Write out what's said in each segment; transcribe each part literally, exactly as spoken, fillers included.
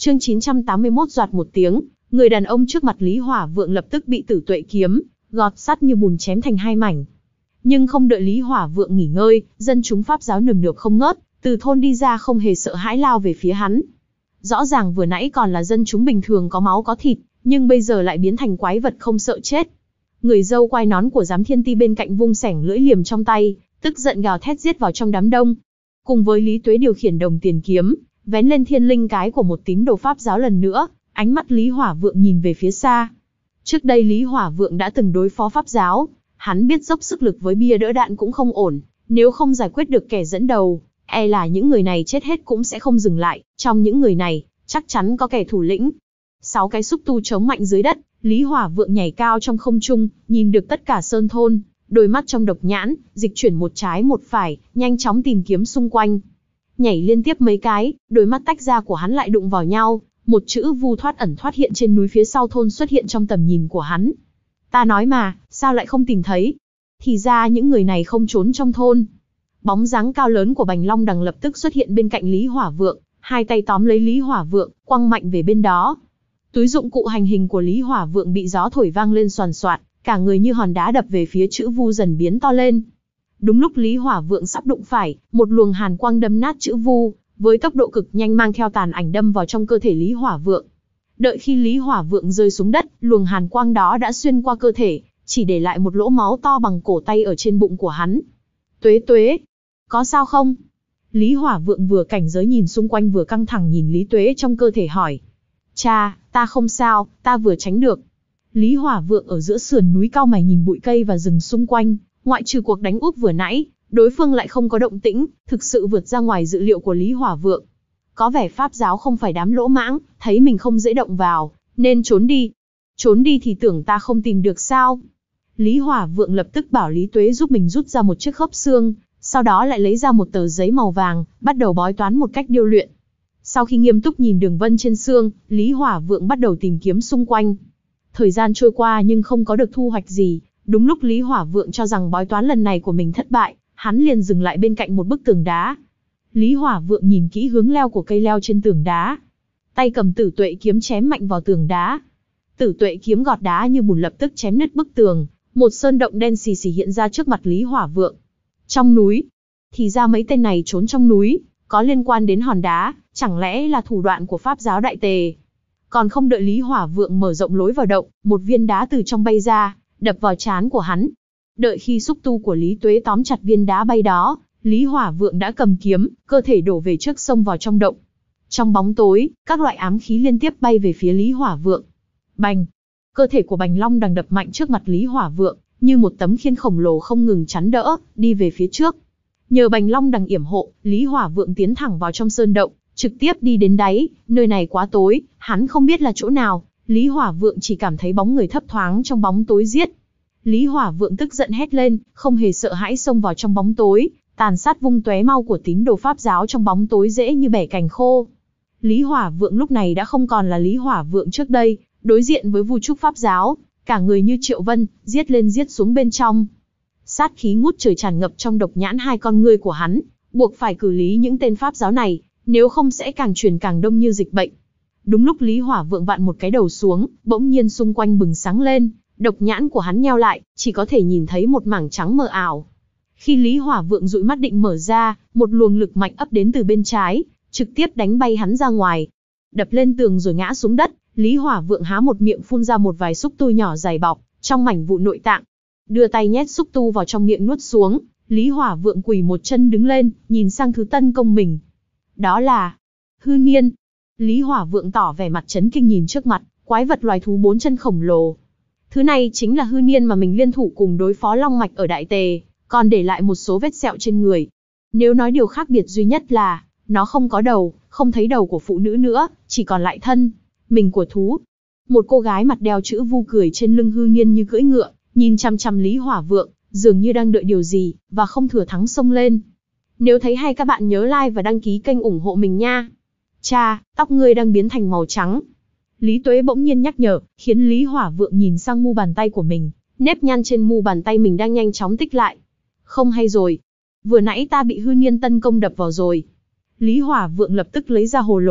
Chương chín trăm tám mươi mốt Doạt một tiếng, người đàn ông trước mặt Lý Hỏa Vượng lập tức bị Tử Tuệ kiếm gọt sắt như bùn chém thành hai mảnh. Nhưng không đợi Lý Hỏa Vượng nghỉ ngơi, dân chúng Pháp giáo nườm nượp không ngớt, từ thôn đi ra không hề sợ hãi lao về phía hắn. Rõ ràng vừa nãy còn là dân chúng bình thường có máu có thịt, nhưng bây giờ lại biến thành quái vật không sợ chết. Người dâu quai nón của Giám Thiên Ti bên cạnh vung sẻng lưỡi liềm trong tay, tức giận gào thét giết vào trong đám đông. Cùng với Lý Tuế điều khiển đồng tiền kiếm, vén lên thiên linh cái của một tín đồ Pháp giáo lần nữa, ánh mắt Lý Hỏa Vượng nhìn về phía xa. Trước đây Lý Hỏa Vượng đã từng đối phó Pháp giáo, hắn biết dốc sức lực với bia đỡ đạn cũng không ổn, nếu không giải quyết được kẻ dẫn đầu, e là những người này chết hết cũng sẽ không dừng lại, trong những người này, chắc chắn có kẻ thủ lĩnh. Sáu cái xúc tu chống mạnh dưới đất, Lý Hỏa Vượng nhảy cao trong không trung, nhìn được tất cả sơn thôn, đôi mắt trong độc nhãn, dịch chuyển một trái một phải, nhanh chóng tìm kiếm xung quanh. Nhảy liên tiếp mấy cái, đôi mắt tách ra của hắn lại đụng vào nhau, một chữ vu thoát ẩn thoát hiện trên núi phía sau thôn xuất hiện trong tầm nhìn của hắn. Ta nói mà, sao lại không tìm thấy? Thì ra những người này không trốn trong thôn. Bóng dáng cao lớn của Bành Long Đằng lập tức xuất hiện bên cạnh Lý Hỏa Vượng, hai tay tóm lấy Lý Hỏa Vượng, quăng mạnh về bên đó. Túi dụng cụ hành hình của Lý Hỏa Vượng bị gió thổi vang lên xoàn xoạt, cả người như hòn đá đập về phía chữ vu dần biến to lên. Đúng lúc Lý Hỏa Vượng sắp đụng phải, một luồng hàn quang đâm nát chữ vu, với tốc độ cực nhanh mang theo tàn ảnh đâm vào trong cơ thể Lý Hỏa Vượng. Đợi khi Lý Hỏa Vượng rơi xuống đất, luồng hàn quang đó đã xuyên qua cơ thể, chỉ để lại một lỗ máu to bằng cổ tay ở trên bụng của hắn. Tuế Tuế, có sao không? Lý Hỏa Vượng vừa cảnh giới nhìn xung quanh vừa căng thẳng nhìn Lý Tuế trong cơ thể hỏi. Cha, ta không sao, ta vừa tránh được. Lý Hỏa Vượng ở giữa sườn núi cau mày nhìn bụi cây và rừng xung quanh, ngoại trừ cuộc đánh úp vừa nãy, đối phương lại không có động tĩnh, thực sự vượt ra ngoài dự liệu của Lý Hỏa Vượng. Có vẻ Pháp giáo không phải đám lỗ mãng, thấy mình không dễ động vào, nên trốn đi. Trốn đi thì tưởng ta không tìm được sao? Lý Hỏa Vượng lập tức bảo Lý Tuế giúp mình rút ra một chiếc khớp xương, sau đó lại lấy ra một tờ giấy màu vàng, bắt đầu bói toán một cách điêu luyện. Sau khi nghiêm túc nhìn đường vân trên xương, Lý Hỏa Vượng bắt đầu tìm kiếm xung quanh. Thời gian trôi qua nhưng không có được thu hoạch gì, đúng lúc Lý Hỏa Vượng cho rằng bói toán lần này của mình thất bại, hắn liền dừng lại bên cạnh một bức tường đá. Lý Hỏa Vượng nhìn kỹ hướng leo của cây leo trên tường đá, tay cầm Tử Tuệ kiếm chém mạnh vào tường đá. Tử Tuệ kiếm gọt đá như bùn lập tức chém nứt bức tường, một sơn động đen xì xì hiện ra trước mặt Lý Hỏa Vượng. Trong núi, thì ra mấy tên này trốn trong núi, có liên quan đến hòn đá, chẳng lẽ là thủ đoạn của Pháp giáo Đại Tề? Còn không đợi Lý Hỏa Vượng mở rộng lối vào động, một viên đá từ trong bay ra, đập vào trán của hắn. Đợi khi xúc tu của Lý Tuế tóm chặt viên đá bay đó, Lý Hỏa Vượng đã cầm kiếm, cơ thể đổ về trước xông vào trong động. Trong bóng tối, các loại ám khí liên tiếp bay về phía Lý Hỏa Vượng. Bành! Cơ thể của Bành Long Đằng đập mạnh trước mặt Lý Hỏa Vượng, như một tấm khiên khổng lồ không ngừng chắn đỡ, đi về phía trước. Nhờ Bành Long Đằng yểm hộ, Lý Hỏa Vượng tiến thẳng vào trong sơn động, trực tiếp đi đến đáy, nơi này quá tối, hắn không biết là chỗ nào, Lý Hỏa Vượng chỉ cảm thấy bóng người thấp thoáng trong bóng tối giết. Lý Hỏa Vượng tức giận hét lên, không hề sợ hãi xông vào trong bóng tối, tàn sát vung tóe mau của tín đồ Pháp giáo trong bóng tối dễ như bẻ cành khô. Lý Hỏa Vượng lúc này đã không còn là Lý Hỏa Vượng trước đây, đối diện với Vu Trúc Pháp giáo, cả người như Triệu Vân, giết lên giết xuống bên trong. Sát khí ngút trời tràn ngập trong độc nhãn hai con ngươi của hắn, buộc phải xử lý những tên Pháp giáo này, nếu không sẽ càng truyền càng đông như dịch bệnh. Đúng lúc Lý Hỏa Vượng vặn một cái đầu xuống, bỗng nhiên xung quanh bừng sáng lên, độc nhãn của hắn nheo lại, chỉ có thể nhìn thấy một mảng trắng mờ ảo. Khi Lý Hỏa Vượng dụi mắt định mở ra, một luồng lực mạnh ấp đến từ bên trái, trực tiếp đánh bay hắn ra ngoài. Đập lên tường rồi ngã xuống đất, Lý Hỏa Vượng há một miệng phun ra một vài xúc tu nhỏ dày bọc, trong mảnh vụ nội tạng. Đưa tay nhét xúc tu vào trong miệng nuốt xuống, Lý Hỏa Vượng quỳ một chân đứng lên, nhìn sang thứ tấn công mình. Đó là hư niên. Lý Hỏa Vượng tỏ vẻ mặt chấn kinh nhìn trước mặt, quái vật loài thú bốn chân khổng lồ. Thứ này chính là hư niên mà mình liên thủ cùng đối phó Long Mạch ở Đại Tề, còn để lại một số vết sẹo trên người. Nếu nói điều khác biệt duy nhất là, nó không có đầu, không thấy đầu của phụ nữ nữa, chỉ còn lại thân, mình của thú. Một cô gái mặt đeo chữ vu cười trên lưng hư niên như cưỡi ngựa, nhìn chăm chăm Lý Hỏa Vượng, dường như đang đợi điều gì, và không thừa thắng xông lên. Nếu thấy hay các bạn nhớ like và đăng ký kênh ủng hộ mình nha. Cha, tóc ngươi đang biến thành màu trắng. Lý Tuế bỗng nhiên nhắc nhở, khiến Lý Hỏa Vượng nhìn sang mu bàn tay của mình, nếp nhăn trên mu bàn tay mình đang nhanh chóng tích lại. Không hay rồi, vừa nãy ta bị hư niên tấn công đập vào rồi. Lý Hỏa Vượng lập tức lấy ra hồ lồ,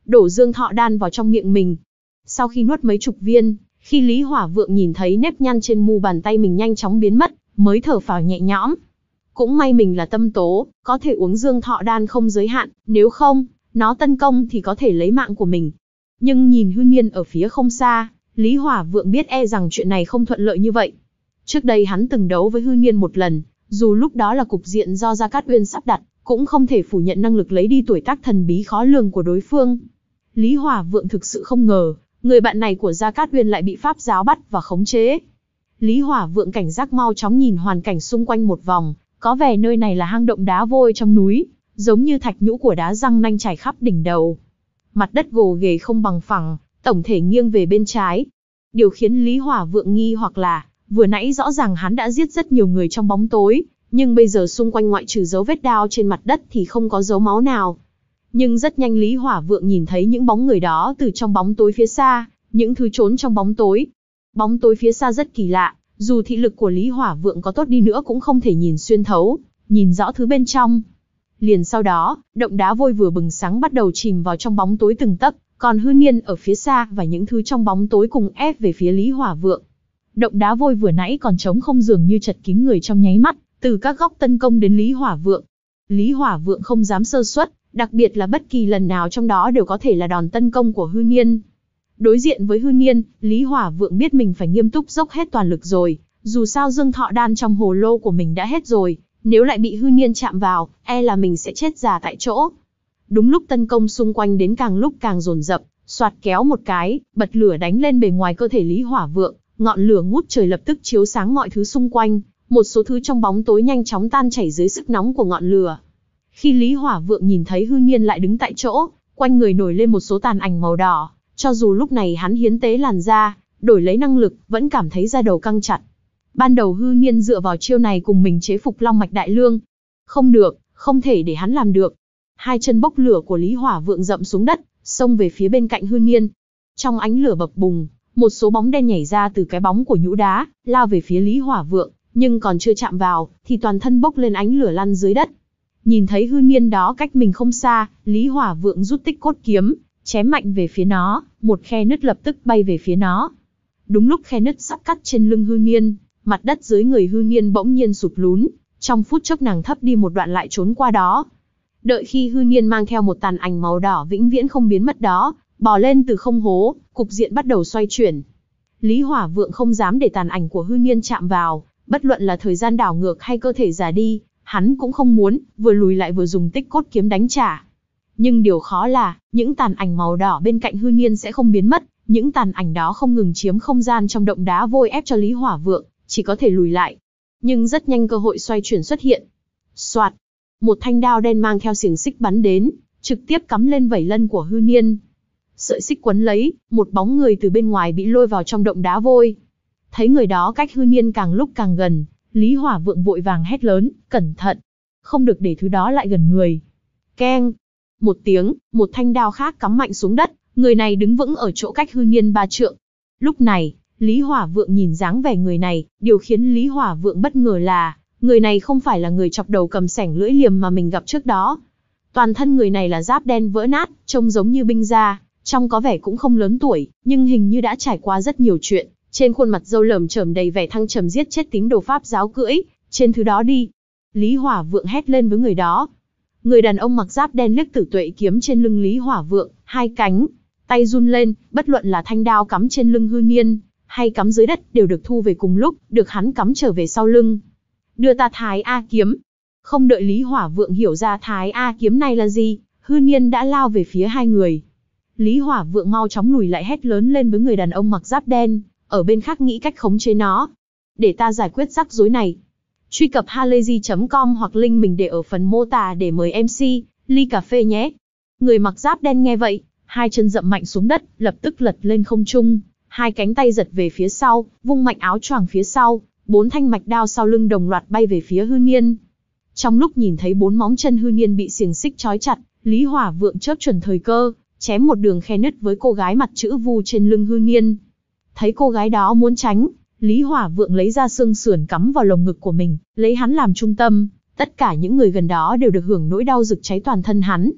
đổ Dương Thọ Đan vào trong miệng mình. Sau khi nuốt mấy chục viên, khi Lý Hỏa Vượng nhìn thấy nếp nhăn trên mu bàn tay mình nhanh chóng biến mất, mới thở phào nhẹ nhõm. Cũng may mình là tâm tố, có thể uống Dương Thọ Đan không giới hạn, nếu không, nó tấn công thì có thể lấy mạng của mình. Nhưng nhìn Hư Niên ở phía không xa, Lý Hỏa Vượng biết e rằng chuyện này không thuận lợi như vậy. Trước đây hắn từng đấu với Hư Niên một lần, dù lúc đó là cục diện do Gia Cát Uyên sắp đặt, cũng không thể phủ nhận năng lực lấy đi tuổi tác thần bí khó lường của đối phương. Lý Hỏa Vượng thực sự không ngờ, người bạn này của Gia Cát Uyên lại bị Pháp giáo bắt và khống chế. Lý Hỏa Vượng cảnh giác mau chóng nhìn hoàn cảnh xung quanh một vòng, có vẻ nơi này là hang động đá vôi trong núi, giống như thạch nhũ của đá răng nanh trải khắp đỉnh đầu. Mặt đất gồ ghề không bằng phẳng, tổng thể nghiêng về bên trái. Điều khiến Lý Hỏa Vượng nghi hoặc là, vừa nãy rõ ràng hắn đã giết rất nhiều người trong bóng tối, nhưng bây giờ xung quanh ngoại trừ dấu vết đao trên mặt đất thì không có dấu máu nào. Nhưng rất nhanh Lý Hỏa Vượng nhìn thấy những bóng người đó từ trong bóng tối phía xa, những thứ trốn trong bóng tối. Bóng tối phía xa rất kỳ lạ, dù thị lực của Lý Hỏa Vượng có tốt đi nữa cũng không thể nhìn xuyên thấu, nhìn rõ thứ bên trong. Liền sau đó, động đá vôi vừa bừng sáng bắt đầu chìm vào trong bóng tối từng tấc, còn Hư Niên ở phía xa và những thứ trong bóng tối cùng ép về phía Lý Hỏa Vượng. Động đá vôi vừa nãy còn trống không dường như chật kín người trong nháy mắt, từ các góc tấn công đến Lý Hỏa Vượng. Lý Hỏa Vượng không dám sơ suất, đặc biệt là bất kỳ lần nào trong đó đều có thể là đòn tấn công của Hư Niên. Đối diện với Hư Niên, Lý Hỏa Vượng biết mình phải nghiêm túc dốc hết toàn lực rồi, dù sao Dương Thọ Đan trong hồ lô của mình đã hết rồi, nếu lại bị Hư Niên chạm vào, e là mình sẽ chết già tại chỗ. Đúng lúc tấn công xung quanh đến càng lúc càng dồn dập, xoạt kéo một cái, bật lửa đánh lên bề ngoài cơ thể Lý Hỏa Vượng, ngọn lửa ngút trời lập tức chiếu sáng mọi thứ xung quanh, một số thứ trong bóng tối nhanh chóng tan chảy dưới sức nóng của ngọn lửa. Khi Lý Hỏa Vượng nhìn thấy Hư Niên lại đứng tại chỗ, quanh người nổi lên một số tàn ảnh màu đỏ, cho dù lúc này hắn hiến tế làn da, đổi lấy năng lực, vẫn cảm thấy da đầu căng chặt. Ban đầu Hư Niên dựa vào chiêu này cùng mình chế phục Long Mạch Đại Lương. Không được, không thể để hắn làm được. Hai chân bốc lửa của Lý Hỏa Vượng dậm xuống đất, xông về phía bên cạnh Hư Niên. Trong ánh lửa bập bùng, một số bóng đen nhảy ra từ cái bóng của nhũ đá, lao về phía Lý Hỏa Vượng, nhưng còn chưa chạm vào, thì toàn thân bốc lên ánh lửa lăn dưới đất. Nhìn thấy Hư Niên đó cách mình không xa, Lý Hỏa Vượng rút Tích Cốt kiếm, chém mạnh về phía nó, một khe nứt lập tức bay về phía nó. Đúng lúc khe nứt sắp cắt trên lưng Hư Niên, mặt đất dưới người Hư Niên bỗng nhiên sụt lún, trong phút chốc nàng thấp đi một đoạn lại trốn qua đó. Đợi khi Hư Niên mang theo một tàn ảnh màu đỏ vĩnh viễn không biến mất đó, bò lên từ không hố, cục diện bắt đầu xoay chuyển. Lý Hỏa Vượng không dám để tàn ảnh của Hư Niên chạm vào, bất luận là thời gian đảo ngược hay cơ thể già đi, hắn cũng không muốn, vừa lùi lại vừa dùng Tích Cốt kiếm đánh trả. Nhưng điều khó là, những tàn ảnh màu đỏ bên cạnh Hư Niên sẽ không biến mất, những tàn ảnh đó không ngừng chiếm không gian trong động đá vôi ép cho Lý Hỏa Vượng, chỉ có thể lùi lại. Nhưng rất nhanh cơ hội xoay chuyển xuất hiện. Soạt, một thanh đao đen mang theo xiềng xích bắn đến, trực tiếp cắm lên vảy lân của Hư Niên. Sợi xích quấn lấy, một bóng người từ bên ngoài bị lôi vào trong động đá vôi. Thấy người đó cách Hư Niên càng lúc càng gần, Lý Hỏa Vượng vội vàng hét lớn, cẩn thận, không được để thứ đó lại gần người. Keng, một tiếng, một thanh đao khác cắm mạnh xuống đất, người này đứng vững ở chỗ cách Hư Niên ba trượng. Lúc này, Lý Hỏa Vượng nhìn dáng vẻ người này, điều khiến Lý Hỏa Vượng bất ngờ là, người này không phải là người chọc đầu cầm sẻng lưỡi liềm mà mình gặp trước đó. Toàn thân người này là giáp đen vỡ nát, trông giống như binh gia, trông có vẻ cũng không lớn tuổi, nhưng hình như đã trải qua rất nhiều chuyện. Trên khuôn mặt râu lởm chởm đầy vẻ thăng trầm giết chết tín đồ Pháp giáo cưỡi, trên thứ đó đi. Lý Hỏa Vượng hét lên với người đó. Người đàn ông mặc giáp đen liếc Tử Tuệ kiếm trên lưng Lý Hỏa Vượng, hai cánh, tay run lên, bất luận là thanh đao cắm trên lưng Hư Niên, hay cắm dưới đất đều được thu về cùng lúc, được hắn cắm trở về sau lưng. Đưa ta Thái A kiếm. Không đợi Lý Hỏa Vượng hiểu ra Thái A kiếm này là gì, Hư Niên đã lao về phía hai người. Lý Hỏa Vượng mau chóng lùi lại hét lớn lên với người đàn ông mặc giáp đen, ở bên khác nghĩ cách khống chế nó. Để ta giải quyết rắc rối này. Truy cập halayzi chấm com hoặc link mình để ở phần mô tả để mời em xê, ly cà phê nhé. Người mặc giáp đen nghe vậy, hai chân dậm mạnh xuống đất, lập tức lật lên không trung, hai cánh tay giật về phía sau, vung mạnh áo choàng phía sau, bốn thanh mạch đao sau lưng đồng loạt bay về phía Hư Niên. Trong lúc nhìn thấy bốn móng chân Hư Niên bị xiềng xích trói chặt, Lý Hỏa Vượng chớp chuẩn thời cơ, chém một đường khe nứt với cô gái mặt chữ vu trên lưng Hư Niên. Thấy cô gái đó muốn tránh, Lý Hỏa Vượng lấy ra xương sườn cắm vào lồng ngực của mình, lấy hắn làm trung tâm, tất cả những người gần đó đều được hưởng nỗi đau rực cháy toàn thân hắn.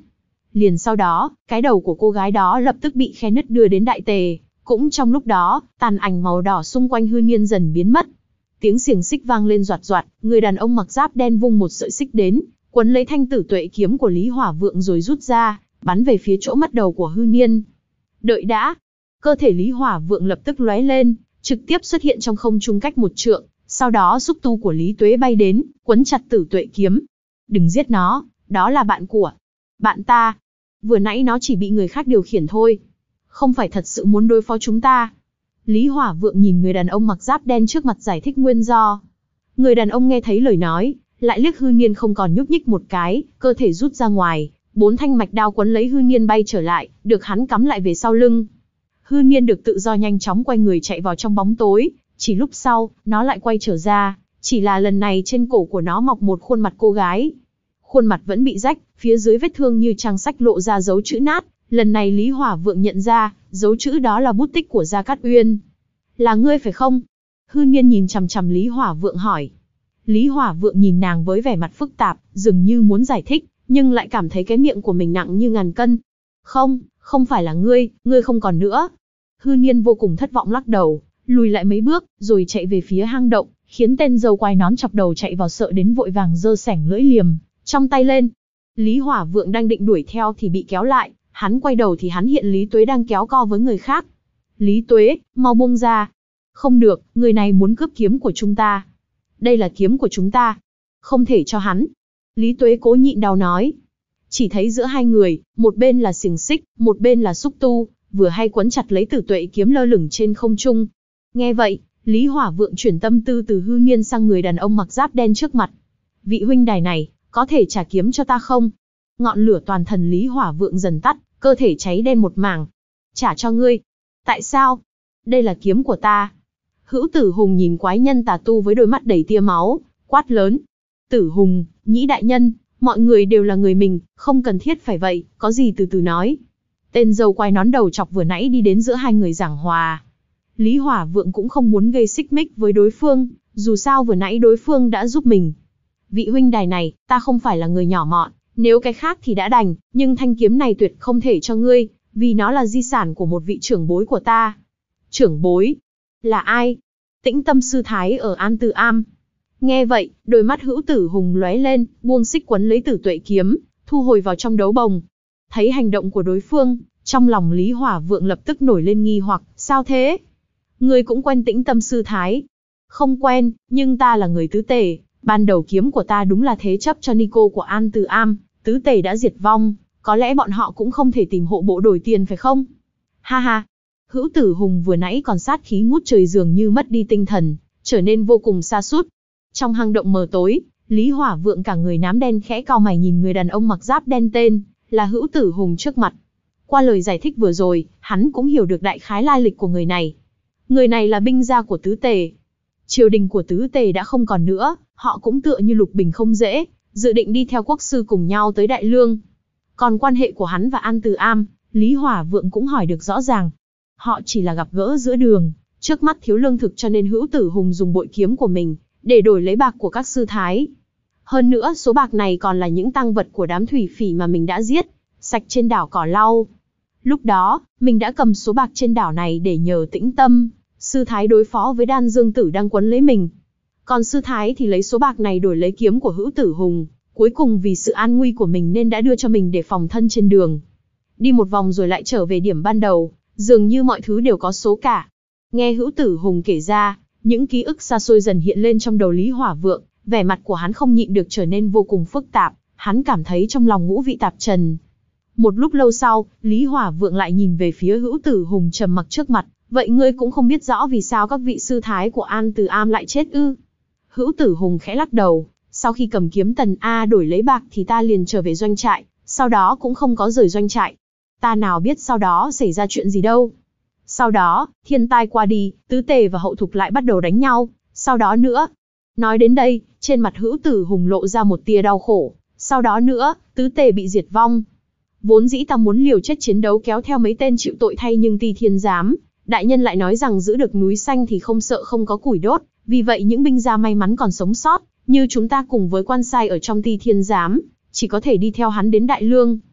Liền sau đó, cái đầu của cô gái đó lập tức bị khe nứt đưa đến đại tề. Cũng trong lúc đó, tàn ảnh màu đỏ xung quanh hư niên dần biến mất. Tiếng xiềng xích vang lên doạt doạt, người đàn ông mặc giáp đen vung một sợi xích đến, quấn lấy thanh tử tuệ kiếm của Lý Hỏa Vượng rồi rút ra, bắn về phía chỗ mất đầu của hư niên. Đợi đã! Cơ thể Lý Hỏa Vượng lập tức lóe lên, trực tiếp xuất hiện trong không trung cách một trượng, sau đó xúc tu của Lý Tuế bay đến, quấn chặt tử tuệ kiếm. Đừng giết nó, đó là bạn của bạn ta. Vừa nãy nó chỉ bị người khác điều khiển thôi. Không phải thật sự muốn đối phó chúng ta. Lý Hỏa Vượng nhìn người đàn ông mặc giáp đen trước mặt giải thích nguyên do. Người đàn ông nghe thấy lời nói, lại liếc hư niên không còn nhúc nhích một cái, cơ thể rút ra ngoài, bốn thanh mạch đao quấn lấy hư niên bay trở lại, được hắn cắm lại về sau lưng. Hư niên được tự do nhanh chóng quay người chạy vào trong bóng tối, chỉ lúc sau, nó lại quay trở ra, chỉ là lần này trên cổ của nó mọc một khuôn mặt cô gái. Khuôn mặt vẫn bị rách, phía dưới vết thương như trang sách lộ ra dấu chữ nát, lần này Lý Hỏa Vượng nhận ra, dấu chữ đó là bút tích của Gia Cát Uyên. Là ngươi phải không? Hư niên nhìn chằm chằm Lý Hỏa Vượng hỏi. Lý Hỏa Vượng nhìn nàng với vẻ mặt phức tạp, dường như muốn giải thích, nhưng lại cảm thấy cái miệng của mình nặng như ngàn cân. Không, không phải là ngươi, ngươi không còn nữa. Hư niên vô cùng thất vọng lắc đầu, lùi lại mấy bước, rồi chạy về phía hang động, khiến tên dâu quai nón chọc đầu chạy vào sợ đến vội vàng giơ sẻng lưỡi liềm trong tay lên. Lý Hỏa Vượng đang định đuổi theo thì bị kéo lại, hắn quay đầu thì hắn hiện Lý Tuế đang kéo co với người khác. Lý Tuế, mau buông ra. Không được, người này muốn cướp kiếm của chúng ta. Đây là kiếm của chúng ta. Không thể cho hắn. Lý Tuế cố nhịn đau nói. Chỉ thấy giữa hai người, một bên là xiềng xích, một bên là xúc tu, vừa hay quấn chặt lấy tử tuệ kiếm lơ lửng trên không trung. Nghe vậy, Lý Hỏa Vượng chuyển tâm tư từ hư niên sang người đàn ông mặc giáp đen trước mặt. Vị huynh đài này, có thể trả kiếm cho ta không? Ngọn lửa toàn thần Lý Hỏa Vượng dần tắt, cơ thể cháy đen một mảng. Trả cho ngươi. Tại sao? Đây là kiếm của ta. Hữu Tử Hùng nhìn quái nhân tà tu với đôi mắt đầy tia máu, quát lớn. Tử Hùng, Nhĩ đại nhân, mọi người đều là người mình, không cần thiết phải vậy, có gì từ từ nói. Tên dâu quai nón đầu chọc vừa nãy đi đến giữa hai người giảng hòa. Lý Hỏa Vượng cũng không muốn gây xích mích với đối phương, dù sao vừa nãy đối phương đã giúp mình. Vị huynh đài này, ta không phải là người nhỏ mọn, nếu cái khác thì đã đành, nhưng thanh kiếm này tuyệt không thể cho ngươi, vì nó là di sản của một vị trưởng bối của ta. Trưởng bối? Là ai? Tĩnh Tâm sư thái ở An Từ Am. Nghe vậy, đôi mắt Hữu Tử Hùng lóe lên, buông xích quấn lấy tử tuệ kiếm, thu hồi vào trong đấu bồng. Thấy hành động của đối phương, trong lòng Lý Hỏa Vượng lập tức nổi lên nghi hoặc, sao thế? Ngươi cũng quen Tĩnh Tâm sư thái? Không quen, nhưng ta là người tứ tể, ban đầu kiếm của ta đúng là thế chấp cho Nico của An Từ Am, tứ tể đã diệt vong, có lẽ bọn họ cũng không thể tìm hộ bộ đổi tiền phải không? Ha ha! Hữu Tử Hùng vừa nãy còn sát khí ngút trời dường như mất đi tinh thần, trở nên vô cùng sa sút. Trong hang động mờ tối, Lý Hỏa Vượng cả người nám đen khẽ cau mày nhìn người đàn ông mặc giáp đen tên là Hữu Tử Hùng trước mặt. Qua lời giải thích vừa rồi, hắn cũng hiểu được đại khái lai lịch của người này. Người này là binh gia của tứ tề. Triều đình của tứ tề đã không còn nữa, họ cũng tựa như Lục Bình không dễ, dự định đi theo quốc sư cùng nhau tới Đại Lương. Còn quan hệ của hắn và An Từ Am, Lý Hỏa Vượng cũng hỏi được rõ ràng. Họ chỉ là gặp gỡ giữa đường, trước mắt thiếu lương thực cho nên Hữu Tử Hùng dùng bội kiếm của mình để đổi lấy bạc của các sư thái. Hơn nữa số bạc này còn là những tang vật của đám thủy phỉ mà mình đã giết, sạch trên đảo Cỏ Lau. Lúc đó, mình đã cầm số bạc trên đảo này để nhờ Tĩnh Tâm sư thái đối phó với Đan Dương Tử đang quấn lấy mình. Còn sư thái thì lấy số bạc này đổi lấy kiếm của Hữu Tử Hùng, cuối cùng vì sự an nguy của mình nên đã đưa cho mình để phòng thân trên đường. Đi một vòng rồi lại trở về điểm ban đầu, dường như mọi thứ đều có số cả. Nghe Hữu Tử Hùng kể ra, những ký ức xa xôi dần hiện lên trong đầu Lý Hỏa Vượng, vẻ mặt của hắn không nhịn được trở nên vô cùng phức tạp, hắn cảm thấy trong lòng ngũ vị tạp trần. Một lúc lâu sau, Lý Hỏa Vượng lại nhìn về phía Hữu Tử Hùng trầm mặc trước mặt, vậy ngươi cũng không biết rõ vì sao các vị sư thái của An Từ Am lại chết ư? Hữu Tử Hùng khẽ lắc đầu, sau khi cầm kiếm Tần A đổi lấy bạc thì ta liền trở về doanh trại, sau đó cũng không có rời doanh trại. Ta nào biết sau đó xảy ra chuyện gì đâu. Sau đó, thiên tai qua đi, tứ tề và hậu thục lại bắt đầu đánh nhau, sau đó nữa. Nói đến đây, trên mặt Hữu Tử Hùng lộ ra một tia đau khổ, sau đó nữa, tứ tề bị diệt vong. Vốn dĩ ta muốn liều chết chiến đấu kéo theo mấy tên chịu tội thay nhưng Ti Thiên Giám, đại nhân lại nói rằng giữ được núi xanh thì không sợ không có củi đốt, vì vậy những binh gia may mắn còn sống sót, như chúng ta cùng với quan sai ở trong Ti Thiên Giám, chỉ có thể đi theo hắn đến Đại Lương.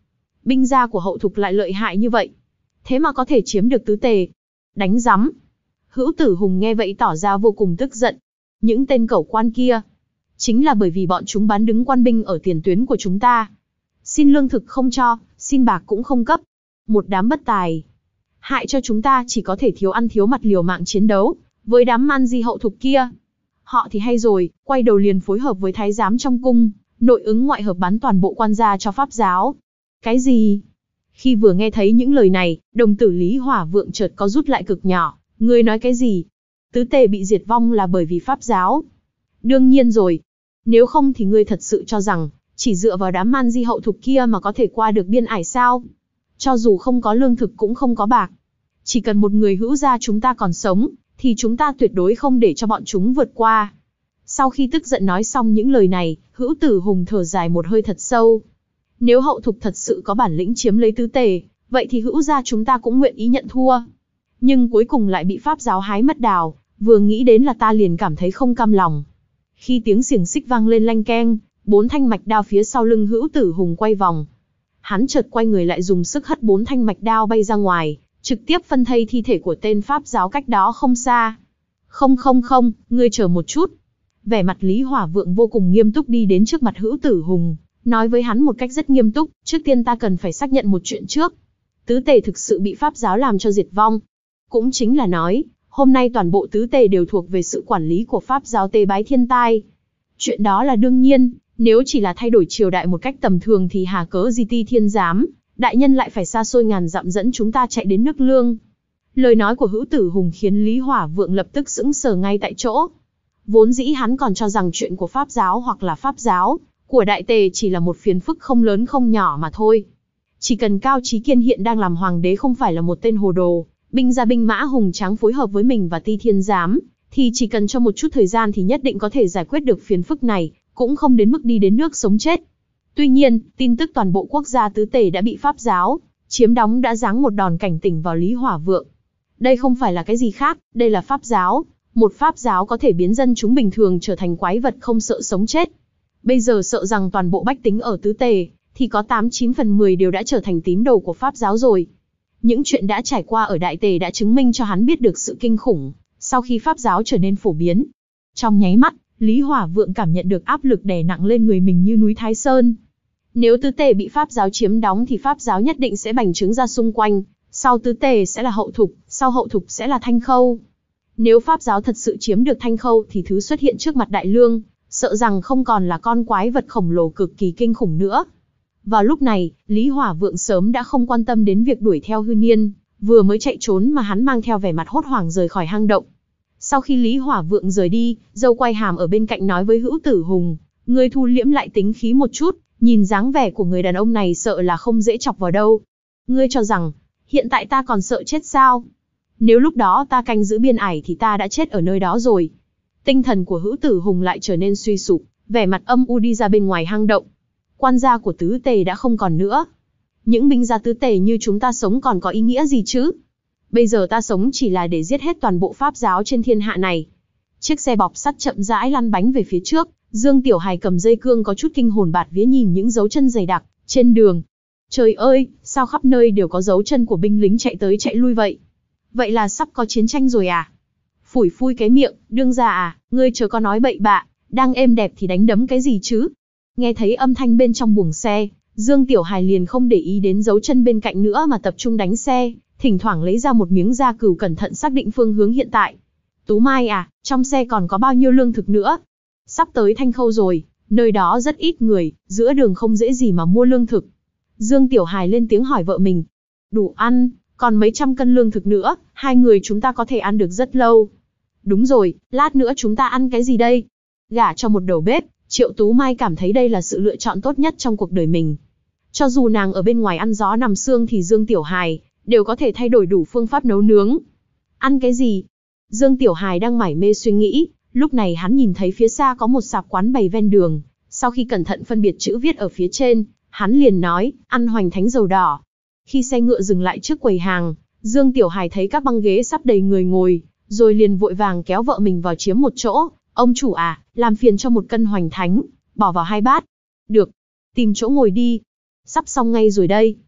Binh gia của Hậu Thục lại lợi hại như vậy, thế mà có thể chiếm được tứ tề. Đánh rắm. Hữu Tử Hùng nghe vậy tỏ ra vô cùng tức giận. Những tên cẩu quan kia, chính là bởi vì bọn chúng bán đứng quan binh ở tiền tuyến của chúng ta. Xin lương thực không cho, xin bạc cũng không cấp. Một đám bất tài. Hại cho chúng ta chỉ có thể thiếu ăn thiếu mặt liều mạng chiến đấu với đám man di Hậu Thục kia. Họ thì hay rồi, quay đầu liền phối hợp với thái giám trong cung, nội ứng ngoại hợp bán toàn bộ quan gia cho Pháp giáo. Cái gì? Khi vừa nghe thấy những lời này, đồng tử Lý Hỏa Vượng chợt có rút lại cực nhỏ. Ngươi nói cái gì? Tứ tề bị diệt vong là bởi vì Pháp giáo? Đương nhiên rồi. Nếu không thì ngươi thật sự cho rằng, chỉ dựa vào đám man di Hậu Thục kia mà có thể qua được biên ải sao? Cho dù không có lương thực cũng không có bạc. Chỉ cần một người Hữu gia chúng ta còn sống, thì chúng ta tuyệt đối không để cho bọn chúng vượt qua. Sau khi tức giận nói xong những lời này, Hữu Tử Hùng thở dài một hơi thật sâu. Nếu Hậu Thục thật sự có bản lĩnh chiếm lấy tứ tề, vậy thì Hữu gia chúng ta cũng nguyện ý nhận thua. Nhưng cuối cùng lại bị Pháp giáo hái mất đào, vừa nghĩ đến là ta liền cảm thấy không cam lòng. Khi tiếng xiềng xích vang lên lanh keng, bốn thanh mạch đao phía sau lưng Hữu Tử Hùng quay vòng. Hắn chợt quay người lại dùng sức hất bốn thanh mạch đao bay ra ngoài, trực tiếp phân thây thi thể của tên Pháp giáo cách đó không xa. Không không không, ngươi chờ một chút. Vẻ mặt Lý Hỏa Vượng vô cùng nghiêm túc đi đến trước mặt Hữu Tử Hùng, nói với hắn một cách rất nghiêm túc, trước tiên ta cần phải xác nhận một chuyện trước. Tứ tề thực sự bị Pháp giáo làm cho diệt vong. Cũng chính là nói, hôm nay toàn bộ tứ tề đều thuộc về sự quản lý của Pháp giáo Tế Bái Thiên Tai. Chuyện đó là đương nhiên, nếu chỉ là thay đổi triều đại một cách tầm thường thì hà cớ gì Ti Thiên Giám, đại nhân lại phải xa xôi ngàn dặm dẫn chúng ta chạy đến nước Lương. Lời nói của Hữu Tử Hùng khiến Lý Hỏa Vượng lập tức sững sờ ngay tại chỗ. Vốn dĩ hắn còn cho rằng chuyện của Pháp giáo hoặc là Pháp giáo của Đại Tề chỉ là một phiền phức không lớn không nhỏ mà thôi. Chỉ cần Cao Chí Kiên hiện đang làm hoàng đế không phải là một tên hồ đồ, binh gia binh mã hùng tráng phối hợp với mình và Ti Thiên Giám, thì chỉ cần cho một chút thời gian thì nhất định có thể giải quyết được phiền phức này, cũng không đến mức đi đến nước sống chết. Tuy nhiên, tin tức toàn bộ quốc gia tứ tề đã bị Pháp giáo chiếm đóng đã giáng một đòn cảnh tỉnh vào Lý Hỏa Vượng. Đây không phải là cái gì khác, đây là Pháp giáo. Một Pháp giáo có thể biến dân chúng bình thường trở thành quái vật không sợ sống chết. Bây giờ sợ rằng toàn bộ bách tính ở tứ tề, thì có tám chín phần mười đều đã trở thành tín đồ của Pháp giáo rồi. Những chuyện đã trải qua ở Đại Tề đã chứng minh cho hắn biết được sự kinh khủng, sau khi Pháp giáo trở nên phổ biến. Trong nháy mắt, Lý Hỏa Vượng cảm nhận được áp lực đè nặng lên người mình như núi Thái Sơn. Nếu tứ tề bị Pháp giáo chiếm đóng thì Pháp giáo nhất định sẽ bành trướng ra xung quanh, sau tứ tề sẽ là Hậu Thục, sau Hậu Thục sẽ là Thanh Khâu. Nếu Pháp giáo thật sự chiếm được Thanh Khâu thì thứ xuất hiện trước mặt Đại Lương, sợ rằng không còn là con quái vật khổng lồ cực kỳ kinh khủng nữa. Vào lúc này, Lý Hỏa Vượng sớm đã không quan tâm đến việc đuổi theo Hư Niên, vừa mới chạy trốn mà hắn mang theo vẻ mặt hốt hoảng rời khỏi hang động. Sau khi Lý Hỏa Vượng rời đi, Dâu Quay Hàm ở bên cạnh nói với Hữu Tử Hùng, ngươi thu liễm lại tính khí một chút, nhìn dáng vẻ của người đàn ông này sợ là không dễ chọc vào đâu. Ngươi cho rằng, hiện tại ta còn sợ chết sao? Nếu lúc đó ta canh giữ biên ải thì ta đã chết ở nơi đó rồi. Tinh thần của Hữu Tử Hùng lại trở nên suy sụp, vẻ mặt âm u đi ra bên ngoài hang động. Quan gia của tứ tề đã không còn nữa. Những binh gia tứ tề như chúng ta sống còn có ý nghĩa gì chứ? Bây giờ ta sống chỉ là để giết hết toàn bộ Pháp giáo trên thiên hạ này. Chiếc xe bọc sắt chậm rãi lăn bánh về phía trước, Dương Tiểu Hài cầm dây cương có chút kinh hồn bạt vía nhìn những dấu chân dày đặc trên đường. Trời ơi, sao khắp nơi đều có dấu chân của binh lính chạy tới chạy lui vậy? Vậy là sắp có chiến tranh rồi à? Phủi phui cái miệng, đương gia à, ngươi chớ có nói bậy bạ, đang êm đẹp thì đánh đấm cái gì chứ? Nghe thấy âm thanh bên trong buồng xe, Dương Tiểu Hài liền không để ý đến dấu chân bên cạnh nữa mà tập trung đánh xe, thỉnh thoảng lấy ra một miếng da cừu cẩn thận xác định phương hướng hiện tại. Tú Mai à, trong xe còn có bao nhiêu lương thực nữa? Sắp tới Thanh Khâu rồi, nơi đó rất ít người, giữa đường không dễ gì mà mua lương thực. Dương Tiểu Hài lên tiếng hỏi vợ mình. Đủ ăn, còn mấy trăm cân lương thực nữa, hai người chúng ta có thể ăn được rất lâu. Đúng rồi, lát nữa chúng ta ăn cái gì đây? Gả cho một đầu bếp, Triệu Tú Mai cảm thấy đây là sự lựa chọn tốt nhất trong cuộc đời mình. Cho dù nàng ở bên ngoài ăn gió nằm sương thì Dương Tiểu Hài đều có thể thay đổi đủ phương pháp nấu nướng. Ăn cái gì? Dương Tiểu Hài đang mải mê suy nghĩ, lúc này hắn nhìn thấy phía xa có một sạp quán bày ven đường. Sau khi cẩn thận phân biệt chữ viết ở phía trên, hắn liền nói, ăn hoành thánh dầu đỏ. Khi xe ngựa dừng lại trước quầy hàng, Dương Tiểu Hài thấy các băng ghế sắp đầy người ngồi, rồi liền vội vàng kéo vợ mình vào chiếm một chỗ. Ông chủ à, làm phiền cho một cân hoành thánh, bỏ vào hai bát. Được, tìm chỗ ngồi đi. Sắp xong ngay rồi đây.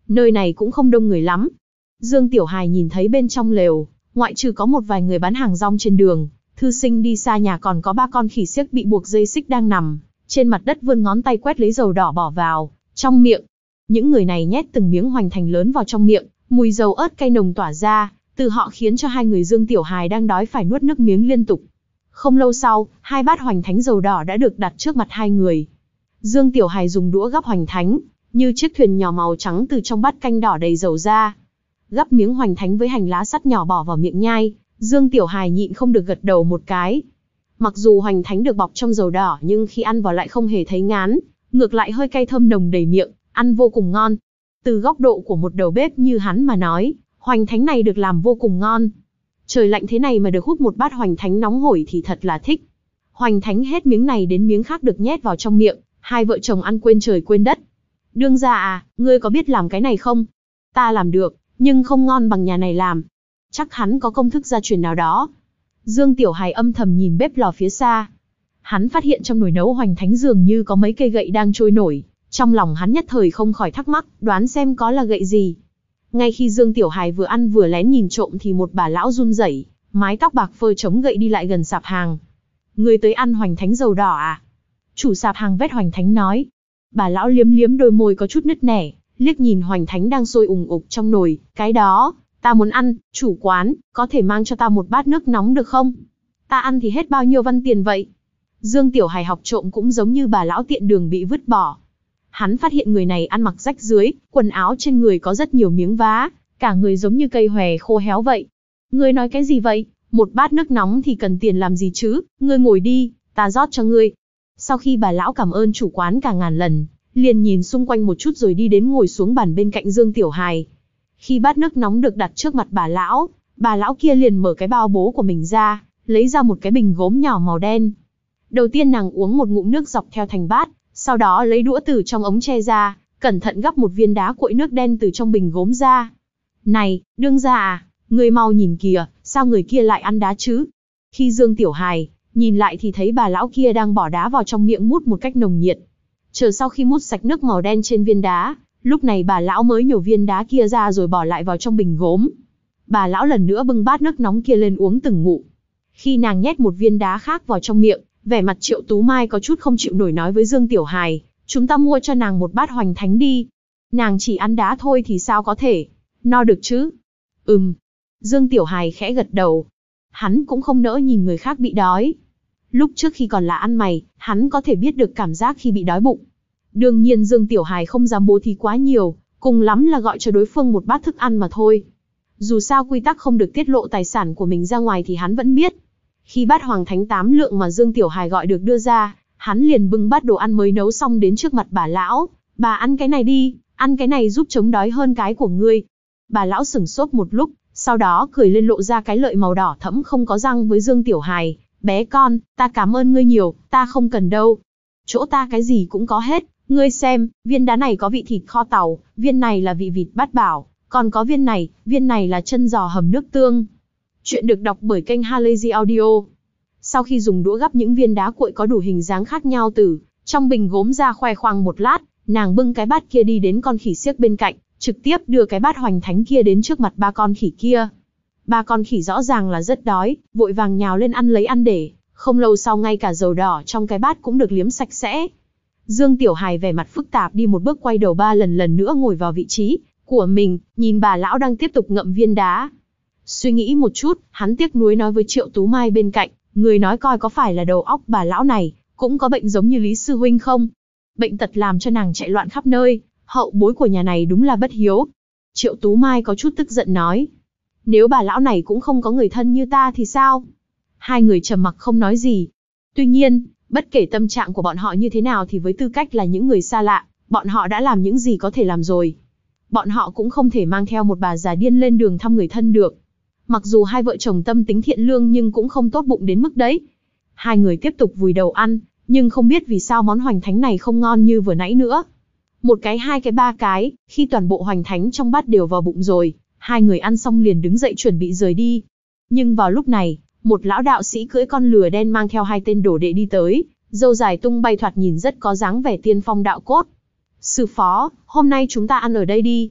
Nơi này cũng không đông người lắm. Dương Tiểu Hài nhìn thấy bên trong lều, ngoại trừ có một vài người bán hàng rong trên đường, thư sinh đi xa nhà, còn có ba con khỉ xiếc bị buộc dây xích đang nằm trên mặt đất vươn ngón tay quét lấy dầu đỏ bỏ vào trong miệng. Những người này nhét từng miếng hoành thánh lớn vào trong miệng, mùi dầu ớt cay nồng tỏa ra từ họ khiến cho hai người Dương Tiểu Hài đang đói phải nuốt nước miếng liên tục. Không lâu sau, hai bát hoành thánh dầu đỏ đã được đặt trước mặt hai người. Dương Tiểu Hài dùng đũa gắp hoành thánh, như chiếc thuyền nhỏ màu trắng từ trong bát canh đỏ đầy dầu ra. Gắp miếng hoành thánh với hành lá sắt nhỏ bỏ vào miệng nhai, Dương Tiểu Hài nhịn không được gật đầu một cái. Mặc dù hoành thánh được bọc trong dầu đỏ nhưng khi ăn vào lại không hề thấy ngán, ngược lại hơi cay thơm nồng đầy miệng, ăn vô cùng ngon. Từ góc độ của một đầu bếp như hắn mà nói, hoành thánh này được làm vô cùng ngon. Trời lạnh thế này mà được hút một bát hoành thánh nóng hổi thì thật là thích. Hoành thánh hết miếng này đến miếng khác được nhét vào trong miệng, hai vợ chồng ăn quên trời quên đất. Đương gia à, ngươi có biết làm cái này không? Ta làm được, nhưng không ngon bằng nhà này làm. Chắc hắn có công thức gia truyền nào đó. Dương Tiểu Hài âm thầm nhìn bếp lò phía xa. Hắn phát hiện trong nồi nấu hoành thánh dường như có mấy cây gậy đang trôi nổi. Trong lòng hắn nhất thời không khỏi thắc mắc, đoán xem có là gậy gì. Ngay khi Dương Tiểu Hài vừa ăn vừa lén nhìn trộm thì một bà lão run rẩy, mái tóc bạc phơ chống gậy đi lại gần sạp hàng. Người tới ăn hoành thánh dầu đỏ à? Chủ sạp hàng vét hoành thánh nói. Bà lão liếm liếm đôi môi có chút nứt nẻ, liếc nhìn hoành thánh đang sôi ùng ục trong nồi. Cái đó, ta muốn ăn, chủ quán, có thể mang cho ta một bát nước nóng được không? Ta ăn thì hết bao nhiêu văn tiền vậy? Dương Tiểu Hài học trộm cũng giống như bà lão tiện đường bị vứt bỏ. Hắn phát hiện người này ăn mặc rách rưới, quần áo trên người có rất nhiều miếng vá, cả người giống như cây hòe khô héo vậy. Ngươi nói cái gì vậy? Một bát nước nóng thì cần tiền làm gì chứ? Ngươi ngồi đi, ta rót cho ngươi. Sau khi bà lão cảm ơn chủ quán cả ngàn lần, liền nhìn xung quanh một chút rồi đi đến ngồi xuống bàn bên cạnh Dương Tiểu Hài. Khi bát nước nóng được đặt trước mặt bà lão, bà lão kia liền mở cái bao bố của mình ra, lấy ra một cái bình gốm nhỏ màu đen. Đầu tiên nàng uống một ngụm nước dọc theo thành bát, sau đó lấy đũa từ trong ống tre ra, cẩn thận gắp một viên đá cuội nước đen từ trong bình gốm ra. Này, đương gia à, người mau nhìn kìa, sao người kia lại ăn đá chứ? Khi Dương Tiểu Hài nhìn lại thì thấy bà lão kia đang bỏ đá vào trong miệng mút một cách nồng nhiệt. Chờ sau khi mút sạch nước màu đen trên viên đá, lúc này bà lão mới nhổ viên đá kia ra rồi bỏ lại vào trong bình gốm. Bà lão lần nữa bưng bát nước nóng kia lên uống từng ngụm. Khi nàng nhét một viên đá khác vào trong miệng, vẻ mặt Triệu Tú Mai có chút không chịu nổi nói với Dương Tiểu Hài, chúng ta mua cho nàng một bát hoành thánh đi. Nàng chỉ ăn đá thôi thì sao có thể no được chứ? Ừm. Dương Tiểu Hài khẽ gật đầu. Hắn cũng không nỡ nhìn người khác bị đói. Lúc trước khi còn là ăn mày, hắn có thể biết được cảm giác khi bị đói bụng. Đương nhiên Dương Tiểu Hài không dám bố thí quá nhiều, cùng lắm là gọi cho đối phương một bát thức ăn mà thôi. Dù sao quy tắc không được tiết lộ tài sản của mình ra ngoài thì hắn vẫn biết. Khi bát hoàng thánh tám lượng mà Dương Tiểu Hài gọi được đưa ra, hắn liền bưng bát đồ ăn mới nấu xong đến trước mặt bà lão. Bà ăn cái này đi, ăn cái này giúp chống đói hơn cái của ngươi. Bà lão sửng sốt một lúc, sau đó cười lên lộ ra cái lợi màu đỏ thẫm không có răng với Dương Tiểu Hài. Bé con, ta cảm ơn ngươi nhiều, ta không cần đâu. Chỗ ta cái gì cũng có hết, ngươi xem, viên đá này có vị thịt kho tàu, viên này là vị vịt bát bảo, còn có viên này, viên này là chân giò hầm nước tương. Chuyện được đọc bởi kênh Halazy Audio. Sau khi dùng đũa gắp những viên đá cuội có đủ hình dáng khác nhau từ trong bình gốm ra khoe khoang một lát, nàng bưng cái bát kia đi đến con khỉ xiếc bên cạnh, trực tiếp đưa cái bát hoành thánh kia đến trước mặt ba con khỉ kia. Ba con khỉ rõ ràng là rất đói, vội vàng nhào lên ăn lấy ăn để, không lâu sau ngay cả dầu đỏ trong cái bát cũng được liếm sạch sẽ. Dương Tiểu Hài vẻ mặt phức tạp đi một bước quay đầu ba lần lần nữa ngồi vào vị trí của mình, nhìn bà lão đang tiếp tục ngậm viên đá. Suy nghĩ một chút, hắn tiếc nuối nói với Triệu Tú Mai bên cạnh, người nói coi có phải là đầu óc bà lão này cũng có bệnh giống như Lý sư huynh không? Bệnh tật làm cho nàng chạy loạn khắp nơi, hậu bối của nhà này đúng là bất hiếu. Triệu Tú Mai có chút tức giận nói, nếu bà lão này cũng không có người thân như ta thì sao? Hai người trầm mặc không nói gì. Tuy nhiên, bất kể tâm trạng của bọn họ như thế nào thì với tư cách là những người xa lạ, bọn họ đã làm những gì có thể làm rồi. Bọn họ cũng không thể mang theo một bà già điên lên đường thăm người thân được. Mặc dù hai vợ chồng tâm tính thiện lương nhưng cũng không tốt bụng đến mức đấy. Hai người tiếp tục vùi đầu ăn, nhưng không biết vì sao món hoành thánh này không ngon như vừa nãy nữa. Một cái hai cái ba cái, khi toàn bộ hoành thánh trong bát đều vào bụng rồi, hai người ăn xong liền đứng dậy chuẩn bị rời đi. Nhưng vào lúc này, một lão đạo sĩ cưỡi con lừa đen mang theo hai tên đồ đệ đi tới, râu dài tung bay thoạt nhìn rất có dáng vẻ tiên phong đạo cốt. Sư phó, hôm nay chúng ta ăn ở đây đi.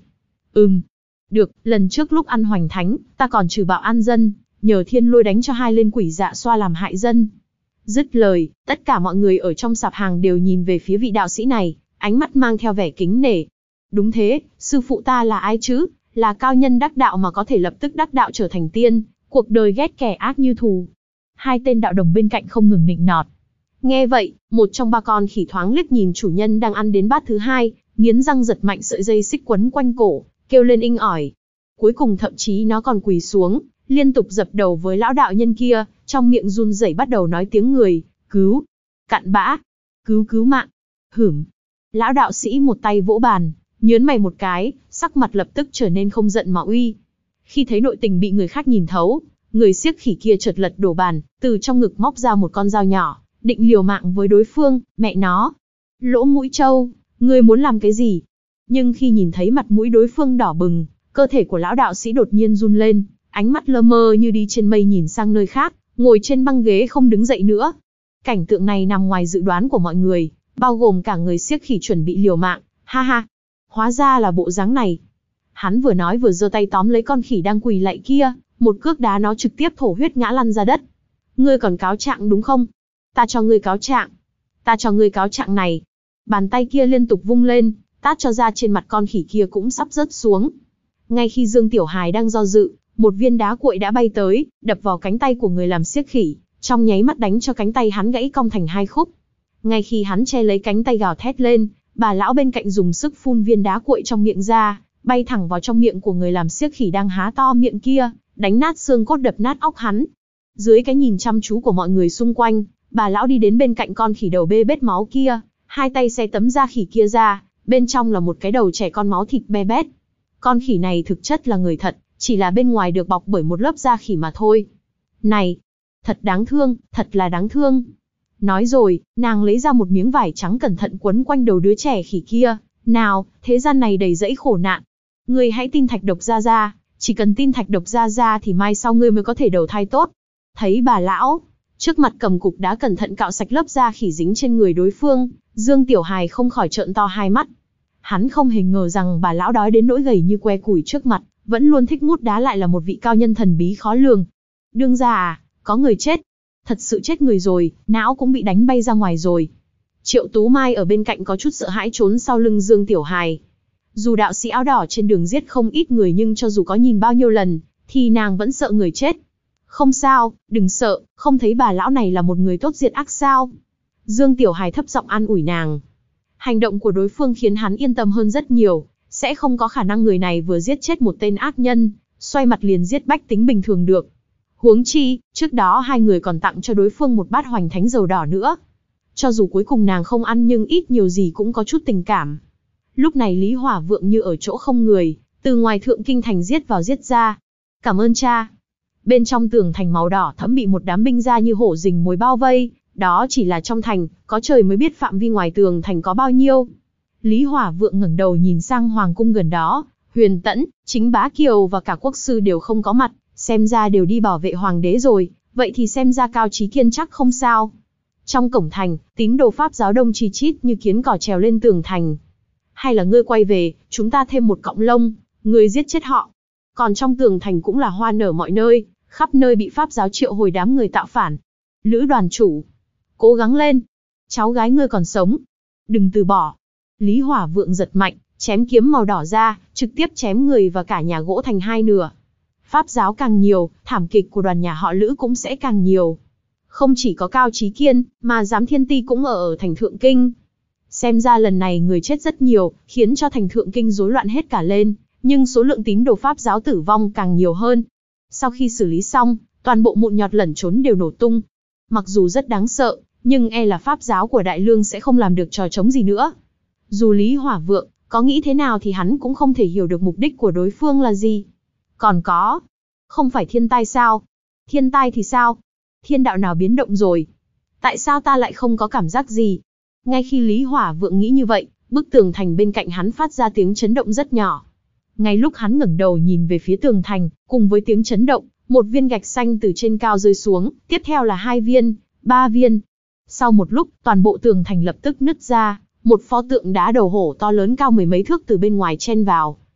Ừm. Được, lần trước lúc ăn hoành thánh, ta còn trừ bạo an dân, nhờ thiên lôi đánh cho hai lên quỷ dạ xoa làm hại dân. Dứt lời, tất cả mọi người ở trong sạp hàng đều nhìn về phía vị đạo sĩ này, ánh mắt mang theo vẻ kính nể. Đúng thế, sư phụ ta là ai chứ? Là cao nhân đắc đạo mà có thể lập tức đắc đạo trở thành tiên, cuộc đời ghét kẻ ác như thù. Hai tên đạo đồng bên cạnh không ngừng nịnh nọt. Nghe vậy, một trong ba con khỉ thoáng liếc nhìn chủ nhân đang ăn đến bát thứ hai, nghiến răng giật mạnh sợi dây xích quấn quanh cổ, kêu lên inh ỏi. Cuối cùng thậm chí nó còn quỳ xuống, liên tục dập đầu với lão đạo nhân kia, trong miệng run rẩy bắt đầu nói tiếng người, cứu, cặn bã, cứu cứu mạng, hửm. Lão đạo sĩ một tay vỗ bàn, nhớn mày một cái, sắc mặt lập tức trở nên không giận mà uy. Khi thấy nội tình bị người khác nhìn thấu, người siếc khỉ kia chợt lật đổ bàn, từ trong ngực móc ra một con dao nhỏ, định liều mạng với đối phương, mẹ nó. Lỗ mũi trâu, ngươi muốn làm cái gì? Nhưng khi nhìn thấy mặt mũi đối phương đỏ bừng, cơ thể của lão đạo sĩ đột nhiên run lên, ánh mắt lơ mơ như đi trên mây nhìn sang nơi khác, ngồi trên băng ghế không đứng dậy nữa. Cảnh tượng này nằm ngoài dự đoán của mọi người, bao gồm cả người siếc khỉ chuẩn bị liều mạng, ha ha. Hóa ra là bộ dáng này. Hắn vừa nói vừa giơ tay tóm lấy con khỉ đang quỳ lạy kia, một cước đá nó trực tiếp thổ huyết ngã lăn ra đất. Ngươi còn cáo trạng đúng không? Ta cho ngươi cáo trạng. Ta cho ngươi cáo trạng này. Bàn tay kia liên tục vung lên, tát cho ra trên mặt con khỉ kia cũng sắp rớt xuống. Ngay khi Dương Tiểu Hài đang do dự, một viên đá cuội đã bay tới, đập vào cánh tay của người làm siếc khỉ, trong nháy mắt đánh cho cánh tay hắn gãy cong thành hai khúc. Ngay khi hắn che lấy cánh tay gào thét lên, bà lão bên cạnh dùng sức phun viên đá cuội trong miệng ra, bay thẳng vào trong miệng của người làm siếc khỉ đang há to miệng kia, đánh nát xương cốt đập nát óc hắn. Dưới cái nhìn chăm chú của mọi người xung quanh, bà lão đi đến bên cạnh con khỉ đầu bê bết máu kia, hai tay xé tấm da khỉ kia ra, bên trong là một cái đầu trẻ con máu thịt be bét. Con khỉ này thực chất là người thật, chỉ là bên ngoài được bọc bởi một lớp da khỉ mà thôi. Này, thật đáng thương, thật là đáng thương. Nói rồi, nàng lấy ra một miếng vải trắng cẩn thận quấn quanh đầu đứa trẻ khỉ kia. Nào, thế gian này đầy rẫy khổ nạn. Ngươi hãy tin thạch độc gia gia, chỉ cần tin thạch độc gia gia thì mai sau ngươi mới có thể đầu thai tốt. Thấy bà lão, trước mặt cầm cục đá cẩn thận cạo sạch lớp da khỉ dính trên người đối phương, Dương Tiểu Hài không khỏi trợn to hai mắt. Hắn không hề ngờ rằng bà lão đói đến nỗi gầy như que củi trước mặt, vẫn luôn thích mút đá lại là một vị cao nhân thần bí khó lường. Đương gia à, có người chết. Thật sự chết người rồi, não cũng bị đánh bay ra ngoài rồi. Triệu Tú Mai ở bên cạnh có chút sợ hãi trốn sau lưng Dương Tiểu Hài. Dù đạo sĩ áo đỏ trên đường giết không ít người nhưng cho dù có nhìn bao nhiêu lần, thì nàng vẫn sợ người chết. Không sao, đừng sợ, không thấy bà lão này là một người tốt diệt ác sao? Dương Tiểu Hài thấp giọng an ủi nàng. Hành động của đối phương khiến hắn yên tâm hơn rất nhiều, sẽ không có khả năng người này vừa giết chết một tên ác nhân, xoay mặt liền giết bách tính bình thường được. Huống chi, trước đó hai người còn tặng cho đối phương một bát hoành thánh dầu đỏ nữa. Cho dù cuối cùng nàng không ăn nhưng ít nhiều gì cũng có chút tình cảm. Lúc này Lý Hỏa Vượng như ở chỗ không người, từ ngoài thượng kinh thành giết vào giết ra. Cảm ơn cha. Bên trong tường thành màu đỏ thẫm bị một đám binh gia như hổ rình mồi bao vây, đó chỉ là trong thành, có trời mới biết phạm vi ngoài tường thành có bao nhiêu. Lý Hỏa Vượng ngẩng đầu nhìn sang hoàng cung gần đó, Huyền Tẫn, Chính Bá Kiều và cả quốc sư đều không có mặt, xem ra đều đi bảo vệ hoàng đế rồi, vậy thì xem ra Cao Chí Kiên chắc không sao. Trong cổng thành, tín đồ Pháp giáo đông chi chít như kiến cỏ trèo lên tường thành. Hay là ngươi quay về, chúng ta thêm một cọng lông, ngươi giết chết họ. Còn trong tường thành cũng là hoa nở mọi nơi, khắp nơi bị Pháp giáo triệu hồi đám người tạo phản. Lữ đoàn chủ, cố gắng lên, cháu gái ngươi còn sống, đừng từ bỏ. Lý Hỏa Vượng giật mạnh, chém kiếm màu đỏ ra, trực tiếp chém người và cả nhà gỗ thành hai nửa. Pháp giáo càng nhiều, thảm kịch của đoàn nhà họ Lữ cũng sẽ càng nhiều. Không chỉ có Cao Chí Kiên, mà Giám Thiên Ti cũng ở ở thành Thượng Kinh. Xem ra lần này người chết rất nhiều, khiến cho thành Thượng Kinh rối loạn hết cả lên, nhưng số lượng tín đồ Pháp giáo tử vong càng nhiều hơn. Sau khi xử lý xong, toàn bộ mụn nhọt lẩn trốn đều nổ tung. Mặc dù rất đáng sợ, nhưng e là Pháp giáo của Đại Lương sẽ không làm được trò trống gì nữa. Dù Lý Hỏa Vượng có nghĩ thế nào thì hắn cũng không thể hiểu được mục đích của đối phương là gì. Còn có, không phải thiên tai sao? Thiên tai thì sao? Thiên đạo nào biến động rồi? Tại sao ta lại không có cảm giác gì? Ngay khi Lý Hỏa Vượng nghĩ như vậy, bức tường thành bên cạnh hắn phát ra tiếng chấn động rất nhỏ. Ngay lúc hắn ngẩng đầu nhìn về phía tường thành, cùng với tiếng chấn động, một viên gạch xanh từ trên cao rơi xuống, tiếp theo là hai viên, ba viên. Sau một lúc, toàn bộ tường thành lập tức nứt ra, một pho tượng đá đầu hổ to lớn cao mười mấy thước từ bên ngoài chen vào.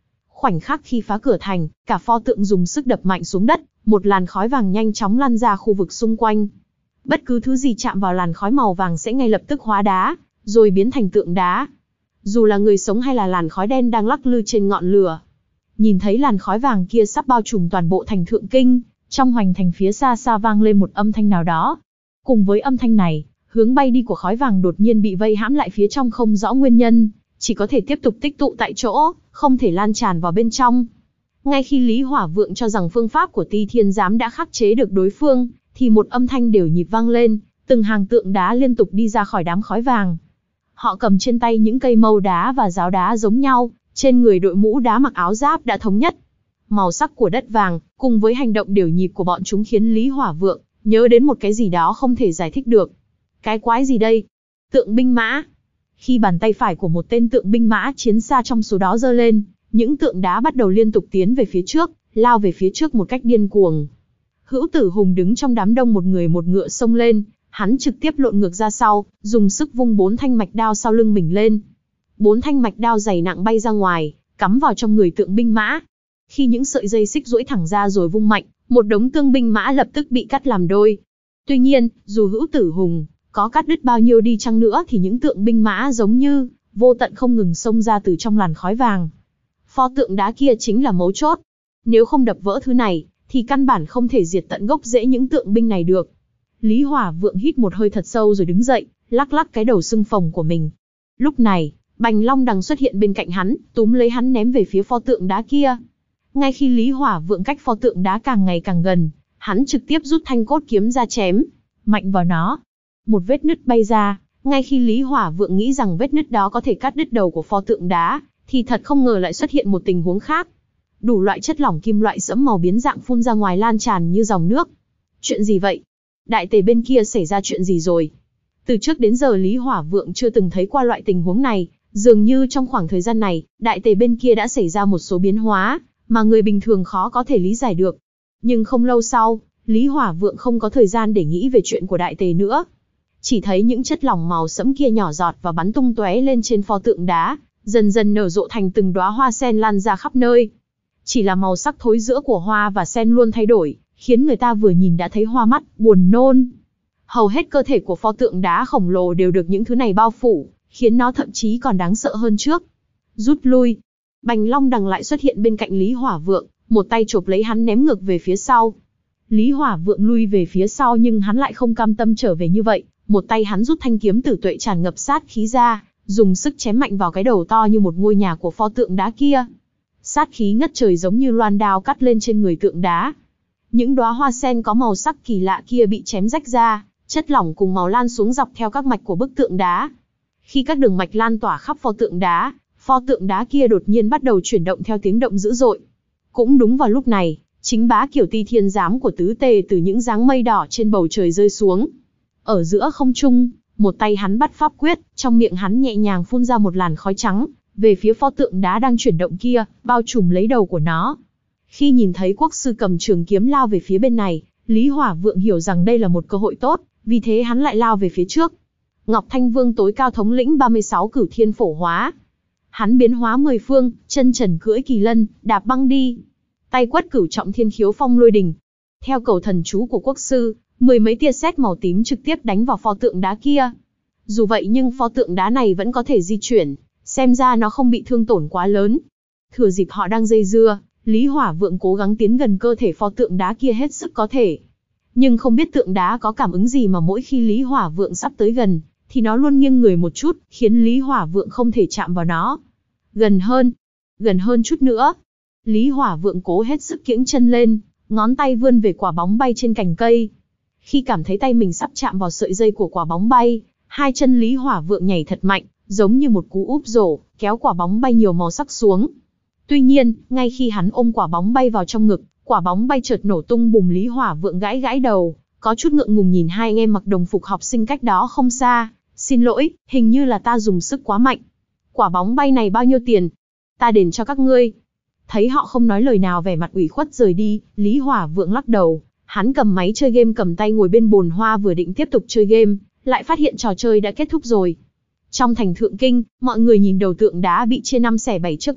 Khoảnh khắc khi phá cửa thành, cả pho tượng dùng sức đập mạnh xuống đất, một làn khói vàng nhanh chóng lan ra khu vực xung quanh. Bất cứ thứ gì chạm vào làn khói màu vàng sẽ ngay lập tức hóa đá, rồi biến thành tượng đá. Dù là người sống hay là làn khói đen đang lắc lư trên ngọn lửa. Nhìn thấy làn khói vàng kia sắp bao trùm toàn bộ thành Thượng Kinh, trong hoành thành phía xa xa vang lên một âm thanh nào đó. Cùng với âm thanh này, hướng bay đi của khói vàng đột nhiên bị vây hãm lại phía trong không rõ nguyên nhân, chỉ có thể tiếp tục tích tụ tại chỗ, không thể lan tràn vào bên trong. Ngay khi Lý Hỏa Vượng cho rằng phương pháp của Ti Thiên Giám đã khắc chế được đối phương, thì một âm thanh đều nhịp vang lên, từng hàng tượng đá liên tục đi ra khỏi đám khói vàng. Họ cầm trên tay những cây mâu đá và giáo đá giống nhau, trên người đội mũ đá mặc áo giáp đã thống nhất. Màu sắc của đất vàng, cùng với hành động đều nhịp của bọn chúng khiến Lý Hỏa Vượng nhớ đến một cái gì đó không thể giải thích được. Cái quái gì đây? Tượng binh mã. Khi bàn tay phải của một tên tượng binh mã chiến xa trong số đó giơ lên, những tượng đá bắt đầu liên tục tiến về phía trước, lao về phía trước một cách điên cuồng. Hữu Tử Hùng đứng trong đám đông một người một ngựa xông lên, hắn trực tiếp lộn ngược ra sau, dùng sức vung bốn thanh mạch đao sau lưng mình lên. Bốn thanh mạch đao dày nặng bay ra ngoài, cắm vào trong người tượng binh mã. Khi những sợi dây xích duỗi thẳng ra rồi vung mạnh, một đống tương binh mã lập tức bị cắt làm đôi. Tuy nhiên, dù Hữu Tử Hùng có cắt đứt bao nhiêu đi chăng nữa thì những tượng binh mã giống như vô tận không ngừng xông ra từ trong làn khói vàng. Pho tượng đá kia chính là mấu chốt. Nếu không đập vỡ thứ này, thì căn bản không thể diệt tận gốc rễ những tượng binh này được. Lý Hỏa Vượng hít một hơi thật sâu rồi đứng dậy, lắc lắc cái đầu sưng phồng của mình. Lúc này, Bành Long Đằng xuất hiện bên cạnh hắn, túm lấy hắn ném về phía pho tượng đá kia. Ngay khi Lý Hỏa Vượng cách pho tượng đá càng ngày càng gần, hắn trực tiếp rút thanh cốt kiếm ra chém mạnh vào nó. Một vết nứt bay ra, ngay khi Lý Hỏa Vượng nghĩ rằng vết nứt đó có thể cắt đứt đầu của pho tượng đá, thì thật không ngờ lại xuất hiện một tình huống khác. Đủ loại chất lỏng kim loại sẫm màu biến dạng phun ra ngoài lan tràn như dòng nước. Chuyện gì vậy? Đại tề bên kia xảy ra chuyện gì rồi? Từ trước đến giờ Lý Hỏa Vượng chưa từng thấy qua loại tình huống này, dường như trong khoảng thời gian này, đại tề bên kia đã xảy ra một số biến hóa, mà người bình thường khó có thể lý giải được. Nhưng không lâu sau, Lý Hỏa Vượng không có thời gian để nghĩ về chuyện của đại tề nữa. Chỉ thấy những chất lỏng màu sẫm kia nhỏ giọt và bắn tung tóe lên trên pho tượng đá, dần dần nở rộ thành từng đóa hoa sen lan ra khắp nơi. Chỉ là màu sắc thối giữa của hoa và sen luôn thay đổi, khiến người ta vừa nhìn đã thấy hoa mắt, buồn nôn. Hầu hết cơ thể của pho tượng đá khổng lồ đều được những thứ này bao phủ, khiến nó thậm chí còn đáng sợ hơn trước. Rút lui. Bành Long Đằng lại xuất hiện bên cạnh Lý Hỏa Vượng, một tay chộp lấy hắn ném ngược về phía sau. Lý Hỏa Vượng lui về phía sau nhưng hắn lại không cam tâm trở về như vậy, một tay hắn rút thanh kiếm tử tuệ tràn ngập sát khí ra, dùng sức chém mạnh vào cái đầu to như một ngôi nhà của pho tượng đá kia. Sát khí ngất trời giống như loan đao cắt lên trên người tượng đá. Những đóa hoa sen có màu sắc kỳ lạ kia bị chém rách ra, chất lỏng cùng màu lan xuống dọc theo các mạch của bức tượng đá. Khi các đường mạch lan tỏa khắp pho tượng đá, pho tượng đá kia đột nhiên bắt đầu chuyển động theo tiếng động dữ dội. Cũng đúng vào lúc này, chính bá kiểu Ti Thiên Giám của tứ tề từ những dáng mây đỏ trên bầu trời rơi xuống. Ở giữa không trung, một tay hắn bắt pháp quyết, trong miệng hắn nhẹ nhàng phun ra một làn khói trắng, về phía pho tượng đá đang chuyển động kia, bao trùm lấy đầu của nó. Khi nhìn thấy quốc sư cầm trường kiếm lao về phía bên này, Lý Hỏa Vượng hiểu rằng đây là một cơ hội tốt, vì thế hắn lại lao về phía trước. Ngọc Thanh Vương tối cao thống lĩnh ba mươi sáu cửu thiên phổ hóa. Hắn biến hóa mười phương, chân trần cưỡi kỳ lân, đạp băng đi. Tay quất cửu trọng thiên khiếu phong lôi đình. Theo cầu thần chú của quốc sư, mười mấy tia sét màu tím trực tiếp đánh vào pho tượng đá kia. Dù vậy nhưng pho tượng đá này vẫn có thể di chuyển, xem ra nó không bị thương tổn quá lớn. Thừa dịp họ đang dây dưa, Lý Hỏa Vượng cố gắng tiến gần cơ thể pho tượng đá kia hết sức có thể. Nhưng không biết tượng đá có cảm ứng gì mà mỗi khi Lý Hỏa Vượng sắp tới gần, thì nó luôn nghiêng người một chút, khiến Lý Hỏa Vượng không thể chạm vào nó. Gần hơn, gần hơn chút nữa. Lý Hỏa Vượng cố hết sức kiễng chân lên, ngón tay vươn về quả bóng bay trên cành cây. Khi cảm thấy tay mình sắp chạm vào sợi dây của quả bóng bay, hai chân Lý Hỏa Vượng nhảy thật mạnh, giống như một cú úp rổ, kéo quả bóng bay nhiều màu sắc xuống. Tuy nhiên, ngay khi hắn ôm quả bóng bay vào trong ngực, quả bóng bay chợt nổ tung bùm. Lý Hỏa Vượng gãi gãi đầu, có chút ngượng ngùng nhìn hai anh em mặc đồng phục học sinh cách đó không xa. Xin lỗi, hình như là ta dùng sức quá mạnh. Quả bóng bay này bao nhiêu tiền? Ta đền cho các ngươi. Thấy họ không nói lời nào, vẻ mặt ủy khuất rời đi, Lý Hỏa Vượng lắc đầu. Hắn cầm máy chơi game cầm tay ngồi bên bồn hoa vừa định tiếp tục chơi game, lại phát hiện trò chơi đã kết thúc rồi. Trong thành Thượng Kinh, mọi người nhìn đầu tượng đá bị chia năm xẻ bảy trước mắt,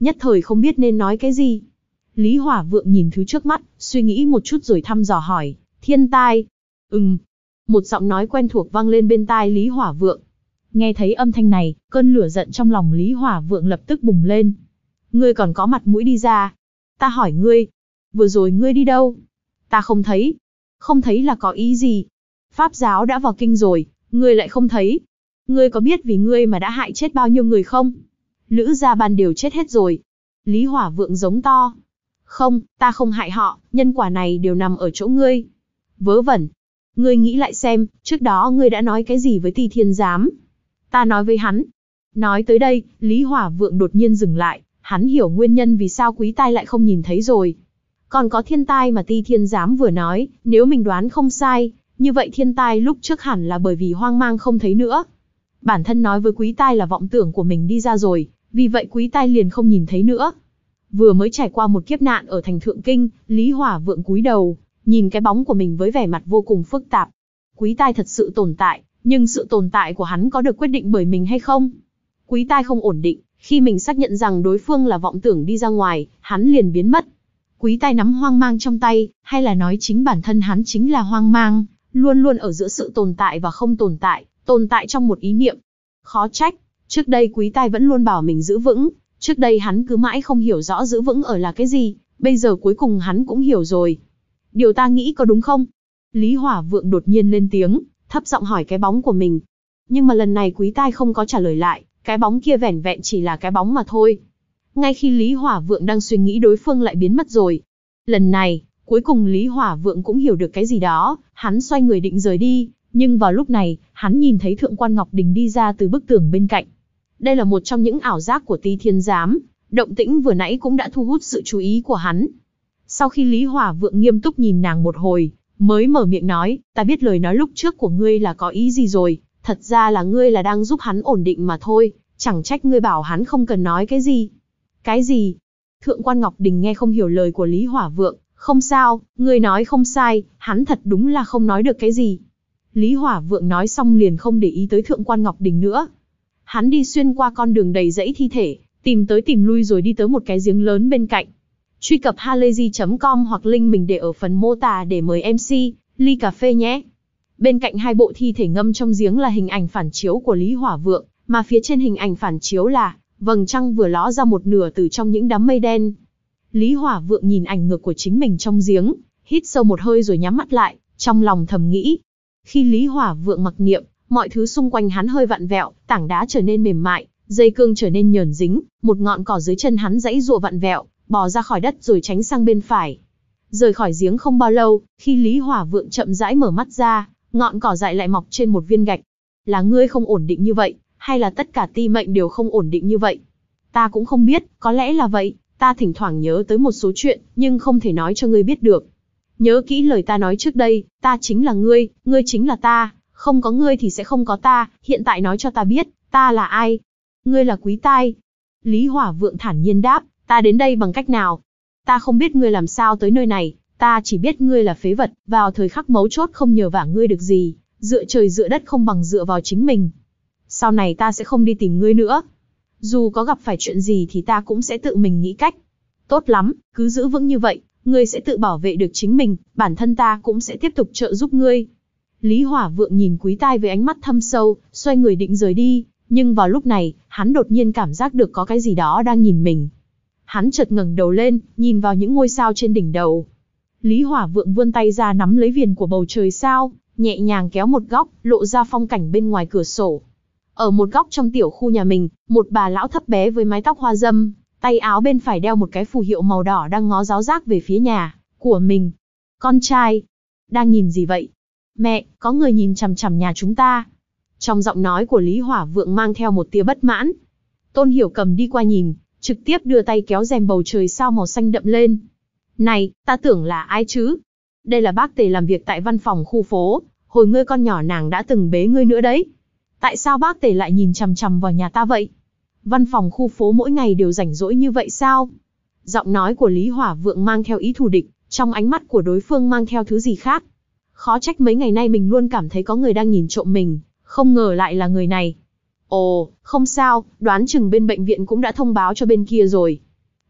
nhất thời không biết nên nói cái gì. Lý Hỏa Vượng nhìn thứ trước mắt, suy nghĩ một chút rồi thăm dò hỏi, thiên tai. Ừm. Một giọng nói quen thuộc vang lên bên tai Lý Hỏa Vượng. Nghe thấy âm thanh này, cơn lửa giận trong lòng Lý Hỏa Vượng lập tức bùng lên. Ngươi còn có mặt mũi đi ra? Ta hỏi ngươi, vừa rồi ngươi đi đâu? Ta không thấy. Không thấy là có ý gì? Pháp giáo đã vào kinh rồi, ngươi lại không thấy. Ngươi có biết vì ngươi mà đã hại chết bao nhiêu người không? Lữ Gia Ban đều chết hết rồi. Lý Hỏa Vượng giống to. Không, ta không hại họ, nhân quả này đều nằm ở chỗ ngươi. Vớ vẩn. Ngươi nghĩ lại xem, trước đó ngươi đã nói cái gì với Ti Thiên Giám? Ta nói với hắn. Nói tới đây, Lý Hỏa Vượng đột nhiên dừng lại, hắn hiểu nguyên nhân vì sao Quý Tai lại không nhìn thấy rồi. Còn có thiên tai mà Ti Thiên Giám vừa nói, nếu mình đoán không sai, như vậy thiên tai lúc trước hẳn là bởi vì hoang mang không thấy nữa. Bản thân nói với Quý Tai là vọng tưởng của mình đi ra rồi, vì vậy Quý Tai liền không nhìn thấy nữa. Vừa mới trải qua một kiếp nạn ở thành Thượng Kinh, Lý Hỏa Vượng cúi đầu, nhìn cái bóng của mình với vẻ mặt vô cùng phức tạp. Quý Tai thật sự tồn tại, nhưng sự tồn tại của hắn có được quyết định bởi mình hay không? Quý Tai không ổn định, khi mình xác nhận rằng đối phương là vọng tưởng đi ra ngoài, hắn liền biến mất. Quý Tai nắm hoang mang trong tay, hay là nói chính bản thân hắn chính là hoang mang, luôn luôn ở giữa sự tồn tại và không tồn tại, tồn tại trong một ý niệm. Khó trách, trước đây Quý Tai vẫn luôn bảo mình giữ vững, trước đây hắn cứ mãi không hiểu rõ giữ vững ở là cái gì, bây giờ cuối cùng hắn cũng hiểu rồi. Điều ta nghĩ có đúng không? Lý Hỏa Vượng đột nhiên lên tiếng, thấp giọng hỏi cái bóng của mình. Nhưng mà lần này Quý Tai không có trả lời lại, cái bóng kia vẻn vẹn chỉ là cái bóng mà thôi. Ngay khi Lý Hỏa Vượng đang suy nghĩ đối phương lại biến mất rồi. Lần này, cuối cùng Lý Hỏa Vượng cũng hiểu được cái gì đó, hắn xoay người định rời đi, nhưng vào lúc này, hắn nhìn thấy Thượng quan Ngọc Đình đi ra từ bức tường bên cạnh. Đây là một trong những ảo giác của Ti Thiên Giám, động tĩnh vừa nãy cũng đã thu hút sự chú ý của hắn. Sau khi Lý Hỏa Vượng nghiêm túc nhìn nàng một hồi, mới mở miệng nói, ta biết lời nói lúc trước của ngươi là có ý gì rồi, thật ra là ngươi là đang giúp hắn ổn định mà thôi, chẳng trách ngươi bảo hắn không cần nói cái gì. Cái gì? Thượng quan Ngọc Đình nghe không hiểu lời của Lý Hỏa Vượng, không sao, ngươi nói không sai, hắn thật đúng là không nói được cái gì. Lý Hỏa Vượng nói xong liền không để ý tới Thượng quan Ngọc Đình nữa. Hắn đi xuyên qua con đường đầy rẫy thi thể, tìm tới tìm lui rồi đi tới một cái giếng lớn bên cạnh. Truy cập halayzi chấm com hoặc link mình để ở phần mô tả để mời em xê, ly cà phê nhé. Bên cạnh hai bộ thi thể ngâm trong giếng là hình ảnh phản chiếu của Lý Hỏa Vượng, mà phía trên hình ảnh phản chiếu là vầng trăng vừa ló ra một nửa từ trong những đám mây đen. Lý Hỏa Vượng nhìn ảnh ngược của chính mình trong giếng, hít sâu một hơi rồi nhắm mắt lại, trong lòng thầm nghĩ. Khi Lý Hỏa Vượng mặc niệm, mọi thứ xung quanh hắn hơi vặn vẹo, tảng đá trở nên mềm mại, dây cương trở nên nhờn dính, một ngọn cỏ dưới chân hắn giãy giụa vặn vẹo, bò ra khỏi đất rồi tránh sang bên phải. Rời khỏi giếng không bao lâu, khi Lý Hỏa Vượng chậm rãi mở mắt ra, ngọn cỏ dại lại mọc trên một viên gạch. Là ngươi không ổn định như vậy, hay là tất cả ti mệnh đều không ổn định như vậy? Ta cũng không biết, có lẽ là vậy, ta thỉnh thoảng nhớ tới một số chuyện, nhưng không thể nói cho ngươi biết được. Nhớ kỹ lời ta nói trước đây, ta chính là ngươi, ngươi chính là ta, không có ngươi thì sẽ không có ta, hiện tại nói cho ta biết, ta là ai? Ngươi là Quý Tai. Lý Hỏa Vượng thản nhiên đáp, ta đến đây bằng cách nào? Ta không biết ngươi làm sao tới nơi này, ta chỉ biết ngươi là phế vật, vào thời khắc mấu chốt không nhờ vả ngươi được gì, dựa trời dựa đất không bằng dựa vào chính mình. Sau này ta sẽ không đi tìm ngươi nữa. Dù có gặp phải chuyện gì thì ta cũng sẽ tự mình nghĩ cách. Tốt lắm, cứ giữ vững như vậy, ngươi sẽ tự bảo vệ được chính mình, bản thân ta cũng sẽ tiếp tục trợ giúp ngươi. Lý Hỏa Vượng nhìn Quý Tai với ánh mắt thâm sâu, xoay người định rời đi, nhưng vào lúc này, hắn đột nhiên cảm giác được có cái gì đó đang nhìn mình. Hắn chợt ngẩng đầu lên, nhìn vào những ngôi sao trên đỉnh đầu. Lý Hỏa Vượng vươn tay ra nắm lấy viền của bầu trời sao, nhẹ nhàng kéo một góc, lộ ra phong cảnh bên ngoài cửa sổ. Ở một góc trong tiểu khu nhà mình, một bà lão thấp bé với mái tóc hoa râm, tay áo bên phải đeo một cái phù hiệu màu đỏ đang ngó giáo giác về phía nhà của mình. Con trai, đang nhìn gì vậy? Mẹ, có người nhìn chằm chằm nhà chúng ta. Trong giọng nói của Lý Hỏa Vượng mang theo một tia bất mãn. Tôn Hiểu Cầm đi qua nhìn, trực tiếp đưa tay kéo rèm bầu trời sao màu xanh đậm lên. Này, ta tưởng là ai chứ? Đây là bác Tề làm việc tại văn phòng khu phố, hồi ngươi con nhỏ nàng đã từng bế ngươi nữa đấy. Tại sao bác Tề lại nhìn chằm chằm vào nhà ta vậy? Văn phòng khu phố mỗi ngày đều rảnh rỗi như vậy sao? Giọng nói của Lý Hỏa Vượng mang theo ý thù địch, trong ánh mắt của đối phương mang theo thứ gì khác. Khó trách mấy ngày nay mình luôn cảm thấy có người đang nhìn trộm mình, không ngờ lại là người này. Ồ, không sao, đoán chừng bên bệnh viện cũng đã thông báo cho bên kia rồi.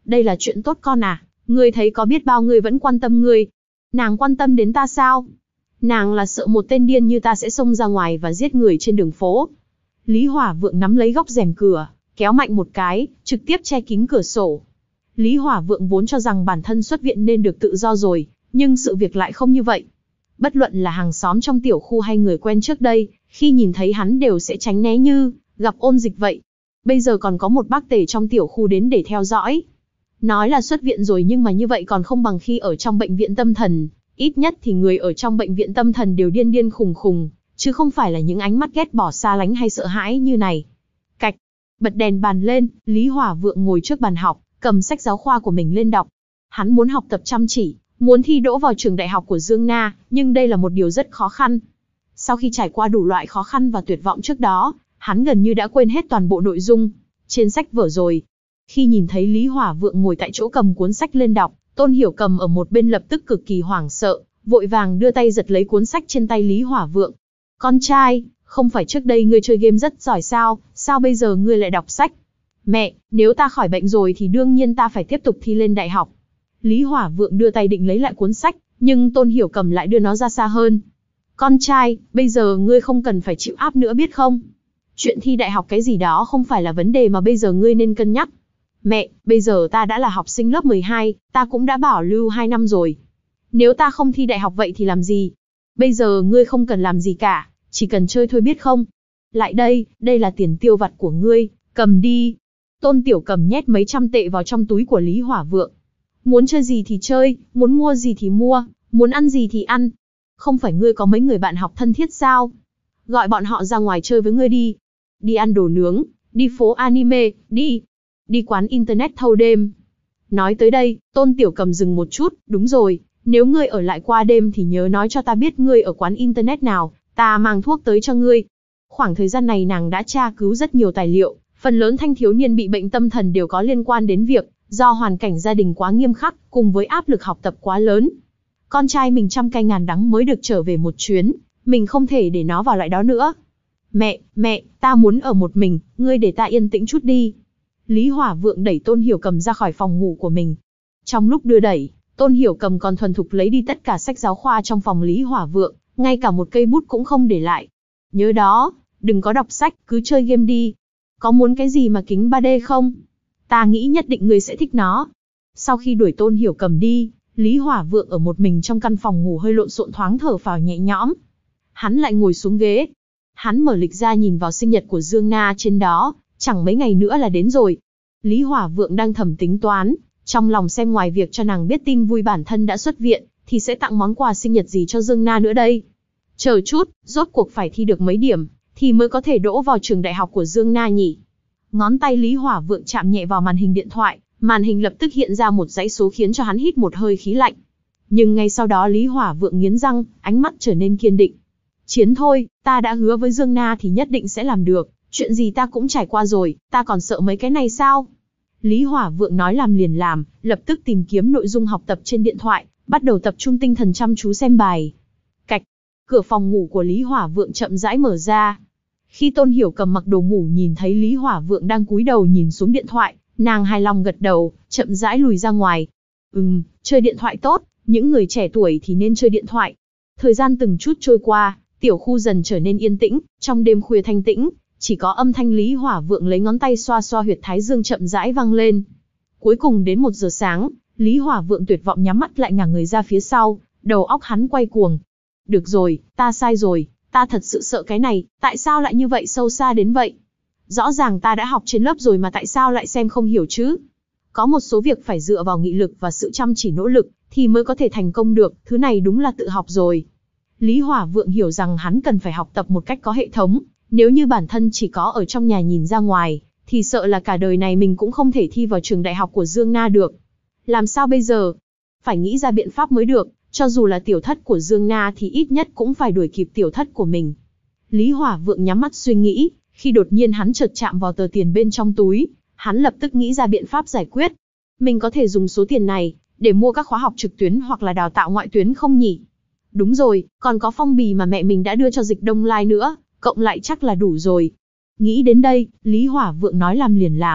đây là chuyện tốt con à, ngươi thấy có biết bao người vẫn quan tâm ngươi. Nàng quan tâm đến ta sao? Nàng là sợ một tên điên như ta sẽ xông ra ngoài và giết người trên đường phố. Lý Hỏa Vượng nắm lấy góc rèm cửa, kéo mạnh một cái, trực tiếp che kín cửa sổ. Lý Hỏa Vượng vốn cho rằng bản thân xuất viện nên được tự do rồi, nhưng sự việc lại không như vậy. Bất luận là hàng xóm trong tiểu khu hay người quen trước đây, khi nhìn thấy hắn đều sẽ tránh né như gặp ôn dịch vậy. Bây giờ còn có một bác tể trong tiểu khu đến để theo dõi. Nói là xuất viện rồi nhưng mà như vậy còn không bằng khi ở trong bệnh viện tâm thần. Ít nhất thì người ở trong bệnh viện tâm thần đều điên điên khùng khùng, chứ không phải là những ánh mắt ghét bỏ xa lánh hay sợ hãi như này. Cạch, bật đèn bàn lên, Lý Hỏa Vượng ngồi trước bàn học, cầm sách giáo khoa của mình lên đọc. Hắn muốn học tập chăm chỉ, muốn thi đỗ vào trường đại học của Dương Na, nhưng đây là một điều rất khó khăn. Sau khi trải qua đủ loại khó khăn và tuyệt vọng trước đó, hắn gần như đã quên hết toàn bộ nội dung trên sách vở rồi. Khi nhìn thấy Lý Hỏa Vượng ngồi tại chỗ cầm cuốn sách lên đọc, Tôn Hiểu Cầm ở một bên lập tức cực kỳ hoảng sợ, vội vàng đưa tay giật lấy cuốn sách trên tay Lý Hỏa Vượng. Con trai, không phải trước đây ngươi chơi game rất giỏi sao, sao bây giờ ngươi lại đọc sách? Mẹ, nếu ta khỏi bệnh rồi thì đương nhiên ta phải tiếp tục thi lên đại học. Lý Hỏa Vượng đưa tay định lấy lại cuốn sách, nhưng Tôn Hiểu Cầm lại đưa nó ra xa hơn. Con trai, bây giờ ngươi không cần phải chịu áp nữa biết không? Chuyện thi đại học cái gì đó không phải là vấn đề mà bây giờ ngươi nên cân nhắc. Mẹ, bây giờ ta đã là học sinh lớp mười hai, ta cũng đã bảo lưu hai năm rồi. Nếu ta không thi đại học vậy thì làm gì? Bây giờ ngươi không cần làm gì cả, chỉ cần chơi thôi biết không? Lại đây, đây là tiền tiêu vặt của ngươi, cầm đi. Tôn Tiểu Cầm nhét mấy trăm tệ vào trong túi của Lý Hỏa Vượng. Muốn chơi gì thì chơi, muốn mua gì thì mua, muốn ăn gì thì ăn. Không phải ngươi có mấy người bạn học thân thiết sao? Gọi bọn họ ra ngoài chơi với ngươi đi. Đi ăn đồ nướng, đi phố anime, đi. Đi quán internet thâu đêm. Nói tới đây, Tôn Tiểu Cầm dừng một chút, đúng rồi, nếu ngươi ở lại qua đêm thì nhớ nói cho ta biết ngươi ở quán internet nào, ta mang thuốc tới cho ngươi. Khoảng thời gian này nàng đã tra cứu rất nhiều tài liệu, phần lớn thanh thiếu niên bị bệnh tâm thần đều có liên quan đến việc do hoàn cảnh gia đình quá nghiêm khắc, cùng với áp lực học tập quá lớn. Con trai mình trăm cay ngàn đắng mới được trở về một chuyến, mình không thể để nó vào lại đó nữa. Mẹ, mẹ, ta muốn ở một mình, ngươi để ta yên tĩnh chút đi. Lý Hỏa Vượng đẩy Tôn Hiểu Cầm ra khỏi phòng ngủ của mình. Trong lúc đưa đẩy, Tôn Hiểu Cầm còn thuần thục lấy đi tất cả sách giáo khoa trong phòng Lý Hỏa Vượng, ngay cả một cây bút cũng không để lại. Nhớ đó, đừng có đọc sách, cứ chơi game đi. Có muốn cái gì mà kính ba D không? Ta nghĩ nhất định ngươi sẽ thích nó. Sau khi đuổi Tôn Hiểu Cầm đi, Lý Hỏa Vượng ở một mình trong căn phòng ngủ hơi lộn xộn thoáng thở phào nhẹ nhõm. Hắn lại ngồi xuống ghế. Hắn mở lịch ra nhìn vào sinh nhật của Dương Na trên đó, chẳng mấy ngày nữa là đến rồi. Lý Hỏa Vượng đang thầm tính toán, trong lòng xem ngoài việc cho nàng biết tin vui bản thân đã xuất viện, thì sẽ tặng món quà sinh nhật gì cho Dương Na nữa đây. Chờ chút, rốt cuộc phải thi được mấy điểm, thì mới có thể đỗ vào trường đại học của Dương Na nhỉ. Ngón tay Lý Hỏa Vượng chạm nhẹ vào màn hình điện thoại, màn hình lập tức hiện ra một dãy số khiến cho hắn hít một hơi khí lạnh. Nhưng ngay sau đó Lý Hỏa Vượng nghiến răng, ánh mắt trở nên kiên định. Chiến thôi, ta đã hứa với Dương Na thì nhất định sẽ làm được, chuyện gì ta cũng trải qua rồi, ta còn sợ mấy cái này sao? Lý Hỏa Vượng nói làm liền làm, lập tức tìm kiếm nội dung học tập trên điện thoại, bắt đầu tập trung tinh thần chăm chú xem bài. Cạch, cửa phòng ngủ của Lý Hỏa Vượng chậm rãi mở ra. Khi Tôn Hiểu Cầm mặc đồ ngủ nhìn thấy Lý Hỏa Vượng đang cúi đầu nhìn xuống điện thoại, nàng hài lòng gật đầu, chậm rãi lùi ra ngoài. Ừm, chơi điện thoại tốt, những người trẻ tuổi thì nên chơi điện thoại. Thời gian từng chút trôi qua, tiểu khu dần trở nên yên tĩnh, trong đêm khuya thanh tĩnh, chỉ có âm thanh Lý Hỏa Vượng lấy ngón tay xoa xoa huyệt thái dương chậm rãi vang lên. Cuối cùng đến một giờ sáng, Lý Hỏa Vượng tuyệt vọng nhắm mắt lại ngả người ra phía sau, đầu óc hắn quay cuồng. Được rồi, ta sai rồi, ta thật sự sợ cái này, tại sao lại như vậy sâu xa đến vậy? Rõ ràng ta đã học trên lớp rồi mà tại sao lại xem không hiểu chứ? Có một số việc phải dựa vào nghị lực và sự chăm chỉ nỗ lực, thì mới có thể thành công được, thứ này đúng là tự học rồi. Lý Hỏa Vượng hiểu rằng hắn cần phải học tập một cách có hệ thống, nếu như bản thân chỉ có ở trong nhà nhìn ra ngoài, thì sợ là cả đời này mình cũng không thể thi vào trường đại học của Dương Na được. Làm sao bây giờ? Phải nghĩ ra biện pháp mới được, cho dù là tiểu thất của Dương Na thì ít nhất cũng phải đuổi kịp tiểu thất của mình. Lý Hỏa Vượng nhắm mắt suy nghĩ, khi đột nhiên hắn chợt chạm vào tờ tiền bên trong túi, hắn lập tức nghĩ ra biện pháp giải quyết. Mình có thể dùng số tiền này để mua các khóa học trực tuyến hoặc là đào tạo ngoại tuyến không nhỉ? Đúng rồi, còn có phong bì mà mẹ mình đã đưa cho Dịch Đông Lai nữa, cộng lại chắc là đủ rồi. Nghĩ đến đây, Lý Hỏa Vượng nói làm liền làm,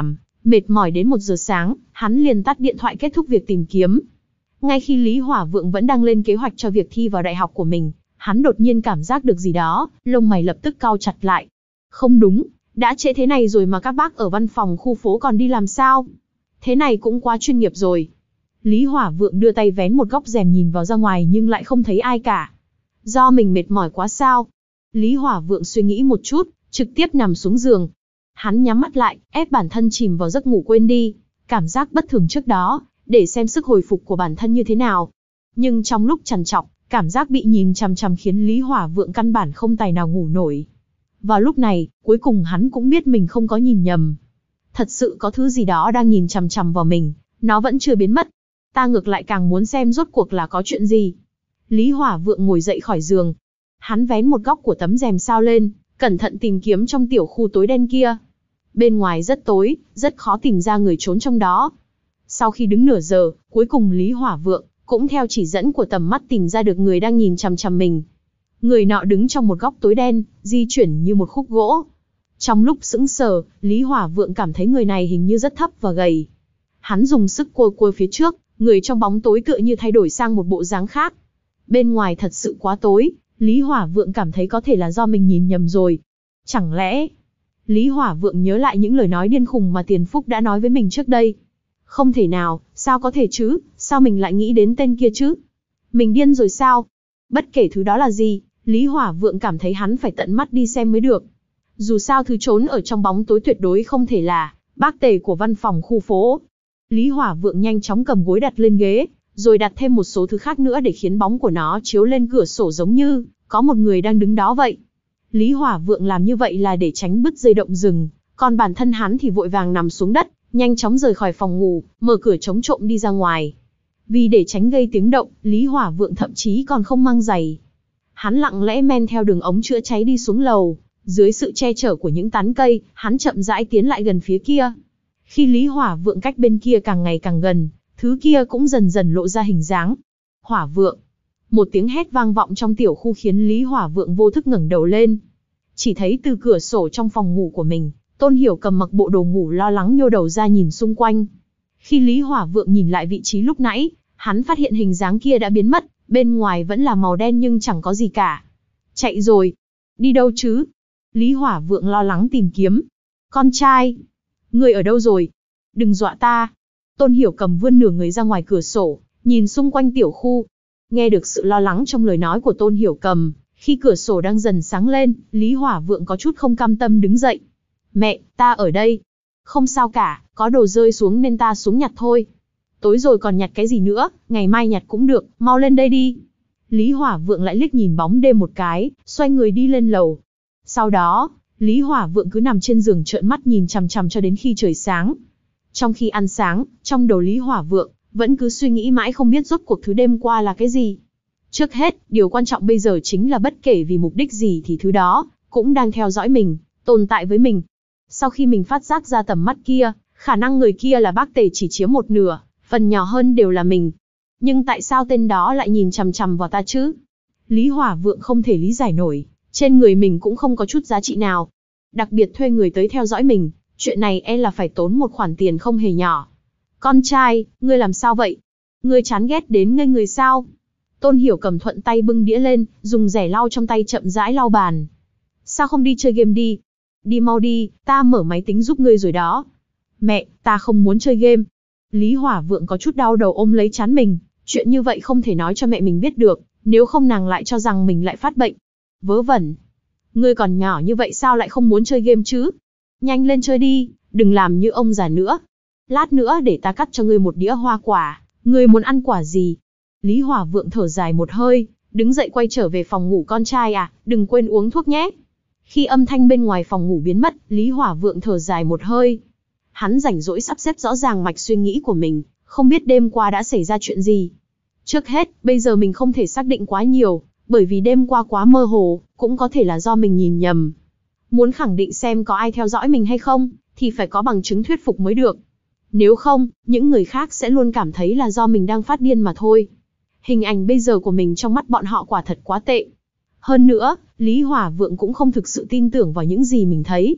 Mệt mỏi đến một giờ sáng, hắn liền tắt điện thoại kết thúc việc tìm kiếm. Ngay khi Lý Hỏa Vượng vẫn đang lên kế hoạch cho việc thi vào đại học của mình, hắn đột nhiên cảm giác được gì đó, lông mày lập tức cau chặt lại. Không đúng, đã trễ thế này rồi mà các bác ở văn phòng khu phố còn đi làm sao? Thế này cũng quá chuyên nghiệp rồi. Lý Hỏa Vượng đưa tay vén một góc rèm nhìn vào ra ngoài nhưng lại không thấy ai cả. Do mình mệt mỏi quá sao? Lý Hỏa Vượng suy nghĩ một chút, trực tiếp nằm xuống giường. Hắn nhắm mắt lại, ép bản thân chìm vào giấc ngủ quên đi cảm giác bất thường trước đó, để xem sức hồi phục của bản thân như thế nào. Nhưng trong lúc trằn trọc, cảm giác bị nhìn chằm chằm khiến Lý Hỏa Vượng căn bản không tài nào ngủ nổi. Vào lúc này, cuối cùng hắn cũng biết mình không có nhìn nhầm. Thật sự có thứ gì đó đang nhìn chằm chằm vào mình, nó vẫn chưa biến mất. Ta ngược lại càng muốn xem rốt cuộc là có chuyện gì. Lý Hỏa Vượng ngồi dậy khỏi giường. Hắn vén một góc của tấm rèm sao lên, cẩn thận tìm kiếm trong tiểu khu tối đen kia. Bên ngoài rất tối, rất khó tìm ra người trốn trong đó. Sau khi đứng nửa giờ, cuối cùng Lý Hỏa Vượng cũng theo chỉ dẫn của tầm mắt tìm ra được người đang nhìn chằm chằm mình. Người nọ đứng trong một góc tối đen, di chuyển như một khúc gỗ. Trong lúc sững sờ, Lý Hỏa Vượng cảm thấy người này hình như rất thấp và gầy. Hắn dùng sức cua cua phía trước, người trong bóng tối tựa như thay đổi sang một bộ dáng khác. Bên ngoài thật sự quá tối, Lý Hỏa Vượng cảm thấy có thể là do mình nhìn nhầm rồi. Chẳng lẽ... Lý Hỏa Vượng nhớ lại những lời nói điên khùng mà Tiền Phúc đã nói với mình trước đây. Không thể nào, sao có thể chứ, sao mình lại nghĩ đến tên kia chứ? Mình điên rồi sao? Bất kể thứ đó là gì, Lý Hỏa Vượng cảm thấy hắn phải tận mắt đi xem mới được. Dù sao thứ trốn ở trong bóng tối tuyệt đối không thể là bác tề của văn phòng khu phố. Lý Hỏa Vượng nhanh chóng cầm gối đặt lên ghế, rồi đặt thêm một số thứ khác nữa để khiến bóng của nó chiếu lên cửa sổ giống như có một người đang đứng đó vậy. Lý Hỏa Vượng làm như vậy là để tránh bứt dây động rừng, còn bản thân hắn thì vội vàng nằm xuống đất, nhanh chóng rời khỏi phòng ngủ, mở cửa chống trộm đi ra ngoài. Vì để tránh gây tiếng động, Lý Hỏa Vượng thậm chí còn không mang giày. Hắn lặng lẽ men theo đường ống chữa cháy đi xuống lầu, dưới sự che chở của những tán cây, hắn chậm rãi tiến lại gần phía kia. Khi Lý Hỏa Vượng cách bên kia càng ngày càng gần, thứ kia cũng dần dần lộ ra hình dáng. Hỏa Vượng. Một tiếng hét vang vọng trong tiểu khu khiến Lý Hỏa Vượng vô thức ngẩng đầu lên. Chỉ thấy từ cửa sổ trong phòng ngủ của mình, Tôn Hiểu Cầm mặc bộ đồ ngủ lo lắng nhô đầu ra nhìn xung quanh. Khi Lý Hỏa Vượng nhìn lại vị trí lúc nãy, hắn phát hiện hình dáng kia đã biến mất, bên ngoài vẫn là màu đen nhưng chẳng có gì cả. Chạy rồi. Đi đâu chứ? Lý Hỏa Vượng lo lắng tìm kiếm. Con trai! Người ở đâu rồi? Đừng dọa ta. Tôn Hiểu Cầm vươn nửa người ra ngoài cửa sổ, nhìn xung quanh tiểu khu. Nghe được sự lo lắng trong lời nói của Tôn Hiểu Cầm, khi cửa sổ đang dần sáng lên, Lý Hỏa Vượng có chút không cam tâm đứng dậy. Mẹ, ta ở đây. Không sao cả, có đồ rơi xuống nên ta xuống nhặt thôi. Tối rồi còn nhặt cái gì nữa, ngày mai nhặt cũng được, mau lên đây đi. Lý Hỏa Vượng lại liếc nhìn bóng đêm một cái, xoay người đi lên lầu. Sau đó, Lý Hỏa Vượng cứ nằm trên giường trợn mắt nhìn chằm chằm cho đến khi trời sáng. Trong khi ăn sáng, trong đầu Lý Hỏa Vượng vẫn cứ suy nghĩ mãi không biết rốt cuộc thứ đêm qua là cái gì. Trước hết, điều quan trọng bây giờ chính là bất kể vì mục đích gì thì thứ đó cũng đang theo dõi mình, tồn tại với mình. Sau khi mình phát giác ra tầm mắt kia, khả năng người kia là bác tề chỉ chiếm một nửa, phần nhỏ hơn đều là mình. Nhưng tại sao tên đó lại nhìn chằm chằm vào ta chứ? Lý Hỏa Vượng không thể lý giải nổi, trên người mình cũng không có chút giá trị nào. Đặc biệt thuê người tới theo dõi mình, chuyện này e là phải tốn một khoản tiền không hề nhỏ. Con trai, ngươi làm sao vậy? Ngươi chán ghét đến ngây người sao? Tôn Hiểu Cầm thuận tay bưng đĩa lên, dùng rẻ lau trong tay chậm rãi lau bàn. Sao không đi chơi game đi? Đi mau đi, ta mở máy tính giúp ngươi rồi đó. Mẹ, ta không muốn chơi game. Lý Hỏa Vượng có chút đau đầu ôm lấy trán mình, chuyện như vậy không thể nói cho mẹ mình biết được, nếu không nàng lại cho rằng mình lại phát bệnh. Vớ vẩn. Ngươi còn nhỏ như vậy sao lại không muốn chơi game chứ? Nhanh lên chơi đi, đừng làm như ông già nữa. Lát nữa để ta cắt cho ngươi một đĩa hoa quả, ngươi muốn ăn quả gì? Lý Hỏa Vượng thở dài một hơi, đứng dậy quay trở về phòng ngủ. Con trai à, đừng quên uống thuốc nhé. Khi âm thanh bên ngoài phòng ngủ biến mất, Lý Hỏa Vượng thở dài một hơi. Hắn rảnh rỗi sắp xếp rõ ràng mạch suy nghĩ của mình, không biết đêm qua đã xảy ra chuyện gì. Trước hết, bây giờ mình không thể xác định quá nhiều, bởi vì đêm qua quá mơ hồ, cũng có thể là do mình nhìn nhầm. Muốn khẳng định xem có ai theo dõi mình hay không, thì phải có bằng chứng thuyết phục mới được. Nếu không, những người khác sẽ luôn cảm thấy là do mình đang phát điên mà thôi. Hình ảnh bây giờ của mình trong mắt bọn họ quả thật quá tệ. Hơn nữa, Lý Hỏa Vượng cũng không thực sự tin tưởng vào những gì mình thấy.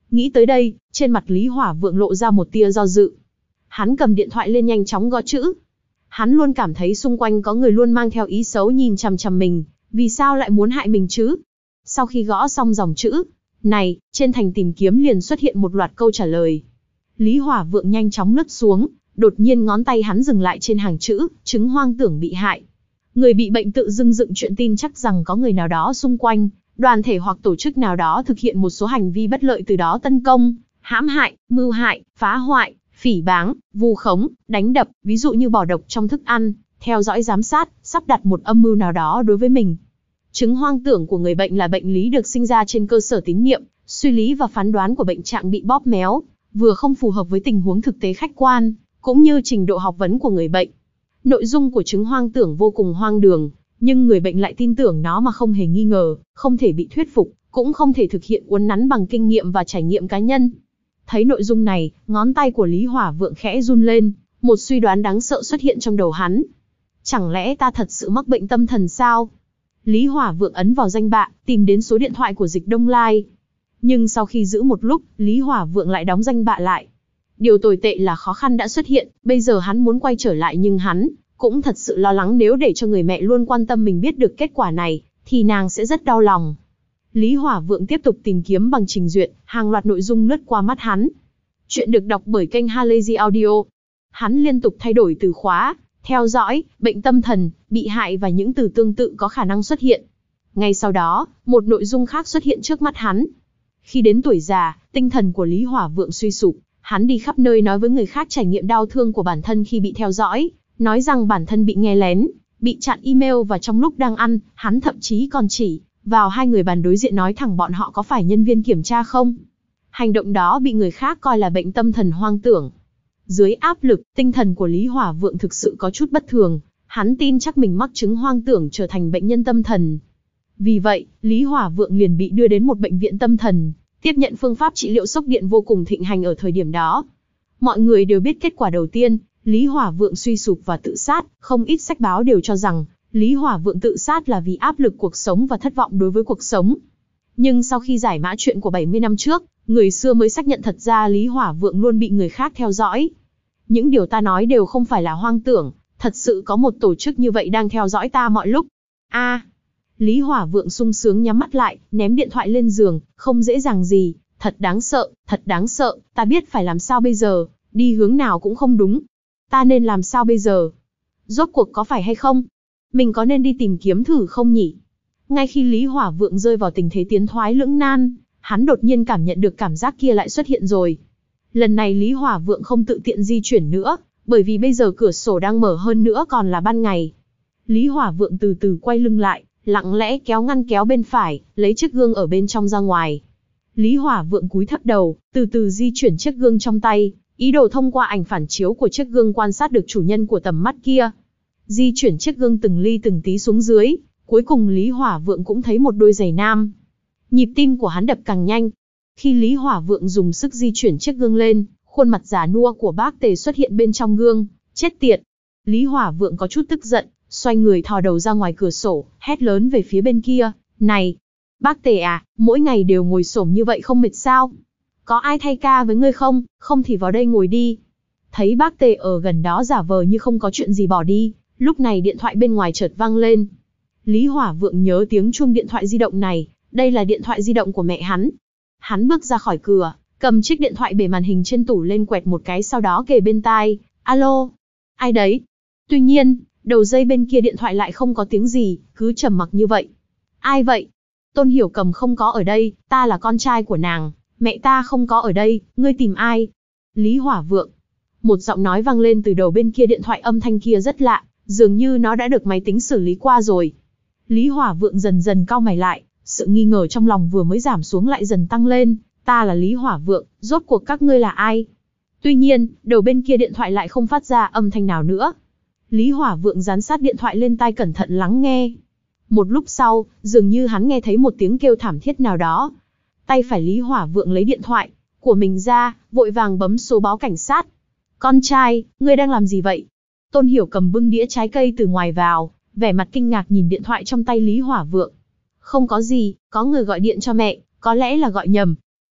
Nghĩ tới đây, trên mặt Lý Hỏa Vượng lộ ra một tia do dự. Hắn cầm điện thoại lên nhanh chóng gõ chữ. Hắn luôn cảm thấy xung quanh có người luôn mang theo ý xấu nhìn chằm chằm mình, vì sao lại muốn hại mình chứ? Sau khi gõ xong dòng chữ này, trên thành tìm kiếm liền xuất hiện một loạt câu trả lời. Lý Hỏa Vượng nhanh chóng lướt xuống, đột nhiên ngón tay hắn dừng lại trên hàng chữ, chứng hoang tưởng bị hại. Người bị bệnh tự dưng dựng chuyện tin chắc rằng có người nào đó xung quanh, đoàn thể hoặc tổ chức nào đó thực hiện một số hành vi bất lợi từ đó tấn công, hãm hại, mưu hại, phá hoại, phỉ báng, vu khống, đánh đập, ví dụ như bỏ độc trong thức ăn, theo dõi giám sát, sắp đặt một âm mưu nào đó đối với mình. Chứng hoang tưởng của người bệnh là bệnh lý được sinh ra trên cơ sở tín niệm, suy lý và phán đoán của bệnh trạng bị bóp méo, vừa không phù hợp với tình huống thực tế khách quan, cũng như trình độ học vấn của người bệnh. Nội dung của chứng hoang tưởng vô cùng hoang đường, nhưng người bệnh lại tin tưởng nó mà không hề nghi ngờ, không thể bị thuyết phục, cũng không thể thực hiện uốn nắn bằng kinh nghiệm và trải nghiệm cá nhân. Thấy nội dung này, ngón tay của Lý Hỏa Vượng khẽ run lên, một suy đoán đáng sợ xuất hiện trong đầu hắn. Chẳng lẽ ta thật sự mắc bệnh tâm thần sao? Lý Hỏa Vượng ấn vào danh bạ, tìm đến số điện thoại của Dịch Đông Lai. Nhưng sau khi giữ một lúc, Lý Hỏa Vượng lại đóng danh bạ lại. Điều tồi tệ là khó khăn đã xuất hiện, bây giờ hắn muốn quay trở lại nhưng hắn cũng thật sự lo lắng nếu để cho người mẹ luôn quan tâm mình biết được kết quả này, thì nàng sẽ rất đau lòng. Lý Hỏa Vượng tiếp tục tìm kiếm bằng trình duyệt, hàng loạt nội dung lướt qua mắt hắn. Chuyện được đọc bởi kênh Halazy Audio. Hắn liên tục thay đổi từ khóa, theo dõi, bệnh tâm thần, bị hại và những từ tương tự có khả năng xuất hiện. Ngay sau đó, một nội dung khác xuất hiện trước mắt hắn. Khi đến tuổi già, tinh thần của Lý Hỏa Vượng suy sụp, hắn đi khắp nơi nói với người khác trải nghiệm đau thương của bản thân khi bị theo dõi, nói rằng bản thân bị nghe lén, bị chặn email và trong lúc đang ăn, hắn thậm chí còn chỉ vào hai người bàn đối diện nói thẳng bọn họ có phải nhân viên kiểm tra không. Hành động đó bị người khác coi là bệnh tâm thần hoang tưởng. Dưới áp lực, tinh thần của Lý Hỏa Vượng thực sự có chút bất thường, hắn tin chắc mình mắc chứng hoang tưởng trở thành bệnh nhân tâm thần. Vì vậy, Lý Hỏa Vượng liền bị đưa đến một bệnh viện tâm thần, tiếp nhận phương pháp trị liệu sốc điện vô cùng thịnh hành ở thời điểm đó. Mọi người đều biết kết quả đầu tiên, Lý Hỏa Vượng suy sụp và tự sát, không ít sách báo đều cho rằng Lý Hỏa Vượng tự sát là vì áp lực cuộc sống và thất vọng đối với cuộc sống. Nhưng sau khi giải mã chuyện của bảy mươi năm trước, người xưa mới xác nhận thật ra Lý Hỏa Vượng luôn bị người khác theo dõi. Những điều ta nói đều không phải là hoang tưởng, thật sự có một tổ chức như vậy đang theo dõi ta mọi lúc. A, à, Lý Hỏa Vượng sung sướng nhắm mắt lại, ném điện thoại lên giường, không dễ dàng gì, thật đáng sợ, thật đáng sợ, ta biết phải làm sao bây giờ, đi hướng nào cũng không đúng. Ta nên làm sao bây giờ? Rốt cuộc có phải hay không? Mình có nên đi tìm kiếm thử không nhỉ? Ngay khi Lý Hỏa Vượng rơi vào tình thế tiến thoái lưỡng nan, hắn đột nhiên cảm nhận được cảm giác kia lại xuất hiện rồi. Lần này Lý Hỏa Vượng không tự tiện di chuyển nữa, bởi vì bây giờ cửa sổ đang mở hơn nữa còn là ban ngày. Lý Hỏa Vượng từ từ quay lưng lại, lặng lẽ kéo ngăn kéo bên phải, lấy chiếc gương ở bên trong ra ngoài. Lý Hỏa Vượng cúi thấp đầu, từ từ di chuyển chiếc gương trong tay, ý đồ thông qua ảnh phản chiếu của chiếc gương quan sát được chủ nhân của tầm mắt kia. Di chuyển chiếc gương từng ly từng tí xuống dưới, cuối cùng Lý Hỏa Vượng cũng thấy một đôi giày nam. Nhịp tim của hắn đập càng nhanh. Khi Lý Hỏa Vượng dùng sức di chuyển chiếc gương lên, khuôn mặt già nua của bác Tề xuất hiện bên trong gương. Chết tiệt! Lý Hỏa Vượng có chút tức giận, xoay người thò đầu ra ngoài cửa sổ, hét lớn về phía bên kia. Này! Bác Tề à, mỗi ngày đều ngồi xổm như vậy không mệt sao? Có ai thay ca với ngươi không? Không thì vào đây ngồi đi. Thấy bác Tề ở gần đó giả vờ như không có chuyện gì bỏ đi, lúc này điện thoại bên ngoài chợt vang lên. Lý Hỏa Vượng nhớ tiếng chuông điện thoại di động này, đây là điện thoại di động của mẹ hắn. Hắn bước ra khỏi cửa, cầm chiếc điện thoại bề màn hình trên tủ lên quẹt một cái sau đó kề bên tai. Alo? Ai đấy? Tuy nhiên, đầu dây bên kia điện thoại lại không có tiếng gì, cứ trầm mặc như vậy. Ai vậy? Tôn Hiểu Cầm không có ở đây, ta là con trai của nàng, mẹ ta không có ở đây, ngươi tìm ai? Lý Hỏa Vượng. Một giọng nói vang lên từ đầu bên kia điện thoại, âm thanh kia rất lạ, dường như nó đã được máy tính xử lý qua rồi. Lý Hỏa Vượng dần dần cau mày lại, sự nghi ngờ trong lòng vừa mới giảm xuống lại dần tăng lên. Ta là Lý Hỏa Vượng, rốt cuộc các ngươi là ai? Tuy nhiên, đầu bên kia điện thoại lại không phát ra âm thanh nào nữa. Lý Hỏa Vượng dán sát điện thoại lên tai cẩn thận lắng nghe. Một lúc sau, dường như hắn nghe thấy một tiếng kêu thảm thiết nào đó. Tay phải Lý Hỏa Vượng lấy điện thoại của mình ra, vội vàng bấm số báo cảnh sát. Con trai, ngươi đang làm gì vậy? Tôn Hiểu Cầm bưng đĩa trái cây từ ngoài vào, vẻ mặt kinh ngạc nhìn điện thoại trong tay Lý Hỏa Vượng. Không có gì, có người gọi điện cho mẹ, có lẽ là gọi nhầm.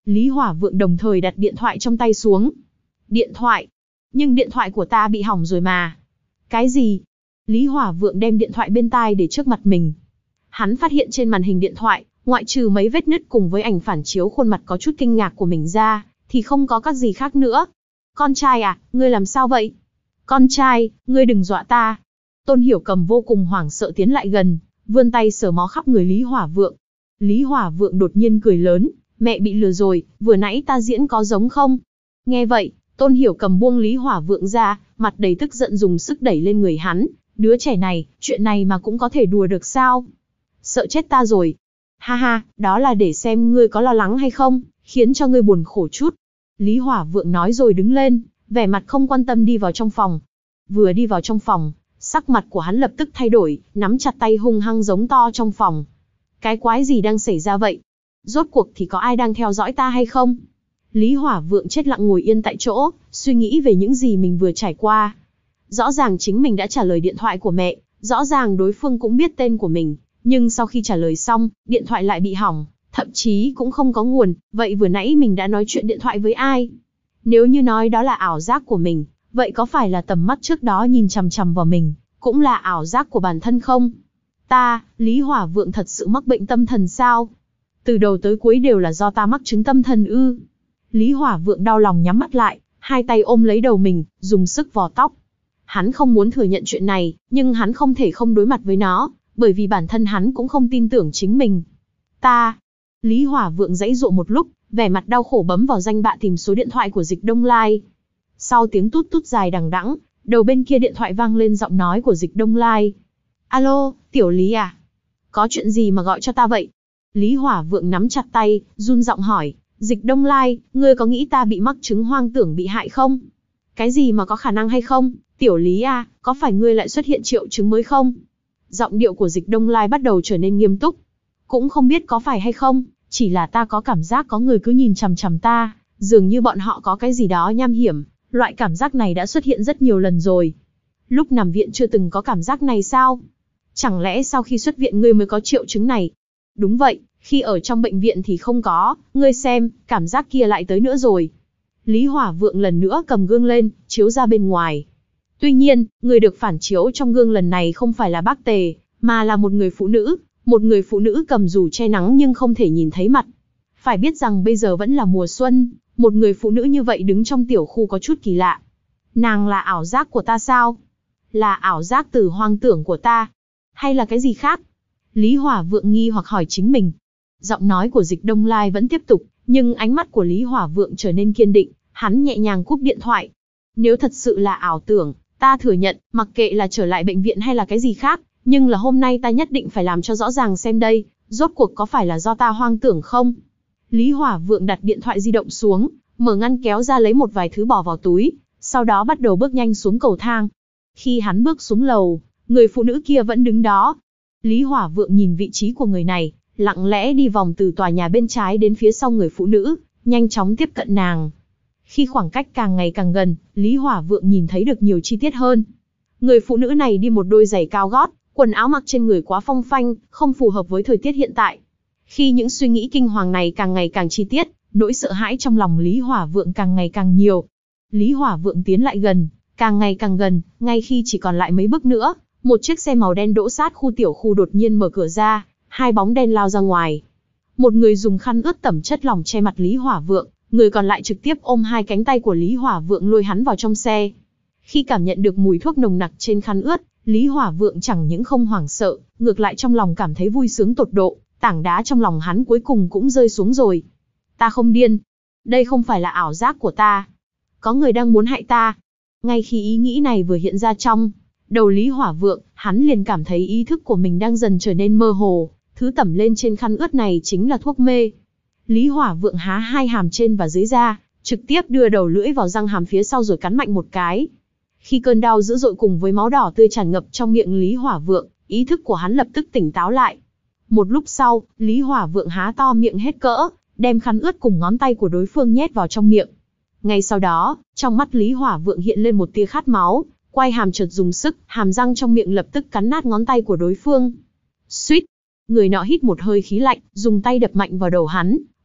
Lý Hỏa Vượng đồng thời đặt điện thoại trong tay xuống. Điện thoại? Nhưng điện thoại của ta bị hỏng rồi mà. Cái gì? Lý Hỏa Vượng đem điện thoại bên tai để trước mặt mình. Hắn phát hiện trên màn hình điện thoại, ngoại trừ mấy vết nứt cùng với ảnh phản chiếu khuôn mặt có chút kinh ngạc của mình ra, thì không có các gì khác nữa. Con trai à, ngươi làm sao vậy? Con trai, ngươi đừng dọa ta. Tôn Hiểu Cầm vô cùng hoảng sợ tiến lại gần, vươn tay sờ mó khắp người Lý Hỏa Vượng. Lý Hỏa Vượng đột nhiên cười lớn, mẹ bị lừa rồi, vừa nãy ta diễn có giống không? Nghe vậy, Tôn Hiểu Cầm buông Lý Hỏa Vượng ra, mặt đầy tức giận dùng sức đẩy lên người hắn. Đứa trẻ này, chuyện này mà cũng có thể đùa được sao? Sợ chết ta rồi. Ha ha, đó là để xem ngươi có lo lắng hay không, khiến cho ngươi buồn khổ chút. Lý Hỏa Vượng nói rồi đứng lên, vẻ mặt không quan tâm đi vào trong phòng. Vừa đi vào trong phòng, sắc mặt của hắn lập tức thay đổi, nắm chặt tay hung hăng giống to trong phòng. Cái quái gì đang xảy ra vậy? Rốt cuộc thì có ai đang theo dõi ta hay không? Lý Hỏa Vượng chết lặng ngồi yên tại chỗ, suy nghĩ về những gì mình vừa trải qua. Rõ ràng chính mình đã trả lời điện thoại của mẹ, rõ ràng đối phương cũng biết tên của mình, nhưng sau khi trả lời xong, điện thoại lại bị hỏng, thậm chí cũng không có nguồn, vậy vừa nãy mình đã nói chuyện điện thoại với ai? Nếu như nói đó là ảo giác của mình, vậy có phải là tầm mắt trước đó nhìn chằm chằm vào mình, cũng là ảo giác của bản thân không? Ta, Lý Hỏa Vượng thật sự mắc bệnh tâm thần sao? Từ đầu tới cuối đều là do ta mắc chứng tâm thần ư? Lý Hỏa Vượng đau lòng nhắm mắt lại, hai tay ôm lấy đầu mình, dùng sức vò tóc. Hắn không muốn thừa nhận chuyện này, nhưng hắn không thể không đối mặt với nó, bởi vì bản thân hắn cũng không tin tưởng chính mình. Ta, Lý Hỏa Vượng giãy giụa một lúc, vẻ mặt đau khổ bấm vào danh bạ tìm số điện thoại của Dịch Đông Lai. Sau tiếng tút tút dài đằng đẵng, đầu bên kia điện thoại vang lên giọng nói của Dịch Đông Lai. Alo, Tiểu Lý à? Có chuyện gì mà gọi cho ta vậy? Lý Hỏa Vượng nắm chặt tay, run giọng hỏi. Dịch Đông Lai, ngươi có nghĩ ta bị mắc chứng hoang tưởng bị hại không? Cái gì mà có khả năng hay không? Tiểu Lý à, có phải ngươi lại xuất hiện triệu chứng mới không? Giọng điệu của Dịch Đông Lai bắt đầu trở nên nghiêm túc. Cũng không biết có phải hay không, chỉ là ta có cảm giác có người cứ nhìn chằm chằm ta, dường như bọn họ có cái gì đó nham hiểm, loại cảm giác này đã xuất hiện rất nhiều lần rồi. Lúc nằm viện chưa từng có cảm giác này sao? Chẳng lẽ sau khi xuất viện ngươi mới có triệu chứng này? Đúng vậy, khi ở trong bệnh viện thì không có, ngươi xem, cảm giác kia lại tới nữa rồi. Lý Hỏa Vượng lần nữa cầm gương lên, chiếu ra bên ngoài. Tuy nhiên, người được phản chiếu trong gương lần này không phải là bác Tề, mà là một người phụ nữ, một người phụ nữ cầm dù che nắng nhưng không thể nhìn thấy mặt. Phải biết rằng bây giờ vẫn là mùa xuân, một người phụ nữ như vậy đứng trong tiểu khu có chút kỳ lạ. Nàng là ảo giác của ta sao? Là ảo giác từ hoang tưởng của ta? Hay là cái gì khác? Lý Hỏa Vượng nghi hoặc hỏi chính mình. Giọng nói của Dịch Đông Lai vẫn tiếp tục, nhưng ánh mắt của Lý Hỏa Vượng trở nên kiên định, hắn nhẹ nhàng cúp điện thoại. Nếu thật sự là ảo tưởng, ta thừa nhận, mặc kệ là trở lại bệnh viện hay là cái gì khác, nhưng là hôm nay ta nhất định phải làm cho rõ ràng xem đây, rốt cuộc có phải là do ta hoang tưởng không? Lý Hỏa Vượng đặt điện thoại di động xuống, mở ngăn kéo ra lấy một vài thứ bỏ vào túi, sau đó bắt đầu bước nhanh xuống cầu thang. Khi hắn bước xuống lầu, người phụ nữ kia vẫn đứng đó. Lý Hỏa Vượng nhìn vị trí của người này, lặng lẽ đi vòng từ tòa nhà bên trái đến phía sau người phụ nữ, nhanh chóng tiếp cận nàng. Khi khoảng cách càng ngày càng gần, Lý Hỏa Vượng nhìn thấy được nhiều chi tiết hơn. Người phụ nữ này đi một đôi giày cao gót, quần áo mặc trên người quá phong phanh, không phù hợp với thời tiết hiện tại. Khi những suy nghĩ kinh hoàng này càng ngày càng chi tiết, nỗi sợ hãi trong lòng Lý Hỏa Vượng càng ngày càng nhiều. Lý Hỏa Vượng tiến lại gần, càng ngày càng gần, ngay khi chỉ còn lại mấy bước nữa, một chiếc xe màu đen đỗ sát khu tiểu khu đột nhiên mở cửa ra, hai bóng đen lao ra ngoài. Một người dùng khăn ướt tẩm chất lỏng che mặt Lý Hỏa Vượng, người còn lại trực tiếp ôm hai cánh tay của Lý Hỏa Vượng lôi hắn vào trong xe. Khi cảm nhận được mùi thuốc nồng nặc trên khăn ướt, Lý Hỏa Vượng chẳng những không hoảng sợ, ngược lại trong lòng cảm thấy vui sướng tột độ, tảng đá trong lòng hắn cuối cùng cũng rơi xuống rồi. Ta không điên. Đây không phải là ảo giác của ta. Có người đang muốn hại ta. Ngay khi ý nghĩ này vừa hiện ra trong đầu Lý Hỏa Vượng, hắn liền cảm thấy ý thức của mình đang dần trở nên mơ hồ, thứ tẩm lên trên khăn ướt này chính là thuốc mê. Lý Hỏa Vượng há hai hàm trên và dưới ra, trực tiếp đưa đầu lưỡi vào răng hàm phía sau rồi cắn mạnh một cái. Khi cơn đau dữ dội cùng với máu đỏ tươi tràn ngập trong miệng Lý Hỏa Vượng, ý thức của hắn lập tức tỉnh táo lại. Một lúc sau, Lý Hỏa Vượng há to miệng hết cỡ, đem khăn ướt cùng ngón tay của đối phương nhét vào trong miệng. Ngay sau đó, trong mắt Lý Hỏa Vượng hiện lên một tia khát máu, quay hàm chợt dùng sức, hàm răng trong miệng lập tức cắn nát ngón tay của đối phương. Suýt! Người nọ hít một hơi khí lạnh, dùng tay đập mạnh vào đầu hắn,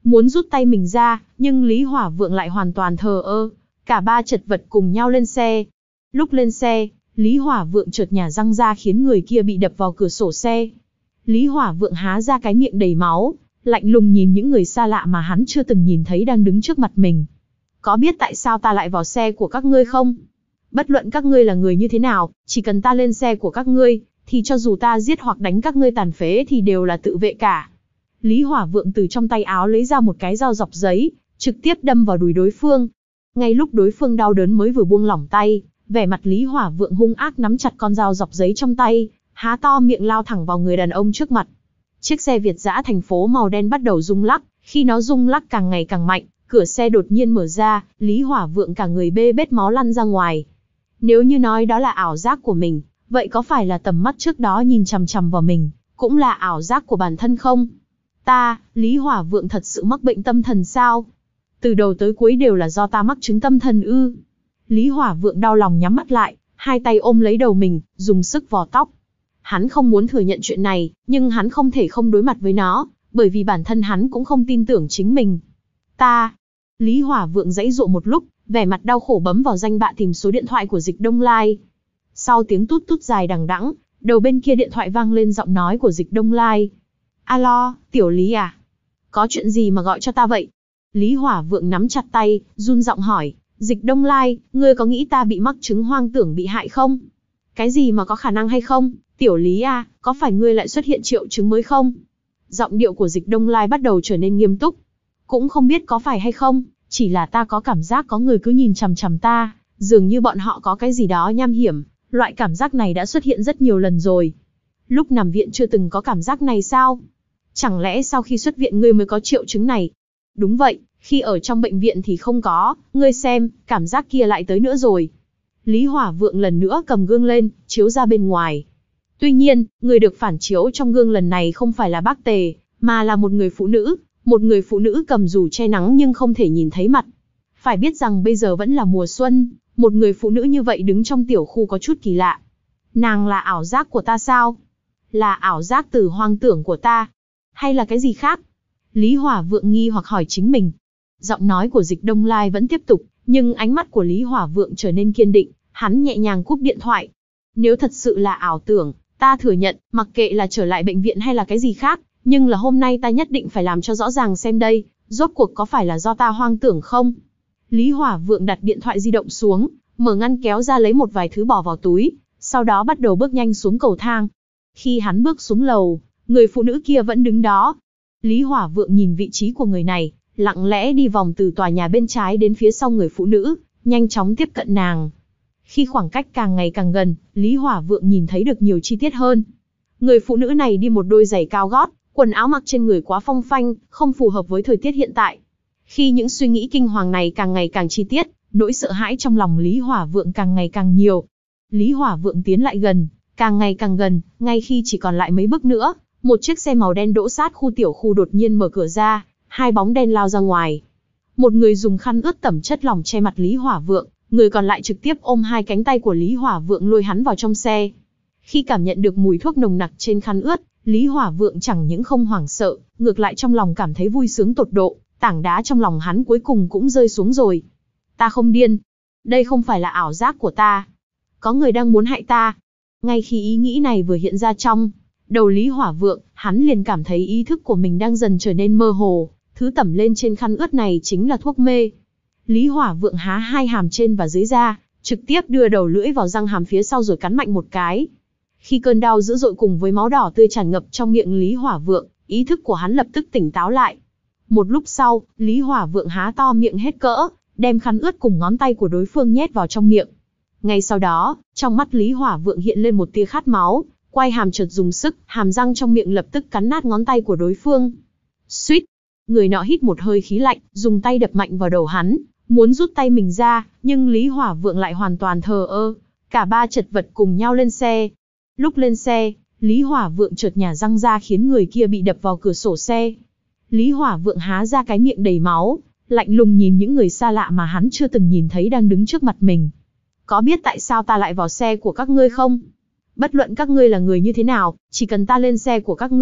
muốn rút tay mình ra, nhưng Lý Hỏa Vượng lại hoàn toàn thờ ơ. Cả ba chật vật cùng nhau lên xe. Lúc lên xe, Lý Hỏa Vượng chợt nhả răng ra khiến người kia bị đập vào cửa sổ xe. Lý Hỏa Vượng há ra cái miệng đầy máu, lạnh lùng nhìn những người xa lạ mà hắn chưa từng nhìn thấy đang đứng trước mặt mình. Có biết tại sao ta lại vào xe của các ngươi không? Bất luận các ngươi là người như thế nào, chỉ cần ta lên xe của các ngươi, thì cho dù ta giết hoặc đánh các ngươi tàn phế thì đều là tự vệ cả. Lý Hỏa Vượng từ trong tay áo lấy ra một cái dao dọc giấy, trực tiếp đâm vào đùi đối phương. Ngay lúc đối phương đau đớn mới vừa buông lỏng tay, vẻ mặt Lý Hỏa Vượng hung ác nắm chặt con dao dọc giấy trong tay, há to miệng lao thẳng vào người đàn ông trước mặt. Chiếc xe Việt dã thành phố màu đen bắt đầu rung lắc, khi nó rung lắc càng ngày càng mạnh, cửa xe đột nhiên mở ra, Lý Hỏa Vượng cả người bê bết máu lăn ra ngoài. Nếu như nói đó là ảo giác của mình, vậy có phải là tầm mắt trước đó nhìn chằm chằm vào mình, cũng là ảo giác của bản thân không? Ta, Lý Hỏa Vượng thật sự mắc bệnh tâm thần sao? Từ đầu tới cuối đều là do ta mắc chứng tâm thần ư? Lý Hỏa Vượng đau lòng nhắm mắt lại, hai tay ôm lấy đầu mình, dùng sức vò tóc. Hắn không muốn thừa nhận chuyện này, nhưng hắn không thể không đối mặt với nó, bởi vì bản thân hắn cũng không tin tưởng chính mình. Ta, Lý Hỏa Vượng giãy giụa một lúc, vẻ mặt đau khổ bấm vào danh bạ tìm số điện thoại của Dịch Đông Lai. Sau tiếng tút tút dài đằng đẵng, đầu bên kia điện thoại vang lên giọng nói của Dịch Đông Lai. Alo, Tiểu Lý à? Có chuyện gì mà gọi cho ta vậy? Lý Hỏa Vượng nắm chặt tay, run giọng hỏi. Dịch Đông Lai, ngươi có nghĩ ta bị mắc chứng hoang tưởng bị hại không? Cái gì mà có khả năng hay không? Tiểu Lý à, có phải ngươi lại xuất hiện triệu chứng mới không? Giọng điệu của Dịch Đông Lai bắt đầu trở nên nghiêm túc. Cũng không biết có phải hay không, chỉ là ta có cảm giác có người cứ nhìn chằm chằm ta, dường như bọn họ có cái gì đó nham hiểm, loại cảm giác này đã xuất hiện rất nhiều lần rồi. Lúc nằm viện chưa từng có cảm giác này sao? Chẳng lẽ sau khi xuất viện ngươi mới có triệu chứng này? Đúng vậy, khi ở trong bệnh viện thì không có, ngươi xem, cảm giác kia lại tới nữa rồi. Lý Hỏa Vượng lần nữa cầm gương lên, chiếu ra bên ngoài. Tuy nhiên, người được phản chiếu trong gương lần này không phải là bác Tề, mà là một người phụ nữ, một người phụ nữ cầm dù che nắng nhưng không thể nhìn thấy mặt. Phải biết rằng bây giờ vẫn là mùa xuân, một người phụ nữ như vậy đứng trong tiểu khu có chút kỳ lạ. Nàng là ảo giác của ta sao? Là ảo giác từ hoang tưởng của ta? Hay là cái gì khác? Lý Hỏa Vượng nghi hoặc hỏi chính mình. Giọng nói của Dịch Đông Lai vẫn tiếp tục, nhưng ánh mắt của Lý Hỏa Vượng trở nên kiên định, hắn nhẹ nhàng cúp điện thoại. Nếu thật sự là ảo tưởng, ta thừa nhận, mặc kệ là trở lại bệnh viện hay là cái gì khác, nhưng là hôm nay ta nhất định phải làm cho rõ ràng xem đây, rốt cuộc có phải là do ta hoang tưởng không? Lý Hỏa Vượng đặt điện thoại di động xuống, mở ngăn kéo ra lấy một vài thứ bỏ vào túi, sau đó bắt đầu bước nhanh xuống cầu thang. Khi hắn bước xuống lầu, người phụ nữ kia vẫn đứng đó. Lý Hỏa Vượng nhìn vị trí của người này, lặng lẽ đi vòng từ tòa nhà bên trái đến phía sau người phụ nữ, nhanh chóng tiếp cận nàng. Khi khoảng cách càng ngày càng gần, Lý Hỏa Vượng nhìn thấy được nhiều chi tiết hơn. Người phụ nữ này đi một đôi giày cao gót, quần áo mặc trên người quá phong phanh, không phù hợp với thời tiết hiện tại. Khi những suy nghĩ kinh hoàng này càng ngày càng chi tiết, nỗi sợ hãi trong lòng Lý Hỏa Vượng càng ngày càng nhiều. Lý Hỏa Vượng tiến lại gần, càng ngày càng gần, ngay khi chỉ còn lại mấy bước nữa, một chiếc xe màu đen đỗ sát khu tiểu khu đột nhiên mở cửa ra, hai bóng đen lao ra ngoài. Một người dùng khăn ướt tẩm chất lỏng che mặt Lý Hỏa Vượng, người còn lại trực tiếp ôm hai cánh tay của Lý Hỏa Vượng lôi hắn vào trong xe. Khi cảm nhận được mùi thuốc nồng nặc trên khăn ướt, Lý Hỏa Vượng chẳng những không hoảng sợ, ngược lại trong lòng cảm thấy vui sướng tột độ, tảng đá trong lòng hắn cuối cùng cũng rơi xuống rồi. Ta không điên. Đây không phải là ảo giác của ta. Có người đang muốn hại ta. Ngay khi ý nghĩ này vừa hiện ra trong đầu Lý Hỏa Vượng, hắn liền cảm thấy ý thức của mình đang dần trở nên mơ hồ, thứ tẩm lên trên khăn ướt này chính là thuốc mê. Lý Hỏa Vượng há hai hàm trên và dưới ra, trực tiếp đưa đầu lưỡi vào răng hàm phía sau rồi cắn mạnh một cái. Khi cơn đau dữ dội cùng với máu đỏ tươi tràn ngập trong miệng Lý Hỏa Vượng, ý thức của hắn lập tức tỉnh táo lại. Một lúc sau, Lý Hỏa Vượng há to miệng hết cỡ, đem khăn ướt cùng ngón tay của đối phương nhét vào trong miệng. Ngay sau đó, trong mắt Lý Hỏa Vượng hiện lên một tia khát máu, quay hàm chợt dùng sức, hàm răng trong miệng lập tức cắn nát ngón tay của đối phương. Suýt! Người nọ hít một hơi khí lạnh, dùng tay đập mạnh vào đầu hắn, muốn rút tay mình ra, nhưng Lý Hỏa Vượng lại hoàn toàn thờ ơ. Cả ba chật vật cùng nhau lên xe. Lúc lên xe, Lý Hỏa Vượng chợt nhả răng ra khiến người kia bị đập vào cửa sổ xe. Lý Hỏa Vượng há ra cái miệng đầy máu, lạnh lùng nhìn những người xa lạ mà hắn chưa từng nhìn thấy đang đứng trước mặt mình. Có biết tại sao ta lại vào xe của các ngươi không? Bất luận các ngươi là người như thế nào, chỉ cần ta lên xe của các ngươi,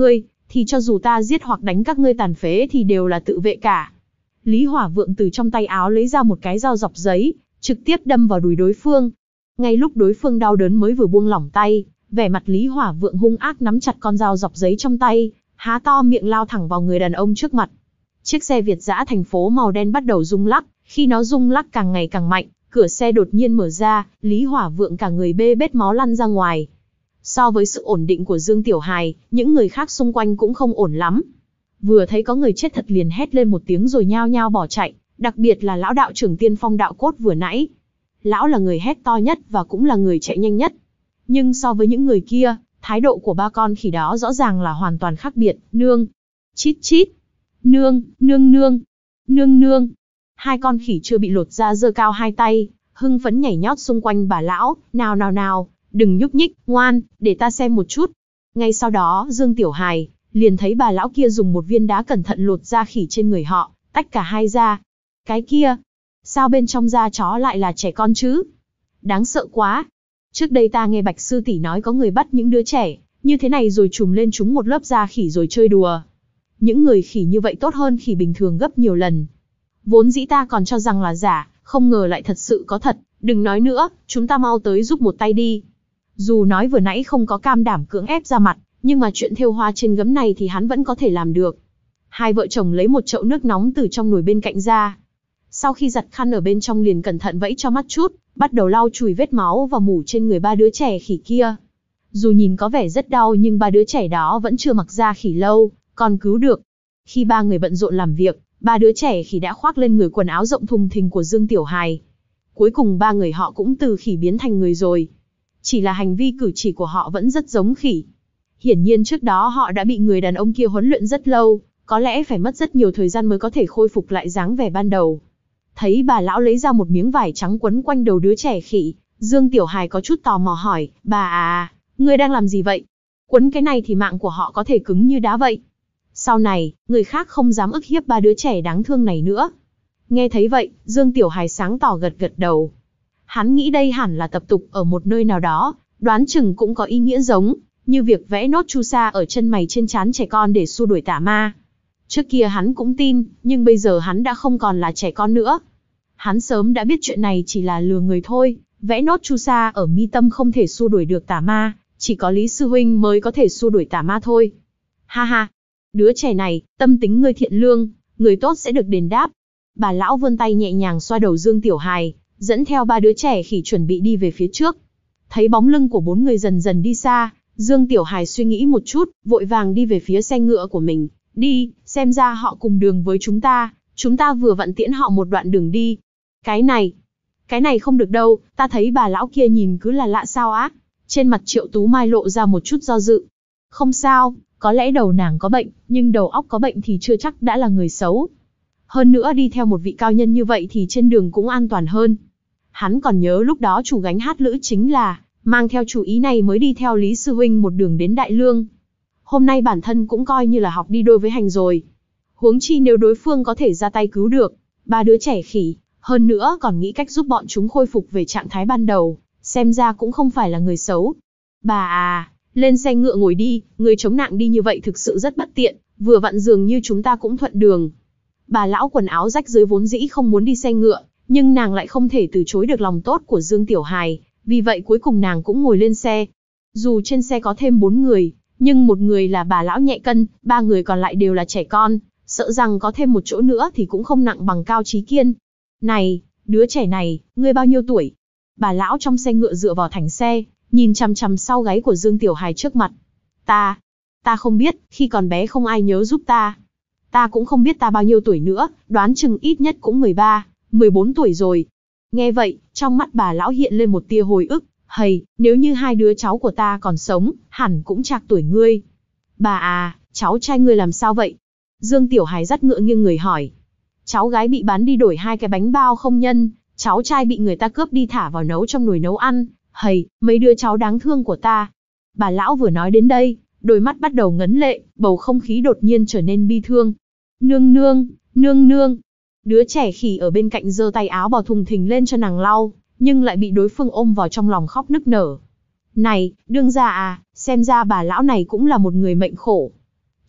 thì cho dù ta giết hoặc đánh các ngươi tàn phế thì đều là tự vệ cả. Lý Hỏa Vượng từ trong tay áo lấy ra một cái dao dọc giấy, trực tiếp đâm vào đùi đối phương. Ngay lúc đối phương đau đớn mới vừa buông lỏng tay, vẻ mặt Lý Hỏa Vượng hung ác nắm chặt con dao dọc giấy trong tay, há to miệng lao thẳng vào người đàn ông trước mặt. Chiếc xe Việt dã thành phố màu đen bắt đầu rung lắc, khi nó rung lắc càng ngày càng mạnh, cửa xe đột nhiên mở ra, Lý Hỏa Vượng cả người bê bết máu lăn ra ngoài. So với sự ổn định của Dương Tiểu Hài, những người khác xung quanh cũng không ổn lắm. Vừa thấy có người chết thật liền hét lên một tiếng rồi nhao nhao bỏ chạy, đặc biệt là lão đạo trưởng Tiên Phong đạo cốt vừa nãy. Lão là người hét to nhất và cũng là người chạy nhanh nhất. Nhưng so với những người kia, thái độ của ba con khỉ đó rõ ràng là hoàn toàn khác biệt. Nương, chít chít, nương, nương nương, nương nương. Hai con khỉ chưa bị lột ra giơ cao hai tay, hưng phấn nhảy nhót xung quanh bà lão, nào nào nào, đừng nhúc nhích, ngoan, để ta xem một chút. Ngay sau đó, Dương Tiểu Hài liền thấy bà lão kia dùng một viên đá cẩn thận lột da khỉ trên người họ, tách cả hai ra. Cái kia, sao bên trong da chó lại là trẻ con chứ? Đáng sợ quá. Trước đây ta nghe Bạch Sư tỷ nói có người bắt những đứa trẻ như thế này rồi trùm lên chúng một lớp da khỉ rồi chơi đùa. Những người khỉ như vậy tốt hơn khỉ bình thường gấp nhiều lần. Vốn dĩ ta còn cho rằng là giả, không ngờ lại thật sự có thật. Đừng nói nữa, chúng ta mau tới giúp một tay đi. Dù nói vừa nãy không có cam đảm cưỡng ép ra mặt, nhưng mà chuyện thêu hoa trên gấm này thì hắn vẫn có thể làm được. Hai vợ chồng lấy một chậu nước nóng từ trong nồi bên cạnh ra. Sau khi giặt khăn ở bên trong liền cẩn thận vẫy cho mắt chút, bắt đầu lau chùi vết máu và mủ trên người ba đứa trẻ khỉ kia. Dù nhìn có vẻ rất đau nhưng ba đứa trẻ đó vẫn chưa mặc da khỉ lâu, còn cứu được. Khi ba người bận rộn làm việc, ba đứa trẻ khỉ đã khoác lên người quần áo rộng thùng thình của Dương Tiểu Hài. Cuối cùng ba người họ cũng từ khỉ biến thành người rồi. Chỉ là hành vi cử chỉ của họ vẫn rất giống khỉ. Hiển nhiên trước đó họ đã bị người đàn ông kia huấn luyện rất lâu, có lẽ phải mất rất nhiều thời gian mới có thể khôi phục lại dáng vẻ ban đầu. Thấy bà lão lấy ra một miếng vải trắng quấn quanh đầu đứa trẻ khỉ, Dương Tiểu Hài có chút tò mò hỏi, bà à, ngươi đang làm gì vậy? Quấn cái này thì mạng của họ có thể cứng như đá vậy. Sau này, người khác không dám ức hiếp ba đứa trẻ đáng thương này nữa. Nghe thấy vậy, Dương Tiểu Hài sáng tỏ gật gật đầu. Hắn nghĩ đây hẳn là tập tục ở một nơi nào đó, đoán chừng cũng có ý nghĩa giống, như việc vẽ nốt chu sa ở chân mày trên trán trẻ con để xua đuổi tà ma. Trước kia hắn cũng tin, nhưng bây giờ hắn đã không còn là trẻ con nữa. Hắn sớm đã biết chuyện này chỉ là lừa người thôi, vẽ nốt chu sa ở mi tâm không thể xua đuổi được tà ma, chỉ có Lý Sư Huynh mới có thể xua đuổi tà ma thôi. Ha ha, đứa trẻ này, tâm tính ngươi thiện lương, người tốt sẽ được đền đáp. Bà lão vươn tay nhẹ nhàng xoa đầu Dương Tiểu Hài, dẫn theo ba đứa trẻ khỉ chuẩn bị đi về phía trước. Thấy bóng lưng của bốn người dần dần đi xa, Dương Tiểu Hài suy nghĩ một chút, vội vàng đi về phía xe ngựa của mình. Đi, xem ra họ cùng đường với chúng ta, chúng ta vừa vặn tiễn họ một đoạn đường đi. Cái này, cái này không được đâu, ta thấy bà lão kia nhìn cứ là lạ sao á. Trên mặt Triệu Tú Mai lộ ra một chút do dự. Không sao, có lẽ đầu nàng có bệnh, nhưng đầu óc có bệnh thì chưa chắc đã là người xấu. Hơn nữa đi theo một vị cao nhân như vậy thì trên đường cũng an toàn hơn. Hắn còn nhớ lúc đó chủ gánh hát lữ chính là mang theo chủ ý này mới đi theo Lý Sư Huynh một đường đến Đại Lương. Hôm nay bản thân cũng coi như là học đi đôi với hành rồi. Huống chi nếu đối phương có thể ra tay cứu được ba đứa trẻ khỉ, hơn nữa còn nghĩ cách giúp bọn chúng khôi phục về trạng thái ban đầu, xem ra cũng không phải là người xấu. Bà à, lên xe ngựa ngồi đi, người chống nặng đi như vậy thực sự rất bất tiện, vừa vặn dường như chúng ta cũng thuận đường. Bà lão quần áo rách rưới vốn dĩ không muốn đi xe ngựa, nhưng nàng lại không thể từ chối được lòng tốt của Dương Tiểu Hài, vì vậy cuối cùng nàng cũng ngồi lên xe. Dù trên xe có thêm bốn người, nhưng một người là bà lão nhẹ cân, ba người còn lại đều là trẻ con, sợ rằng có thêm một chỗ nữa thì cũng không nặng bằng Cao Chí Kiên. Này, đứa trẻ này, ngươi bao nhiêu tuổi? Bà lão trong xe ngựa dựa vào thành xe, nhìn chằm chằm sau gáy của Dương Tiểu Hài trước mặt. Ta, ta không biết, khi còn bé không ai nhớ giúp ta. Ta cũng không biết ta bao nhiêu tuổi nữa, đoán chừng ít nhất cũng mười ba, mười bốn tuổi rồi. Nghe vậy, trong mắt bà lão hiện lên một tia hồi ức. Hầy, nếu như hai đứa cháu của ta còn sống, hẳn cũng trạc tuổi ngươi. Bà à, cháu trai ngươi làm sao vậy? Dương Tiểu Hài dắt ngựa nghiêng người hỏi. Cháu gái bị bán đi đổi hai cái bánh bao không nhân, cháu trai bị người ta cướp đi thả vào nấu trong nồi nấu ăn. Hầy, mấy đứa cháu đáng thương của ta. Bà lão vừa nói đến đây, đôi mắt bắt đầu ngấn lệ, bầu không khí đột nhiên trở nên bi thương. Nương nương, nương nương. Đứa trẻ khỉ ở bên cạnh giơ tay áo bò thùng thình lên cho nàng lau, nhưng lại bị đối phương ôm vào trong lòng khóc nức nở. Này, đương gia à, xem ra bà lão này cũng là một người mệnh khổ.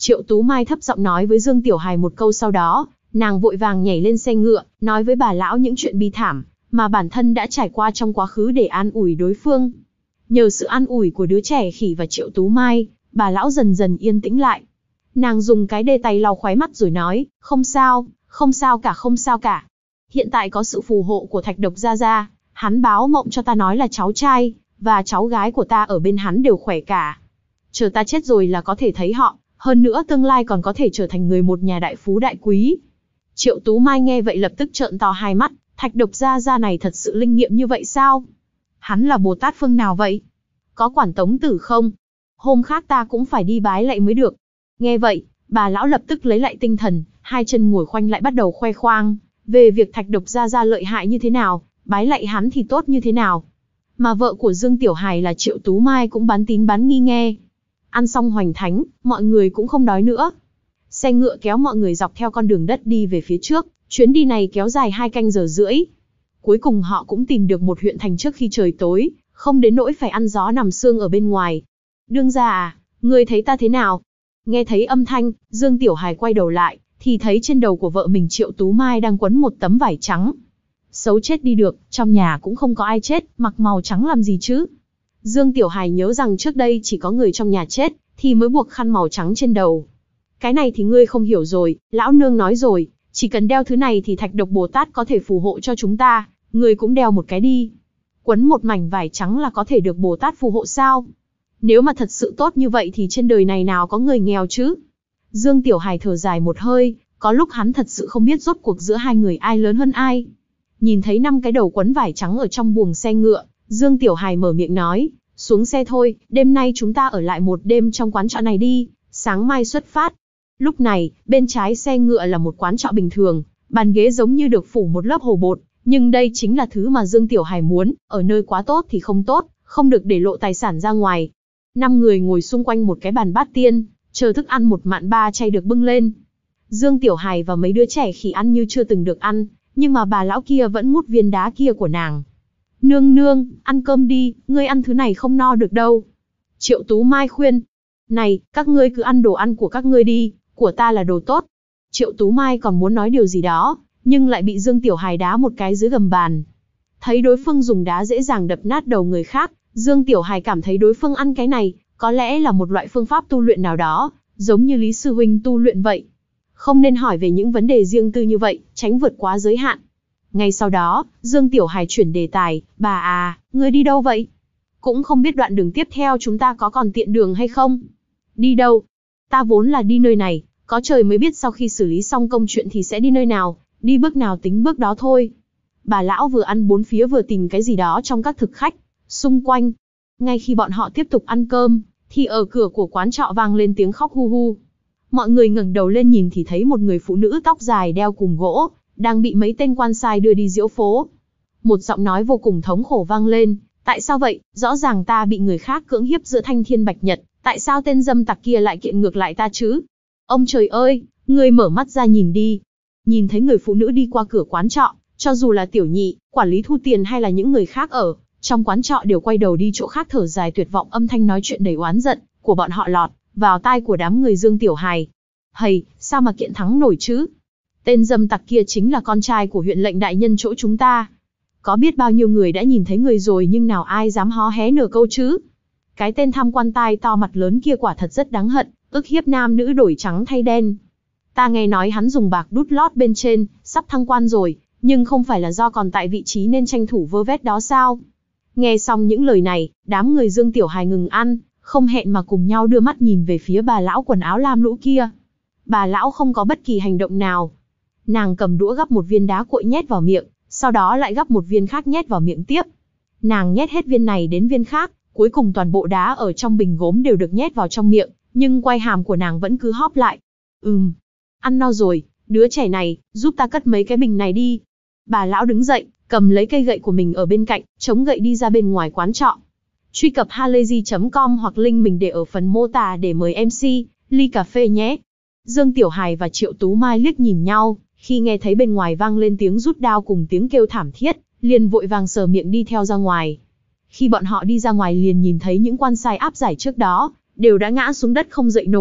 Triệu Tú Mai thấp giọng nói với Dương Tiểu Hài một câu, sau đó, nàng vội vàng nhảy lên xe ngựa, nói với bà lão những chuyện bi thảm mà bản thân đã trải qua trong quá khứ để an ủi đối phương. Nhờ sự an ủi của đứa trẻ khỉ và Triệu Tú Mai, bà lão dần dần yên tĩnh lại. Nàng dùng cái đê tay lau khóe mắt rồi nói, không sao, không sao cả, không sao cả. Hiện tại có sự phù hộ của Thạch Độc Gia Gia, hắn báo mộng cho ta nói là cháu trai và cháu gái của ta ở bên hắn đều khỏe cả. Chờ ta chết rồi là có thể thấy họ, hơn nữa tương lai còn có thể trở thành người một nhà đại phú đại quý. Triệu Tú Mai nghe vậy lập tức trợn to hai mắt, Thạch Độc Gia Gia này thật sự linh nghiệm như vậy sao? Hắn là Bồ Tát phương nào vậy? Có quản tống tử không? Hôm khác ta cũng phải đi bái lạy mới được. Nghe vậy, bà lão lập tức lấy lại tinh thần, hai chân ngồi khoanh lại bắt đầu khoe khoang về việc Thạch Độc Gia Gia lợi hại như thế nào, bái lạy hắn thì tốt như thế nào. Mà vợ của Dương Tiểu Hài là Triệu Tú Mai cũng bán tín bán nghi nghe. Ăn xong hoành thánh, mọi người cũng không đói nữa. Xe ngựa kéo mọi người dọc theo con đường đất đi về phía trước, chuyến đi này kéo dài hai canh giờ rưỡi. Cuối cùng họ cũng tìm được một huyện thành trước khi trời tối, không đến nỗi phải ăn gió nằm sương ở bên ngoài. Đương gia à, ngươi thấy ta thế nào? Nghe thấy âm thanh, Dương Tiểu Hài quay đầu lại, thì thấy trên đầu của vợ mình Triệu Tú Mai đang quấn một tấm vải trắng. Xấu chết đi được, trong nhà cũng không có ai chết, mặc màu trắng làm gì chứ? Dương Tiểu Hài nhớ rằng trước đây chỉ có người trong nhà chết, thì mới buộc khăn màu trắng trên đầu. Cái này thì ngươi không hiểu rồi, lão nương nói rồi, chỉ cần đeo thứ này thì Thạch Độc Bồ Tát có thể phù hộ cho chúng ta, ngươi cũng đeo một cái đi. Quấn một mảnh vải trắng là có thể được Bồ Tát phù hộ sao? Nếu mà thật sự tốt như vậy thì trên đời này nào có người nghèo chứ? Dương Tiểu Hài thở dài một hơi, có lúc hắn thật sự không biết rốt cuộc giữa hai người ai lớn hơn ai. Nhìn thấy năm cái đầu quấn vải trắng ở trong buồng xe ngựa, Dương Tiểu Hài mở miệng nói, xuống xe thôi, đêm nay chúng ta ở lại một đêm trong quán trọ này đi, sáng mai xuất phát. Lúc này, bên trái xe ngựa là một quán trọ bình thường, bàn ghế giống như được phủ một lớp hồ bột, nhưng đây chính là thứ mà Dương Tiểu Hài muốn, ở nơi quá tốt thì không tốt, không được để lộ tài sản ra ngoài. Năm người ngồi xung quanh một cái bàn bát tiên, chờ thức ăn một mặn ba chay được bưng lên. Dương Tiểu Hài và mấy đứa trẻ khỉ ăn như chưa từng được ăn, nhưng mà bà lão kia vẫn mút viên đá kia của nàng. Nương nương, ăn cơm đi, ngươi ăn thứ này không no được đâu. Triệu Tú Mai khuyên. Này, các ngươi cứ ăn đồ ăn của các ngươi đi, của ta là đồ tốt. Triệu Tú Mai còn muốn nói điều gì đó, nhưng lại bị Dương Tiểu Hài đá một cái dưới gầm bàn. Thấy đối phương dùng đá dễ dàng đập nát đầu người khác, Dương Tiểu Hài cảm thấy đối phương ăn cái này, có lẽ là một loại phương pháp tu luyện nào đó, giống như Lý Sư Huynh tu luyện vậy. Không nên hỏi về những vấn đề riêng tư như vậy, tránh vượt quá giới hạn. Ngay sau đó, Dương Tiểu Hài chuyển đề tài, bà à, ngươi đi đâu vậy? Cũng không biết đoạn đường tiếp theo chúng ta có còn tiện đường hay không? Đi đâu? Ta vốn là đi nơi này, có trời mới biết sau khi xử lý xong công chuyện thì sẽ đi nơi nào, đi bước nào tính bước đó thôi. Bà lão vừa ăn bốn phía vừa tìm cái gì đó trong các thực khách xung quanh. Ngay khi bọn họ tiếp tục ăn cơm, thì ở cửa của quán trọ vang lên tiếng khóc hu hu. Mọi người ngẩng đầu lên nhìn thì thấy một người phụ nữ tóc dài đeo cùm gỗ, đang bị mấy tên quan sai đưa đi diễu phố. Một giọng nói vô cùng thống khổ vang lên, tại sao vậy, rõ ràng ta bị người khác cưỡng hiếp giữa thanh thiên bạch nhật, tại sao tên dâm tặc kia lại kiện ngược lại ta chứ? Ông trời ơi, ngươi mở mắt ra nhìn đi. Nhìn thấy người phụ nữ đi qua cửa quán trọ, cho dù là tiểu nhị, quản lý thu tiền hay là những người khác ở trong quán trọ đều quay đầu đi chỗ khác thở dài tuyệt vọng, âm thanh nói chuyện đầy oán giận của bọn họ lọt vào tai của đám người Dương Tiểu Hài. Hầy, sao mà kiện thắng nổi chứ? Tên dâm tặc kia chính là con trai của huyện lệnh đại nhân chỗ chúng ta. Có biết bao nhiêu người đã nhìn thấy người rồi nhưng nào ai dám hó hé nửa câu chứ? Cái tên tham quan tai to mặt lớn kia quả thật rất đáng hận, ức hiếp nam nữ đổi trắng thay đen. Ta nghe nói hắn dùng bạc đút lót bên trên, sắp thăng quan rồi, nhưng không phải là do còn tại vị trí nên tranh thủ vơ vét đó sao? Nghe xong những lời này, đám người Dương Tiểu Hài ngừng ăn, không hẹn mà cùng nhau đưa mắt nhìn về phía bà lão quần áo lam lũ kia. Bà lão không có bất kỳ hành động nào. Nàng cầm đũa gắp một viên đá cuội nhét vào miệng, sau đó lại gắp một viên khác nhét vào miệng tiếp. Nàng nhét hết viên này đến viên khác, cuối cùng toàn bộ đá ở trong bình gốm đều được nhét vào trong miệng, nhưng quai hàm của nàng vẫn cứ hóp lại. Ừm, ăn no rồi, đứa trẻ này, giúp ta cất mấy cái bình này đi. Bà lão đứng dậy, cầm lấy cây gậy của mình ở bên cạnh, chống gậy đi ra bên ngoài quán trọ. Truy cập halayzi chấm com hoặc link mình để ở phần mô tả để mời em xê, ly cà phê nhé. Dương Tiểu Hài và Triệu Tú Mai liếc nhìn nhau, khi nghe thấy bên ngoài vang lên tiếng rút đao cùng tiếng kêu thảm thiết, liền vội vàng sờ miệng đi theo ra ngoài. Khi bọn họ đi ra ngoài liền nhìn thấy những quan sai áp giải trước đó, đều đã ngã xuống đất không dậy nổi,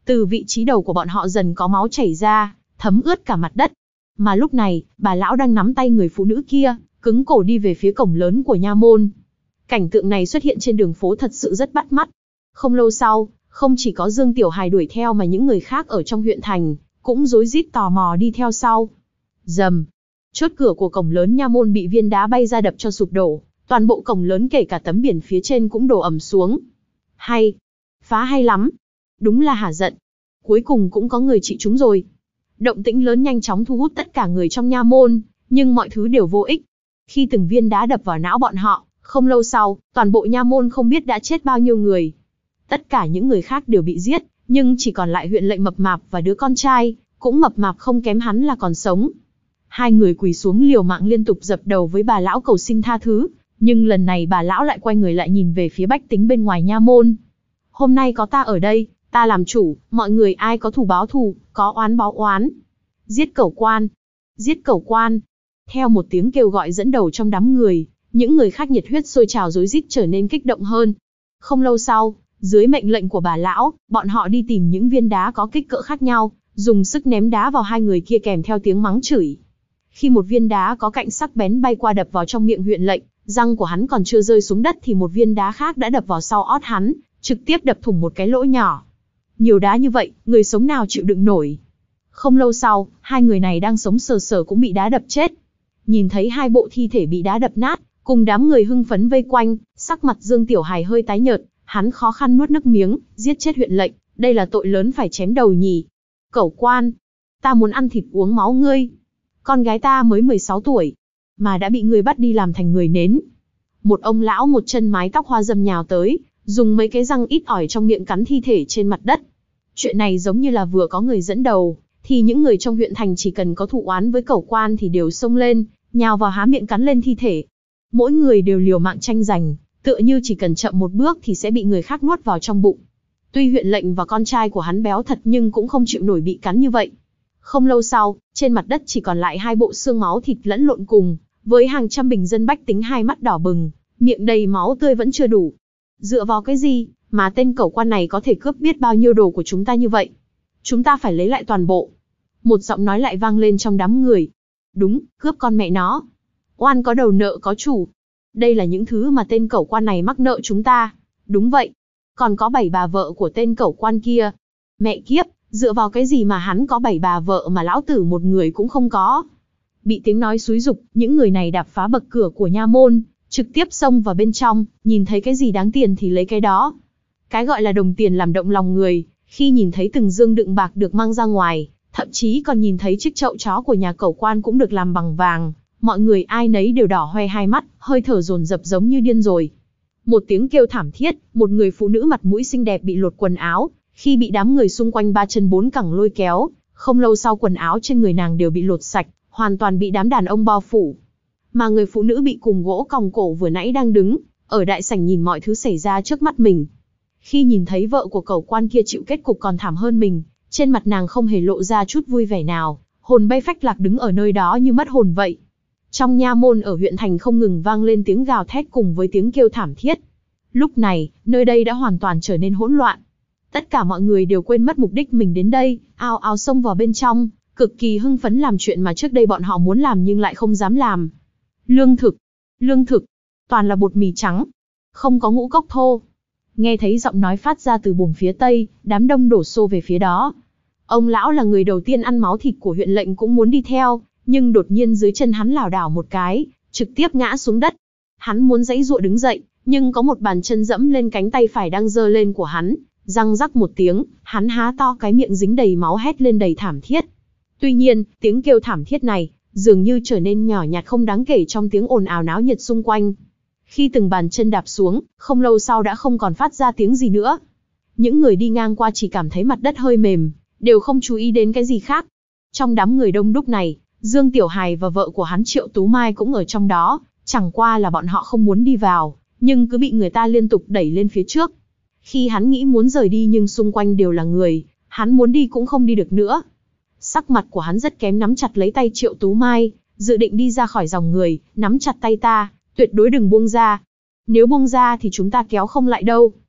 Từ vị trí đầu của bọn họ dần có máu chảy ra, thấm ướt cả mặt đất. Mà lúc này, bà lão đang nắm tay người phụ nữ kia, cứng cổ đi về phía cổng lớn của nha môn. Cảnh tượng này xuất hiện trên đường phố thật sự rất bắt mắt. Không lâu sau, không chỉ có Dương Tiểu Hài đuổi theo mà những người khác ở trong huyện thành, cũng rối rít tò mò đi theo sau. Rầm, chốt cửa của cổng lớn nha môn bị viên đá bay ra đập cho sụp đổ, toàn bộ cổng lớn kể cả tấm biển phía trên cũng đổ ầm xuống. Hay, phá hay lắm, đúng là hả giận. Cuối cùng cũng có người trị chúng rồi. Động tĩnh lớn nhanh chóng thu hút tất cả người trong nha môn, nhưng mọi thứ đều vô ích. Khi từng viên đá đập vào não bọn họ, không lâu sau, toàn bộ nha môn không biết đã chết bao nhiêu người. Tất cả những người khác đều bị giết, nhưng chỉ còn lại huyện lệnh mập mạp và đứa con trai, cũng mập mạp không kém hắn là còn sống. Hai người quỳ xuống liều mạng liên tục dập đầu với bà lão cầu xin tha thứ, nhưng lần này bà lão lại quay người lại nhìn về phía bách tính bên ngoài nha môn. Hôm nay có ta ở đây, ta làm chủ, mọi người ai có thù báo thù, có oán báo oán. Giết cẩu quan, giết cẩu quan. Theo một tiếng kêu gọi dẫn đầu trong đám người, những người khác nhiệt huyết sôi trào rối rít trở nên kích động hơn. Không lâu sau, dưới mệnh lệnh của bà lão, bọn họ đi tìm những viên đá có kích cỡ khác nhau, dùng sức ném đá vào hai người kia kèm theo tiếng mắng chửi. Khi một viên đá có cạnh sắc bén bay qua đập vào trong miệng huyện lệnh, răng của hắn còn chưa rơi xuống đất thì một viên đá khác đã đập vào sau ót hắn, trực tiếp đập thủng một cái lỗ nhỏ. Nhiều đá như vậy, người sống nào chịu đựng nổi. Không lâu sau, hai người này đang sống sờ sờ cũng bị đá đập chết. Nhìn thấy hai bộ thi thể bị đá đập nát, cùng đám người hưng phấn vây quanh, sắc mặt Dương Tiểu Hài hơi tái nhợt, hắn khó khăn nuốt nước miếng, giết chết huyện lệnh, đây là tội lớn phải chém đầu nhỉ. Cẩu quan, ta muốn ăn thịt uống máu ngươi. Con gái ta mới mười sáu tuổi, mà đã bị ngươi bắt đi làm thành người nến. Một ông lão một chân mái tóc hoa râm nhào tới, dùng mấy cái răng ít ỏi trong miệng cắn thi thể trên mặt đất. Chuyện này giống như là vừa có người dẫn đầu, thì những người trong huyện thành chỉ cần có thù oán với cẩu quan thì đều xông lên, nhào vào há miệng cắn lên thi thể. Mỗi người đều liều mạng tranh giành, tựa như chỉ cần chậm một bước thì sẽ bị người khác nuốt vào trong bụng. Tuy huyện lệnh và con trai của hắn béo thật nhưng cũng không chịu nổi bị cắn như vậy. Không lâu sau, trên mặt đất chỉ còn lại hai bộ xương máu thịt lẫn lộn cùng, với hàng trăm bình dân bách tính hai mắt đỏ bừng, miệng đầy máu tươi vẫn chưa đủ. Dựa vào cái gì mà tên cẩu quan này có thể cướp biết bao nhiêu đồ của chúng ta như vậy? Chúng ta phải lấy lại toàn bộ. Một giọng nói lại vang lên trong đám người. Đúng, cướp con mẹ nó. Oan có đầu nợ có chủ. Đây là những thứ mà tên cẩu quan này mắc nợ chúng ta. Đúng vậy. Còn có bảy bà vợ của tên cẩu quan kia. Mẹ kiếp, dựa vào cái gì mà hắn có bảy bà vợ mà lão tử một người cũng không có? Bị tiếng nói xúi giục, những người này đạp phá bậc cửa của nha môn, trực tiếp xông vào bên trong, nhìn thấy cái gì đáng tiền thì lấy cái đó. Cái gọi là đồng tiền làm động lòng người, khi nhìn thấy từng dương đựng bạc được mang ra ngoài, thậm chí còn nhìn thấy chiếc chậu chó của nhà cẩu quan cũng được làm bằng vàng, mọi người ai nấy đều đỏ hoe hai mắt, hơi thở dồn dập giống như điên rồi. Một tiếng kêu thảm thiết, một người phụ nữ mặt mũi xinh đẹp bị lột quần áo, khi bị đám người xung quanh ba chân bốn cẳng lôi kéo, không lâu sau quần áo trên người nàng đều bị lột sạch, hoàn toàn bị đám đàn ông bao phủ. Mà người phụ nữ bị cùng gỗ còng cổ vừa nãy đang đứng ở đại sảnh nhìn mọi thứ xảy ra trước mắt mình. Khi nhìn thấy vợ của cẩu quan kia chịu kết cục còn thảm hơn mình, trên mặt nàng không hề lộ ra chút vui vẻ nào, hồn bay phách lạc đứng ở nơi đó như mất hồn vậy. Trong nha môn ở huyện thành không ngừng vang lên tiếng gào thét cùng với tiếng kêu thảm thiết. Lúc này, nơi đây đã hoàn toàn trở nên hỗn loạn. Tất cả mọi người đều quên mất mục đích mình đến đây, ao ao xông vào bên trong, cực kỳ hưng phấn làm chuyện mà trước đây bọn họ muốn làm nhưng lại không dám làm. Lương thực, lương thực, toàn là bột mì trắng, không có ngũ cốc thô. Nghe thấy giọng nói phát ra từ buồng phía tây, đám đông đổ xô về phía đó. Ông lão là người đầu tiên ăn máu thịt của huyện lệnh cũng muốn đi theo, nhưng đột nhiên dưới chân hắn lảo đảo một cái, trực tiếp ngã xuống đất. Hắn muốn giãy giụa đứng dậy, nhưng có một bàn chân dẫm lên cánh tay phải đang giơ lên của hắn, răng rắc một tiếng, hắn há to cái miệng dính đầy máu hét lên đầy thảm thiết. Tuy nhiên, tiếng kêu thảm thiết này dường như trở nên nhỏ nhặt không đáng kể trong tiếng ồn ào náo nhiệt xung quanh. Khi từng bàn chân đạp xuống, không lâu sau đã không còn phát ra tiếng gì nữa. Những người đi ngang qua chỉ cảm thấy mặt đất hơi mềm, đều không chú ý đến cái gì khác. Trong đám người đông đúc này, Dương Tiểu Hài và vợ của hắn Triệu Tú Mai cũng ở trong đó, chẳng qua là bọn họ không muốn đi vào, nhưng cứ bị người ta liên tục đẩy lên phía trước. Khi hắn nghĩ muốn rời đi nhưng xung quanh đều là người, hắn muốn đi cũng không đi được nữa. Sắc mặt của hắn rất kém, nắm chặt lấy tay Triệu Tú Mai, dự định đi ra khỏi dòng người, nắm chặt tay ta, tuyệt đối đừng buông ra. Nếu buông ra thì chúng ta kéo không lại đâu.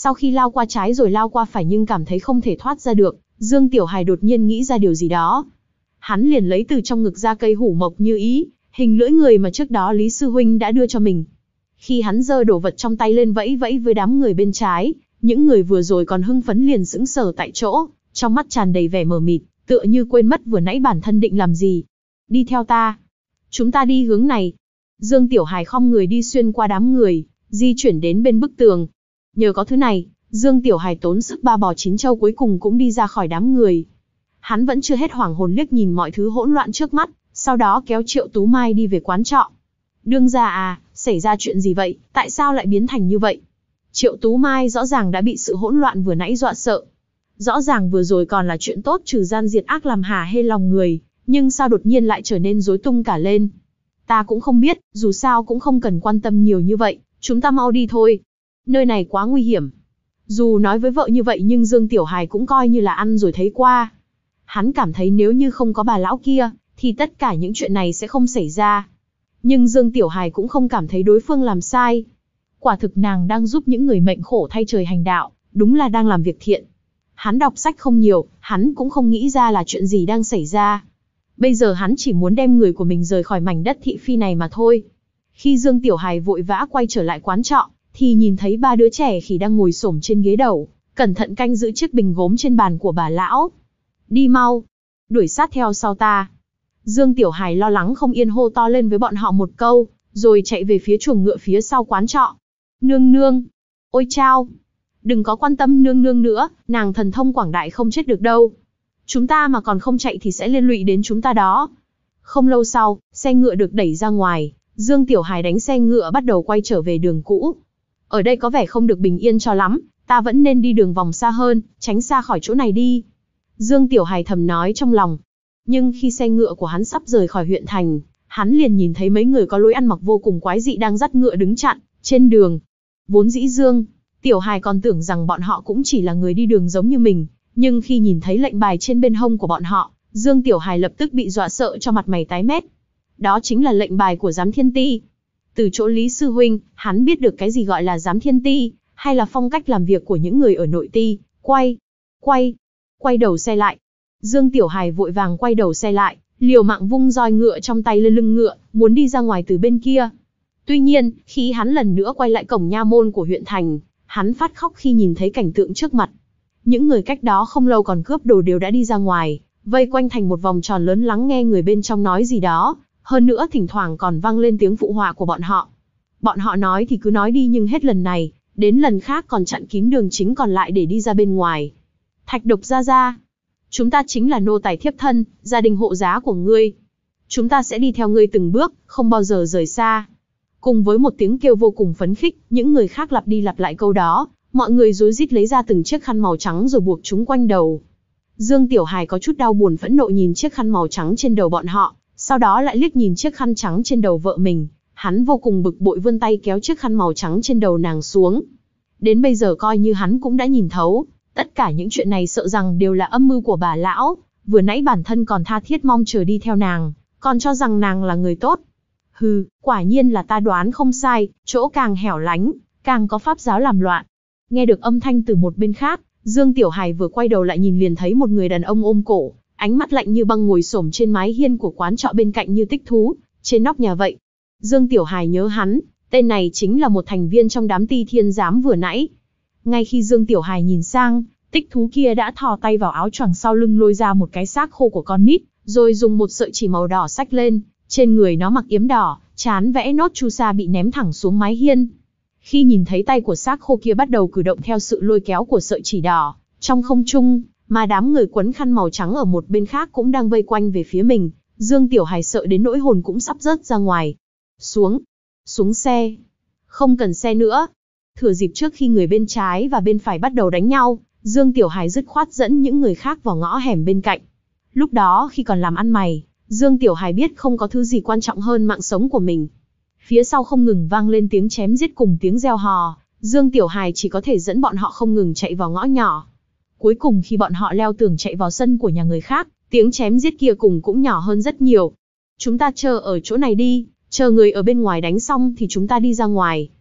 Sau khi lao qua trái rồi lao qua phải nhưng cảm thấy không thể thoát ra được, Dương Tiểu Hài đột nhiên nghĩ ra điều gì đó. Hắn liền lấy từ trong ngực ra cây hủ mộc như ý, hình lưỡi người mà trước đó Lý Sư Huynh đã đưa cho mình. Khi hắn giơ đồ vật trong tay lên vẫy vẫy với đám người bên trái, những người vừa rồi còn hưng phấn liền sững sờ tại chỗ, trong mắt tràn đầy vẻ mờ mịt, tựa như quên mất vừa nãy bản thân định làm gì. Đi theo ta. Chúng ta đi hướng này. Dương Tiểu Hài khom người đi xuyên qua đám người, di chuyển đến bên bức tường. Nhờ có thứ này, Dương Tiểu Hài tốn sức ba bò chín châu cuối cùng cũng đi ra khỏi đám người. Hắn vẫn chưa hết hoảng hồn liếc nhìn mọi thứ hỗn loạn trước mắt, sau đó kéo Triệu Tú Mai đi về quán trọ. Đương gia à, xảy ra chuyện gì vậy, tại sao lại biến thành như vậy? Triệu Tú Mai rõ ràng đã bị sự hỗn loạn vừa nãy dọa sợ. Rõ ràng vừa rồi còn là chuyện tốt trừ gian diệt ác làm hả hê lòng người, nhưng sao đột nhiên lại trở nên rối tung cả lên? Ta cũng không biết, dù sao cũng không cần quan tâm nhiều như vậy, chúng ta mau đi thôi. Nơi này quá nguy hiểm. Dù nói với vợ như vậy nhưng Dương Tiểu Hài cũng coi như là ăn rồi thấy qua. Hắn cảm thấy nếu như không có bà lão kia, thì tất cả những chuyện này sẽ không xảy ra. Nhưng Dương Tiểu Hài cũng không cảm thấy đối phương làm sai. Quả thực nàng đang giúp những người mệnh khổ thay trời hành đạo, đúng là đang làm việc thiện. Hắn đọc sách không nhiều, hắn cũng không nghĩ ra là chuyện gì đang xảy ra. Bây giờ hắn chỉ muốn đem người của mình rời khỏi mảnh đất thị phi này mà thôi. Khi Dương Tiểu Hài vội vã quay trở lại quán trọ, thì nhìn thấy ba đứa trẻ khỉ đang ngồi xổm trên ghế đầu, cẩn thận canh giữ chiếc bình gốm trên bàn của bà lão. Đi mau, đuổi sát theo sau ta. Dương Tiểu Hài lo lắng không yên hô to lên với bọn họ một câu, rồi chạy về phía chuồng ngựa phía sau quán trọ. Nương nương, ôi chao, đừng có quan tâm nương nương nữa, nàng thần thông quảng đại không chết được đâu. Chúng ta mà còn không chạy thì sẽ liên lụy đến chúng ta đó. Không lâu sau, xe ngựa được đẩy ra ngoài, Dương Tiểu Hài đánh xe ngựa bắt đầu quay trở về đường cũ. Ở đây có vẻ không được bình yên cho lắm, ta vẫn nên đi đường vòng xa hơn, tránh xa khỏi chỗ này đi. Dương Tiểu Hài thầm nói trong lòng. Nhưng khi xe ngựa của hắn sắp rời khỏi huyện thành, hắn liền nhìn thấy mấy người có lối ăn mặc vô cùng quái dị đang dắt ngựa đứng chặn trên đường. Vốn dĩ Dương Tiểu Hài còn tưởng rằng bọn họ cũng chỉ là người đi đường giống như mình, nhưng khi nhìn thấy lệnh bài trên bên hông của bọn họ, Dương Tiểu Hài lập tức bị dọa sợ cho mặt mày tái mét. Đó chính là lệnh bài của Giám Thiên Ti. Từ chỗ Lý Sư Huynh, hắn biết được cái gì gọi là Giám Thiên Ti, hay là phong cách làm việc của những người ở nội ti. Quay, quay, quay đầu xe lại. Dương Tiểu Hài vội vàng quay đầu xe lại, liều mạng vung roi ngựa trong tay lên lưng ngựa, muốn đi ra ngoài từ bên kia. Tuy nhiên, khi hắn lần nữa quay lại cổng nha môn của huyện thành, hắn phát khóc khi nhìn thấy cảnh tượng trước mặt. Những người cách đó không lâu còn cướp đồ đều đã đi ra ngoài, vây quanh thành một vòng tròn lớn lắng nghe người bên trong nói gì đó, hơn nữa thỉnh thoảng còn vang lên tiếng phụ họa của bọn họ. Bọn họ nói thì cứ nói đi nhưng hết lần này, đến lần khác còn chặn kín đường chính còn lại để đi ra bên ngoài. Thạch Độc gia gia, chúng ta chính là nô tài thiếp thân, gia đình hộ giá của ngươi. Chúng ta sẽ đi theo ngươi từng bước, không bao giờ rời xa. Cùng với một tiếng kêu vô cùng phấn khích, những người khác lặp đi lặp lại câu đó, mọi người rối rít lấy ra từng chiếc khăn màu trắng rồi buộc chúng quanh đầu. Dương Tiểu Hài có chút đau buồn phẫn nộ nhìn chiếc khăn màu trắng trên đầu bọn họ, sau đó lại liếc nhìn chiếc khăn trắng trên đầu vợ mình, hắn vô cùng bực bội vươn tay kéo chiếc khăn màu trắng trên đầu nàng xuống. Đến bây giờ coi như hắn cũng đã nhìn thấu, tất cả những chuyện này sợ rằng đều là âm mưu của bà lão, vừa nãy bản thân còn tha thiết mong chờ đi theo nàng, còn cho rằng nàng là người tốt. Hừ, quả nhiên là ta đoán không sai, chỗ càng hẻo lánh, càng có pháp giáo làm loạn. Nghe được âm thanh từ một bên khác, Dương Tiểu Hài vừa quay đầu lại nhìn liền thấy một người đàn ông ôm cổ, ánh mắt lạnh như băng ngồi xổm trên mái hiên của quán trọ bên cạnh như tích thú, trên nóc nhà vậy. Dương Tiểu Hài nhớ hắn, tên này chính là một thành viên trong đám Ti Thiên giám vừa nãy. Ngay khi Dương Tiểu Hài nhìn sang, tích thú kia đã thò tay vào áo choàng sau lưng lôi ra một cái xác khô của con nít, rồi dùng một sợi chỉ màu đỏ xách lên, trên người nó mặc yếm đỏ, trán vẽ nốt chu sa bị ném thẳng xuống mái hiên. Khi nhìn thấy tay của xác khô kia bắt đầu cử động theo sự lôi kéo của sợi chỉ đỏ, trong không trung, mà đám người quấn khăn màu trắng ở một bên khác cũng đang vây quanh về phía mình, Dương Tiểu Hài sợ đến nỗi hồn cũng sắp rớt ra ngoài. Xuống, xuống xe, không cần xe nữa. Thừa dịp trước khi người bên trái và bên phải bắt đầu đánh nhau, Dương Tiểu Hài dứt khoát dẫn những người khác vào ngõ hẻm bên cạnh. Lúc đó khi còn làm ăn mày, Dương Tiểu Hài biết không có thứ gì quan trọng hơn mạng sống của mình. Phía sau không ngừng vang lên tiếng chém giết cùng tiếng reo hò, Dương Tiểu Hài chỉ có thể dẫn bọn họ không ngừng chạy vào ngõ nhỏ. Cuối cùng khi bọn họ leo tường chạy vào sân của nhà người khác, tiếng chém giết kia cùng cũng nhỏ hơn rất nhiều. Chúng ta chờ ở chỗ này đi, chờ người ở bên ngoài đánh xong thì chúng ta đi ra ngoài.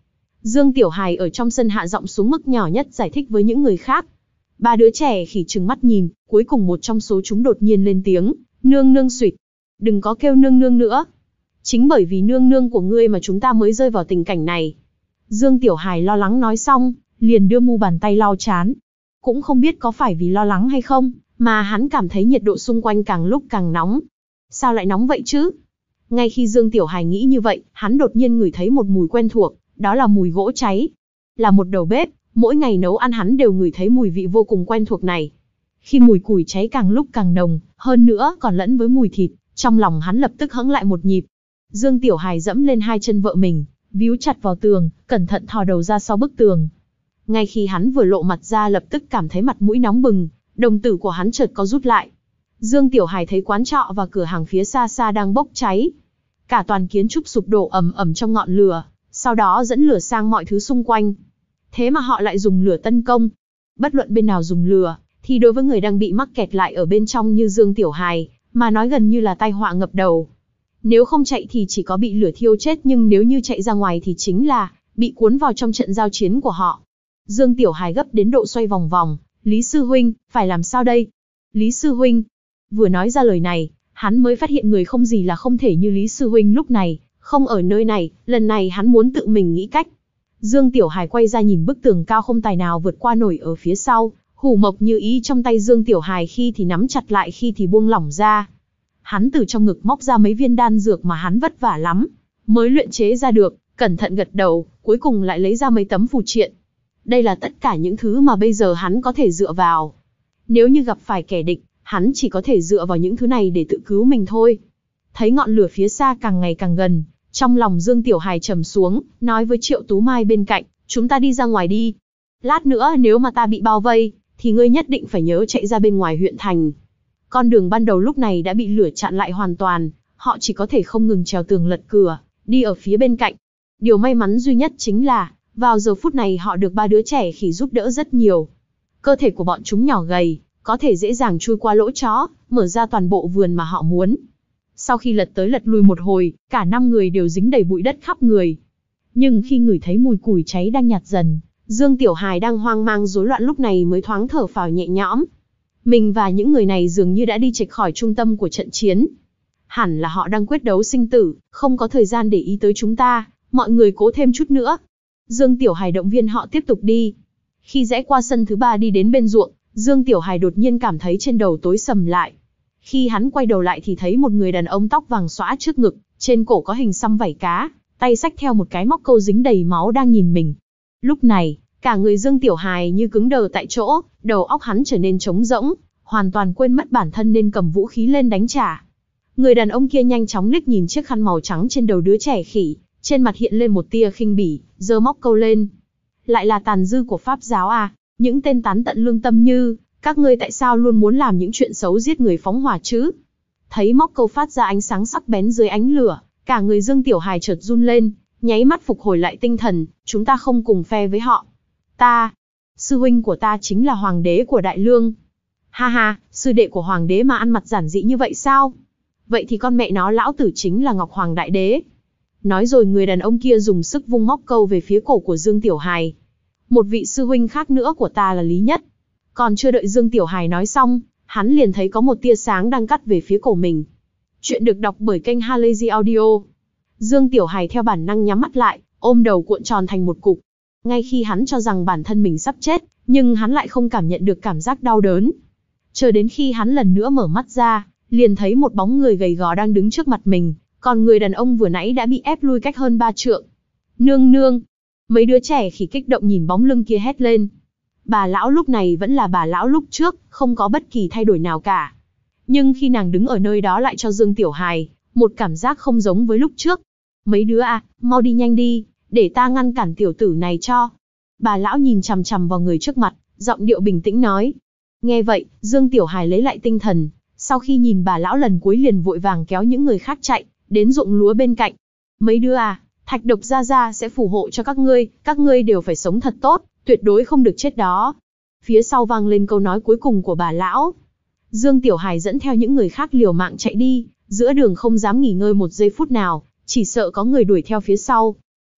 Dương Tiểu Hài ở trong sân hạ giọng xuống mức nhỏ nhất giải thích với những người khác. Ba đứa trẻ khỉ trừng mắt nhìn, cuối cùng một trong số chúng đột nhiên lên tiếng, nương nương xuyệt. Đừng có kêu nương nương nữa. Chính bởi vì nương nương của ngươi mà chúng ta mới rơi vào tình cảnh này. Dương Tiểu Hài lo lắng nói xong, liền đưa mu bàn tay lau chán. Cũng không biết có phải vì lo lắng hay không, mà hắn cảm thấy nhiệt độ xung quanh càng lúc càng nóng. Sao lại nóng vậy chứ? Ngay khi Dương Tiểu Hài nghĩ như vậy, hắn đột nhiên ngửi thấy một mùi quen thuộc, đó là mùi gỗ cháy. Là một đầu bếp, mỗi ngày nấu ăn hắn đều ngửi thấy mùi vị vô cùng quen thuộc này. Khi mùi củi cháy càng lúc càng nồng, hơn nữa còn lẫn với mùi thịt, trong lòng hắn lập tức hững lại một nhịp. Dương Tiểu Hài dẫm lên hai chân vợ mình, víu chặt vào tường, cẩn thận thò đầu ra sau bức tường. Ngay khi hắn vừa lộ mặt ra lập tức cảm thấy mặt mũi nóng bừng, đồng tử của hắn chợt có rút lại. Dương Tiểu Hài thấy quán trọ và cửa hàng phía xa xa đang bốc cháy. Cả toàn kiến trúc sụp đổ ầm ầm trong ngọn lửa, sau đó dẫn lửa sang mọi thứ xung quanh. Thế mà họ lại dùng lửa tấn công. Bất luận bên nào dùng lửa, thì đối với người đang bị mắc kẹt lại ở bên trong như Dương Tiểu Hài, mà nói gần như là tai họa ngập đầu. Nếu không chạy thì chỉ có bị lửa thiêu chết, nhưng nếu như chạy ra ngoài thì chính là bị cuốn vào trong trận giao chiến của họ. Dương Tiểu Hài gấp đến độ xoay vòng vòng, Lý Sư Huynh, phải làm sao đây? Lý Sư Huynh, vừa nói ra lời này, hắn mới phát hiện người không gì là không thể như Lý Sư Huynh lúc này, không ở nơi này, lần này hắn muốn tự mình nghĩ cách. Dương Tiểu Hài quay ra nhìn bức tường cao không tài nào vượt qua nổi ở phía sau, hủ mộc như ý trong tay Dương Tiểu Hài khi thì nắm chặt lại khi thì buông lỏng ra. Hắn từ trong ngực móc ra mấy viên đan dược mà hắn vất vả lắm mới luyện chế ra được, cẩn thận gật đầu, cuối cùng lại lấy ra mấy tấm phù triện. Đây là tất cả những thứ mà bây giờ hắn có thể dựa vào. Nếu như gặp phải kẻ địch, hắn chỉ có thể dựa vào những thứ này để tự cứu mình thôi. Thấy ngọn lửa phía xa càng ngày càng gần, trong lòng Dương Tiểu Hài trầm xuống, nói với Triệu Tú Mai bên cạnh, chúng ta đi ra ngoài đi. Lát nữa nếu mà ta bị bao vây, thì ngươi nhất định phải nhớ chạy ra bên ngoài huyện thành. Con đường ban đầu lúc này đã bị lửa chặn lại hoàn toàn, họ chỉ có thể không ngừng trèo tường lật cửa, đi ở phía bên cạnh. Điều may mắn duy nhất chính là, vào giờ phút này họ được ba đứa trẻ khỉ giúp đỡ rất nhiều. Cơ thể của bọn chúng nhỏ gầy, có thể dễ dàng chui qua lỗ chó, mở ra toàn bộ vườn mà họ muốn. Sau khi lật tới lật lui một hồi, cả năm người đều dính đầy bụi đất khắp người. Nhưng khi ngửi thấy mùi củi cháy đang nhạt dần, Dương Tiểu Hài đang hoang mang rối loạn lúc này mới thoáng thở phào nhẹ nhõm. Mình và những người này dường như đã đi chệch khỏi trung tâm của trận chiến. Hẳn là họ đang quyết đấu sinh tử, không có thời gian để ý tới chúng ta, mọi người cố thêm chút nữa. Dương Tiểu Hài động viên họ tiếp tục đi. Khi rẽ qua sân thứ ba đi đến bên ruộng, Dương Tiểu Hài đột nhiên cảm thấy trên đầu tối sầm lại. Khi hắn quay đầu lại thì thấy một người đàn ông tóc vàng xõa trước ngực, trên cổ có hình xăm vảy cá, tay xách theo một cái móc câu dính đầy máu đang nhìn mình. Lúc này, cả người Dương Tiểu Hài như cứng đờ tại chỗ, đầu óc hắn trở nên trống rỗng, hoàn toàn quên mất bản thân nên cầm vũ khí lên đánh trả. Người đàn ông kia nhanh chóng liếc nhìn chiếc khăn màu trắng trên đầu đứa trẻ khỉ, trên mặt hiện lên một tia khinh bỉ, giơ móc câu lên. Lại là tàn dư của Pháp giáo à, những tên tán tận lương tâm như, các ngươi tại sao luôn muốn làm những chuyện xấu giết người phóng hỏa chứ? Thấy móc câu phát ra ánh sáng sắc bén dưới ánh lửa, cả người Dương Tiểu Hài chợt run lên, nháy mắt phục hồi lại tinh thần, chúng ta không cùng phe với họ. Ta, sư huynh của ta chính là hoàng đế của Đại Lương. Ha ha, sư đệ của hoàng đế mà ăn mặc giản dị như vậy sao? Vậy thì con mẹ nó lão tử chính là Ngọc Hoàng Đại Đế. Nói rồi người đàn ông kia dùng sức vung móc câu về phía cổ của Dương Tiểu Hài. Một vị sư huynh khác nữa của ta là Lý Nhất. Còn chưa đợi Dương Tiểu Hài nói xong, hắn liền thấy có một tia sáng đang cắt về phía cổ mình. Chuyện được đọc bởi kênh Halazy Audio. Dương Tiểu Hài theo bản năng nhắm mắt lại, ôm đầu cuộn tròn thành một cục. Ngay khi hắn cho rằng bản thân mình sắp chết, nhưng hắn lại không cảm nhận được cảm giác đau đớn. Chờ đến khi hắn lần nữa mở mắt ra, liền thấy một bóng người gầy gò đang đứng trước mặt mình, còn người đàn ông vừa nãy đã bị ép lui cách hơn ba trượng. Nương nương! Mấy đứa trẻ khỉ kích động nhìn bóng lưng kia hét lên. Bà lão lúc này vẫn là bà lão lúc trước, không có bất kỳ thay đổi nào cả. Nhưng khi nàng đứng ở nơi đó lại cho Dương Tiểu Hài một cảm giác không giống với lúc trước. Mấy đứa à, mau đi nhanh đi, để ta ngăn cản tiểu tử này cho. Bà lão nhìn chằm chằm vào người trước mặt, giọng điệu bình tĩnh nói. Nghe vậy, Dương Tiểu Hài lấy lại tinh thần, sau khi nhìn bà lão lần cuối liền vội vàng kéo những người khác chạy đến ruộng lúa bên cạnh. Mấy đứa à, Thạch Độc Gia Gia sẽ phù hộ cho các ngươi, các ngươi đều phải sống thật tốt, tuyệt đối không được chết đó. Phía sau vang lên câu nói cuối cùng của bà lão. Dương Tiểu Hài dẫn theo những người khác liều mạng chạy đi, giữa đường không dám nghỉ ngơi một giây phút nào, chỉ sợ có người đuổi theo phía sau.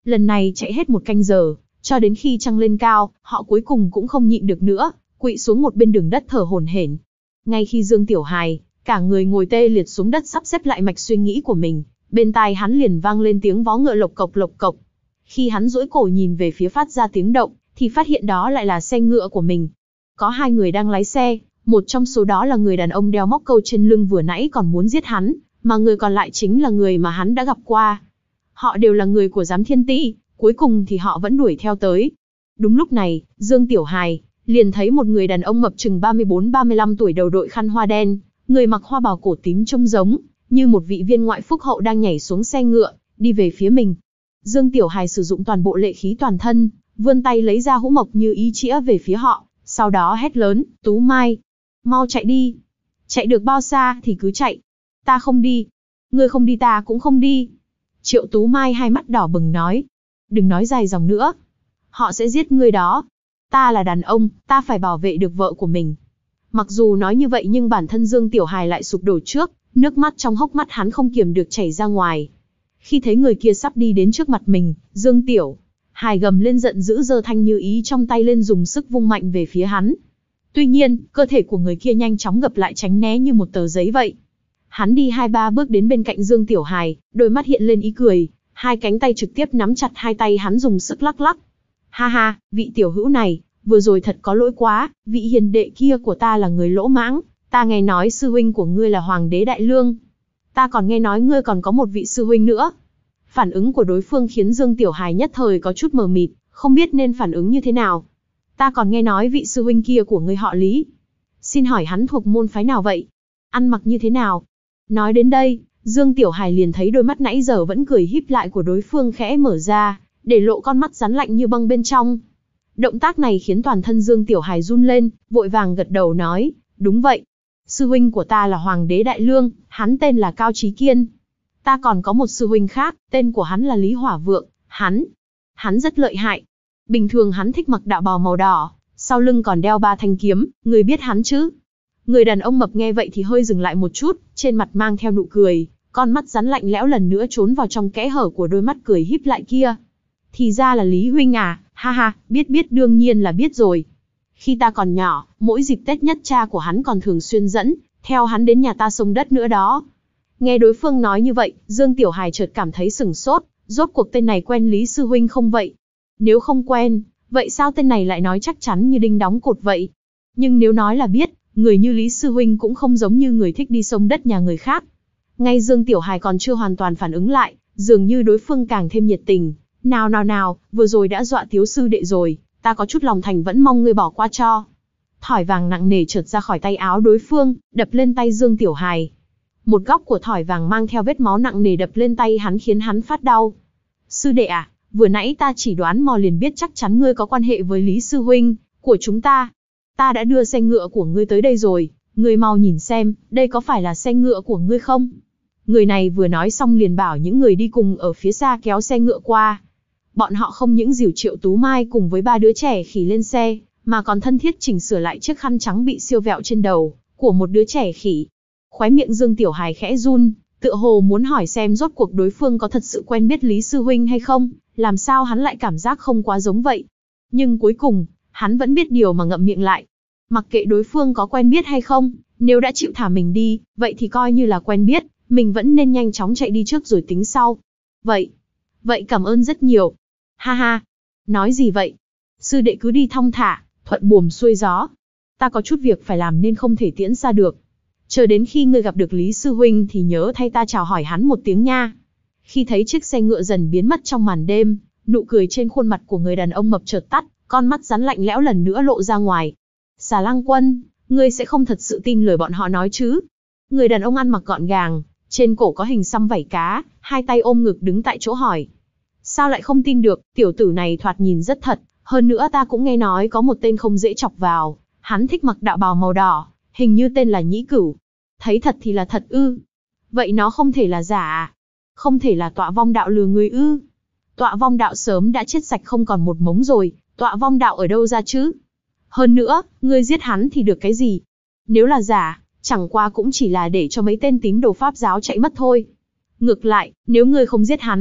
Lần này chạy hết một canh giờ, cho đến khi trăng lên cao, họ cuối cùng cũng không nhịn được nữa, quỵ xuống một bên đường đất thở hổn hển. Ngay khi Dương Tiểu Hài, cả người ngồi tê liệt xuống đất sắp xếp lại mạch suy nghĩ của mình, bên tai hắn liền vang lên tiếng vó ngựa lộc cộc lộc cộc. Khi hắn duỗi cổ nhìn về phía phát ra tiếng động, thì phát hiện đó lại là xe ngựa của mình. Có hai người đang lái xe, một trong số đó là người đàn ông đeo móc câu trên lưng vừa nãy còn muốn giết hắn, mà người còn lại chính là người mà hắn đã gặp qua. Họ đều là người của Giám Thiên Ti, cuối cùng thì họ vẫn đuổi theo tới. Đúng lúc này, Dương Tiểu Hài liền thấy một người đàn ông mập chừng ba mươi bốn ba mươi lăm tuổi đầu đội khăn hoa đen, người mặc hoa bào cổ tím trông giống như một vị viên ngoại phúc hậu đang nhảy xuống xe ngựa, đi về phía mình. Dương Tiểu Hài sử dụng toàn bộ lệ khí toàn thân, vươn tay lấy ra hũ mộc như ý chĩa về phía họ, sau đó hét lớn, Tú Mai, mau chạy đi. Chạy được bao xa thì cứ chạy. Ta không đi. Ngươi không đi ta cũng không đi. Triệu Tú Mai hai mắt đỏ bừng nói. Đừng nói dài dòng nữa. Họ sẽ giết ngươi đó. Ta là đàn ông, ta phải bảo vệ được vợ của mình. Mặc dù nói như vậy nhưng bản thân Dương Tiểu Hài lại sụp đổ trước, nước mắt trong hốc mắt hắn không kiềm được chảy ra ngoài. Khi thấy người kia sắp đi đến trước mặt mình, Dương Tiểu Hài gầm lên giận dữ giơ thanh như ý trong tay lên dùng sức vung mạnh về phía hắn. Tuy nhiên, cơ thể của người kia nhanh chóng gập lại tránh né như một tờ giấy vậy. Hắn đi hai ba bước đến bên cạnh Dương Tiểu Hài, đôi mắt hiện lên ý cười, hai cánh tay trực tiếp nắm chặt hai tay hắn dùng sức lắc lắc. Ha ha, vị tiểu hữu này, vừa rồi thật có lỗi quá, vị hiền đệ kia của ta là người lỗ mãng, ta nghe nói sư huynh của ngươi là Hoàng đế Đại Lương. Ta còn nghe nói ngươi còn có một vị sư huynh nữa. Phản ứng của đối phương khiến Dương Tiểu Hài nhất thời có chút mờ mịt, không biết nên phản ứng như thế nào. Ta còn nghe nói vị sư huynh kia của ngươi họ Lý. Xin hỏi hắn thuộc môn phái nào vậy? Ăn mặc như thế nào? Nói đến đây, Dương Tiểu Hài liền thấy đôi mắt nãy giờ vẫn cười híp lại của đối phương khẽ mở ra, để lộ con mắt rắn lạnh như băng bên trong. Động tác này khiến toàn thân Dương Tiểu Hài run lên, vội vàng gật đầu nói, đúng vậy. Sư huynh của ta là Hoàng đế Đại Lương, hắn tên là Cao Chí Kiên. Ta còn có một sư huynh khác, tên của hắn là Lý Hỏa Vượng, hắn, hắn rất lợi hại. Bình thường hắn thích mặc đạo bào màu đỏ, sau lưng còn đeo ba thanh kiếm, người biết hắn chứ? Người đàn ông mập nghe vậy thì hơi dừng lại một chút, trên mặt mang theo nụ cười, con mắt rắn lạnh lẽo lần nữa trốn vào trong kẽ hở của đôi mắt cười híp lại kia. Thì ra là Lý huynh à, ha ha, biết biết đương nhiên là biết rồi. Khi ta còn nhỏ, mỗi dịp Tết nhất cha của hắn còn thường xuyên dẫn theo hắn đến nhà ta xông đất nữa đó. Nghe đối phương nói như vậy, Dương Tiểu Hài chợt cảm thấy sửng sốt, rốt cuộc tên này quen Lý sư huynh không vậy? Nếu không quen, vậy sao tên này lại nói chắc chắn như đinh đóng cột vậy? Nhưng nếu nói là biết, người như Lý sư huynh cũng không giống như người thích đi xông đất nhà người khác. Ngay Dương Tiểu Hài còn chưa hoàn toàn phản ứng lại, dường như đối phương càng thêm nhiệt tình. Nào nào nào, vừa rồi đã dọa Tiếu sư đệ rồi, ta có chút lòng thành vẫn mong ngươi bỏ qua cho. Thỏi vàng nặng nề trượt ra khỏi tay áo đối phương, đập lên tay Dương Tiểu Hài. Một góc của thỏi vàng mang theo vết máu nặng nề đập lên tay hắn khiến hắn phát đau. Sư đệ à, vừa nãy ta chỉ đoán mò liền biết chắc chắn ngươi có quan hệ với Lý sư huynh của chúng ta. Ta đã đưa xe ngựa của ngươi tới đây rồi, ngươi mau nhìn xem, đây có phải là xe ngựa của ngươi không? Người này vừa nói xong liền bảo những người đi cùng ở phía xa kéo xe ngựa qua. Bọn họ không những dìu Triệu Tú Mai cùng với ba đứa trẻ khỉ lên xe, mà còn thân thiết chỉnh sửa lại chiếc khăn trắng bị siêu vẹo trên đầu của một đứa trẻ khỉ. Khóe miệng Dương Tiểu Hài khẽ run, tựa hồ muốn hỏi xem rốt cuộc đối phương có thật sự quen biết Lý sư huynh hay không, làm sao hắn lại cảm giác không quá giống vậy. Nhưng cuối cùng, hắn vẫn biết điều mà ngậm miệng lại. Mặc kệ đối phương có quen biết hay không, nếu đã chịu thả mình đi, vậy thì coi như là quen biết, mình vẫn nên nhanh chóng chạy đi trước rồi tính sau. Vậy, vậy cảm ơn rất nhiều. Ha ha, nói gì vậy? Sư đệ cứ đi thong thả, thuận buồm xuôi gió. Ta có chút việc phải làm nên không thể tiễn xa được. Chờ đến khi ngươi gặp được Lý sư huynh thì nhớ thay ta chào hỏi hắn một tiếng nha. Khi thấy chiếc xe ngựa dần biến mất trong màn đêm, nụ cười trên khuôn mặt của người đàn ông mập chợt tắt, con mắt rắn lạnh lẽo lần nữa lộ ra ngoài. Xà Lang Quân, ngươi sẽ không thật sự tin lời bọn họ nói chứ? Người đàn ông ăn mặc gọn gàng, trên cổ có hình xăm vảy cá, hai tay ôm ngực đứng tại chỗ hỏi. Sao lại không tin được, tiểu tử này thoạt nhìn rất thật, hơn nữa ta cũng nghe nói có một tên không dễ chọc vào, hắn thích mặc đạo bào màu đỏ, hình như tên là Nhĩ Cửu. Thấy thật thì là thật ư? Vậy nó không thể là giả à? Không thể là Tọa Vong Đạo lừa người ư? Tọa Vong Đạo sớm đã chết sạch không còn một mống rồi, Tọa Vong Đạo ở đâu ra chứ? Hơn nữa, ngươi giết hắn thì được cái gì? Nếu là giả, chẳng qua cũng chỉ là để cho mấy tên tín đồ Pháp giáo chạy mất thôi. Ngược lại, nếu ngươi không giết hắn,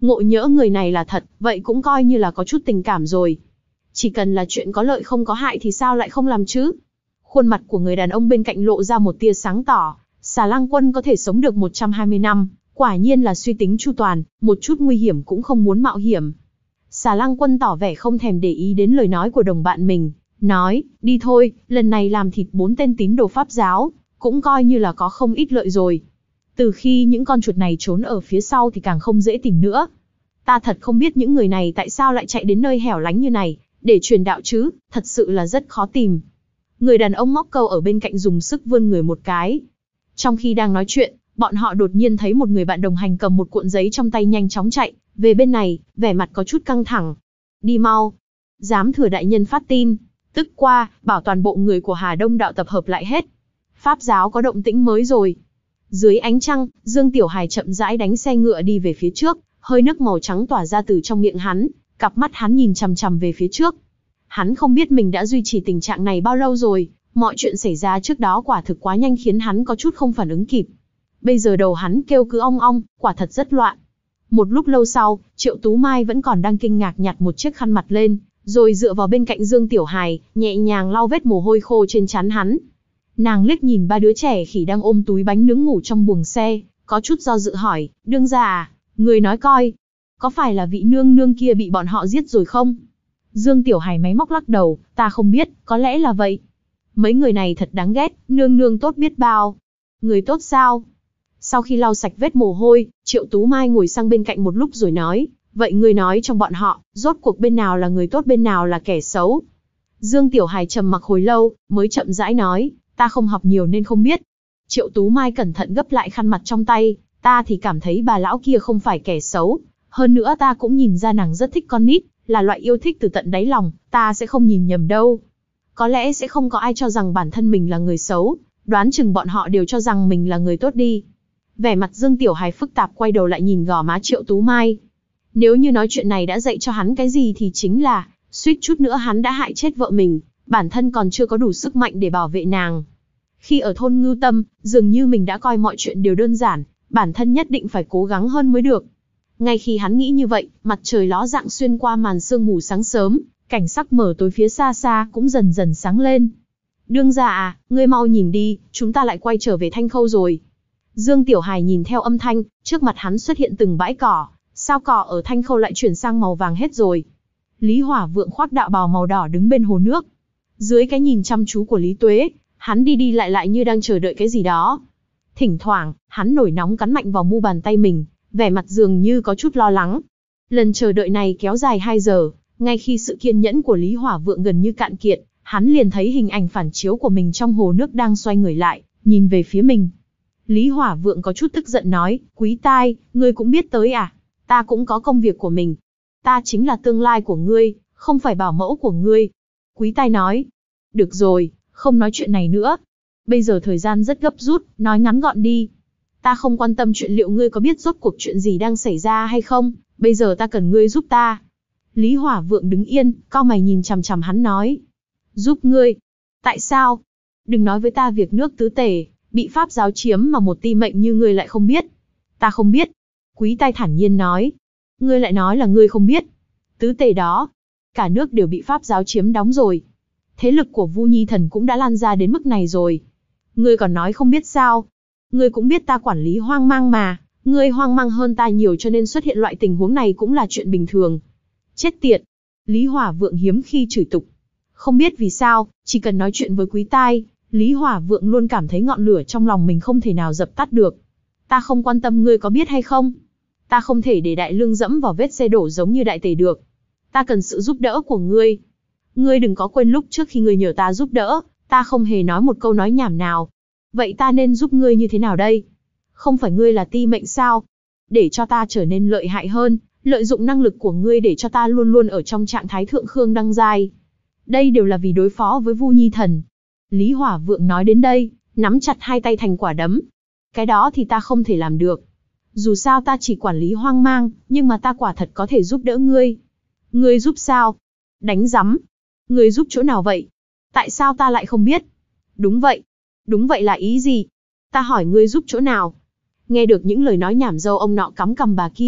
Ngộ nhỡ người này là thật, vậy cũng coi như là có chút tình cảm rồi. Chỉ cần là chuyện có lợi không có hại thì sao lại không làm chứ? Khuôn mặt của người đàn ông bên cạnh lộ ra một tia sáng tỏ. Xà Lang Quân có thể sống được một trăm hai mươi năm, quả nhiên là suy tính chu toàn, một chút nguy hiểm cũng không muốn mạo hiểm. Xà Lang Quân tỏ vẻ không thèm để ý đến lời nói của đồng bạn mình, nói, đi thôi, lần này làm thịt bốn tên tín đồ Pháp giáo, cũng coi như là có không ít lợi rồi. Từ khi những con chuột này trốn ở phía sau thì càng không dễ tìm nữa. Ta thật không biết những người này tại sao lại chạy đến nơi hẻo lánh như này, để truyền đạo chứ, thật sự là rất khó tìm. Người đàn ông móc câu ở bên cạnh dùng sức vươn người một cái. Trong khi đang nói chuyện, bọn họ đột nhiên thấy một người bạn đồng hành cầm một cuộn giấy trong tay nhanh chóng chạy về bên này, vẻ mặt có chút căng thẳng. Đi mau. Giám thừa đại nhân phát tin. Tức qua, bảo toàn bộ người của Hà Đông đạo tập hợp lại hết. Pháp giáo có động tĩnh mới rồi. Dưới ánh trăng, Dương Tiểu Hài chậm rãi đánh xe ngựa đi về phía trước, hơi nước màu trắng tỏa ra từ trong miệng hắn, cặp mắt hắn nhìn chằm chằm về phía trước. Hắn không biết mình đã duy trì tình trạng này bao lâu rồi, mọi chuyện xảy ra trước đó quả thực quá nhanh khiến hắn có chút không phản ứng kịp. Bây giờ đầu hắn kêu cứ ong ong, quả thật rất loạn. Một lúc lâu sau, Triệu Tú Mai vẫn còn đang kinh ngạc nhặt một chiếc khăn mặt lên, rồi dựa vào bên cạnh Dương Tiểu Hài, nhẹ nhàng lau vết mồ hôi khô trên trán hắn. Nàng liếc nhìn ba đứa trẻ khỉ đang ôm túi bánh nướng ngủ trong buồng xe, có chút do dự hỏi, đương gia à, người nói coi, có phải là vị nương nương kia bị bọn họ giết rồi không? Dương Tiểu Hài máy móc lắc đầu, ta không biết, có lẽ là vậy. Mấy người này thật đáng ghét, nương nương tốt biết bao. Người tốt sao? Sau khi lau sạch vết mồ hôi, Triệu Tú Mai ngồi sang bên cạnh một lúc rồi nói, vậy người nói trong bọn họ, rốt cuộc bên nào là người tốt bên nào là kẻ xấu? Dương Tiểu Hài trầm mặc hồi lâu, mới chậm rãi nói, ta không học nhiều nên không biết. Triệu Tú Mai cẩn thận gấp lại khăn mặt trong tay, ta thì cảm thấy bà lão kia không phải kẻ xấu. Hơn nữa ta cũng nhìn ra nàng rất thích con nít, là loại yêu thích từ tận đáy lòng, ta sẽ không nhìn nhầm đâu. Có lẽ sẽ không có ai cho rằng bản thân mình là người xấu, đoán chừng bọn họ đều cho rằng mình là người tốt đi. Vẻ mặt Dương Tiểu Hài phức tạp quay đầu lại nhìn gò má Triệu Tú Mai. Nếu như nói chuyện này đã dạy cho hắn cái gì thì chính là, suýt chút nữa hắn đã hại chết vợ mình, bản thân còn chưa có đủ sức mạnh để bảo vệ nàng. Khi ở thôn Ngưu Tâm, dường như mình đã coi mọi chuyện đều đơn giản, bản thân nhất định phải cố gắng hơn mới được. Ngay khi hắn nghĩ như vậy, mặt trời ló dạng xuyên qua màn sương mù sáng sớm, cảnh sắc mờ tối phía xa xa cũng dần dần sáng lên. Đương gia à, ngươi mau nhìn đi, chúng ta lại quay trở về Thanh Khâu rồi. Dương Tiểu Hài nhìn theo âm thanh, trước mặt hắn xuất hiện từng bãi cỏ, sao cỏ ở Thanh Khâu lại chuyển sang màu vàng hết rồi. Lý Hỏa Vượng khoác đạo bào màu đỏ đứng bên hồ nước. Dưới cái nhìn chăm chú của Lý Tuế, hắn đi đi lại lại như đang chờ đợi cái gì đó. Thỉnh thoảng, hắn nổi nóng cắn mạnh vào mu bàn tay mình, vẻ mặt dường như có chút lo lắng. Lần chờ đợi này kéo dài hai giờ, ngay khi sự kiên nhẫn của Lý Hỏa Vượng gần như cạn kiệt, hắn liền thấy hình ảnh phản chiếu của mình trong hồ nước đang xoay người lại, nhìn về phía mình. Lý Hỏa Vượng có chút tức giận nói, Quý Tai, ngươi cũng biết tới à? Ta cũng có công việc của mình. Ta chính là tương lai của ngươi, không phải bảo mẫu của ngươi. Quý Tai nói, được rồi, không nói chuyện này nữa. Bây giờ thời gian rất gấp rút, nói ngắn gọn đi. Ta không quan tâm chuyện liệu ngươi có biết rốt cuộc chuyện gì đang xảy ra hay không, bây giờ ta cần ngươi giúp ta. Lý Hỏa Vượng đứng yên, cau mày nhìn chằm chằm hắn nói. Giúp ngươi? Tại sao? Đừng nói với ta việc nước tứ tể, bị Pháp giáo chiếm mà một ti mệnh như ngươi lại không biết. Ta không biết. Quý Tai thản nhiên nói. Ngươi lại nói là ngươi không biết. Tứ tể đó, cả nước đều bị Pháp giáo chiếm đóng rồi. Thế lực của Vu Nhi Thần cũng đã lan ra đến mức này rồi. Ngươi còn nói không biết sao? Ngươi cũng biết ta quản lý hoang mang mà, ngươi hoang mang hơn ta nhiều cho nên xuất hiện loại tình huống này cũng là chuyện bình thường. Chết tiệt! Lý Hỏa Vượng hiếm khi chửi tục. Không biết vì sao, chỉ cần nói chuyện với Quý Tai, Lý Hỏa Vượng luôn cảm thấy ngọn lửa trong lòng mình không thể nào dập tắt được. Ta không quan tâm ngươi có biết hay không. Ta không thể để Đại Lương dẫm vào vết xe đổ giống như Đại Tề được. Ta cần sự giúp đỡ của ngươi. Ngươi đừng có quên lúc trước khi ngươi nhờ ta giúp đỡ, ta không hề nói một câu nói nhảm nào. Vậy ta nên giúp ngươi như thế nào đây? Không phải ngươi là ti mệnh sao? Để cho ta trở nên lợi hại hơn, lợi dụng năng lực của ngươi để cho ta luôn luôn ở trong trạng thái thượng khương đăng giai. Đây đều là vì đối phó với Vu Nhi Thần. Lý Hỏa Vượng nói đến đây, nắm chặt hai tay thành quả đấm. Cái đó thì ta không thể làm được. Dù sao ta chỉ quản lý hoang mang, nhưng mà ta quả thật có thể giúp đỡ ngươi. Ngươi giúp sao? Đánh rắm. Ngươi giúp chỗ nào vậy? Tại sao ta lại không biết? Đúng vậy. Đúng vậy là ý gì? Ta hỏi ngươi giúp chỗ nào? Nghe được những lời nói nhảm dâu ông nọ cắm cằm bà kia,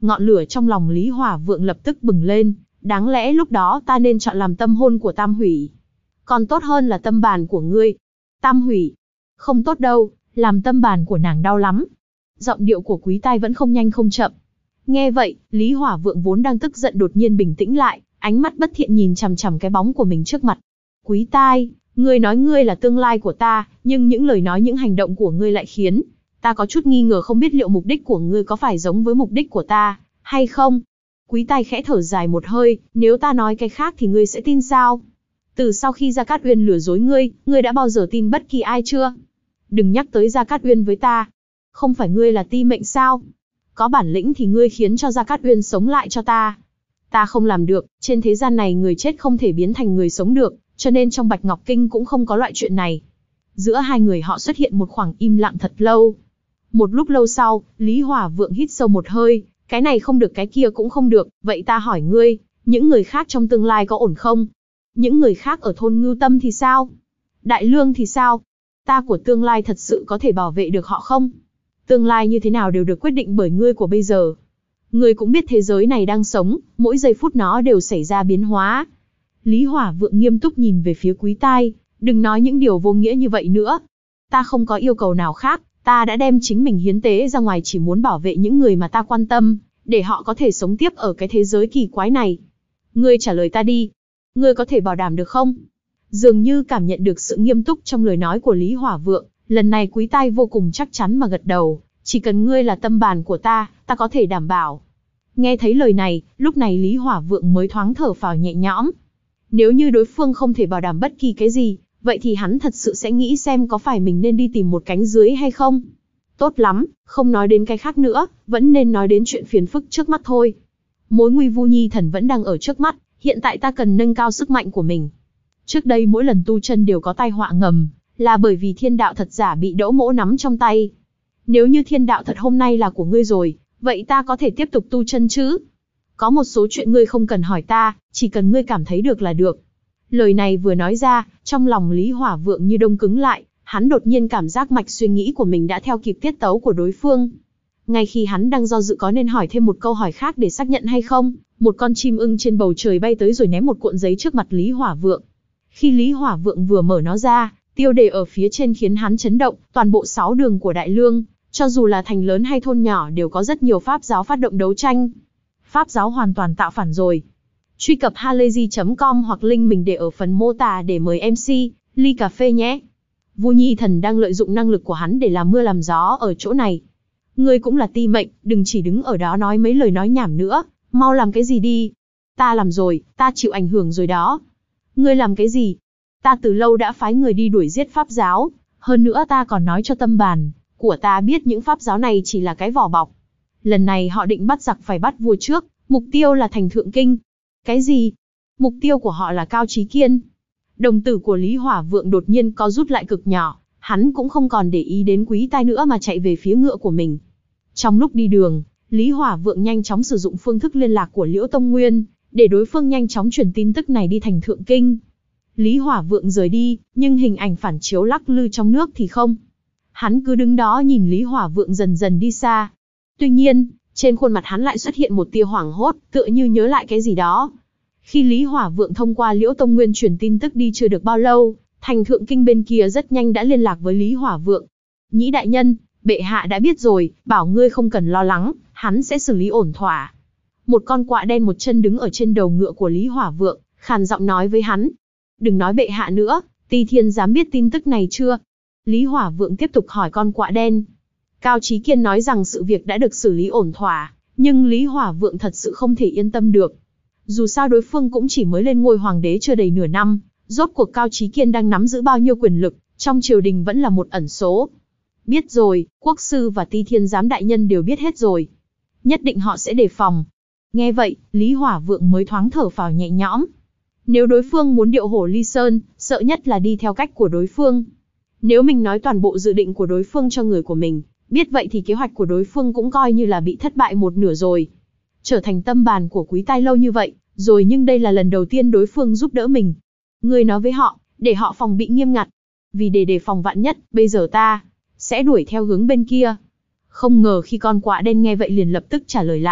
Ngọn lửa trong lòng Lý Hỏa Vượng lập tức bừng lên, đáng lẽ lúc đó ta nên chọn làm tâm hôn của Tam Hủy. Còn tốt hơn là tâm bàn của ngươi. Tam Hủy. Không tốt đâu, làm tâm bàn của nàng đau lắm. Giọng điệu của Quý Tai vẫn không nhanh không chậm. Nghe vậy, Lý Hỏa Vượng vốn đang tức giận đột nhiên bình tĩnh lại, ánh mắt bất thiện nhìn chằm chằm cái bóng của mình trước mặt. Quý Tai, ngươi nói ngươi là tương lai của ta, nhưng những lời nói những hành động của ngươi lại khiến ta có chút nghi ngờ, không biết liệu mục đích của ngươi có phải giống với mục đích của ta, hay không? Quý Tai khẽ thở dài một hơi, nếu ta nói cái khác thì ngươi sẽ tin sao? Từ sau khi Gia Cát Uyên lừa dối ngươi, ngươi đã bao giờ tin bất kỳ ai chưa? Đừng nhắc tới Gia Cát Uyên với ta. Không phải ngươi là ti mệnh sao? Có bản lĩnh thì ngươi khiến cho Gia Cát Uyên sống lại cho ta. Ta không làm được, trên thế gian này người chết không thể biến thành người sống được, cho nên trong Bạch Ngọc Kinh cũng không có loại chuyện này. Giữa hai người họ xuất hiện một khoảng im lặng thật lâu. Một lúc lâu sau, Lý Hỏa Vượng hít sâu một hơi, cái này không được cái kia cũng không được, vậy ta hỏi ngươi, những người khác trong tương lai có ổn không? Những người khác ở thôn Ngưu Tâm thì sao? Đại Lương thì sao? Ta của tương lai thật sự có thể bảo vệ được họ không? Tương lai như thế nào đều được quyết định bởi ngươi của bây giờ. Ngươi cũng biết thế giới này đang sống, mỗi giây phút nó đều xảy ra biến hóa. Lý Hỏa Vượng nghiêm túc nhìn về phía Quý Tai, đừng nói những điều vô nghĩa như vậy nữa. Ta không có yêu cầu nào khác, ta đã đem chính mình hiến tế ra ngoài chỉ muốn bảo vệ những người mà ta quan tâm, để họ có thể sống tiếp ở cái thế giới kỳ quái này. Ngươi trả lời ta đi. Ngươi có thể bảo đảm được không? Dường như cảm nhận được sự nghiêm túc trong lời nói của Lý Hỏa Vượng, lần này Quý Tai vô cùng chắc chắn mà gật đầu, chỉ cần ngươi là tâm bàn của ta, ta có thể đảm bảo. Nghe thấy lời này, lúc này Lý Hỏa Vượng mới thoáng thở phào nhẹ nhõm. Nếu như đối phương không thể bảo đảm bất kỳ cái gì, vậy thì hắn thật sự sẽ nghĩ xem có phải mình nên đi tìm một cánh dưới hay không. Tốt lắm, không nói đến cái khác nữa, vẫn nên nói đến chuyện phiền phức trước mắt thôi. Mối nguy Vu Nhi Thần vẫn đang ở trước mắt, hiện tại ta cần nâng cao sức mạnh của mình. Trước đây mỗi lần tu chân đều có tai họa ngầm, là bởi vì thiên đạo thật giả bị Đỗ Mỗ nắm trong tay. Nếu như thiên đạo thật hôm nay là của ngươi rồi, vậy ta có thể tiếp tục tu chân chứ? Có một số chuyện ngươi không cần hỏi ta, chỉ cần ngươi cảm thấy được là được. Lời này vừa nói ra, trong lòng Lý Hỏa Vượng như đông cứng lại, hắn đột nhiên cảm giác mạch suy nghĩ của mình đã theo kịp tiết tấu của đối phương. Ngay khi hắn đang do dự có nên hỏi thêm một câu hỏi khác để xác nhận hay không, một con chim ưng trên bầu trời bay tới rồi ném một cuộn giấy trước mặt Lý Hỏa Vượng. Khi Lý Hỏa Vượng vừa mở nó ra, tiêu đề ở phía trên khiến hắn chấn động, toàn bộ sáu đường của Đại Lương, cho dù là thành lớn hay thôn nhỏ đều có rất nhiều pháp giáo phát động đấu tranh. Pháp giáo hoàn toàn tạo phản rồi. Truy cập halayzi chấm com hoặc link mình để ở phần mô tả để mời em xê, ly cà phê nhé. Vu Nhi Thần đang lợi dụng năng lực của hắn để làm mưa làm gió ở chỗ này. Ngươi cũng là ti mệnh, đừng chỉ đứng ở đó nói mấy lời nói nhảm nữa, mau làm cái gì đi. Ta làm rồi, ta chịu ảnh hưởng rồi đó. Ngươi làm cái gì? Ta từ lâu đã phái người đi đuổi giết pháp giáo, hơn nữa ta còn nói cho tâm bàn của ta biết những pháp giáo này chỉ là cái vỏ bọc. Lần này họ định bắt giặc phải bắt vua trước, mục tiêu là thành Thượng Kinh. Cái gì? Mục tiêu của họ là Cao Chí Kiên. Đồng tử của Lý Hỏa Vượng đột nhiên co rút lại cực nhỏ, hắn cũng không còn để ý đến Quý Tai nữa mà chạy về phía ngựa của mình. Trong lúc đi đường, Lý Hỏa Vượng nhanh chóng sử dụng phương thức liên lạc của Liễu Tông Nguyên, để đối phương nhanh chóng truyền tin tức này đi thành Thượng Kinh. Lý Hỏa Vượng rời đi, nhưng hình ảnh phản chiếu lắc lư trong nước thì không. Hắn cứ đứng đó nhìn Lý Hỏa Vượng dần dần đi xa. Tuy nhiên, trên khuôn mặt hắn lại xuất hiện một tia hoảng hốt, tựa như nhớ lại cái gì đó. Khi Lý Hỏa Vượng thông qua Liễu Tông Nguyên truyền tin tức đi chưa được bao lâu, thành Thượng Kinh bên kia rất nhanh đã liên lạc với Lý Hỏa Vượng. Nhĩ đại nhân, bệ hạ đã biết rồi, bảo ngươi không cần lo lắng, hắn sẽ xử lý ổn thỏa. Một con quạ đen một chân đứng ở trên đầu ngựa của Lý Hỏa Vượng, khàn giọng nói với hắn. Đừng nói bệ hạ nữa, Ti Thiên dám biết tin tức này chưa? Lý Hỏa Vượng tiếp tục hỏi con quạ đen. Cao Chí Kiên nói rằng sự việc đã được xử lý ổn thỏa, nhưng Lý Hỏa Vượng thật sự không thể yên tâm được. Dù sao đối phương cũng chỉ mới lên ngôi hoàng đế chưa đầy nửa năm, rốt cuộc Cao Chí Kiên đang nắm giữ bao nhiêu quyền lực, trong triều đình vẫn là một ẩn số. Biết rồi, quốc sư và Ti Thiên giám đại nhân đều biết hết rồi. Nhất định họ sẽ đề phòng. Nghe vậy, Lý Hỏa Vượng mới thoáng thở phào nhẹ nhõm. Nếu đối phương muốn điệu hổ ly sơn, sợ nhất là đi theo cách của đối phương. Nếu mình nói toàn bộ dự định của đối phương cho người của mình, biết vậy thì kế hoạch của đối phương cũng coi như là bị thất bại một nửa rồi. Trở thành tâm bàn của Quý Tai lâu như vậy, rồi nhưng đây là lần đầu tiên đối phương giúp đỡ mình. Ngươi nói với họ, để họ phòng bị nghiêm ngặt. Vì để đề phòng vạn nhất, bây giờ ta sẽ đuổi theo hướng bên kia. Không ngờ khi con quạ đen nghe vậy liền lập tức trả lời lại,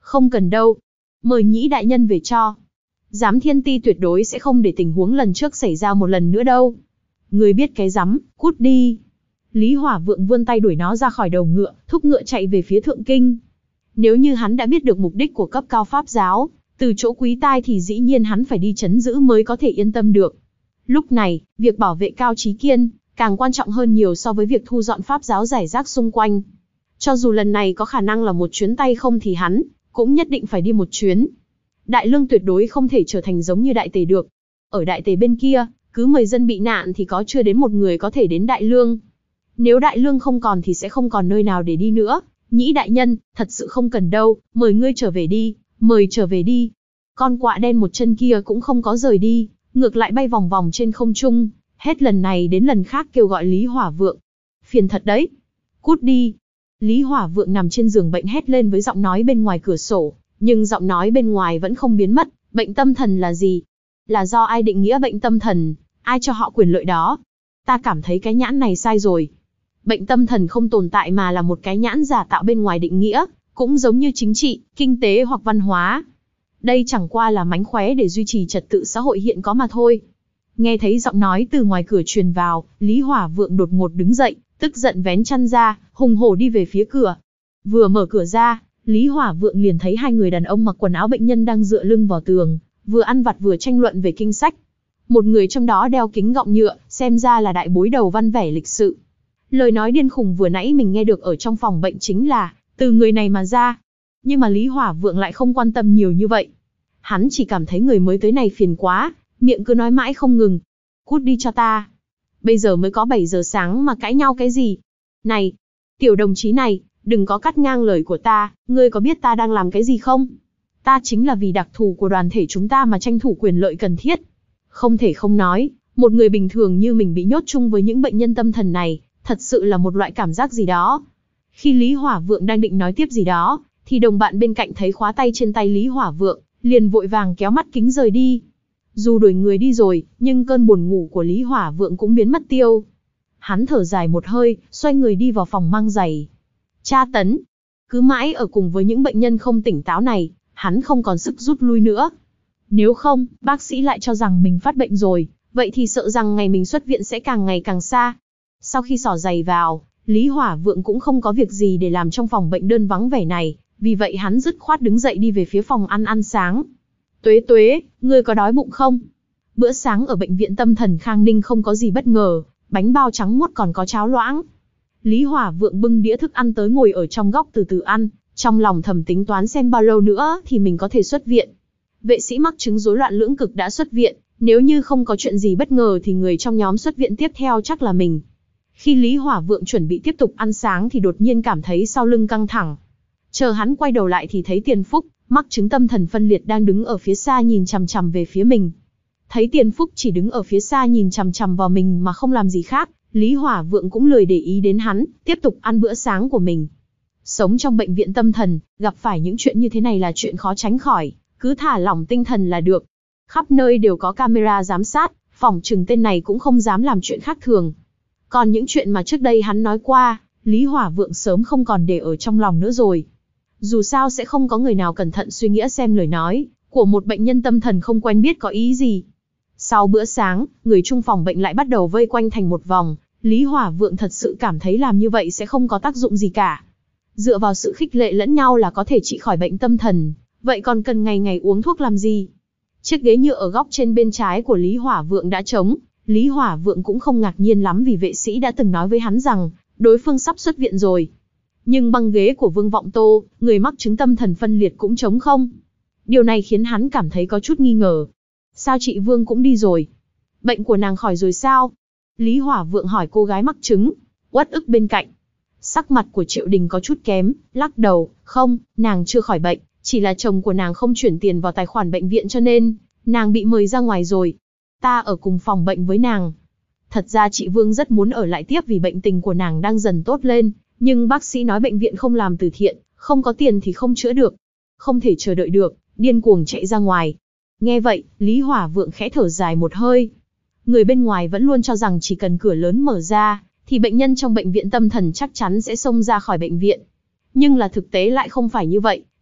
Không cần đâu. Mời Nhĩ đại nhân về cho. Giám Thiên Ti tuyệt đối sẽ không để tình huống lần trước xảy ra một lần nữa đâu. Ngươi biết cái rắm, cút đi. Lý Hỏa Vượng vươn tay đuổi nó ra khỏi đầu ngựa, thúc ngựa chạy về phía Thượng Kinh. Nếu như hắn đã biết được mục đích của cấp cao Pháp giáo, từ chỗ Quý Tai thì dĩ nhiên hắn phải đi trấn giữ mới có thể yên tâm được. Lúc này, việc bảo vệ Cao Chí Kiên, càng quan trọng hơn nhiều so với việc thu dọn Pháp giáo rải rác xung quanh. Cho dù lần này có khả năng là một chuyến tay không thì hắn, cũng nhất định phải đi một chuyến. Đại Lương tuyệt đối không thể trở thành giống như Đại Tề được. Ở Đại Tề bên kia, cứ mười dân bị nạn thì có chưa đến một người có thể đến Đại Lương. Nếu Đại Lương không còn thì sẽ không còn nơi nào để đi nữa. Nhĩ đại nhân, thật sự không cần đâu, mời ngươi trở về đi, mời trở về đi. Con quạ đen một chân kia cũng không có rời đi, ngược lại bay vòng vòng trên không trung, hết lần này đến lần khác kêu gọi Lý Hỏa Vượng. Phiền thật đấy. Cút đi. Lý Hỏa Vượng nằm trên giường bệnh hét lên với giọng nói bên ngoài cửa sổ, nhưng giọng nói bên ngoài vẫn không biến mất. Bệnh tâm thần là gì? Là do ai định nghĩa bệnh tâm thần? Ai cho họ quyền lợi đó? Ta cảm thấy cái nhãn này sai rồi. Bệnh tâm thần không tồn tại mà là một cái nhãn giả tạo bên ngoài định nghĩa, cũng giống như chính trị, kinh tế hoặc văn hóa. Đây chẳng qua là mánh khóe để duy trì trật tự xã hội hiện có mà thôi. Nghe thấy giọng nói từ ngoài cửa truyền vào, Lý Hỏa Vượng đột ngột đứng dậy, tức giận vén chăn ra, hùng hổ đi về phía cửa. Vừa mở cửa ra, Lý Hỏa Vượng liền thấy hai người đàn ông mặc quần áo bệnh nhân đang dựa lưng vào tường, vừa ăn vặt vừa tranh luận về kinh sách. Một người trong đó đeo kính gọng nhựa, xem ra là đại bối đầu văn vẻ lịch sự. Lời nói điên khùng vừa nãy mình nghe được ở trong phòng bệnh chính là từ người này mà ra. Nhưng mà Lý Hỏa Vượng lại không quan tâm nhiều như vậy. Hắn chỉ cảm thấy người mới tới này phiền quá, miệng cứ nói mãi không ngừng. Cút đi cho ta. Bây giờ mới có bảy giờ sáng mà cãi nhau cái gì? Này, tiểu đồng chí này, đừng có cắt ngang lời của ta, ngươi có biết ta đang làm cái gì không? Ta chính là vì đặc thù của đoàn thể chúng ta mà tranh thủ quyền lợi cần thiết. Không thể không nói, một người bình thường như mình bị nhốt chung với những bệnh nhân tâm thần này, thật sự là một loại cảm giác gì đó. Khi Lý Hỏa Vượng đang định nói tiếp gì đó, thì đồng bạn bên cạnh thấy khóa tay trên tay Lý Hỏa Vượng, liền vội vàng kéo mắt kính rời đi. Dù đuổi người đi rồi, nhưng cơn buồn ngủ của Lý Hỏa Vượng cũng biến mất tiêu. Hắn thở dài một hơi, xoay người đi vào phòng mang giày. Tra tấn. Cứ mãi ở cùng với những bệnh nhân không tỉnh táo này, hắn không còn sức rút lui nữa. Nếu không, bác sĩ lại cho rằng mình phát bệnh rồi, vậy thì sợ rằng ngày mình xuất viện sẽ càng ngày càng xa. Sau khi xỏ giày vào, Lý Hỏa Vượng cũng không có việc gì để làm trong phòng bệnh đơn vắng vẻ này, vì vậy hắn dứt khoát đứng dậy đi về phía phòng ăn ăn sáng. Tuế Tuế, ngươi có đói bụng không? Bữa sáng ở bệnh viện tâm thần Khang Ninh không có gì bất ngờ, bánh bao trắng muốt còn có cháo loãng. Lý Hỏa Vượng bưng đĩa thức ăn tới ngồi ở trong góc từ từ ăn, trong lòng thầm tính toán xem bao lâu nữa thì mình có thể xuất viện. Vệ sĩ mắc chứng rối loạn lưỡng cực đã xuất viện, nếu như không có chuyện gì bất ngờ thì người trong nhóm xuất viện tiếp theo chắc là mình. Khi Lý Hỏa Vượng chuẩn bị tiếp tục ăn sáng thì đột nhiên cảm thấy sau lưng căng thẳng. Chờ hắn quay đầu lại thì thấy Tiền Phúc, mắc chứng tâm thần phân liệt đang đứng ở phía xa nhìn chằm chằm về phía mình. Thấy Tiền Phúc chỉ đứng ở phía xa nhìn chằm chằm vào mình mà không làm gì khác, Lý Hỏa Vượng cũng lười để ý đến hắn, tiếp tục ăn bữa sáng của mình. Sống trong bệnh viện tâm thần, gặp phải những chuyện như thế này là chuyện khó tránh khỏi, cứ thả lỏng tinh thần là được. Khắp nơi đều có camera giám sát, phỏng chừng tên này cũng không dám làm chuyện khác thường. Còn những chuyện mà trước đây hắn nói qua, Lý Hỏa Vượng sớm không còn để ở trong lòng nữa rồi. Dù sao sẽ không có người nào cẩn thận suy nghĩ xem lời nói của một bệnh nhân tâm thần không quen biết có ý gì. Sau bữa sáng, người chung phòng bệnh lại bắt đầu vây quanh thành một vòng. Lý Hỏa Vượng thật sự cảm thấy làm như vậy sẽ không có tác dụng gì cả. Dựa vào sự khích lệ lẫn nhau là có thể trị khỏi bệnh tâm thần, vậy còn cần ngày ngày uống thuốc làm gì? Chiếc ghế nhựa ở góc trên bên trái của Lý Hỏa Vượng đã trống. Lý Hỏa Vượng cũng không ngạc nhiên lắm vì vệ sĩ đã từng nói với hắn rằng đối phương sắp xuất viện rồi. Nhưng băng ghế của Vương Vọng Tô, người mắc chứng tâm thần phân liệt cũng trống không. Điều này khiến hắn cảm thấy có chút nghi ngờ. Sao chị Vương cũng đi rồi? Bệnh của nàng khỏi rồi sao? Lý Hỏa Vượng hỏi cô gái mắc chứng, uất ức bên cạnh. Sắc mặt của Triệu Đình có chút kém, lắc đầu, không, nàng chưa khỏi bệnh, chỉ là chồng của nàng không chuyển tiền vào tài khoản bệnh viện cho nên, nàng bị mời ra ngoài rồi. Ta ở cùng phòng bệnh với nàng. Thật ra chị Vương rất muốn ở lại tiếp vì bệnh tình của nàng đang dần tốt lên, nhưng bác sĩ nói bệnh viện không làm từ thiện, không có tiền thì không chữa được. Không thể chờ đợi được, điên cuồng chạy ra ngoài. Nghe vậy, Lý Hỏa Vượng khẽ thở dài một hơi. Người bên ngoài vẫn luôn cho rằng chỉ cần cửa lớn mở ra, thì bệnh nhân trong bệnh viện tâm thần chắc chắn sẽ xông ra khỏi bệnh viện. Nhưng là thực tế lại không phải như vậy,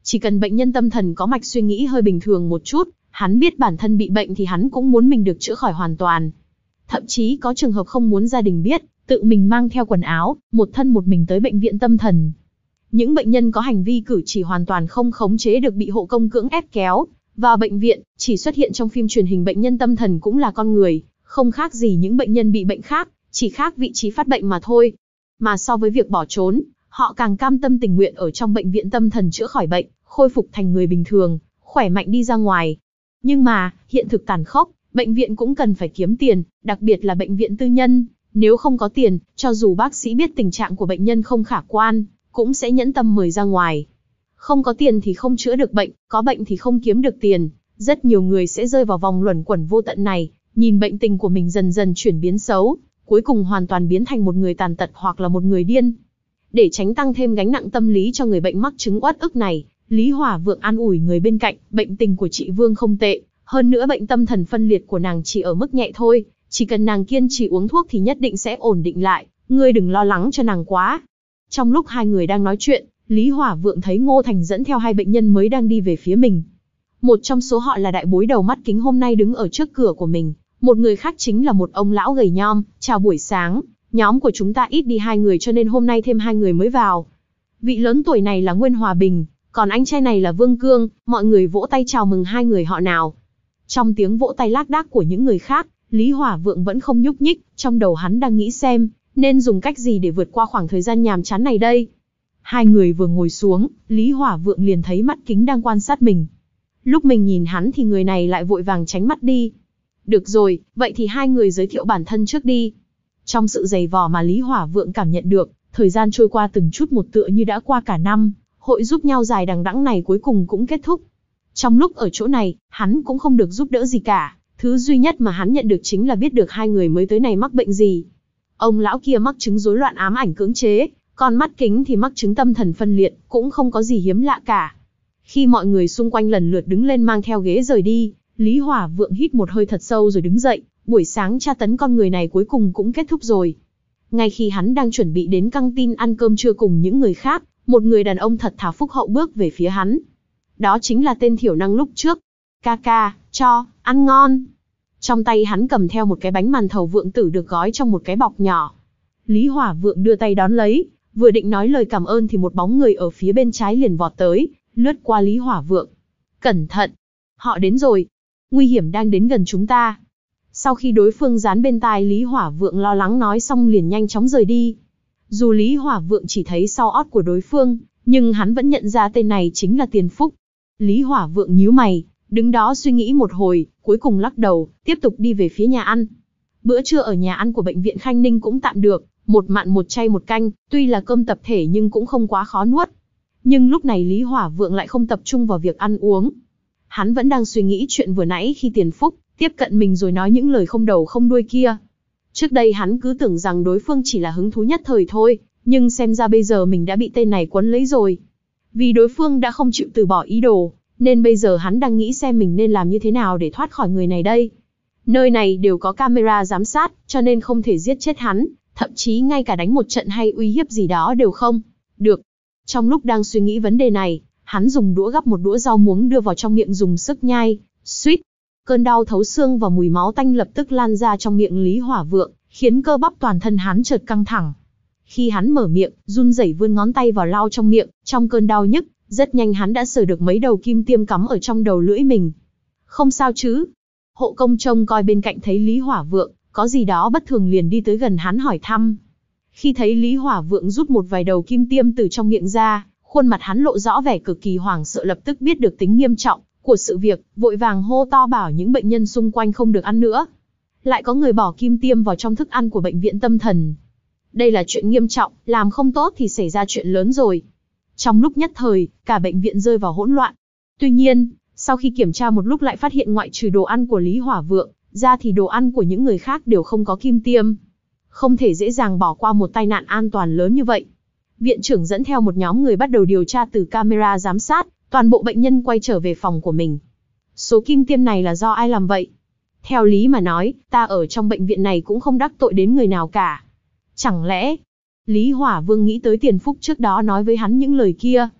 Chỉ cần bệnh nhân tâm thần có mạch suy nghĩ hơi bình thường một chút, hắn biết bản thân bị bệnh thì hắn cũng muốn mình được chữa khỏi hoàn toàn. Thậm chí có trường hợp không muốn gia đình biết, tự mình mang theo quần áo, một thân một mình tới bệnh viện tâm thần. Những bệnh nhân có hành vi cử chỉ hoàn toàn không khống chế được bị hộ công cưỡng ép kéo vào bệnh viện, chỉ xuất hiện trong phim truyền hình bệnh nhân tâm thần cũng là con người, không khác gì những bệnh nhân bị bệnh khác, chỉ khác vị trí phát bệnh mà thôi. Mà so với việc bỏ trốn, họ càng cam tâm tình nguyện ở trong bệnh viện tâm thần chữa khỏi bệnh, khôi phục thành người bình thường, khỏe mạnh đi ra ngoài. Nhưng mà, hiện thực tàn khốc, bệnh viện cũng cần phải kiếm tiền, đặc biệt là bệnh viện tư nhân. Nếu không có tiền, cho dù bác sĩ biết tình trạng của bệnh nhân không khả quan, cũng sẽ nhẫn tâm mời ra ngoài. Không có tiền thì không chữa được bệnh, có bệnh thì không kiếm được tiền. Rất nhiều người sẽ rơi vào vòng luẩn quẩn vô tận này, nhìn bệnh tình của mình dần dần chuyển biến xấu, cuối cùng hoàn toàn biến thành một người tàn tật hoặc là một người điên. Để tránh tăng thêm gánh nặng tâm lý cho người bệnh mắc chứng uất ức này, Lý Hỏa Vượng an ủi người bên cạnh, bệnh tình của chị Vương không tệ, hơn nữa bệnh tâm thần phân liệt của nàng chỉ ở mức nhẹ thôi, chỉ cần nàng kiên trì uống thuốc thì nhất định sẽ ổn định lại, ngươi đừng lo lắng cho nàng quá. Trong lúc hai người đang nói chuyện, Lý Hỏa Vượng thấy Ngô Thành dẫn theo hai bệnh nhân mới đang đi về phía mình. Một trong số họ là đại bối đầu mắt kính hôm nay đứng ở trước cửa của mình, một người khác chính là một ông lão gầy nhom. Chào buổi sáng, nhóm của chúng ta ít đi hai người cho nên hôm nay thêm hai người mới vào. Vị lớn tuổi này là Nguyên Hòa Bình, còn anh trai này là Vương Cương, mọi người vỗ tay chào mừng hai người họ nào. Trong tiếng vỗ tay lác đác của những người khác, Lý Hỏa Vượng vẫn không nhúc nhích, trong đầu hắn đang nghĩ xem, nên dùng cách gì để vượt qua khoảng thời gian nhàm chán này đây. Hai người vừa ngồi xuống, Lý Hỏa Vượng liền thấy mắt kính đang quan sát mình. Lúc mình nhìn hắn thì người này lại vội vàng tránh mắt đi. Được rồi, vậy thì hai người giới thiệu bản thân trước đi. Trong sự giày vò mà Lý Hỏa Vượng cảm nhận được, thời gian trôi qua từng chút một tựa như đã qua cả năm, hội giúp nhau dài đằng đẵng này cuối cùng cũng kết thúc. Trong lúc ở chỗ này, hắn cũng không được giúp đỡ gì cả, thứ duy nhất mà hắn nhận được chính là biết được hai người mới tới này mắc bệnh gì. Ông lão kia mắc chứng rối loạn ám ảnh cưỡng chế, còn mắt kính thì mắc chứng tâm thần phân liệt, cũng không có gì hiếm lạ cả. Khi mọi người xung quanh lần lượt đứng lên mang theo ghế rời đi, Lý Hỏa Vượng hít một hơi thật sâu rồi đứng dậy, buổi sáng tra tấn con người này cuối cùng cũng kết thúc rồi. Ngay khi hắn đang chuẩn bị đến căng tin ăn cơm trưa cùng những người khác, một người đàn ông thật thà phúc hậu bước về phía hắn. Đó chính là tên thiểu năng lúc trước. Ca ca, cho, ăn ngon. Trong tay hắn cầm theo một cái bánh màn thầu Vượng Tử được gói trong một cái bọc nhỏ. Lý Hỏa Vượng đưa tay đón lấy, vừa định nói lời cảm ơn thì một bóng người ở phía bên trái liền vọt tới, lướt qua Lý Hỏa Vượng. Cẩn thận, họ đến rồi. Nguy hiểm đang đến gần chúng ta. Sau khi đối phương dán bên tai Lý Hỏa Vượng lo lắng nói xong liền nhanh chóng rời đi. Dù Lý Hỏa Vượng chỉ thấy sau ót của đối phương, nhưng hắn vẫn nhận ra tên này chính là Tiền Phúc. Lý Hỏa Vượng nhíu mày, đứng đó suy nghĩ một hồi, cuối cùng lắc đầu, tiếp tục đi về phía nhà ăn. Bữa trưa ở nhà ăn của bệnh viện Khanh Ninh cũng tạm được, một mặn một chay một canh, tuy là cơm tập thể nhưng cũng không quá khó nuốt. Nhưng lúc này Lý Hỏa Vượng lại không tập trung vào việc ăn uống. Hắn vẫn đang suy nghĩ chuyện vừa nãy khi Tiền Phúc tiếp cận mình rồi nói những lời không đầu không đuôi kia. Trước đây hắn cứ tưởng rằng đối phương chỉ là hứng thú nhất thời thôi, nhưng xem ra bây giờ mình đã bị tên này quấn lấy rồi. Vì đối phương đã không chịu từ bỏ ý đồ, nên bây giờ hắn đang nghĩ xem mình nên làm như thế nào để thoát khỏi người này đây. Nơi này đều có camera giám sát, cho nên không thể giết chết hắn, thậm chí ngay cả đánh một trận hay uy hiếp gì đó đều không được. Trong lúc đang suy nghĩ vấn đề này, hắn dùng đũa gắp một đũa rau muống đưa vào trong miệng dùng sức nhai, suýt. Cơn đau thấu xương và mùi máu tanh lập tức lan ra trong miệng Lý Hỏa Vượng, khiến cơ bắp toàn thân hắn chợt căng thẳng. Khi hắn mở miệng, run rẩy vươn ngón tay vào lau trong miệng, trong cơn đau nhức, rất nhanh hắn đã sờ được mấy đầu kim tiêm cắm ở trong đầu lưỡi mình. Không sao chứ? Hộ công trông coi bên cạnh thấy Lý Hỏa Vượng có gì đó bất thường liền đi tới gần hắn hỏi thăm. Khi thấy Lý Hỏa Vượng rút một vài đầu kim tiêm từ trong miệng ra, khuôn mặt hắn lộ rõ vẻ cực kỳ hoảng sợ, lập tức biết được tính nghiêm trọng của sự việc, vội vàng hô to bảo những bệnh nhân xung quanh không được ăn nữa. Lại có người bỏ kim tiêm vào trong thức ăn của bệnh viện tâm thần. Đây là chuyện nghiêm trọng, làm không tốt thì xảy ra chuyện lớn rồi. Trong lúc nhất thời, cả bệnh viện rơi vào hỗn loạn. Tuy nhiên, sau khi kiểm tra một lúc lại phát hiện ngoại trừ đồ ăn của Lý Hỏa Vượng ra thì đồ ăn của những người khác đều không có kim tiêm. Không thể dễ dàng bỏ qua một tai nạn an toàn lớn như vậy. Viện trưởng dẫn theo một nhóm người bắt đầu điều tra từ camera giám sát, toàn bộ bệnh nhân quay trở về phòng của mình. Số kim tiêm này là do ai làm vậy? Theo lý mà nói, ta ở trong bệnh viện này cũng không đắc tội đến người nào cả. Chẳng lẽ... Lý Hỏa Vương nghĩ tới Tiền Phúc trước đó nói với hắn những lời kia.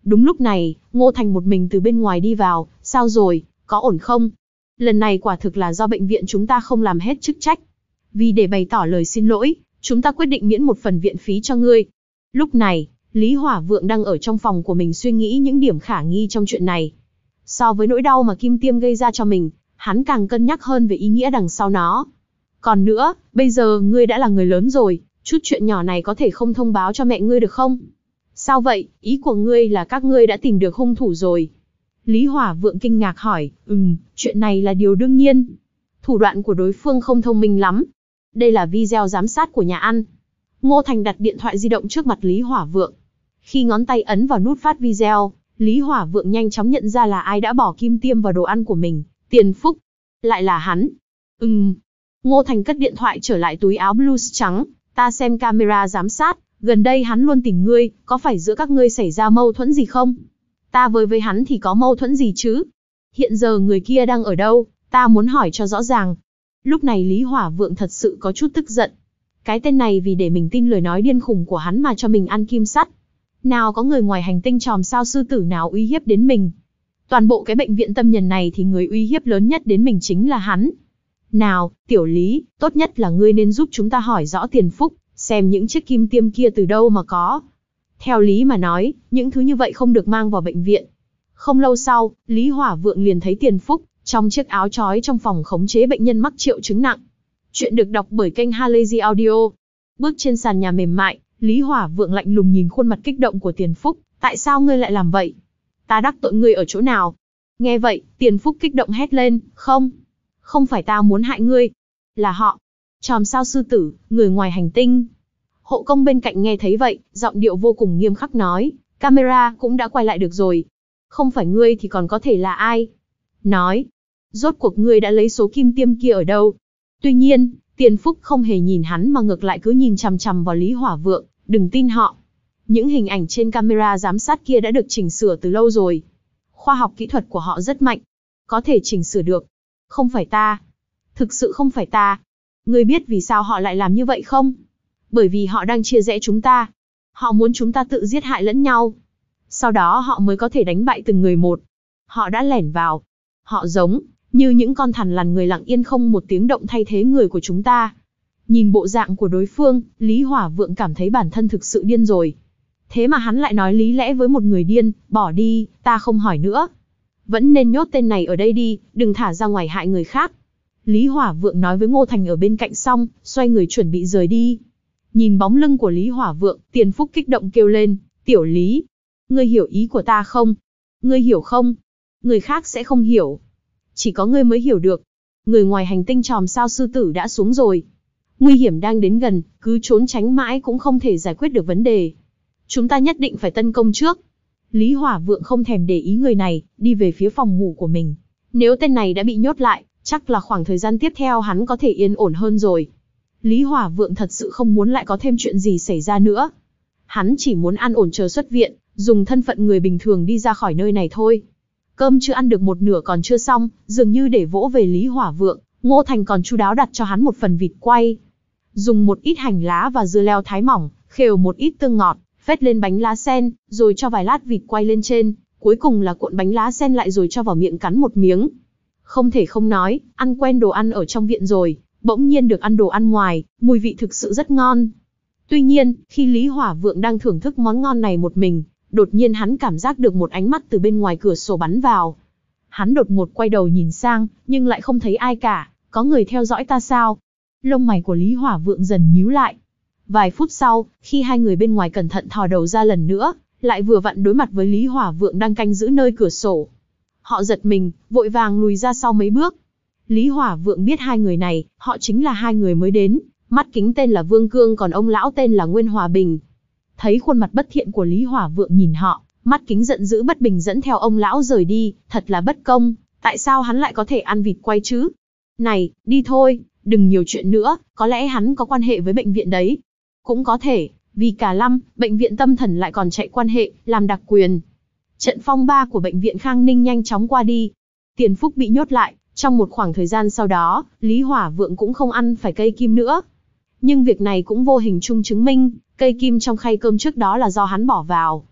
Đúng lúc này, Ngô Thành một mình từ bên ngoài đi vào. Sao rồi, có ổn không? Lần này quả thực là do bệnh viện chúng ta không làm hết chức trách. Vì để bày tỏ lời xin lỗi, chúng ta quyết định miễn một phần viện phí cho ngươi. Lúc này, Lý Hỏa Vượng đang ở trong phòng của mình suy nghĩ những điểm khả nghi trong chuyện này. So với nỗi đau mà Kim Tiêm gây ra cho mình, hắn càng cân nhắc hơn về ý nghĩa đằng sau nó. Còn nữa, bây giờ ngươi đã là người lớn rồi, chút chuyện nhỏ này có thể không thông báo cho mẹ ngươi được không? Sao vậy, ý của ngươi là các ngươi đã tìm được hung thủ rồi? Lý Hỏa Vượng kinh ngạc hỏi, ừm, chuyện này là điều đương nhiên. Thủ đoạn của đối phương không thông minh lắm. Đây là video giám sát của nhà ăn. Ngô Thành đặt điện thoại di động trước mặt Lý Hỏa Vượng. Khi ngón tay ấn vào nút phát video, Lý Hỏa Vượng nhanh chóng nhận ra là ai đã bỏ kim tiêm vào đồ ăn của mình, Tiền Phúc. Lại là hắn. Ừm. Ngô Thành cất điện thoại trở lại túi áo blues trắng, ta xem camera giám sát, gần đây hắn luôn tìm ngươi, có phải giữa các ngươi xảy ra mâu thuẫn gì không? Ta với với hắn thì có mâu thuẫn gì chứ? Hiện giờ người kia đang ở đâu, ta muốn hỏi cho rõ ràng. Lúc này Lý Hỏa Vượng thật sự có chút tức giận. Cái tên này vì để mình tin lời nói điên khùng của hắn mà cho mình ăn kim sắt. Nào có người ngoài hành tinh tròm sao sư tử nào uy hiếp đến mình. Toàn bộ cái bệnh viện tâm nhân này thì người uy hiếp lớn nhất đến mình chính là hắn. Nào, Tiểu Lý, tốt nhất là ngươi nên giúp chúng ta hỏi rõ Tiền Phúc, xem những chiếc kim tiêm kia từ đâu mà có. Theo lý mà nói, những thứ như vậy không được mang vào bệnh viện. Không lâu sau, Lý Hỏa Vượng liền thấy Tiền Phúc, trong chiếc áo chói trong phòng khống chế bệnh nhân mắc triệu chứng nặng. Chuyện được đọc bởi kênh Halazy Audio. Bước trên sàn nhà mềm mại, Lý Hỏa Vượng lạnh lùng nhìn khuôn mặt kích động của Tiền Phúc. Tại sao ngươi lại làm vậy? Ta đắc tội ngươi ở chỗ nào? Nghe vậy, Tiền Phúc kích động hét lên, không. Không phải ta muốn hại ngươi. Là họ. Chòm sao sư tử, người ngoài hành tinh. Hộ công bên cạnh nghe thấy vậy, giọng điệu vô cùng nghiêm khắc nói, camera cũng đã quay lại được rồi. Không phải ngươi thì còn có thể là ai? Nói, rốt cuộc ngươi đã lấy số kim tiêm kia ở đâu? Tuy nhiên, Tiền Phúc không hề nhìn hắn mà ngược lại cứ nhìn chằm chằm vào Lý Hỏa Vượng, đừng tin họ. Những hình ảnh trên camera giám sát kia đã được chỉnh sửa từ lâu rồi. Khoa học kỹ thuật của họ rất mạnh. Có thể chỉnh sửa được. Không phải ta. Thực sự không phải ta. Ngươi biết vì sao họ lại làm như vậy không? Bởi vì họ đang chia rẽ chúng ta. Họ muốn chúng ta tự giết hại lẫn nhau. Sau đó họ mới có thể đánh bại từng người một. Họ đã lẻn vào. Họ giống như những con thằn lằn người lặng yên không một tiếng động thay thế người của chúng ta. Nhìn bộ dạng của đối phương, Lý Hỏa Vượng cảm thấy bản thân thực sự điên rồi. Thế mà hắn lại nói lý lẽ với một người điên, bỏ đi, ta không hỏi nữa. Vẫn nên nhốt tên này ở đây đi, đừng thả ra ngoài hại người khác. Lý Hỏa Vượng nói với Ngô Thành ở bên cạnh xong, xoay người chuẩn bị rời đi. Nhìn bóng lưng của Lý Hỏa Vượng, Tiền Phúc kích động kêu lên, Tiểu Lý, ngươi hiểu ý của ta không? Ngươi hiểu không? Người khác sẽ không hiểu. Chỉ có ngươi mới hiểu được. Người ngoài hành tinh tròm sao sư tử đã xuống rồi. Nguy hiểm đang đến gần, cứ trốn tránh mãi cũng không thể giải quyết được vấn đề. Chúng ta nhất định phải tấn công trước. Lý Hỏa Vượng không thèm để ý người này, đi về phía phòng ngủ của mình. Nếu tên này đã bị nhốt lại, chắc là khoảng thời gian tiếp theo hắn có thể yên ổn hơn rồi. Lý Hỏa Vượng thật sự không muốn lại có thêm chuyện gì xảy ra nữa. Hắn chỉ muốn an ổn chờ xuất viện, dùng thân phận người bình thường đi ra khỏi nơi này thôi. Cơm chưa ăn được một nửa còn chưa xong, dường như để vỗ về Lý Hỏa Vượng, Ngô Thành còn chu đáo đặt cho hắn một phần vịt quay. Dùng một ít hành lá và dưa leo thái mỏng, khều một ít tương ngọt, phết lên bánh lá sen, rồi cho vài lát vịt quay lên trên, cuối cùng là cuộn bánh lá sen lại rồi cho vào miệng cắn một miếng. Không thể không nói, ăn quen đồ ăn ở trong viện rồi, bỗng nhiên được ăn đồ ăn ngoài, mùi vị thực sự rất ngon. Tuy nhiên, khi Lý Hỏa Vượng đang thưởng thức món ngon này một mình, đột nhiên hắn cảm giác được một ánh mắt từ bên ngoài cửa sổ bắn vào. Hắn đột ngột quay đầu nhìn sang, nhưng lại không thấy ai cả, có người theo dõi ta sao? Lông mày của Lý Hỏa Vượng dần nhíu lại. Vài phút sau, khi hai người bên ngoài cẩn thận thò đầu ra lần nữa, lại vừa vặn đối mặt với Lý Hỏa Vượng đang canh giữ nơi cửa sổ. Họ giật mình, vội vàng lùi ra sau mấy bước. Lý Hỏa Vượng biết hai người này, họ chính là hai người mới đến, mắt kính tên là Vương Cương còn ông lão tên là Nguyên Hòa Bình. Thấy khuôn mặt bất thiện của Lý Hỏa Vượng nhìn họ, mắt kính giận dữ bất bình dẫn theo ông lão rời đi, thật là bất công, tại sao hắn lại có thể ăn vịt quay chứ? Này, đi thôi, đừng nhiều chuyện nữa, có lẽ hắn có quan hệ với bệnh viện đấy. Cũng có thể, vì cả năm, bệnh viện tâm thần lại còn chạy quan hệ, làm đặc quyền. Trận phong ba của bệnh viện Khang Ninh nhanh chóng qua đi. Tiền Phúc bị nhốt lại, trong một khoảng thời gian sau đó, Lý Hỏa Vượng cũng không ăn phải cây kim nữa. Nhưng việc này cũng vô hình chung chứng minh, cây kim trong khay cơm trước đó là do hắn bỏ vào.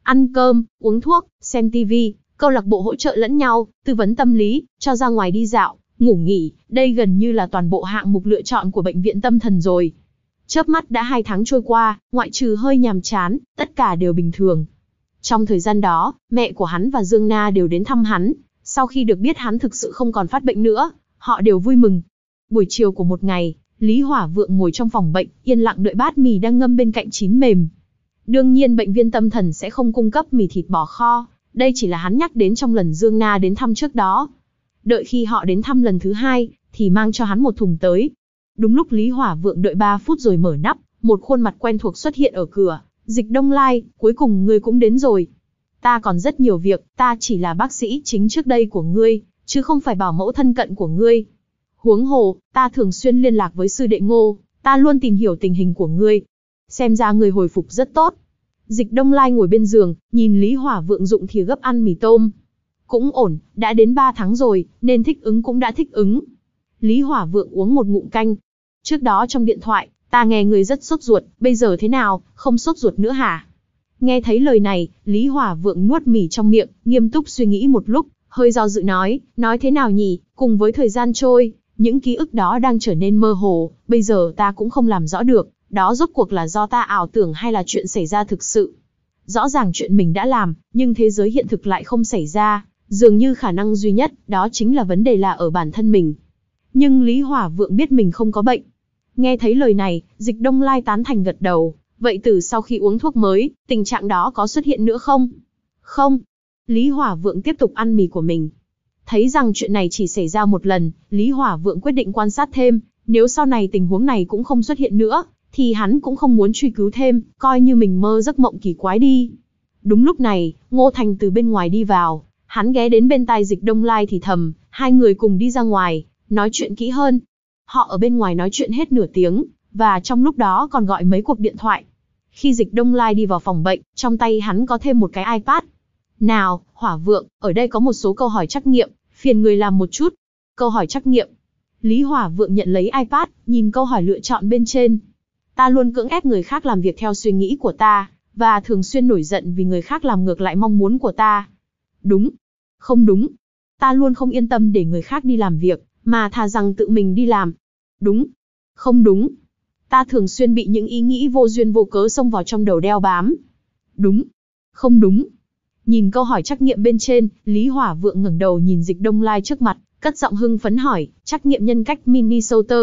ăn cơm, uống thuốc, xem tivi, câu lạc bộ hỗ trợ lẫn nhau, tư vấn tâm lý, cho ra ngoài đi dạo, ngủ nghỉ, đây gần như là toàn bộ hạng mục lựa chọn của bệnh viện tâm thần rồi. Chớp mắt đã hai tháng trôi qua, ngoại trừ hơi nhàm chán, tất cả đều bình thường. Trong thời gian đó, mẹ của hắn và Dương Na đều đến thăm hắn, sau khi được biết hắn thực sự không còn phát bệnh nữa, họ đều vui mừng. Buổi chiều của một ngày, Lý Hỏa Vượng ngồi trong phòng bệnh, yên lặng đợi bát mì đang ngâm bên cạnh chín mềm. Đương nhiên bệnh viện tâm thần sẽ không cung cấp mì thịt bò kho, đây chỉ là hắn nhắc đến trong lần Dương Na đến thăm trước đó. Đợi khi họ đến thăm lần thứ hai, thì mang cho hắn một thùng tới. Đúng lúc Lý Hỏa Vượng đợi ba phút rồi mở nắp, một khuôn mặt quen thuộc xuất hiện ở cửa. Dịch Đông Lai, cuối cùng ngươi cũng đến rồi. Ta còn rất nhiều việc, ta chỉ là bác sĩ chính trước đây của ngươi, chứ không phải bảo mẫu thân cận của ngươi. Huống hồ, ta thường xuyên liên lạc với sư đệ Ngô, ta luôn tìm hiểu tình hình của ngươi. Xem ra ngươi hồi phục rất tốt. Dịch Đông Lai ngồi bên giường, nhìn Lý Hỏa Vượng dụng thìa gấp ăn mì tôm. Cũng ổn, đã đến ba tháng rồi, nên thích ứng cũng đã thích ứng. Lý Hỏa Vượng uống một ngụm canh. Trước đó trong điện thoại, ta nghe ngươi rất sốt ruột, bây giờ thế nào, không sốt ruột nữa hả? Nghe thấy lời này, Lý Hỏa Vượng nuốt mì trong miệng, nghiêm túc suy nghĩ một lúc, hơi do dự nói, nói thế nào nhỉ, cùng với thời gian trôi, những ký ức đó đang trở nên mơ hồ, bây giờ ta cũng không làm rõ được, đó rốt cuộc là do ta ảo tưởng hay là chuyện xảy ra thực sự. Rõ ràng chuyện mình đã làm, nhưng thế giới hiện thực lại không xảy ra, dường như khả năng duy nhất, đó chính là vấn đề là ở bản thân mình. Nhưng Lý Hỏa Vượng biết mình không có bệnh. Nghe thấy lời này, Dịch Đông Lai tán thành gật đầu. Vậy từ sau khi uống thuốc mới, tình trạng đó có xuất hiện nữa không? Không. Lý Hỏa Vượng tiếp tục ăn mì của mình. Thấy rằng chuyện này chỉ xảy ra một lần, Lý Hỏa Vượng quyết định quan sát thêm. Nếu sau này tình huống này cũng không xuất hiện nữa, thì hắn cũng không muốn truy cứu thêm, coi như mình mơ giấc mộng kỳ quái đi. Đúng lúc này, Ngô Thành từ bên ngoài đi vào. Hắn ghé đến bên tai Dịch Đông Lai thì thầm, hai người cùng đi ra ngoài, nói chuyện kỹ hơn. Họ ở bên ngoài nói chuyện hết nửa tiếng, và trong lúc đó còn gọi mấy cuộc điện thoại. Khi Dịch Đông Lai đi vào phòng bệnh, trong tay hắn có thêm một cái iPad. Nào, Hỏa Vượng, ở đây có một số câu hỏi trắc nghiệm, phiền người làm một chút. Câu hỏi trắc nghiệm. Lý Hỏa Vượng nhận lấy iPad, nhìn câu hỏi lựa chọn bên trên. Ta luôn cưỡng ép người khác làm việc theo suy nghĩ của ta, và thường xuyên nổi giận vì người khác làm ngược lại mong muốn của ta. Đúng. Không đúng. Ta luôn không yên tâm để người khác đi làm việc, mà thà rằng tự mình đi làm. Đúng. Không đúng. Ta thường xuyên bị những ý nghĩ vô duyên vô cớ xông vào trong đầu đeo bám. Đúng. Không đúng. Nhìn câu hỏi trắc nghiệm bên trên, Lý Hỏa Vượng ngẩng đầu nhìn Dịch Đông Lai trước mặt, cất giọng hưng phấn hỏi, trắc nghiệm nhân cách Minnesota.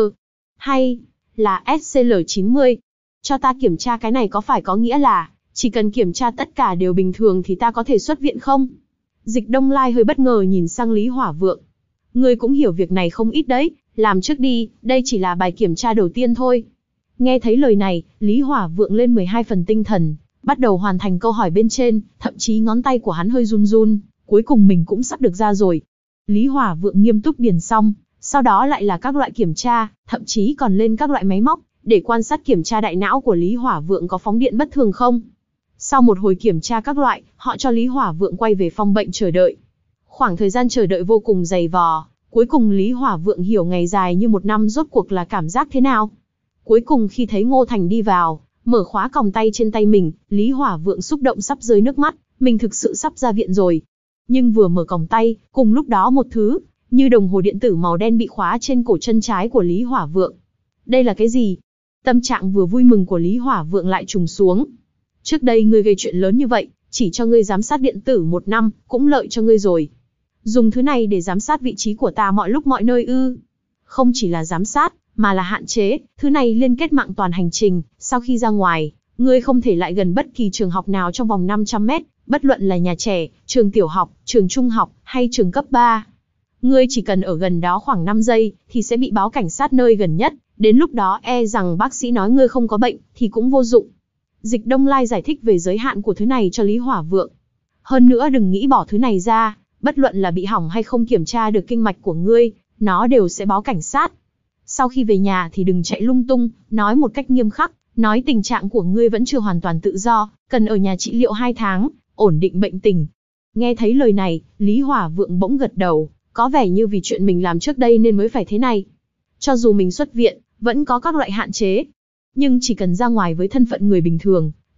Hay là S C L chín mươi? Cho ta kiểm tra cái này có phải có nghĩa là, chỉ cần kiểm tra tất cả đều bình thường thì ta có thể xuất viện không? Dịch Đông Lai hơi bất ngờ nhìn sang Lý Hỏa Vượng. Ngươi cũng hiểu việc này không ít đấy, làm trước đi, đây chỉ là bài kiểm tra đầu tiên thôi. Nghe thấy lời này, Lý Hỏa Vượng lên mười hai phần tinh thần, bắt đầu hoàn thành câu hỏi bên trên, thậm chí ngón tay của hắn hơi run run, cuối cùng mình cũng sắp được ra rồi. Lý Hỏa Vượng nghiêm túc điền xong, sau đó lại là các loại kiểm tra, thậm chí còn lên các loại máy móc, để quan sát kiểm tra đại não của Lý Hỏa Vượng có phóng điện bất thường không. Sau một hồi kiểm tra các loại, họ cho Lý Hỏa Vượng quay về phòng bệnh chờ đợi. Khoảng thời gian chờ đợi vô cùng dày vò, cuối cùng Lý Hỏa Vượng hiểu ngày dài như một năm rốt cuộc là cảm giác thế nào. Cuối cùng khi thấy Ngô Thành đi vào, mở khóa còng tay trên tay mình, Lý Hỏa Vượng xúc động sắp rơi nước mắt, mình thực sự sắp ra viện rồi. Nhưng vừa mở còng tay, cùng lúc đó một thứ, như đồng hồ điện tử màu đen bị khóa trên cổ chân trái của Lý Hỏa Vượng. Đây là cái gì? Tâm trạng vừa vui mừng của Lý Hỏa Vượng lại trùng xuống. Trước đây ngươi gây chuyện lớn như vậy, chỉ cho ngươi giám sát điện tử một năm, cũng lợi cho ngươi rồi. Dùng thứ này để giám sát vị trí của ta mọi lúc mọi nơi ư? Không chỉ là giám sát, mà là hạn chế, thứ này liên kết mạng toàn hành trình, sau khi ra ngoài, ngươi không thể lại gần bất kỳ trường học nào trong vòng năm trăm mét, bất luận là nhà trẻ, trường tiểu học, trường trung học, hay trường cấp ba. Ngươi chỉ cần ở gần đó khoảng năm giây, thì sẽ bị báo cảnh sát nơi gần nhất, đến lúc đó e rằng bác sĩ nói ngươi không có bệnh, thì cũng vô dụng. Dịch Đông Lai giải thích về giới hạn của thứ này cho Lý Hỏa Vượng. Hơn nữa đừng nghĩ bỏ thứ này ra, bất luận là bị hỏng hay không kiểm tra được kinh mạch của ngươi, nó đều sẽ báo cảnh sát. Sau khi về nhà thì đừng chạy lung tung, nói một cách nghiêm khắc, nói tình trạng của ngươi vẫn chưa hoàn toàn tự do, cần ở nhà trị liệu hai tháng, ổn định bệnh tình. Nghe thấy lời này, Lý Hỏa Vượng bỗng gật đầu, có vẻ như vì chuyện mình làm trước đây nên mới phải thế này. Cho dù mình xuất viện, vẫn có các loại hạn chế. Nhưng chỉ cần ra ngoài với thân phận người bình thường,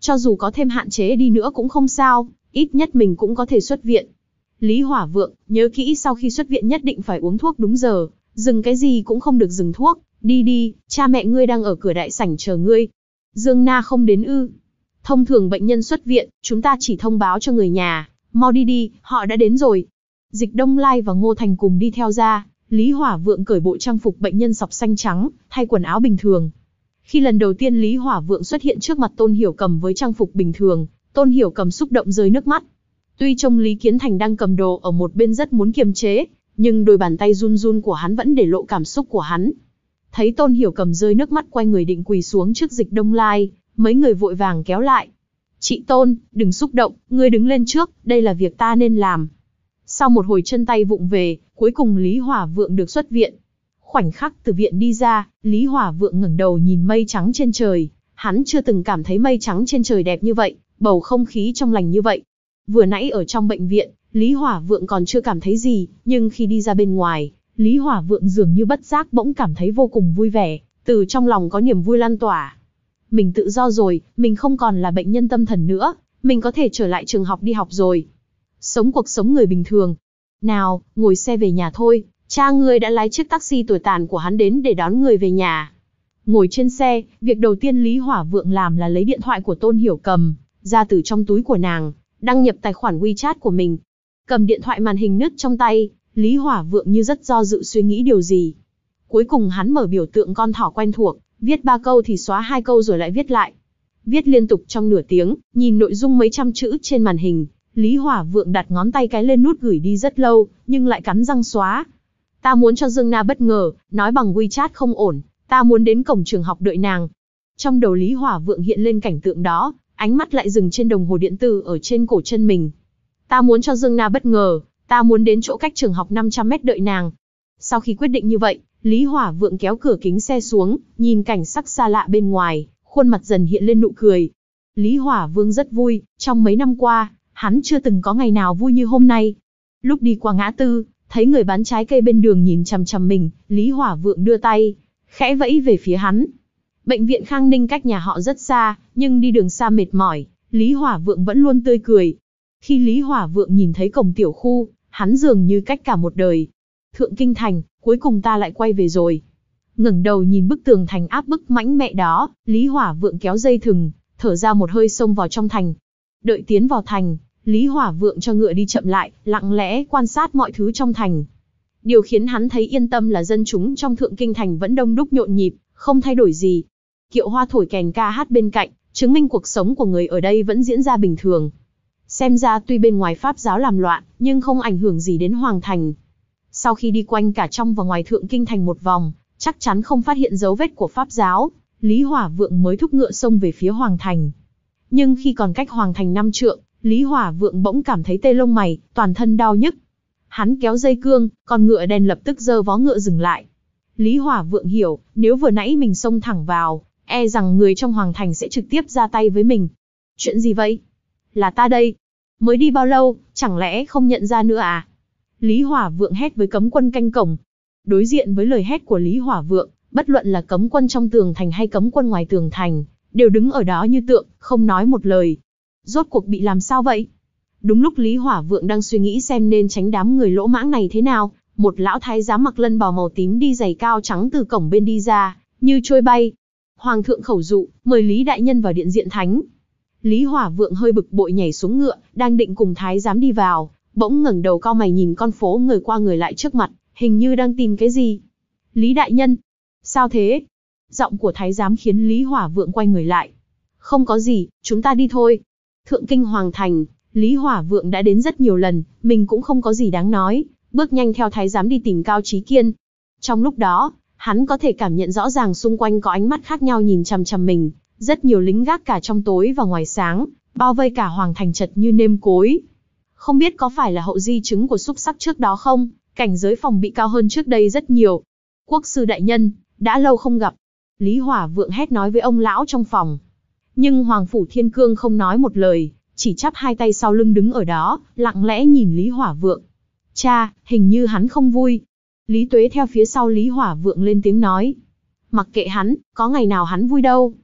Cho dù có thêm hạn chế đi nữa cũng không sao, ít nhất mình cũng có thể xuất viện. Lý Hỏa Vượng, nhớ kỹ sau khi xuất viện nhất định phải uống thuốc đúng giờ, dừng cái gì cũng không được dừng thuốc, đi đi, cha mẹ ngươi đang ở cửa đại sảnh chờ ngươi. Dương Na không đến ư? Thông thường bệnh nhân xuất viện, chúng ta chỉ thông báo cho người nhà, mau đi đi, họ đã đến rồi. Dịch Đông Lai và Ngô Thành cùng đi theo ra, Lý Hỏa Vượng cởi bộ trang phục bệnh nhân sọc xanh trắng, thay quần áo bình thường. Khi lần đầu tiên Lý Hỏa Vượng xuất hiện trước mặt Tôn Hiểu Cầm với trang phục bình thường, Tôn Hiểu Cầm xúc động rơi nước mắt. Tuy trông Lý Kiến Thành đang cầm đồ ở một bên rất muốn kiềm chế, nhưng đôi bàn tay run run của hắn vẫn để lộ cảm xúc của hắn. Thấy Tôn Hiểu Cầm rơi nước mắt quay người định quỳ xuống trước Dịch Đông Lai, mấy người vội vàng kéo lại. Chị Tôn, đừng xúc động, ngươi đứng lên trước, đây là việc ta nên làm. Sau một hồi chân tay vụng về, cuối cùng Lý Hỏa Vượng được xuất viện. Khoảnh khắc từ viện đi ra, Lý Hỏa Vượng ngẩng đầu nhìn mây trắng trên trời, hắn chưa từng cảm thấy mây trắng trên trời đẹp như vậy, bầu không khí trong lành như vậy. Vừa nãy ở trong bệnh viện, Lý Hỏa Vượng còn chưa cảm thấy gì, nhưng khi đi ra bên ngoài, Lý Hỏa Vượng dường như bất giác bỗng cảm thấy vô cùng vui vẻ, từ trong lòng có niềm vui lan tỏa. Mình tự do rồi, mình không còn là bệnh nhân tâm thần nữa, mình có thể trở lại trường học đi học rồi. Sống cuộc sống người bình thường. Nào, ngồi xe về nhà thôi, cha ngươi đã lái chiếc taxi tồi tàn của hắn đến để đón người về nhà. Ngồi trên xe, việc đầu tiên Lý Hỏa Vượng làm là lấy điện thoại của Tôn Hiểu Cầm, ra từ trong túi của nàng, đăng nhập tài khoản WeChat của mình. Cầm điện thoại màn hình nứt trong tay, Lý Hỏa Vượng như rất do dự suy nghĩ điều gì. Cuối cùng hắn mở biểu tượng con thỏ quen thuộc, viết ba câu thì xóa hai câu rồi lại viết lại. Viết liên tục trong nửa tiếng, nhìn nội dung mấy trăm chữ trên màn hình, Lý Hỏa Vượng đặt ngón tay cái lên nút gửi đi rất lâu, nhưng lại cắn răng xóa. Ta muốn cho Dương Na bất ngờ, nói bằng WeChat không ổn, ta muốn đến cổng trường học đợi nàng. Trong đầu Lý Hỏa Vượng hiện lên cảnh tượng đó, ánh mắt lại dừng trên đồng hồ điện tử ở trên cổ chân mình. Ta muốn cho Dương Na bất ngờ, ta muốn đến chỗ cách trường học năm trăm mét đợi nàng. Sau khi quyết định như vậy, Lý Hỏa Vượng kéo cửa kính xe xuống, nhìn cảnh sắc xa lạ bên ngoài, khuôn mặt dần hiện lên nụ cười. Lý Hỏa Vượng rất vui, trong mấy năm qua, hắn chưa từng có ngày nào vui như hôm nay. Lúc đi qua ngã tư, thấy người bán trái cây bên đường nhìn chằm chằm mình, Lý Hỏa Vượng đưa tay, khẽ vẫy về phía hắn. Bệnh viện Khang Ninh cách nhà họ rất xa, nhưng đi đường xa mệt mỏi, Lý Hỏa Vượng vẫn luôn tươi cười. Khi Lý Hỏa Vượng nhìn thấy cổng tiểu khu, hắn dường như cách cả một đời. Thượng Kinh Thành, cuối cùng ta lại quay về rồi. Ngẩng đầu nhìn bức tường thành áp bức mãnh mẽ đó, Lý Hỏa Vượng kéo dây thừng, thở ra một hơi xông vào trong thành. Đợi tiến vào thành, Lý Hỏa Vượng cho ngựa đi chậm lại, lặng lẽ quan sát mọi thứ trong thành. Điều khiến hắn thấy yên tâm là dân chúng trong Thượng Kinh Thành vẫn đông đúc nhộn nhịp, không thay đổi gì. Kiệu hoa thổi kèn ca hát bên cạnh, chứng minh cuộc sống của người ở đây vẫn diễn ra bình thường. Xem ra tuy bên ngoài Pháp giáo làm loạn, nhưng không ảnh hưởng gì đến Hoàng Thành. Sau khi đi quanh cả trong và ngoài Thượng Kinh Thành một vòng, chắc chắn không phát hiện dấu vết của Pháp giáo, Lý Hỏa Vượng mới thúc ngựa xông về phía Hoàng Thành. Nhưng khi còn cách Hoàng Thành năm trượng, Lý Hỏa Vượng bỗng cảm thấy tê lông mày, toàn thân đau nhức. Hắn kéo dây cương, con ngựa đen lập tức giơ vó ngựa dừng lại. Lý Hỏa Vượng hiểu, nếu vừa nãy mình xông thẳng vào, e rằng người trong Hoàng Thành sẽ trực tiếp ra tay với mình. Chuyện gì vậy? Là ta đây. Mới đi bao lâu, chẳng lẽ không nhận ra nữa à? Lý Hỏa Vượng hét với cấm quân canh cổng. Đối diện với lời hét của Lý Hỏa Vượng, bất luận là cấm quân trong tường thành hay cấm quân ngoài tường thành, đều đứng ở đó như tượng, không nói một lời. Rốt cuộc bị làm sao vậy? Đúng lúc Lý Hỏa Vượng đang suy nghĩ xem nên tránh đám người lỗ mãng này thế nào, một lão thái giám mặc lân bào màu tím đi giày cao trắng từ cổng bên đi ra, như trôi bay. Hoàng thượng khẩu dụ, mời Lý đại nhân vào điện diện thánh. Lý Hỏa Vượng hơi bực bội nhảy xuống ngựa, đang định cùng thái giám đi vào, bỗng ngẩng đầu cau mày nhìn con phố người qua người lại trước mặt, hình như đang tìm cái gì. Lý đại nhân, sao thế? Giọng của thái giám khiến Lý Hỏa Vượng quay người lại. Không có gì, chúng ta đi thôi. Thượng Kinh Hoàng Thành, Lý Hỏa Vượng đã đến rất nhiều lần, mình cũng không có gì đáng nói, bước nhanh theo thái giám đi tìm Cao Chí Kiên. Trong lúc đó, hắn có thể cảm nhận rõ ràng xung quanh có ánh mắt khác nhau nhìn chằm chằm mình, rất nhiều lính gác cả trong tối và ngoài sáng, bao vây cả Hoàng Thành chật như nêm cối. Không biết có phải là hậu di chứng của xúc sắc trước đó không, cảnh giới phòng bị cao hơn trước đây rất nhiều. Quốc sư đại nhân, đã lâu không gặp. Lý Hỏa Vượng hét nói với ông lão trong phòng. Nhưng Hoàng Phủ Thiên Cương không nói một lời, chỉ chắp hai tay sau lưng đứng ở đó, lặng lẽ nhìn Lý Hỏa Vượng. Cha, hình như hắn không vui. Lý Tuế theo phía sau Lý Hỏa Vượng lên tiếng nói. Mặc kệ hắn, có ngày nào hắn vui đâu.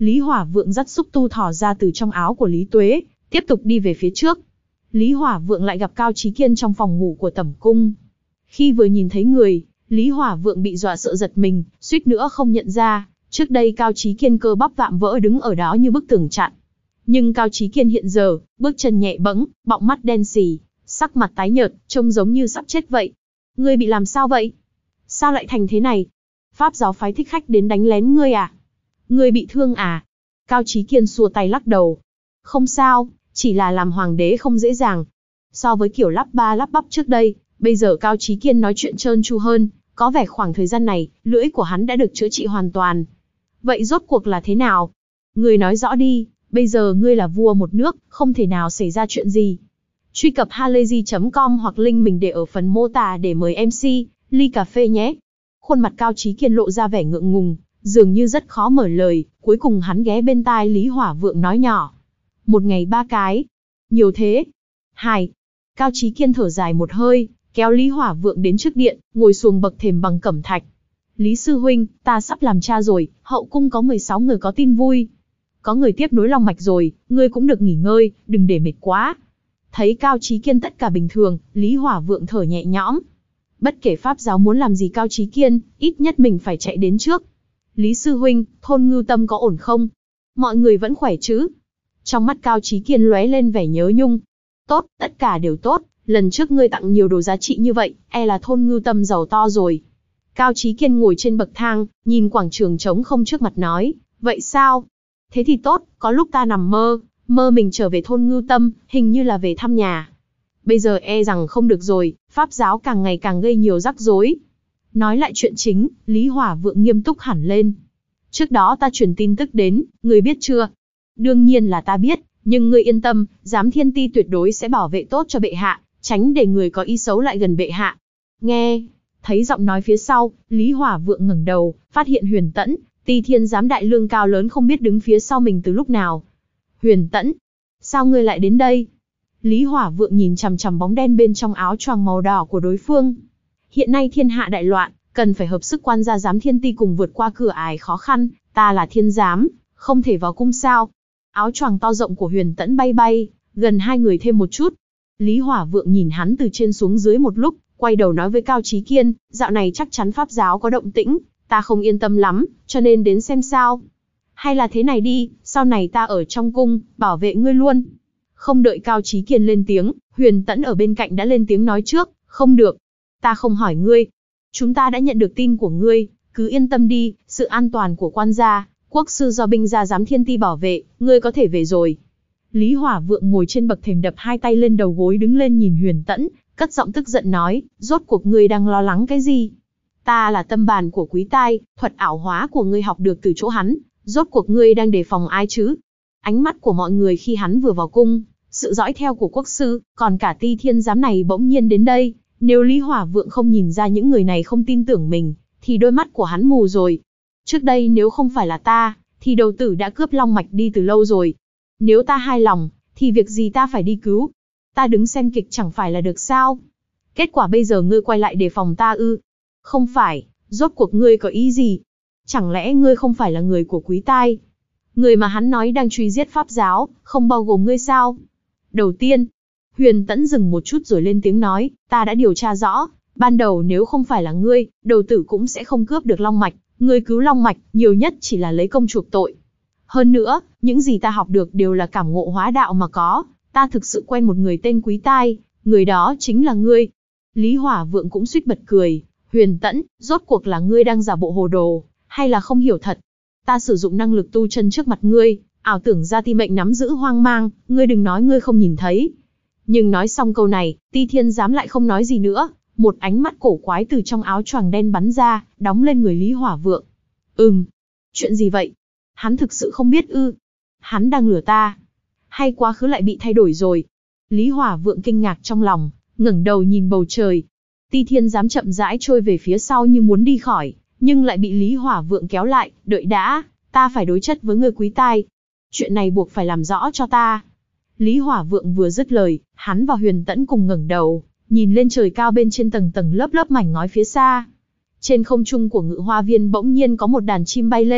Lý Hỏa Vượng dắt xúc tu thỏ ra từ trong áo của Lý Tuế, tiếp tục đi về phía trước. Lý Hỏa Vượng lại gặp Cao Chí Kiên trong phòng ngủ của Tẩm Cung. Khi vừa nhìn thấy người, Lý Hỏa Vượng bị dọa sợ giật mình, suýt nữa không nhận ra, trước đây Cao Chí Kiên cơ bắp vạm vỡ đứng ở đó như bức tường chặn. Nhưng Cao Chí Kiên hiện giờ, bước chân nhẹ bẫng, bọng mắt đen sì, sắc mặt tái nhợt, trông giống như sắp chết vậy. Ngươi bị làm sao vậy? Sao lại thành thế này? Pháp giáo phái thích khách đến đánh lén ngươi à? Ngươi bị thương à? Cao Chí Kiên xua tay lắc đầu. Không sao, chỉ là làm hoàng đế không dễ dàng. So với kiểu lắp ba lắp bắp trước đây, bây giờ Cao Chí Kiên nói chuyện trơn tru hơn, có vẻ khoảng thời gian này, lưỡi của hắn đã được chữa trị hoàn toàn. Vậy rốt cuộc là thế nào? Ngươi nói rõ đi, bây giờ ngươi là vua một nước, không thể nào xảy ra chuyện gì. Truy cập halayzi chấm com hoặc link mình để ở phần mô tả để mời em xê, ly cà phê nhé. Khuôn mặt Cao Chí Kiên lộ ra vẻ ngượng ngùng, dường như rất khó mở lời, cuối cùng hắn ghé bên tai Lý Hỏa Vượng nói nhỏ. Một ngày ba cái. Nhiều thế. Hai. Cao Chí Kiên thở dài một hơi, kéo Lý Hỏa Vượng đến trước điện, ngồi xuống bậc thềm bằng cẩm thạch. Lý sư huynh, ta sắp làm cha rồi, hậu cung có mười sáu người có tin vui. Có người tiếp nối long mạch rồi, ngươi cũng được nghỉ ngơi, đừng để mệt quá. Thấy Cao Chí Kiên tất cả bình thường, Lý Hỏa Vượng thở nhẹ nhõm. Bất kể pháp giáo muốn làm gì Cao Chí Kiên, ít nhất mình phải chạy đến trước. Lý sư huynh, thôn Ngưu Tâm có ổn không? Mọi người vẫn khỏe chứ? Trong mắt Cao Chí Kiên lóe lên vẻ nhớ nhung. Tốt, tất cả đều tốt, lần trước ngươi tặng nhiều đồ giá trị như vậy, e là thôn Ngưu Tâm giàu to rồi. Cao Chí Kiên ngồi trên bậc thang, nhìn quảng trường trống không trước mặt nói, vậy sao? Thế thì tốt, có lúc ta nằm mơ, mơ mình trở về thôn Ngưu Tâm, hình như là về thăm nhà. Bây giờ e rằng không được rồi, pháp giáo càng ngày càng gây nhiều rắc rối. Nói lại chuyện chính, Lý Hỏa Vượng nghiêm túc hẳn lên. Trước đó ta truyền tin tức đến, ngươi biết chưa? Đương nhiên là ta biết, nhưng ngươi yên tâm, Giám Thiên Ti tuyệt đối sẽ bảo vệ tốt cho bệ hạ, tránh để người có ý xấu lại gần bệ hạ. Nghe, thấy giọng nói phía sau, Lý Hỏa Vượng ngẩng đầu, phát hiện Huyền Tẫn, Ti Thiên Giám đại lương cao lớn không biết đứng phía sau mình từ lúc nào. Huyền Tẫn, sao ngươi lại đến đây? Lý Hỏa Vượng nhìn chằm chằm bóng đen bên trong áo choàng màu đỏ của đối phương. Hiện nay thiên hạ đại loạn, cần phải hợp sức quan gia Giám Thiên Ti cùng vượt qua cửa ải khó khăn, ta là thiên giám, không thể vào cung sao? Áo choàng to rộng của Huyền Tẫn bay bay, gần hai người thêm một chút. Lý Hỏa Vượng nhìn hắn từ trên xuống dưới một lúc, quay đầu nói với Cao Chí Kiên, dạo này chắc chắn pháp giáo có động tĩnh, ta không yên tâm lắm, cho nên đến xem sao. Hay là thế này đi, sau này ta ở trong cung, bảo vệ ngươi luôn. Không đợi Cao Chí Kiên lên tiếng, Huyền Tẫn ở bên cạnh đã lên tiếng nói trước, không được. Ta không hỏi ngươi. Chúng ta đã nhận được tin của ngươi, cứ yên tâm đi, sự an toàn của quan gia, quốc sư do binh gia Giám Thiên Ti bảo vệ, ngươi có thể về rồi. Lý Hỏa Vượng ngồi trên bậc thềm đập hai tay lên đầu gối đứng lên nhìn Huyền Tẫn, cất giọng tức giận nói, rốt cuộc ngươi đang lo lắng cái gì? Ta là tâm bàn của Quý Tai, thuật ảo hóa của ngươi học được từ chỗ hắn, rốt cuộc ngươi đang đề phòng ai chứ? Ánh mắt của mọi người khi hắn vừa vào cung, sự dõi theo của quốc sư, còn cả Ti Thiên Giám này bỗng nhiên đến đây, nếu Lý Hỏa Vượng không nhìn ra những người này không tin tưởng mình, thì đôi mắt của hắn mù rồi. Trước đây nếu không phải là ta, thì đầu tử đã cướp long mạch đi từ lâu rồi. Nếu ta hài lòng, thì việc gì ta phải đi cứu? Ta đứng xem kịch chẳng phải là được sao? Kết quả bây giờ ngươi quay lại đề phòng ta ư? Không phải, rốt cuộc ngươi có ý gì? Chẳng lẽ ngươi không phải là người của Quý Tai? Người mà hắn nói đang truy giết pháp giáo, không bao gồm ngươi sao? Đầu tiên, Huyền Tẫn dừng một chút rồi lên tiếng nói, ta đã điều tra rõ, ban đầu nếu không phải là ngươi, đầu tử cũng sẽ không cướp được long mạch, ngươi cứu long mạch, nhiều nhất chỉ là lấy công chuộc tội. Hơn nữa, những gì ta học được đều là cảm ngộ hóa đạo mà có, ta thực sự quen một người tên Quý Tai, người đó chính là ngươi. Lý Hỏa Vượng cũng suýt bật cười, Huyền Tẫn, rốt cuộc là ngươi đang giả bộ hồ đồ, hay là không hiểu thật? Ta sử dụng năng lực tu chân trước mặt ngươi, ảo tưởng ra ti mệnh nắm giữ hoang mang, ngươi đừng nói ngươi không nhìn thấy. Nhưng nói xong câu này, Ti Thiên Giám lại không nói gì nữa, một ánh mắt cổ quái từ trong áo choàng đen bắn ra, đóng lên người Lý Hỏa Vượng. Ừm, chuyện gì vậy? Hắn thực sự không biết ư? Hắn đang lừa ta? Hay quá khứ lại bị thay đổi rồi? Lý Hỏa Vượng kinh ngạc trong lòng, ngẩng đầu nhìn bầu trời. Ti Thiên Giám chậm rãi trôi về phía sau như muốn đi khỏi, nhưng lại bị Lý Hỏa Vượng kéo lại, đợi đã, ta phải đối chất với người Quý Tai. Chuyện này buộc phải làm rõ cho ta. Lý Hỏa Vượng vừa dứt lời, hắn và Huyền Tẫn cùng ngẩng đầu, nhìn lên trời cao bên trên tầng tầng lớp lớp mảnh ngói phía xa. Trên không trung của Ngự Hoa Viên bỗng nhiên có một đàn chim bay lên,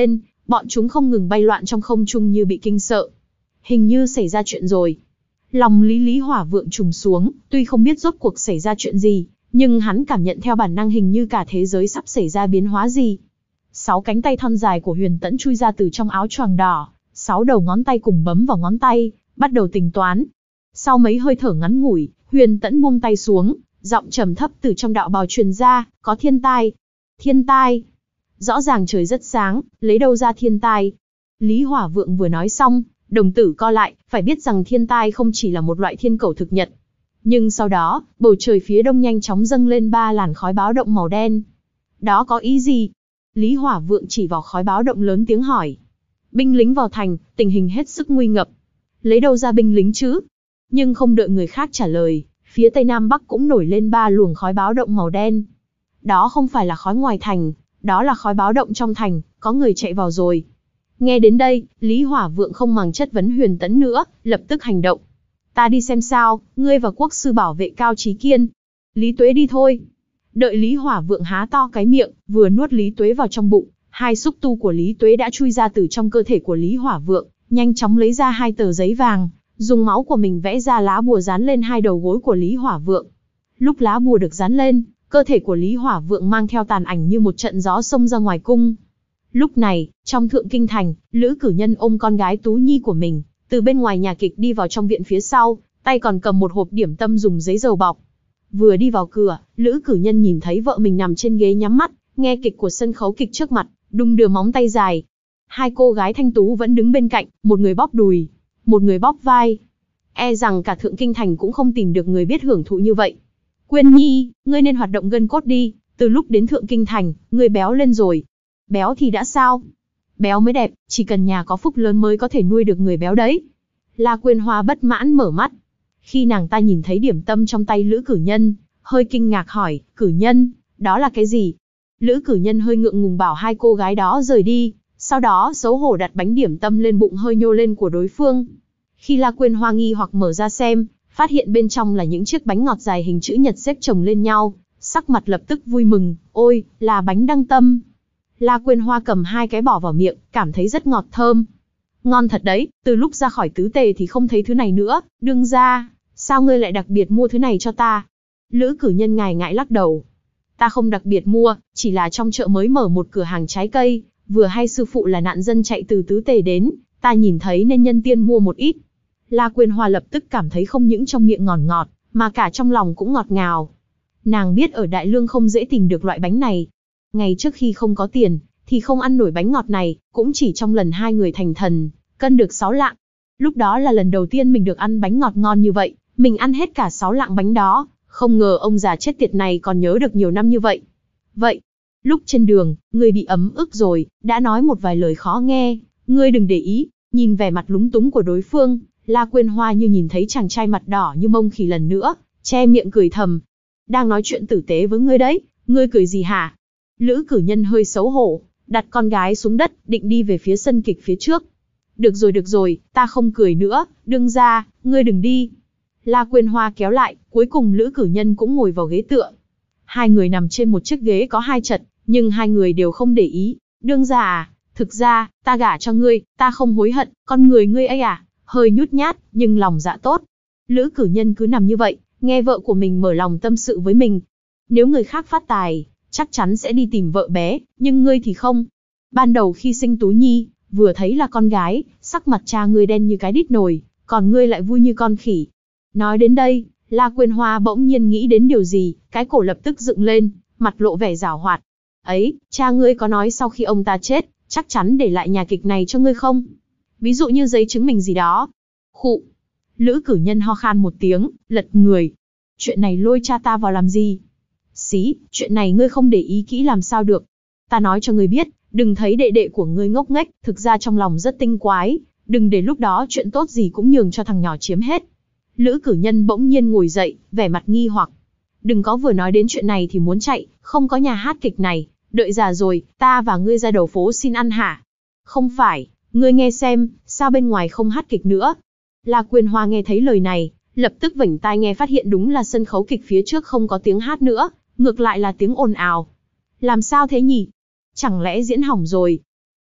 bọn chúng không ngừng bay loạn trong không trung như bị kinh sợ. Hình như xảy ra chuyện rồi. Lòng Lý Lý Hỏa Vượng trùng xuống, tuy không biết rốt cuộc xảy ra chuyện gì, nhưng hắn cảm nhận theo bản năng hình như cả thế giới sắp xảy ra biến hóa gì. Sáu cánh tay thon dài của Huyền Tẫn chui ra từ trong áo choàng đỏ, sáu đầu ngón tay cùng bấm vào ngón tay, bắt đầu tính toán. Sau mấy hơi thở ngắn ngủi, Huyền Tẫn buông tay xuống, giọng trầm thấp từ trong đạo bào truyền ra, có thiên tai. Thiên tai. Rõ ràng trời rất sáng, lấy đâu ra thiên tai. Lý Hỏa Vượng vừa nói xong, đồng tử co lại, phải biết rằng thiên tai không chỉ là một loại thiên cẩu thực nhật. Nhưng sau đó, bầu trời phía đông nhanh chóng dâng lên ba làn khói báo động màu đen. Đó có ý gì? Lý Hỏa Vượng chỉ vào khói báo động lớn tiếng hỏi. Binh lính vào thành, tình hình hết sức nguy ngập. Lấy đâu ra binh lính chứ? Nhưng không đợi người khác trả lời, phía tây nam bắc cũng nổi lên ba luồng khói báo động màu đen. Đó không phải là khói ngoài thành, đó là khói báo động trong thành, có người chạy vào rồi. Nghe đến đây, Lý Hỏa Vượng không màng chất vấn Huyền Tẫn nữa, lập tức hành động. Ta đi xem sao, ngươi và quốc sư bảo vệ Cao Chí Kiên. Lý Tuế đi thôi. Đợi Lý Hỏa Vượng há to cái miệng, vừa nuốt Lý Tuế vào trong bụng, hai xúc tu của Lý Tuế đã chui ra từ trong cơ thể của Lý Hỏa Vượng, nhanh chóng lấy ra hai tờ giấy vàng, dùng máu của mình vẽ ra lá bùa dán lên hai đầu gối của Lý Hỏa Vượng. Lúc lá bùa được dán lên, cơ thể của Lý Hỏa Vượng mang theo tàn ảnh như một trận gió xông ra ngoài cung. Lúc này, trong Thượng Kinh Thành, Lữ Cử Nhân ôm con gái Tú Nhi của mình, từ bên ngoài nhà kịch đi vào trong viện phía sau, tay còn cầm một hộp điểm tâm dùng giấy dầu bọc. Vừa đi vào cửa, Lữ Cử Nhân nhìn thấy vợ mình nằm trên ghế nhắm mắt, nghe kịch của sân khấu kịch trước mặt, đung đưa móng tay dài. Hai cô gái thanh tú vẫn đứng bên cạnh, một người bóp đùi, một người bóp vai. E rằng cả Thượng Kinh Thành cũng không tìm được người biết hưởng thụ như vậy. Quyên Nhi, ngươi nên hoạt động gân cốt đi, từ lúc đến Thượng Kinh Thành, ngươi béo lên rồi. Béo thì đã sao? Béo mới đẹp, chỉ cần nhà có phúc lớn mới có thể nuôi được người béo đấy. La Quyên Hoa bất mãn mở mắt. Khi nàng ta nhìn thấy điểm tâm trong tay Lữ Cử Nhân, hơi kinh ngạc hỏi, Cử Nhân, đó là cái gì? Lữ Cử Nhân hơi ngượng ngùng bảo hai cô gái đó rời đi, sau đó xấu hổ đặt bánh điểm tâm lên bụng hơi nhô lên của đối phương. Khi La Quyên Hoa nghi hoặc mở ra xem, phát hiện bên trong là những chiếc bánh ngọt dài hình chữ nhật xếp chồng lên nhau, sắc mặt lập tức vui mừng, ôi, là bánh đăng tâm. La Quyên Hoa cầm hai cái bỏ vào miệng, cảm thấy rất ngọt thơm. Ngon thật đấy, từ lúc ra khỏi tứ tề thì không thấy thứ này nữa, đương ra, sao ngươi lại đặc biệt mua thứ này cho ta? Lữ Cử Nhân ngại ngại lắc đầu. Ta không đặc biệt mua, chỉ là trong chợ mới mở một cửa hàng trái cây, vừa hay sư phụ là nạn dân chạy từ tứ tề đến, ta nhìn thấy nên nhân tiên mua một ít. La Quyên Hoa lập tức cảm thấy không những trong miệng ngọt ngọt, mà cả trong lòng cũng ngọt ngào. Nàng biết ở Đại Lương không dễ tìm được loại bánh này. Ngày trước khi không có tiền, thì không ăn nổi bánh ngọt này, cũng chỉ trong lần hai người thành thần, cân được sáu lạng. Lúc đó là lần đầu tiên mình được ăn bánh ngọt ngon như vậy, mình ăn hết cả sáu lạng bánh đó, không ngờ ông già chết tiệt này còn nhớ được nhiều năm như vậy. Vậy, lúc trên đường, ngươi bị ấm ức rồi, đã nói một vài lời khó nghe, ngươi đừng để ý. Nhìn vẻ mặt lúng túng của đối phương, La Quyên Hoa như nhìn thấy chàng trai mặt đỏ như mông khỉ lần nữa, che miệng cười thầm. Đang nói chuyện tử tế với ngươi đấy, ngươi cười gì hả? Lữ Cử Nhân hơi xấu hổ, đặt con gái xuống đất, định đi về phía sân kịch phía trước. Được rồi được rồi, ta không cười nữa, đương ra, ngươi đừng đi. La Quyên Hoa kéo lại, cuối cùng Lữ Cử Nhân cũng ngồi vào ghế tựa. Hai người nằm trên một chiếc ghế có hai chật, nhưng hai người đều không để ý. Đương ra à, thực ra, ta gả cho ngươi, ta không hối hận, con người ngươi ấy à, hơi nhút nhát, nhưng lòng dạ tốt. Lữ Cử Nhân cứ nằm như vậy, nghe vợ của mình mở lòng tâm sự với mình. Nếu người khác phát tài, chắc chắn sẽ đi tìm vợ bé, nhưng ngươi thì không. Ban đầu khi sinh Tú Nhi, vừa thấy là con gái, sắc mặt cha ngươi đen như cái đít nồi, còn ngươi lại vui như con khỉ. Nói đến đây, La Quyên Hoa bỗng nhiên nghĩ đến điều gì, cái cổ lập tức dựng lên, mặt lộ vẻ giảo hoạt. Ấy, cha ngươi có nói sau khi ông ta chết, chắc chắn để lại nhà kịch này cho ngươi không? Ví dụ như giấy chứng minh gì đó. Khụ. Lữ Cử Nhân ho khan một tiếng, lật người. Chuyện này lôi cha ta vào làm gì? Xí, chuyện này ngươi không để ý kỹ làm sao được. Ta nói cho ngươi biết, đừng thấy đệ đệ của ngươi ngốc nghếch, thực ra trong lòng rất tinh quái, đừng để lúc đó chuyện tốt gì cũng nhường cho thằng nhỏ chiếm hết. Lữ Cử Nhân bỗng nhiên ngồi dậy, vẻ mặt nghi hoặc. Đừng có vừa nói đến chuyện này thì muốn chạy, không có nhà hát kịch này, đợi già rồi, ta và ngươi ra đầu phố xin ăn hả? Không phải, ngươi nghe xem, sao bên ngoài không hát kịch nữa? La Quyên Hoa nghe thấy lời này, lập tức vểnh tai nghe phát hiện đúng là sân khấu kịch phía trước không có tiếng hát nữa, ngược lại là tiếng ồn ào. Làm sao thế nhỉ? Chẳng lẽ diễn hỏng rồi?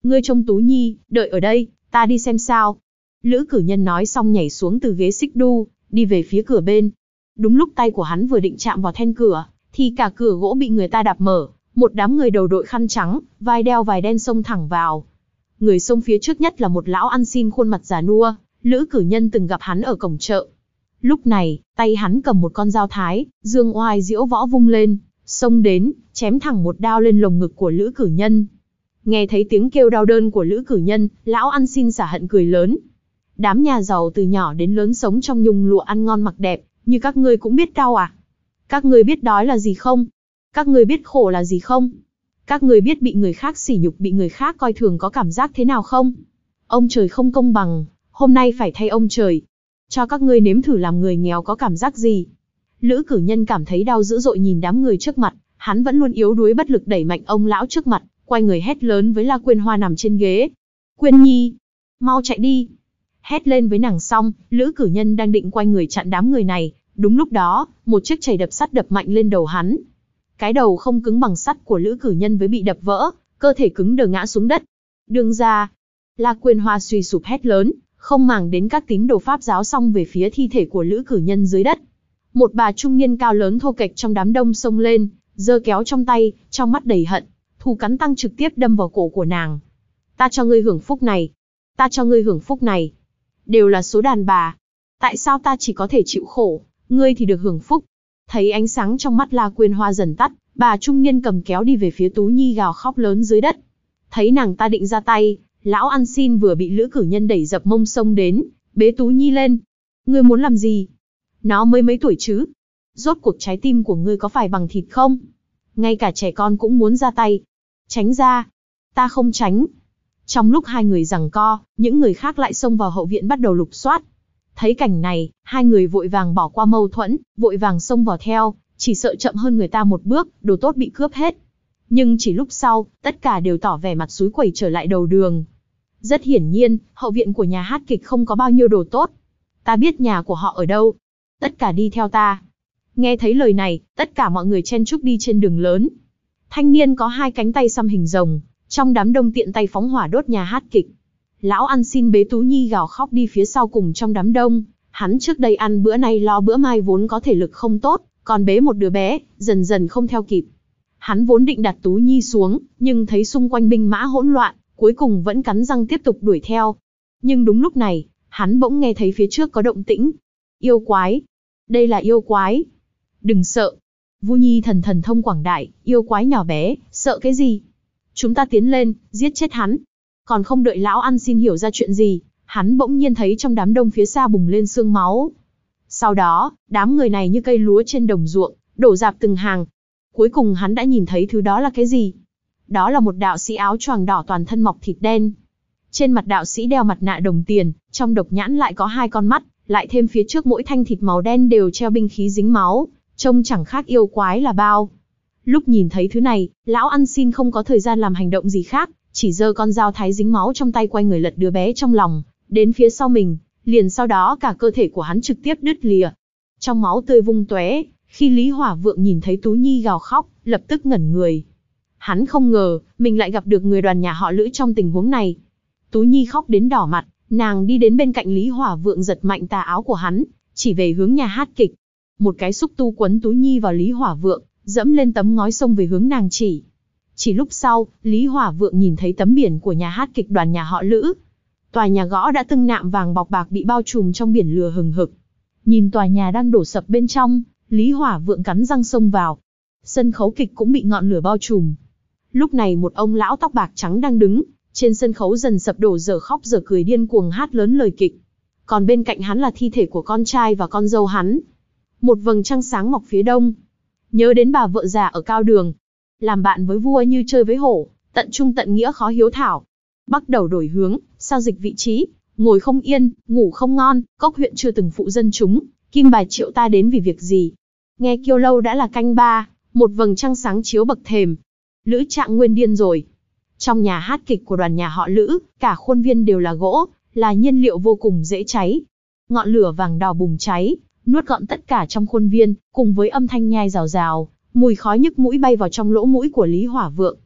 Ngươi trông Tú Nhi, đợi ở đây, ta đi xem sao. Lữ Cử Nhân nói xong nhảy xuống từ ghế xích đu, đi về phía cửa bên. Đúng lúc tay của hắn vừa định chạm vào then cửa, thì cả cửa gỗ bị người ta đạp mở, một đám người đầu đội khăn trắng, vai đeo vải đen xông thẳng vào. Người xông phía trước nhất là một lão ăn xin khuôn mặt già nua, Lữ Cử Nhân từng gặp hắn ở cổng chợ. Lúc này, tay hắn cầm một con dao thái, dương oai diễu võ vung lên, xông đến, chém thẳng một đao lên lồng ngực của Lữ Cử Nhân. Nghe thấy tiếng kêu đau đớn của Lữ Cử Nhân, lão ăn xin xả hận cười lớn. Đám nhà giàu từ nhỏ đến lớn sống trong nhung lụa ăn ngon mặc đẹp, như các ngươi cũng biết đau à? Các ngươi biết đói là gì không? Các ngươi biết khổ là gì không? Các ngươi biết bị người khác sỉ nhục, bị người khác coi thường có cảm giác thế nào không? Ông trời không công bằng, hôm nay phải thay ông trời. Cho các ngươi nếm thử làm người nghèo có cảm giác gì. Lữ Cử Nhân cảm thấy đau dữ dội nhìn đám người trước mặt, hắn vẫn luôn yếu đuối bất lực đẩy mạnh ông lão trước mặt, quay người hét lớn với La Quyên Hoa nằm trên ghế. Quyên Nhi, mau chạy đi. Hét lên với nàng xong, Lữ Cử Nhân đang định quay người chặn đám người này, đúng lúc đó, một chiếc chày đập sắt đập mạnh lên đầu hắn. Cái đầu không cứng bằng sắt của Lữ Cử Nhân với bị đập vỡ, cơ thể cứng đờ ngã xuống đất. Đương ra, La Quyên Hoa suy sụp hét lớn, không màng đến các tín đồ Pháp giáo xông về phía thi thể của Lữ Cử Nhân dưới đất. Một bà trung niên cao lớn thô kệch trong đám đông xông lên, giơ kéo trong tay, trong mắt đầy hận, thù cắn tăng trực tiếp đâm vào cổ của nàng. Ta cho ngươi hưởng phúc này, ta cho ngươi hưởng phúc này. Đều là số đàn bà. Tại sao ta chỉ có thể chịu khổ, ngươi thì được hưởng phúc? Thấy ánh sáng trong mắt La Quyên Hoa dần tắt, bà trung niên cầm kéo đi về phía Tú Nhi gào khóc lớn dưới đất. Thấy nàng ta định ra tay, lão ăn xin vừa bị Lữ Cử Nhân đẩy dập mông xông đến, bế Tú Nhi lên. Ngươi muốn làm gì? Nó mới mấy tuổi chứ? Rốt cuộc trái tim của ngươi có phải bằng thịt không? Ngay cả trẻ con cũng muốn ra tay. Tránh ra. Ta không tránh. Trong lúc hai người giằng co, những người khác lại xông vào hậu viện bắt đầu lục soát. Thấy cảnh này, hai người vội vàng bỏ qua mâu thuẫn, vội vàng xông vào theo, chỉ sợ chậm hơn người ta một bước, đồ tốt bị cướp hết. Nhưng chỉ lúc sau, tất cả đều tỏ vẻ mặt xúi quẩy trở lại đầu đường. Rất hiển nhiên, hậu viện của nhà hát kịch không có bao nhiêu đồ tốt. Ta biết nhà của họ ở đâu. Tất cả đi theo ta. Nghe thấy lời này, tất cả mọi người chen chúc đi trên đường lớn. Thanh niên có hai cánh tay xăm hình rồng, trong đám đông tiện tay phóng hỏa đốt nhà hát kịch. Lão ăn xin bế Tú Nhi gào khóc đi phía sau cùng trong đám đông. Hắn trước đây ăn bữa nay lo bữa mai vốn có thể lực không tốt, còn bế một đứa bé, dần dần không theo kịp. Hắn vốn định đặt Tú Nhi xuống, nhưng thấy xung quanh binh mã hỗn loạn, cuối cùng vẫn cắn răng tiếp tục đuổi theo. Nhưng đúng lúc này, hắn bỗng nghe thấy phía trước có động tĩnh. Yêu quái! Đây là yêu quái! Đừng sợ! Vu Nhi thần thần thông quảng đại, yêu quái nhỏ bé, sợ cái gì? Chúng ta tiến lên, giết chết hắn. Còn không đợi lão ăn xin hiểu ra chuyện gì, hắn bỗng nhiên thấy trong đám đông phía xa bùng lên sương máu. Sau đó, đám người này như cây lúa trên đồng ruộng, đổ rạp từng hàng. Cuối cùng hắn đã nhìn thấy thứ đó là cái gì? Đó là một đạo sĩ áo choàng đỏ toàn thân mọc thịt đen. Trên mặt đạo sĩ đeo mặt nạ đồng tiền, trong độc nhãn lại có hai con mắt, lại thêm phía trước mỗi thanh thịt màu đen đều treo binh khí dính máu, trông chẳng khác yêu quái là bao. Lúc nhìn thấy thứ này, lão ăn xin không có thời gian làm hành động gì khác, chỉ giơ con dao thái dính máu trong tay quay người lật đứa bé trong lòng, đến phía sau mình, liền sau đó cả cơ thể của hắn trực tiếp đứt lìa. Trong máu tươi vung tóe, khi Lý Hỏa Vượng nhìn thấy Tú Nhi gào khóc, lập tức ngẩn người. Hắn không ngờ, mình lại gặp được người đoàn nhà họ Lữ trong tình huống này. Tú Nhi khóc đến đỏ mặt, nàng đi đến bên cạnh Lý Hỏa Vượng giật mạnh tà áo của hắn, chỉ về hướng nhà hát kịch. Một cái xúc tu quấn Tú Nhi vào Lý Hỏa Vượng, dẫm lên tấm ngói xông về hướng nàng chỉ. Chỉ lúc sau, Lý Hỏa Vượng nhìn thấy tấm biển của nhà hát kịch đoàn nhà họ Lữ. Tòa nhà gõ đã tưng nạm vàng bọc bạc bị bao trùm trong biển lửa hừng hực. Nhìn tòa nhà đang đổ sập bên trong, Lý Hỏa Vượng cắn răng xông vào. Sân khấu kịch cũng bị ngọn lửa bao trùm. Lúc này một ông lão tóc bạc trắng đang đứng, trên sân khấu dần sập đổ giờ khóc giờ cười điên cuồng hát lớn lời kịch. Còn bên cạnh hắn là thi thể của con trai và con dâu hắn. Một vầng trăng sáng mọc phía đông. Nhớ đến bà vợ già ở cao đường. Làm bạn với vua như chơi với hổ, tận trung tận nghĩa khó hiếu thảo. Bắt đầu đổi hướng, sao dịch vị trí, ngồi không yên, ngủ không ngon, Cốc huyện chưa từng phụ dân chúng, kim bài triệu ta đến vì việc gì. Nghe kiêu lâu đã là canh ba, một vầng trăng sáng chiếu bậc thềm. Lữ Trạng Nguyên điên rồi. Trong nhà hát kịch của đoàn nhà họ Lữ, cả khuôn viên đều là gỗ, là nhiên liệu vô cùng dễ cháy. Ngọn lửa vàng đỏ bùng cháy, nuốt gọn tất cả trong khuôn viên, cùng với âm thanh nhai rào rào, mùi khói nhức mũi bay vào trong lỗ mũi của Lý Hỏa Vượng.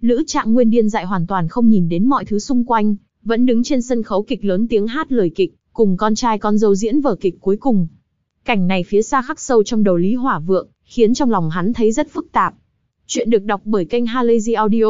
Lữ Trạng Nguyên điên dại hoàn toàn không nhìn đến mọi thứ xung quanh, vẫn đứng trên sân khấu kịch lớn tiếng hát lời kịch, cùng con trai con dâu diễn vở kịch cuối cùng. Cảnh này phía xa khắc sâu trong đầu Lý Hỏa Vượng, khiến trong lòng hắn thấy rất phức tạp. Chuyện được đọc bởi kênh Halazy Audio.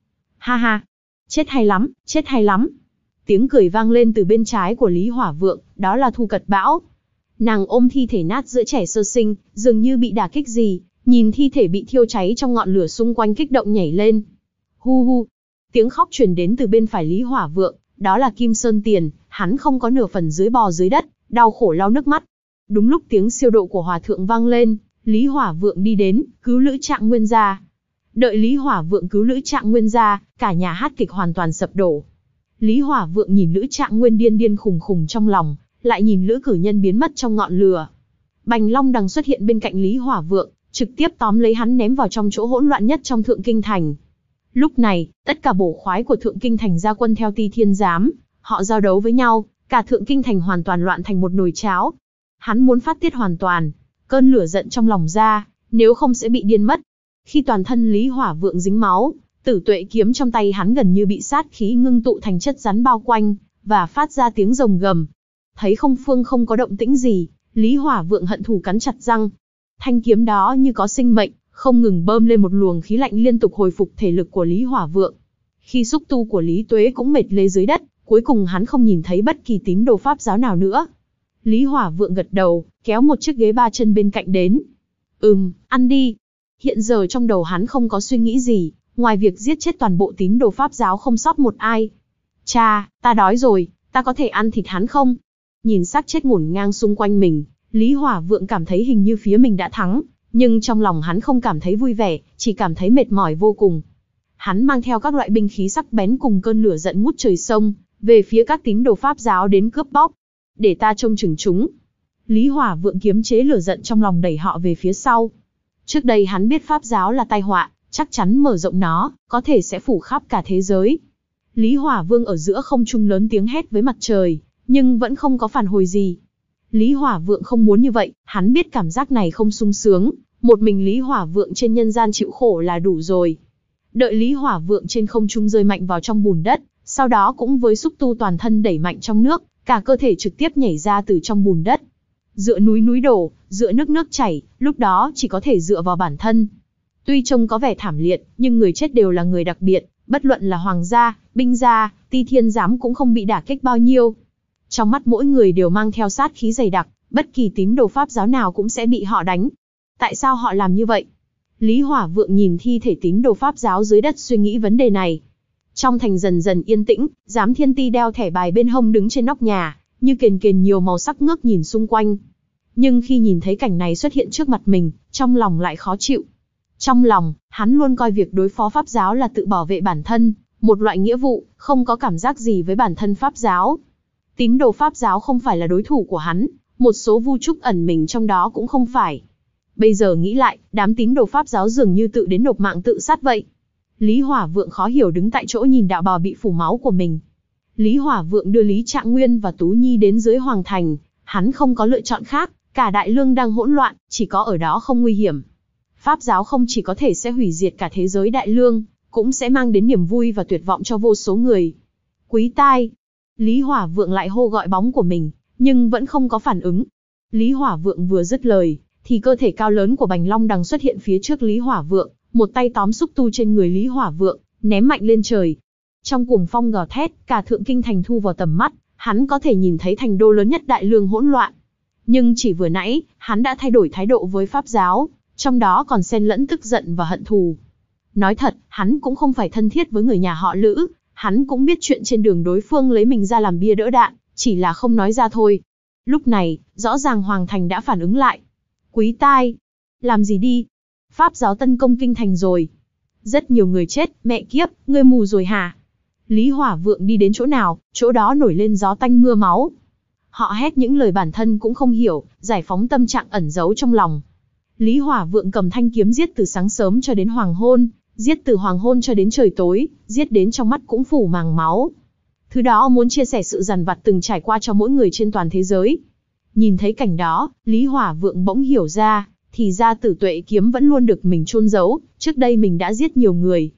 Ha ha, chết hay lắm, chết hay lắm. Tiếng cười vang lên từ bên trái của Lý Hỏa Vượng, đó là Thu Cật Bão. Nàng ôm thi thể nát giữa trẻ sơ sinh, dường như bị đả kích gì, nhìn thi thể bị thiêu cháy trong ngọn lửa xung quanh kích động nhảy lên. Hu hu, tiếng khóc truyền đến từ bên phải Lý Hỏa Vượng, đó là Kim Sơn Tiền, hắn không có nửa phần dưới bò dưới đất, đau khổ lau nước mắt. Đúng lúc tiếng siêu độ của Hòa Thượng vang lên, Lý Hỏa Vượng đi đến, cứu Lữ Trạng Nguyên ra. Đợi Lý Hỏa Vượng cứu Lữ Trạng Nguyên ra, cả nhà hát kịch hoàn toàn sập đổ. Lý Hỏa Vượng nhìn Lữ Trạng Nguyên điên điên khùng khùng trong lòng, lại nhìn Lữ Cử Nhân biến mất trong ngọn lửa. Bành Long Đằng xuất hiện bên cạnh Lý Hỏa Vượng, trực tiếp tóm lấy hắn ném vào trong chỗ hỗn loạn nhất trong Thượng Kinh Thành. Lúc này, tất cả bổ khoái của Thượng Kinh Thành ra quân theo Ti Thiên Giám, họ giao đấu với nhau, cả Thượng Kinh Thành hoàn toàn loạn thành một nồi cháo. Hắn muốn phát tiết hoàn toàn cơn lửa giận trong lòng ra, nếu không sẽ bị điên mất. Khi toàn thân Lý Hỏa Vượng dính máu, Tử Tuệ kiếm trong tay hắn gần như bị sát khí ngưng tụ thành chất rắn bao quanh, và phát ra tiếng rồng gầm. Thấy không phương không có động tĩnh gì, Lý Hỏa Vượng hận thù cắn chặt răng. Thanh kiếm đó như có sinh mệnh, không ngừng bơm lên một luồng khí lạnh liên tục hồi phục thể lực của Lý Hỏa Vượng. Khi xúc tu của Lý Tuế cũng mệt lê dưới đất, cuối cùng hắn không nhìn thấy bất kỳ tín đồ pháp giáo nào nữa. Lý Hỏa Vượng gật đầu, kéo một chiếc ghế ba chân bên cạnh đến. Ừm, ăn đi. Hiện giờ trong đầu hắn không có suy nghĩ gì, ngoài việc giết chết toàn bộ tín đồ pháp giáo không sót một ai. Cha, ta đói rồi, ta có thể ăn thịt hắn không? Nhìn xác chết ngổn ngang xung quanh mình, Lý Hỏa Vượng cảm thấy hình như phía mình đã thắng, nhưng trong lòng hắn không cảm thấy vui vẻ, chỉ cảm thấy mệt mỏi vô cùng. Hắn mang theo các loại binh khí sắc bén cùng cơn lửa giận ngút trời sông, về phía các tín đồ pháp giáo đến cướp bóc. Để ta trông chừng chúng. Lý Hỏa Vượng kiềm chế lửa giận trong lòng đẩy họ về phía sau. Trước đây hắn biết pháp giáo là tai họa, chắc chắn mở rộng nó, có thể sẽ phủ khắp cả thế giới. Lý Hỏa Vương ở giữa không trung lớn tiếng hét với mặt trời, nhưng vẫn không có phản hồi gì. Lý Hỏa Vượng không muốn như vậy, hắn biết cảm giác này không sung sướng, một mình Lý Hỏa Vượng trên nhân gian chịu khổ là đủ rồi. Đợi Lý Hỏa Vượng trên không trung rơi mạnh vào trong bùn đất, sau đó cũng với xúc tu toàn thân đẩy mạnh trong nước, cả cơ thể trực tiếp nhảy ra từ trong bùn đất. Dựa núi núi đổ, dựa nước nước chảy, lúc đó chỉ có thể dựa vào bản thân. Tuy trông có vẻ thảm liệt, nhưng người chết đều là người đặc biệt, bất luận là hoàng gia, binh gia, Ti Thiên Giám cũng không bị đả kích bao nhiêu. Trong mắt mỗi người đều mang theo sát khí dày đặc, bất kỳ tín đồ pháp giáo nào cũng sẽ bị họ đánh. Tại sao họ làm như vậy? Lý Hỏa Vượng nhìn thi thể tín đồ pháp giáo dưới đất suy nghĩ vấn đề này. Trong thành dần dần yên tĩnh, Giám Thiên Ti đeo thẻ bài bên hông đứng trên nóc nhà, như kền kền nhiều màu sắc ngước nhìn xung quanh. Nhưng khi nhìn thấy cảnh này xuất hiện trước mặt mình, trong lòng lại khó chịu. Trong lòng, hắn luôn coi việc đối phó pháp giáo là tự bảo vệ bản thân, một loại nghĩa vụ, không có cảm giác gì với bản thân pháp giáo. Tín đồ pháp giáo không phải là đối thủ của hắn, một số vu trúc ẩn mình trong đó cũng không phải. Bây giờ nghĩ lại, đám tín đồ pháp giáo dường như tự đến nộp mạng tự sát vậy. Lý Hỏa Vượng khó hiểu đứng tại chỗ nhìn đạo bào bị phủ máu của mình. Lý Hỏa Vượng đưa Lý Trạng Nguyên và Tú Nhi đến dưới Hoàng Thành, hắn không có lựa chọn khác, cả Đại Lương đang hỗn loạn, chỉ có ở đó không nguy hiểm. Pháp giáo không chỉ có thể sẽ hủy diệt cả thế giới Đại Lương, cũng sẽ mang đến niềm vui và tuyệt vọng cho vô số người. Quý tai! Lý Hỏa Vượng lại hô gọi bóng của mình, nhưng vẫn không có phản ứng. Lý Hỏa Vượng vừa dứt lời, thì cơ thể cao lớn của Bành Long Đằng xuất hiện phía trước Lý Hỏa Vượng, một tay tóm xúc tu trên người Lý Hỏa Vượng, ném mạnh lên trời. Trong cuồng phong gào thét, cả Thượng Kinh Thành thu vào tầm mắt, hắn có thể nhìn thấy thành đô lớn nhất Đại Lương hỗn loạn. Nhưng chỉ vừa nãy, hắn đã thay đổi thái độ với pháp giáo, trong đó còn xen lẫn tức giận và hận thù. Nói thật, hắn cũng không phải thân thiết với người nhà họ Lữ, hắn cũng biết chuyện trên đường đối phương lấy mình ra làm bia đỡ đạn, chỉ là không nói ra thôi. Lúc này, rõ ràng Hoàng Thành đã phản ứng lại. Quý tai! Làm gì đi? Pháp giáo tấn công kinh thành rồi. Rất nhiều người chết, mẹ kiếp, ngươi mù rồi hả? Lý Hỏa Vượng đi đến chỗ nào, chỗ đó nổi lên gió tanh mưa máu. Họ hét những lời bản thân cũng không hiểu, giải phóng tâm trạng ẩn giấu trong lòng. Lý Hỏa Vượng cầm thanh kiếm giết từ sáng sớm cho đến hoàng hôn, giết từ hoàng hôn cho đến trời tối, giết đến trong mắt cũng phủ màng máu. Thứ đó muốn chia sẻ sự dằn vặt từng trải qua cho mỗi người trên toàn thế giới. Nhìn thấy cảnh đó, Lý Hỏa Vượng bỗng hiểu ra, thì ra Tử Tuệ kiếm vẫn luôn được mình chôn giấu, trước đây mình đã giết nhiều người.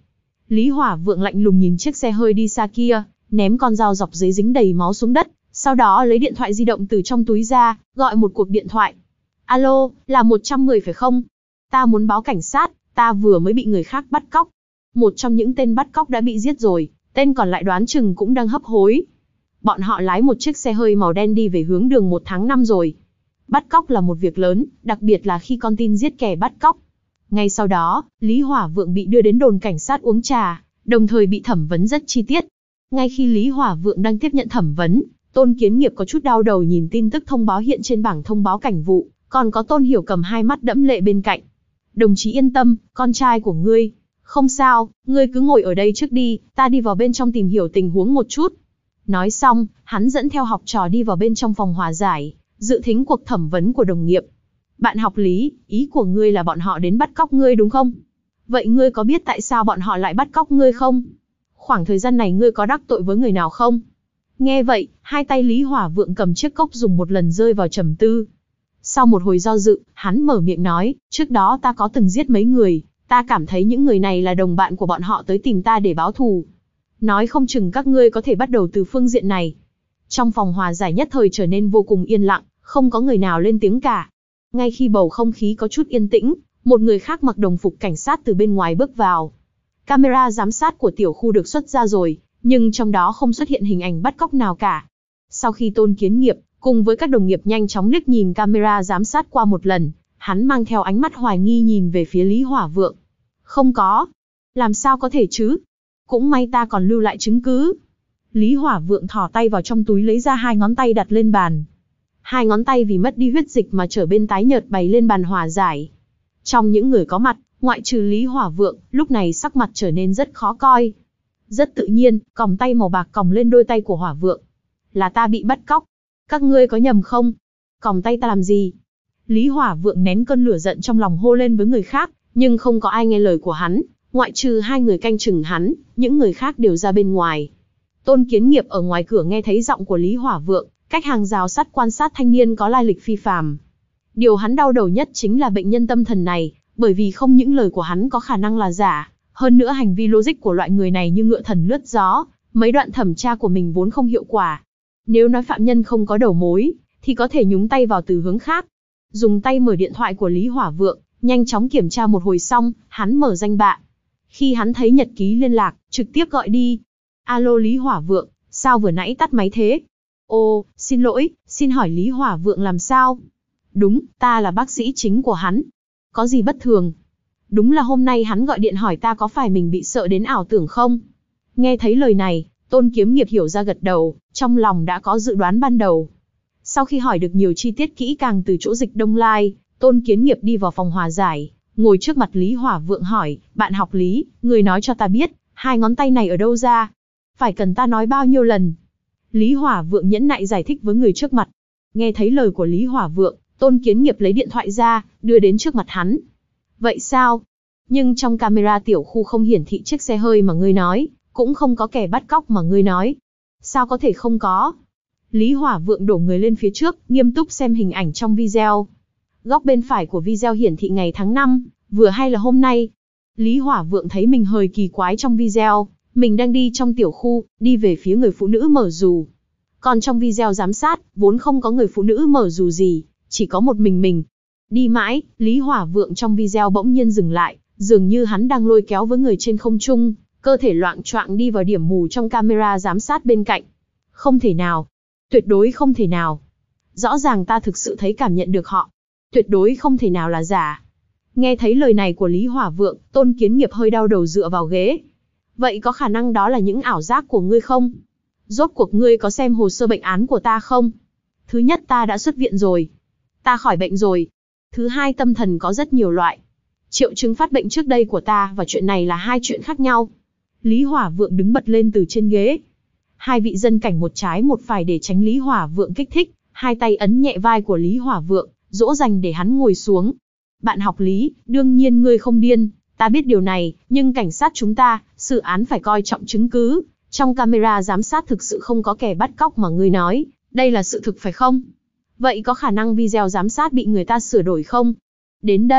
Lý Hỏa Vượng lạnh lùng nhìn chiếc xe hơi đi xa kia, ném con dao dọc giấy dính đầy máu xuống đất, sau đó lấy điện thoại di động từ trong túi ra, gọi một cuộc điện thoại. Alo, là một trăm mười phải không? Ta muốn báo cảnh sát, ta vừa mới bị người khác bắt cóc. Một trong những tên bắt cóc đã bị giết rồi, tên còn lại đoán chừng cũng đang hấp hối. Bọn họ lái một chiếc xe hơi màu đen đi về hướng đường một tháng năm rồi. Bắt cóc là một việc lớn, đặc biệt là khi con tin giết kẻ bắt cóc. Ngay sau đó, Lý Hỏa Vượng bị đưa đến đồn cảnh sát uống trà, đồng thời bị thẩm vấn rất chi tiết. Ngay khi Lý Hỏa Vượng đang tiếp nhận thẩm vấn, Tôn Kiến Nghiệp có chút đau đầu nhìn tin tức thông báo hiện trên bảng thông báo cảnh vụ, còn có Tôn Hiểu cầm hai mắt đẫm lệ bên cạnh. Đồng chí yên tâm, con trai của ngươi. Không sao, ngươi cứ ngồi ở đây trước đi, ta đi vào bên trong tìm hiểu tình huống một chút. Nói xong, hắn dẫn theo học trò đi vào bên trong phòng hòa giải, dự thính cuộc thẩm vấn của đồng nghiệp. Bạn học Lý, ý của ngươi là bọn họ đến bắt cóc ngươi đúng không? Vậy ngươi có biết tại sao bọn họ lại bắt cóc ngươi không? Khoảng thời gian này ngươi có đắc tội với người nào không? Nghe vậy, hai tay Lý Hỏa Vượng cầm chiếc cốc dùng một lần rơi vào trầm tư. Sau một hồi do dự, hắn mở miệng nói, trước đó ta có từng giết mấy người, ta cảm thấy những người này là đồng bạn của bọn họ tới tìm ta để báo thù. Nói không chừng các ngươi có thể bắt đầu từ phương diện này. Trong phòng hòa giải nhất thời trở nên vô cùng yên lặng, không có người nào lên tiếng cả. Ngay khi bầu không khí có chút yên tĩnh, một người khác mặc đồng phục cảnh sát từ bên ngoài bước vào. Camera giám sát của tiểu khu được xuất ra rồi, nhưng trong đó không xuất hiện hình ảnh bắt cóc nào cả. Sau khi Tôn Kiến Nghiệp, cùng với các đồng nghiệp nhanh chóng liếc nhìn camera giám sát qua một lần, hắn mang theo ánh mắt hoài nghi nhìn về phía Lý Hỏa Vượng. Không có. Làm sao có thể chứ? Cũng may ta còn lưu lại chứng cứ. Lý Hỏa Vượng thò tay vào trong túi lấy ra hai ngón tay đặt lên bàn. Hai ngón tay vì mất đi huyết dịch mà trở bên tái nhợt bày lên bàn hòa giải. Trong những người có mặt, ngoại trừ Lý Hỏa Vượng, lúc này sắc mặt trở nên rất khó coi. Rất tự nhiên, còng tay màu bạc còng lên đôi tay của Hỏa Vượng. Là ta bị bắt cóc. Các ngươi có nhầm không? Còng tay ta làm gì? Lý Hỏa Vượng nén cơn lửa giận trong lòng hô lên với người khác, nhưng không có ai nghe lời của hắn, ngoại trừ hai người canh chừng hắn, những người khác đều ra bên ngoài. Tôn Kiến Nghiệp ở ngoài cửa nghe thấy giọng của Lý Hỏa Vượng, cách hàng rào sắt quan sát thanh niên có lai lịch phi phàm. Điều hắn đau đầu nhất chính là bệnh nhân tâm thần này, bởi vì không những lời của hắn có khả năng là giả, hơn nữa hành vi logic của loại người này như ngựa thần lướt gió, mấy đoạn thẩm tra của mình vốn không hiệu quả. Nếu nói phạm nhân không có đầu mối, thì có thể nhúng tay vào từ hướng khác. Dùng tay mở điện thoại của Lý Hỏa Vượng, nhanh chóng kiểm tra một hồi xong, hắn mở danh bạ. Khi hắn thấy nhật ký liên lạc, trực tiếp gọi đi. Alo Lý Hỏa Vượng, sao vừa nãy tắt máy thế? Ô, xin lỗi, xin hỏi Lý Hỏa Vượng làm sao? Đúng, ta là bác sĩ chính của hắn. Có gì bất thường? Đúng là hôm nay hắn gọi điện hỏi ta có phải mình bị sợ đến ảo tưởng không? Nghe thấy lời này, Tôn Kiếm Nghiệp hiểu ra gật đầu, trong lòng đã có dự đoán ban đầu. Sau khi hỏi được nhiều chi tiết kỹ càng từ chỗ Dịch Đông Lai, Tôn Kiến Nghiệp đi vào phòng hòa giải, ngồi trước mặt Lý Hỏa Vượng hỏi, bạn học Lý, người nói cho ta biết, hai ngón tay này ở đâu ra? Phải cần ta nói bao nhiêu lần? Lý Hỏa Vượng nhẫn nại giải thích với người trước mặt. Nghe thấy lời của Lý Hỏa Vượng, Tôn Kiến Nghiệp lấy điện thoại ra, đưa đến trước mặt hắn. Vậy sao? Nhưng trong camera tiểu khu không hiển thị chiếc xe hơi mà ngươi nói, cũng không có kẻ bắt cóc mà ngươi nói. Sao có thể không có? Lý Hỏa Vượng đổ người lên phía trước, nghiêm túc xem hình ảnh trong video. Góc bên phải của video hiển thị ngày tháng năm, vừa hay là hôm nay. Lý Hỏa Vượng thấy mình hơi kỳ quái trong video, mình đang đi trong tiểu khu, đi về phía người phụ nữ mở dù. Còn trong video giám sát, vốn không có người phụ nữ mở dù gì, chỉ có một mình mình. Đi mãi, Lý Hỏa Vượng trong video bỗng nhiên dừng lại, dường như hắn đang lôi kéo với người trên không trung, cơ thể loạng choạng đi vào điểm mù trong camera giám sát bên cạnh. Không thể nào. Tuyệt đối không thể nào. Rõ ràng ta thực sự thấy cảm nhận được họ. Tuyệt đối không thể nào là giả. Nghe thấy lời này của Lý Hỏa Vượng, Tôn Kiến Nghiệp hơi đau đầu dựa vào ghế. Vậy có khả năng đó là những ảo giác của ngươi không? Rốt cuộc ngươi có xem hồ sơ bệnh án của ta không? Thứ nhất, ta đã xuất viện rồi. Ta khỏi bệnh rồi. Thứ hai, tâm thần có rất nhiều loại. Triệu chứng phát bệnh trước đây của ta và chuyện này là hai chuyện khác nhau. Lý Hỏa Vượng đứng bật lên từ trên ghế. Hai vị dân cảnh một trái một phải để tránh Lý Hỏa Vượng kích thích, hai tay ấn nhẹ vai của Lý Hỏa Vượng, dỗ dành để hắn ngồi xuống. Bạn học Lý, đương nhiên ngươi không điên, ta biết điều này, nhưng cảnh sát chúng ta, xử án phải coi trọng chứng cứ. Trong camera giám sát thực sự không có kẻ bắt cóc mà ngươi nói, đây là sự thực phải không? Vậy có khả năng video giám sát bị người ta sửa đổi không? Đến đây,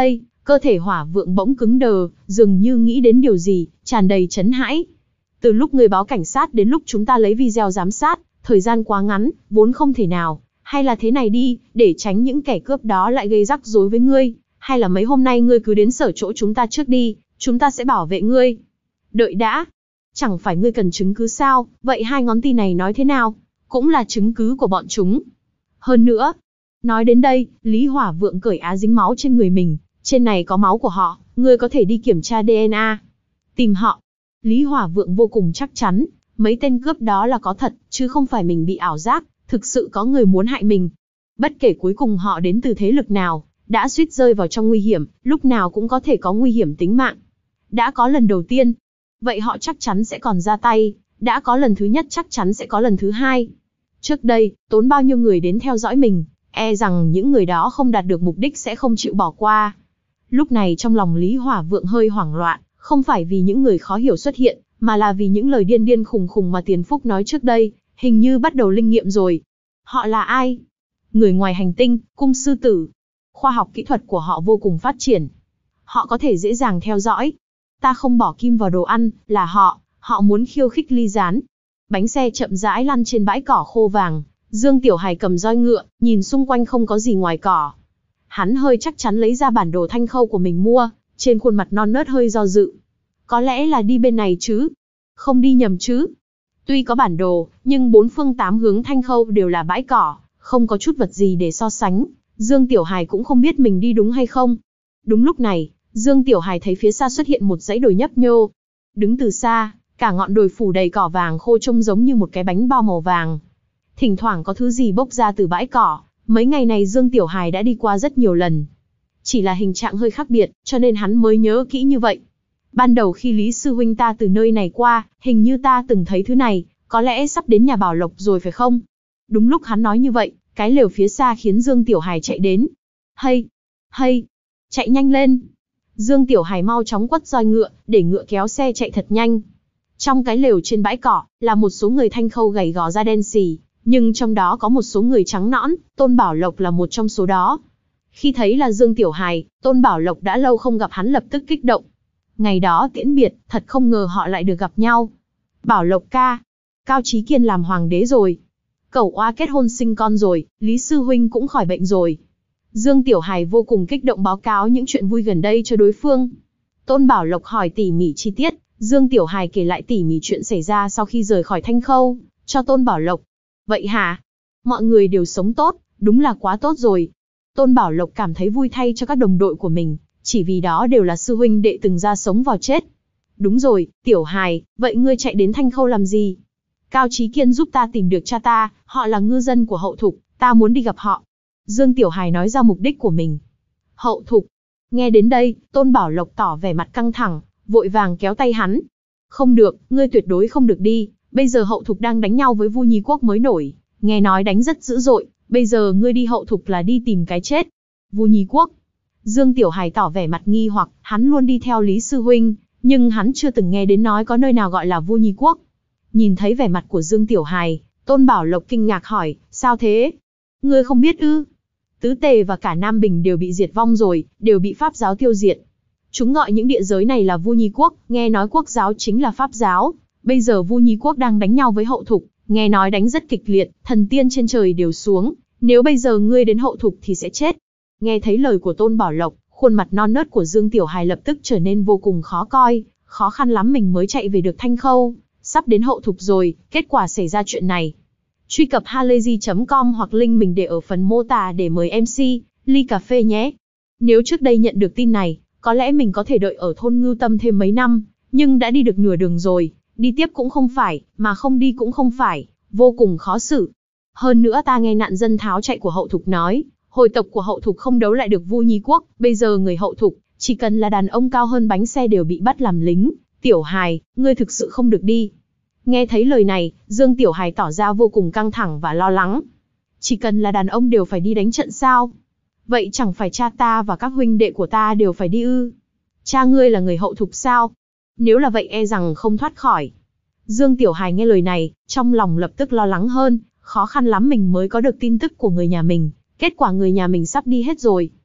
Cơ thể hỏa vượng bỗng cứng đờ, dường như nghĩ đến điều gì, tràn đầy chấn hãi. Từ lúc ngươi báo cảnh sát đến lúc chúng ta lấy video giám sát, thời gian quá ngắn, vốn không thể nào. Hay là thế này đi, để tránh những kẻ cướp đó lại gây rắc rối với ngươi. Hay là mấy hôm nay ngươi cứ đến sở chỗ chúng ta trước đi, chúng ta sẽ bảo vệ ngươi. Đợi đã. Chẳng phải ngươi cần chứng cứ sao, vậy hai ngón tay này nói thế nào? Cũng là chứng cứ của bọn chúng. Hơn nữa. Nói đến đây, Lý Hỏa Vượng cởi á dính máu trên người mình. Trên này có máu của họ, ngươi có thể đi kiểm tra đê en a. Tìm họ. Lý Hỏa Vượng vô cùng chắc chắn, mấy tên cướp đó là có thật, chứ không phải mình bị ảo giác, thực sự có người muốn hại mình. Bất kể cuối cùng họ đến từ thế lực nào, đã suýt rơi vào trong nguy hiểm, lúc nào cũng có thể có nguy hiểm tính mạng. Đã có lần đầu tiên, vậy họ chắc chắn sẽ còn ra tay, đã có lần thứ nhất chắc chắn sẽ có lần thứ hai. Trước đây, tốn bao nhiêu người đến theo dõi mình, e rằng những người đó không đạt được mục đích sẽ không chịu bỏ qua. Lúc này trong lòng Lý Hỏa Vượng hơi hoảng loạn, không phải vì những người khó hiểu xuất hiện, mà là vì những lời điên điên khùng khùng mà Tiền Phúc nói trước đây, hình như bắt đầu linh nghiệm rồi. Họ là ai? Người ngoài hành tinh, cung sư tử. Khoa học kỹ thuật của họ vô cùng phát triển. Họ có thể dễ dàng theo dõi. Ta không bỏ kim vào đồ ăn, là họ, họ muốn khiêu khích Ly Gián. Bánh xe chậm rãi lăn trên bãi cỏ khô vàng, Dương Tiểu Hài cầm roi ngựa, nhìn xung quanh không có gì ngoài cỏ. Hắn hơi chắc chắn lấy ra bản đồ Thanh Khâu của mình mua, trên khuôn mặt non nớt hơi do dự. Có lẽ là đi bên này chứ? Không đi nhầm chứ? Tuy có bản đồ, nhưng bốn phương tám hướng Thanh Khâu đều là bãi cỏ, không có chút vật gì để so sánh. Dương Tiểu Hài cũng không biết mình đi đúng hay không. Đúng lúc này, Dương Tiểu Hài thấy phía xa xuất hiện một dãy đồi nhấp nhô. Đứng từ xa, cả ngọn đồi phủ đầy cỏ vàng khô trông giống như một cái bánh bao màu vàng. Thỉnh thoảng có thứ gì bốc ra từ bãi cỏ, mấy ngày này Dương Tiểu Hài đã đi qua rất nhiều lần. Chỉ là hình trạng hơi khác biệt, cho nên hắn mới nhớ kỹ như vậy. Ban đầu khi Lý Sư Huynh ta từ nơi này qua, hình như ta từng thấy thứ này, có lẽ sắp đến nhà Bảo Lộc rồi phải không? Đúng lúc hắn nói như vậy, cái lều phía xa khiến Dương Tiểu Hài chạy đến. Hay! Hay! Chạy nhanh lên! Dương Tiểu Hài mau chóng quất roi ngựa, để ngựa kéo xe chạy thật nhanh. Trong cái lều trên bãi cỏ, là một số người Thanh Khâu gầy gò da đen xì, nhưng trong đó có một số người trắng nõn, Tôn Bảo Lộc là một trong số đó. Khi thấy là Dương Tiểu Hài, Tôn Bảo Lộc đã lâu không gặp hắn lập tức kích động. Ngày đó tiễn biệt, thật không ngờ họ lại được gặp nhau. Bảo Lộc ca, Cao Chí Kiên làm hoàng đế rồi. Cẩu oa kết hôn sinh con rồi, Lý Sư Huynh cũng khỏi bệnh rồi. Dương Tiểu Hài vô cùng kích động báo cáo những chuyện vui gần đây cho đối phương. Tôn Bảo Lộc hỏi tỉ mỉ chi tiết, Dương Tiểu Hài kể lại tỉ mỉ chuyện xảy ra sau khi rời khỏi Thanh Khâu, cho Tôn Bảo Lộc. Vậy hả? Mọi người đều sống tốt, đúng là quá tốt rồi. Tôn Bảo Lộc cảm thấy vui thay cho các đồng đội của mình, chỉ vì đó đều là sư huynh đệ từng ra sống vào chết. Đúng rồi, Tiểu Hài, vậy ngươi chạy đến Thanh Khâu làm gì? Cao Chí Kiên giúp ta tìm được cha ta, họ là ngư dân của Hậu Thục, ta muốn đi gặp họ. Dương Tiểu Hài nói ra mục đích của mình. Hậu Thục. Nghe đến đây, Tôn Bảo Lộc tỏ vẻ mặt căng thẳng, vội vàng kéo tay hắn. Không được, ngươi tuyệt đối không được đi, bây giờ Hậu Thục đang đánh nhau với Vu Nhi Quốc mới nổi, nghe nói đánh rất dữ dội, bây giờ ngươi đi Hậu Thục là đi tìm cái chết. Vu Nhi Quốc. Dương Tiểu Hài tỏ vẻ mặt nghi hoặc, hắn luôn đi theo Lý Sư Huynh, nhưng hắn chưa từng nghe đến nói có nơi nào gọi là Vu Nhi Quốc. Nhìn thấy vẻ mặt của Dương Tiểu Hài, Tôn Bảo Lộc kinh ngạc hỏi, sao thế? Ngươi không biết ư? Tứ Tề và cả Nam Bình đều bị diệt vong rồi, đều bị Pháp giáo tiêu diệt. Chúng gọi những địa giới này là Vu Nhi Quốc, nghe nói Quốc giáo chính là Pháp giáo. Bây giờ Vu Nhi Quốc đang đánh nhau với Hậu Thục, nghe nói đánh rất kịch liệt, thần tiên trên trời đều xuống. Nếu bây giờ ngươi đến Hậu Thục thì sẽ chết. Nghe thấy lời của Tôn Bảo Lộc, khuôn mặt non nớt của Dương Tiểu Hài lập tức trở nên vô cùng khó coi, khó khăn lắm mình mới chạy về được Thanh Khâu, sắp đến Hậu Thục rồi, kết quả xảy ra chuyện này. Truy cập halayzi chấm com hoặc link mình để ở phần mô tả để mời em xê, ly cà phê nhé. Nếu trước đây nhận được tin này, có lẽ mình có thể đợi ở thôn Ngưu Tâm thêm mấy năm, nhưng đã đi được nửa đường rồi, đi tiếp cũng không phải, mà không đi cũng không phải, vô cùng khó xử. Hơn nữa ta nghe nạn dân tháo chạy của Hậu Thục nói, hồi tộc của Hậu Thục không đấu lại được Vu Nhi Quốc, bây giờ người Hậu Thục, chỉ cần là đàn ông cao hơn bánh xe đều bị bắt làm lính. Tiểu Hài, ngươi thực sự không được đi. Nghe thấy lời này, Dương Tiểu Hài tỏ ra vô cùng căng thẳng và lo lắng. Chỉ cần là đàn ông đều phải đi đánh trận sao? Vậy chẳng phải cha ta và các huynh đệ của ta đều phải đi ư? Cha ngươi là người Hậu Thục sao? Nếu là vậy e rằng không thoát khỏi. Dương Tiểu Hài nghe lời này, trong lòng lập tức lo lắng hơn, khó khăn lắm mình mới có được tin tức của người nhà mình, kết quả người nhà mình sắp đi hết rồi.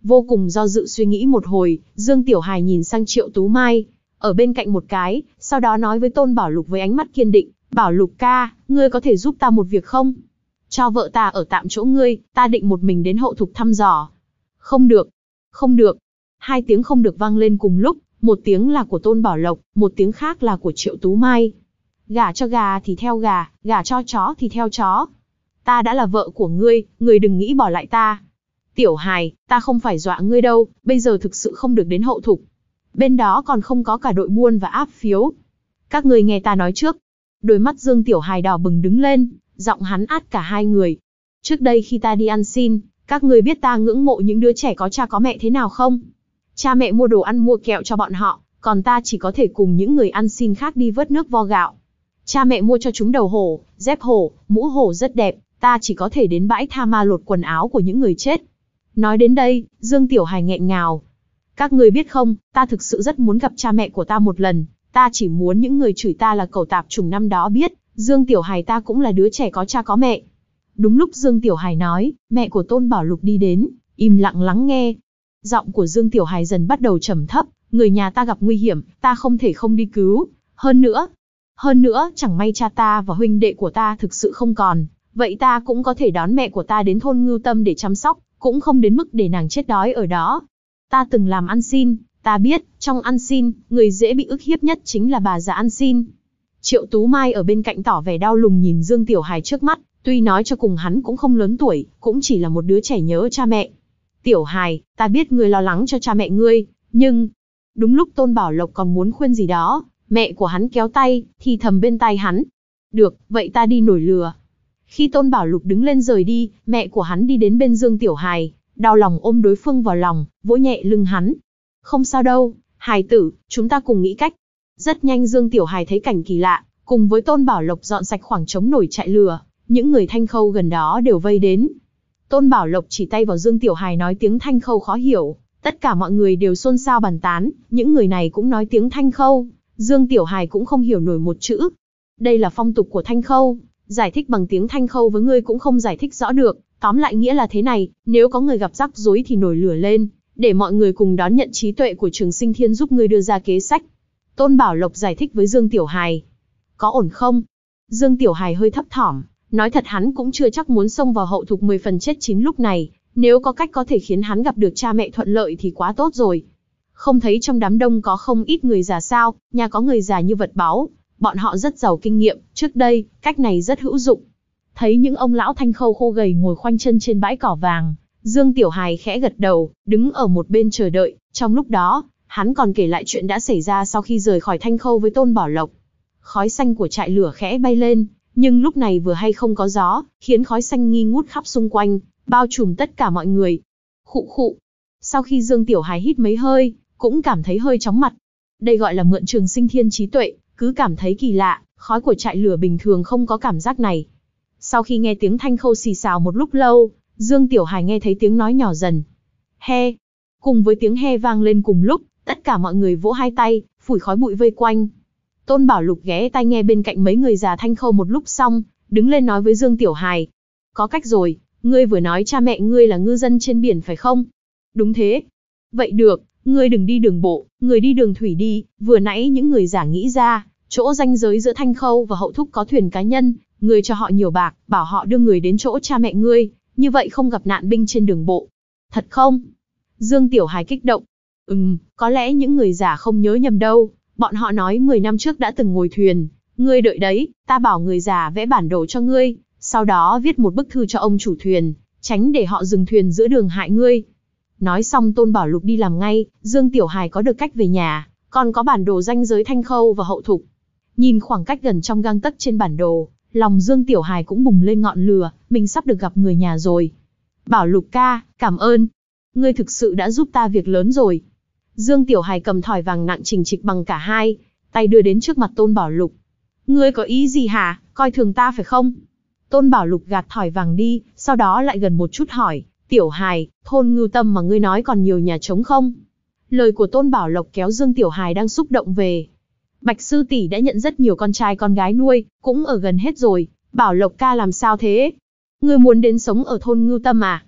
Vô cùng do dự suy nghĩ một hồi, Dương Tiểu Hài nhìn sang Triệu Tú Mai, ở bên cạnh một cái, sau đó nói với Tôn Bảo Lục với ánh mắt kiên định, Bảo Lục ca, ngươi có thể giúp ta một việc không? Cho vợ ta ở tạm chỗ ngươi, ta định một mình đến hậu thục thăm dò. Không được, không được. Hai tiếng không được vang lên cùng lúc, một tiếng là của Tôn Bảo Lộc, một tiếng khác là của Triệu Tú Mai. Gả cho gà thì theo gà, gả cho chó thì theo chó. Ta đã là vợ của ngươi, ngươi đừng nghĩ bỏ lại ta. Tiểu Hài, ta không phải dọa ngươi đâu, bây giờ thực sự không được đến hậu thục. Bên đó còn không có cả đội buôn và áp phiếu. Các ngươi nghe ta nói trước. Đôi mắt Dương Tiểu Hài đỏ bừng đứng lên, giọng hắn át cả hai người. Trước đây khi ta đi ăn xin, các ngươi biết ta ngưỡng mộ những đứa trẻ có cha có mẹ thế nào không? Cha mẹ mua đồ ăn mua kẹo cho bọn họ, còn ta chỉ có thể cùng những người ăn xin khác đi vớt nước vo gạo. Cha mẹ mua cho chúng đầu hổ, dép hổ, mũ hổ rất đẹp, ta chỉ có thể đến bãi tha ma lột quần áo của những người chết. Nói đến đây, Dương Tiểu Hài nghẹn ngào. Các ngươi biết không, ta thực sự rất muốn gặp cha mẹ của ta một lần, ta chỉ muốn những người chửi ta là cẩu tạp chủng năm đó biết, Dương Tiểu Hài ta cũng là đứa trẻ có cha có mẹ. Đúng lúc Dương Tiểu Hài nói, mẹ của Tôn Bảo Lục đi đến, im lặng lắng nghe. Giọng của Dương Tiểu Hài dần bắt đầu trầm thấp, người nhà ta gặp nguy hiểm, ta không thể không đi cứu. Hơn nữa, hơn nữa, chẳng may cha ta và huynh đệ của ta thực sự không còn, vậy ta cũng có thể đón mẹ của ta đến thôn Ngưu Tâm để chăm sóc, cũng không đến mức để nàng chết đói ở đó. Ta từng làm ăn xin, ta biết, trong ăn xin, người dễ bị ức hiếp nhất chính là bà già ăn xin. Triệu Tú Mai ở bên cạnh tỏ vẻ đau lòng nhìn Dương Tiểu Hài trước mắt, tuy nói cho cùng hắn cũng không lớn tuổi, cũng chỉ là một đứa trẻ nhớ cha mẹ. Tiểu Hài, ta biết ngươi lo lắng cho cha mẹ ngươi, nhưng... Đúng lúc Tôn Bảo Lộc còn muốn khuyên gì đó, mẹ của hắn kéo tay, thì thầm bên tai hắn. Được, vậy ta đi nổi lừa. Khi Tôn Bảo Lục đứng lên rời đi, mẹ của hắn đi đến bên Dương Tiểu Hài, đau lòng ôm đối phương vào lòng, vỗ nhẹ lưng hắn. Không sao đâu, hài tử, chúng ta cùng nghĩ cách. Rất nhanh Dương Tiểu Hài thấy cảnh kỳ lạ, cùng với Tôn Bảo Lộc dọn sạch khoảng trống nổi trại lừa, những người Thanh Khâu gần đó đều vây đến. Tôn Bảo Lộc chỉ tay vào Dương Tiểu Hài nói tiếng Thanh Khâu khó hiểu, tất cả mọi người đều xôn xao bàn tán, những người này cũng nói tiếng Thanh Khâu, Dương Tiểu Hài cũng không hiểu nổi một chữ. Đây là phong tục của Thanh Khâu, giải thích bằng tiếng Thanh Khâu với ngươi cũng không giải thích rõ được, tóm lại nghĩa là thế này, nếu có người gặp rắc rối thì nổi lửa lên, để mọi người cùng đón nhận trí tuệ của Trường Sinh Thiên giúp ngươi đưa ra kế sách. Tôn Bảo Lộc giải thích với Dương Tiểu Hài. Có ổn không? Dương Tiểu Hài hơi thấp thỏm, nói thật hắn cũng chưa chắc muốn xông vào hậu thục mười phần chết chín lúc này, nếu có cách có thể khiến hắn gặp được cha mẹ thuận lợi thì quá tốt rồi. Không thấy trong đám đông có không ít người già sao, nhà có người già như vật báu, bọn họ rất giàu kinh nghiệm, trước đây, cách này rất hữu dụng. Thấy những ông lão Thanh Khâu khô gầy ngồi khoanh chân trên bãi cỏ vàng, Dương Tiểu Hài khẽ gật đầu, đứng ở một bên chờ đợi, trong lúc đó, hắn còn kể lại chuyện đã xảy ra sau khi rời khỏi Thanh Khâu với Tôn Bảo Lộc. Khói xanh của trại lửa khẽ bay lên, nhưng lúc này vừa hay không có gió, khiến khói xanh nghi ngút khắp xung quanh, bao trùm tất cả mọi người. Khụ khụ. Sau khi Dương Tiểu Hài hít mấy hơi, cũng cảm thấy hơi chóng mặt. Đây gọi là mượn Trường Sinh Thiên trí tuệ, cứ cảm thấy kỳ lạ, khói của trại lửa bình thường không có cảm giác này. Sau khi nghe tiếng Thanh Khâu xì xào một lúc lâu, Dương Tiểu Hài nghe thấy tiếng nói nhỏ dần. He. Cùng với tiếng he vang lên cùng lúc, tất cả mọi người vỗ hai tay, phủi khói bụi vây quanh. Tôn Bảo Lục ghé tai nghe bên cạnh mấy người già Thanh Khâu một lúc xong, đứng lên nói với Dương Tiểu Hài. Có cách rồi, ngươi vừa nói cha mẹ ngươi là ngư dân trên biển phải không? Đúng thế. Vậy được, ngươi đừng đi đường bộ, người đi đường thủy đi, vừa nãy những người giả nghĩ ra, chỗ ranh giới giữa Thanh Khâu và hậu thúc có thuyền cá nhân, ngươi cho họ nhiều bạc, bảo họ đưa người đến chỗ cha mẹ ngươi, như vậy không gặp nạn binh trên đường bộ. Thật không? Dương Tiểu Hài kích động. Ừm, có lẽ những người giả không nhớ nhầm đâu, bọn họ nói mười năm trước đã từng ngồi thuyền, ngươi đợi đấy, ta bảo người giả vẽ bản đồ cho ngươi, sau đó viết một bức thư cho ông chủ thuyền, tránh để họ dừng thuyền giữa đường hại ngươi. Nói xong Tôn Bảo Lục đi làm ngay, Dương Tiểu Hài có được cách về nhà, còn có bản đồ ranh giới Thanh Khâu và hậu thục. Nhìn khoảng cách gần trong gang tấc trên bản đồ, lòng Dương Tiểu Hài cũng bùng lên ngọn lửa, mình sắp được gặp người nhà rồi. Bảo Lục ca, cảm ơn. Ngươi thực sự đã giúp ta việc lớn rồi. Dương Tiểu Hài cầm thỏi vàng nặng chình chịch bằng cả hai, tay đưa đến trước mặt Tôn Bảo Lục. Ngươi có ý gì hả, coi thường ta phải không? Tôn Bảo Lục gạt thỏi vàng đi, sau đó lại gần một chút hỏi, Tiểu Hài, thôn Ngưu Tâm mà ngươi nói còn nhiều nhà trống không? Lời của Tôn Bảo Lộc kéo Dương Tiểu Hài đang xúc động về. Bạch sư tỷ đã nhận rất nhiều con trai con gái nuôi, cũng ở gần hết rồi, Bảo Lộc ca làm sao thế? Ngươi muốn đến sống ở thôn Ngưu Tâm à?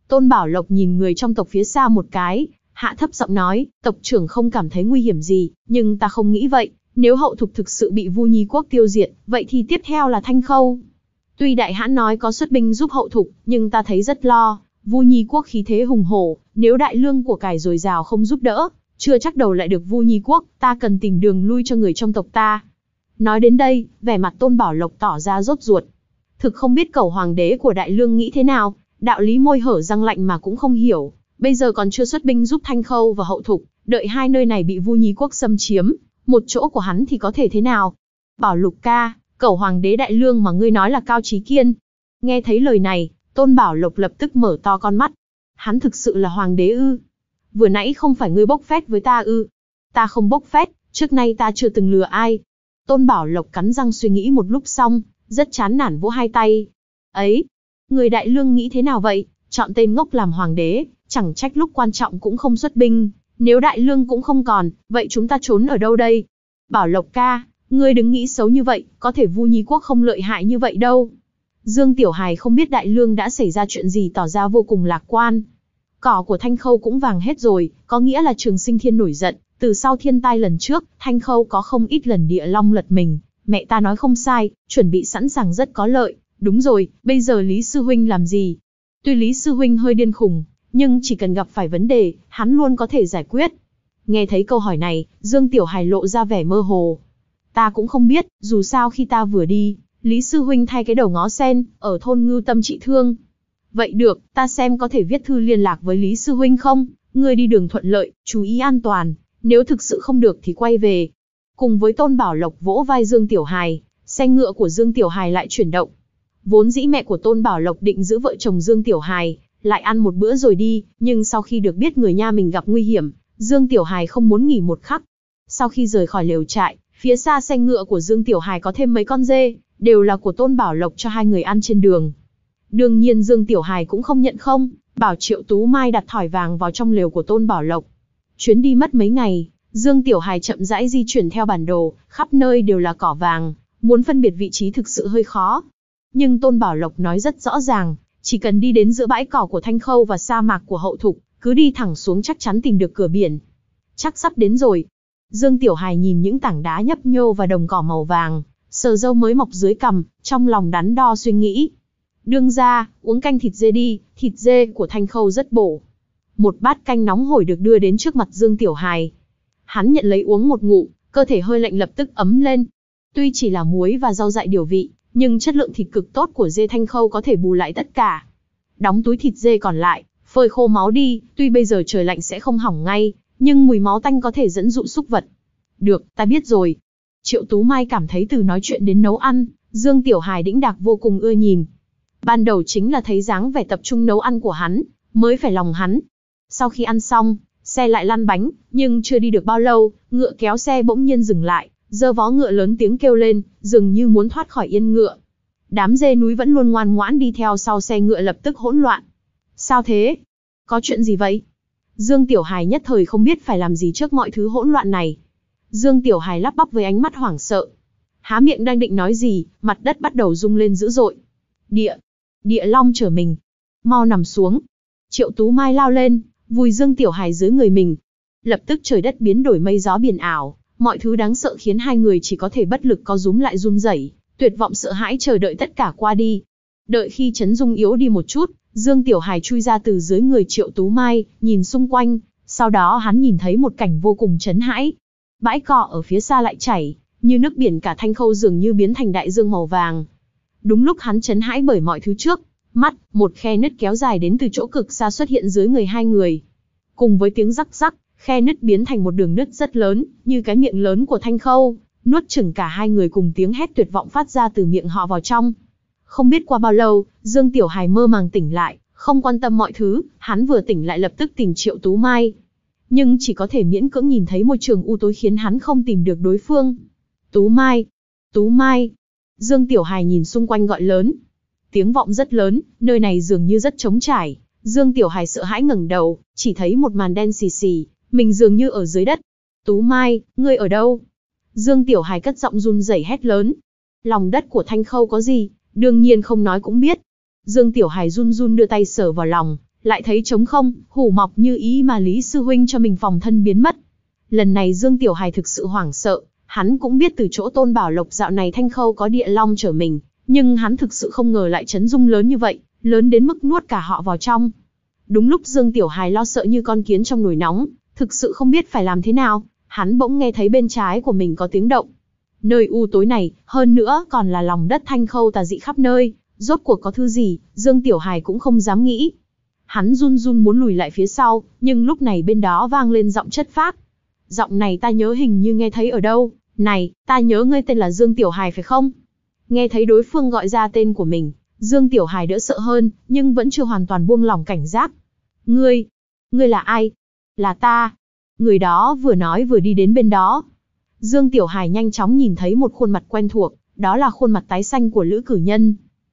Tôn Bảo Lộc nhìn người trong tộc phía xa một cái, hạ thấp giọng nói, tộc trưởng không cảm thấy nguy hiểm gì, nhưng ta không nghĩ vậy. Nếu hậu thục thực sự bị Vu Nhi quốc tiêu diệt, vậy thì tiếp theo là Thanh Khâu. Tuy đại hãn nói có xuất binh giúp hậu thục, nhưng ta thấy rất lo. Vu Nhi quốc khí thế hùng hổ, nếu đại lương của cải dồi dào không giúp đỡ, chưa chắc đầu lại được Vu Nhi quốc, ta cần tìm đường lui cho người trong tộc ta. Nói đến đây, vẻ mặt Tôn Bảo Lộc tỏ ra rốt ruột. Thực không biết cẩu hoàng đế của đại lương nghĩ thế nào, đạo lý môi hở răng lạnh mà cũng không hiểu. Bây giờ còn chưa xuất binh giúp Thanh Khâu và hậu thục, đợi hai nơi này bị Vu Nhi quốc xâm chiếm, một chỗ của hắn thì có thể thế nào? Bảo Lục ca, cẩu hoàng đế đại lương mà ngươi nói là Cao Chí Kiên. Nghe thấy lời này, Tôn Bảo Lộc lập tức mở to con mắt. Hắn thực sự là hoàng đế ư? Vừa nãy không phải ngươi bốc phét với ta ư? Ta không bốc phét, trước nay ta chưa từng lừa ai. Tôn Bảo Lộc cắn răng suy nghĩ một lúc xong, rất chán nản vỗ hai tay. Ấy, người đại lương nghĩ thế nào vậy? Chọn tên ngốc làm hoàng đế, chẳng trách lúc quan trọng cũng không xuất binh. Nếu đại lương cũng không còn, vậy chúng ta trốn ở đâu đây? Bảo Lộc ca, ngươi đừng nghĩ xấu như vậy, có thể Vu Nhi quốc không lợi hại như vậy đâu. Dương Tiểu Hài không biết đại lương đã xảy ra chuyện gì tỏ ra vô cùng lạc quan. Cỏ của Thanh Khâu cũng vàng hết rồi, có nghĩa là Trường Sinh Thiên nổi giận. Từ sau thiên tai lần trước, Thanh Khâu có không ít lần địa long lật mình. Mẹ ta nói không sai, chuẩn bị sẵn sàng rất có lợi. Đúng rồi, bây giờ Lý Sư Huynh làm gì? Tuy Lý Sư Huynh hơi điên khùng, nhưng chỉ cần gặp phải vấn đề, hắn luôn có thể giải quyết. Nghe thấy câu hỏi này, Dương Tiểu Hài lộ ra vẻ mơ hồ. Ta cũng không biết, dù sao khi ta vừa đi, Lý Sư Huynh thay cái đầu ngó sen, ở thôn Ngưu Tâm trị thương. Vậy được, ta xem có thể viết thư liên lạc với Lý Sư Huynh không? Ngươi đi đường thuận lợi, chú ý an toàn, nếu thực sự không được thì quay về. Cùng với Tôn Bảo Lộc vỗ vai Dương Tiểu Hài, xe ngựa của Dương Tiểu Hài lại chuyển động. Vốn dĩ mẹ của Tôn Bảo Lộc định giữ vợ chồng Dương Tiểu Hài, lại ăn một bữa rồi đi, nhưng sau khi được biết người nha mình gặp nguy hiểm, Dương Tiểu Hài không muốn nghỉ một khắc. Sau khi rời khỏi lều trại, phía xa xe ngựa của Dương Tiểu Hài có thêm mấy con dê, đều là của Tôn Bảo Lộc cho hai người ăn trên đường. Đương nhiên Dương Tiểu Hài cũng không nhận không, bảo Triệu Tú Mai đặt thỏi vàng vào trong lều của Tôn Bảo Lộc. Chuyến đi mất mấy ngày, Dương Tiểu Hài chậm rãi di chuyển theo bản đồ, khắp nơi đều là cỏ vàng, muốn phân biệt vị trí thực sự hơi khó. Nhưng Tôn Bảo Lộc nói rất rõ ràng, chỉ cần đi đến giữa bãi cỏ của Thanh Khâu và sa mạc của hậu thục, cứ đi thẳng xuống chắc chắn tìm được cửa biển. Chắc sắp đến rồi. Dương Tiểu Hài nhìn những tảng đá nhấp nhô và đồng cỏ màu vàng, sờ râu mới mọc dưới cằm, trong lòng đắn đo suy nghĩ. Đương ra, uống canh thịt dê đi, thịt dê của Thanh Khâu rất bổ. Một bát canh nóng hổi được đưa đến trước mặt Dương Tiểu Hài. Hắn nhận lấy uống một ngụm, cơ thể hơi lạnh lập tức ấm lên. Tuy chỉ là muối và rau dại điều vị, nhưng chất lượng thịt cực tốt của dê Thanh Khâu có thể bù lại tất cả. Đóng túi thịt dê còn lại, phơi khô máu đi, tuy bây giờ trời lạnh sẽ không hỏng ngay, nhưng mùi máu tanh có thể dẫn dụ súc vật. Được, ta biết rồi. Triệu Tú Mai cảm thấy từ nói chuyện đến nấu ăn, Dương Tiểu Hài đĩnh đạc vô cùng ưa nhìn. Ban đầu chính là thấy dáng vẻ tập trung nấu ăn của hắn, mới phải lòng hắn. Sau khi ăn xong, xe lại lăn bánh, nhưng chưa đi được bao lâu, ngựa kéo xe bỗng nhiên dừng lại, giơ vó ngựa lớn tiếng kêu lên, dường như muốn thoát khỏi yên ngựa. Đám dê núi vẫn luôn ngoan ngoãn đi theo sau xe ngựa lập tức hỗn loạn. Sao thế? Có chuyện gì vậy? Dương Tiểu Hài nhất thời không biết phải làm gì trước mọi thứ hỗn loạn này. Dương Tiểu Hài lắp bắp với ánh mắt hoảng sợ. Há miệng đang định nói gì, mặt đất bắt đầu rung lên dữ dội. Địa, địa long trở mình. Mau nằm xuống. Triệu Tú Mai lao lên, vùi Dương Tiểu Hài dưới người mình. Lập tức trời đất biến đổi mây gió biển ảo, mọi thứ đáng sợ khiến hai người chỉ có thể bất lực co rúm lại run rẩy, tuyệt vọng sợ hãi chờ đợi tất cả qua đi. Đợi khi chấn dung yếu đi một chút, Dương Tiểu Hài chui ra từ dưới người Triệu Tú Mai, nhìn xung quanh, sau đó hắn nhìn thấy một cảnh vô cùng chấn hãi. Bãi cỏ ở phía xa lại chảy, như nước biển cả Thanh Khâu dường như biến thành đại dương màu vàng. Đúng lúc hắn chấn hãi bởi mọi thứ trước mắt, một khe nứt kéo dài đến từ chỗ cực xa xuất hiện dưới người hai người. Cùng với tiếng rắc rắc, khe nứt biến thành một đường nứt rất lớn, như cái miệng lớn của Thanh Khâu, nuốt chửng cả hai người cùng tiếng hét tuyệt vọng phát ra từ miệng họ vào trong. Không biết qua bao lâu, Dương Tiểu Hài mơ màng tỉnh lại, không quan tâm mọi thứ, hắn vừa tỉnh lại lập tức tìm Triệu Tú Mai. Nhưng chỉ có thể miễn cưỡng nhìn thấy môi trường u tối khiến hắn không tìm được đối phương. Tú Mai! Tú Mai! Dương Tiểu Hài nhìn xung quanh gọi lớn. Tiếng vọng rất lớn, nơi này dường như rất trống trải. Dương Tiểu Hài sợ hãi ngẩng đầu, chỉ thấy một màn đen xì xì, mình dường như ở dưới đất. Tú Mai, ngươi ở đâu? Dương Tiểu Hài cất giọng run rẩy hét lớn. Lòng đất của Thanh Khâu có gì? Đương nhiên không nói cũng biết. Dương Tiểu Hài run run đưa tay sờ vào lòng, lại thấy trống không, hủ mọc như ý mà Lý sư huynh cho mình phòng thân biến mất. Lần này Dương Tiểu Hài thực sự hoảng sợ, hắn cũng biết từ chỗ Tôn Bảo Lộc dạo này Thanh Khâu có địa long chở mình, nhưng hắn thực sự không ngờ lại chấn rung lớn như vậy, lớn đến mức nuốt cả họ vào trong. Đúng lúc Dương Tiểu Hài lo sợ như con kiến trong nồi nóng, thực sự không biết phải làm thế nào, hắn bỗng nghe thấy bên trái của mình có tiếng động. Nơi u tối này, hơn nữa còn là lòng đất Thanh Khâu tà dị khắp nơi, rốt cuộc có thứ gì, Dương Tiểu Hài cũng không dám nghĩ. Hắn run run muốn lùi lại phía sau, nhưng lúc này bên đó vang lên giọng chất phác. Giọng này ta nhớ hình như nghe thấy ở đâu, này, ta nhớ ngươi tên là Dương Tiểu Hài phải không? Nghe thấy đối phương gọi ra tên của mình, Dương Tiểu Hài đỡ sợ hơn, nhưng vẫn chưa hoàn toàn buông lỏng cảnh giác. Ngươi, ngươi là ai? Là ta. Người đó vừa nói vừa đi đến bên đó. Dương Tiểu Hài nhanh chóng nhìn thấy một khuôn mặt quen thuộc, đó là khuôn mặt tái xanh của Lữ Cử Nhân.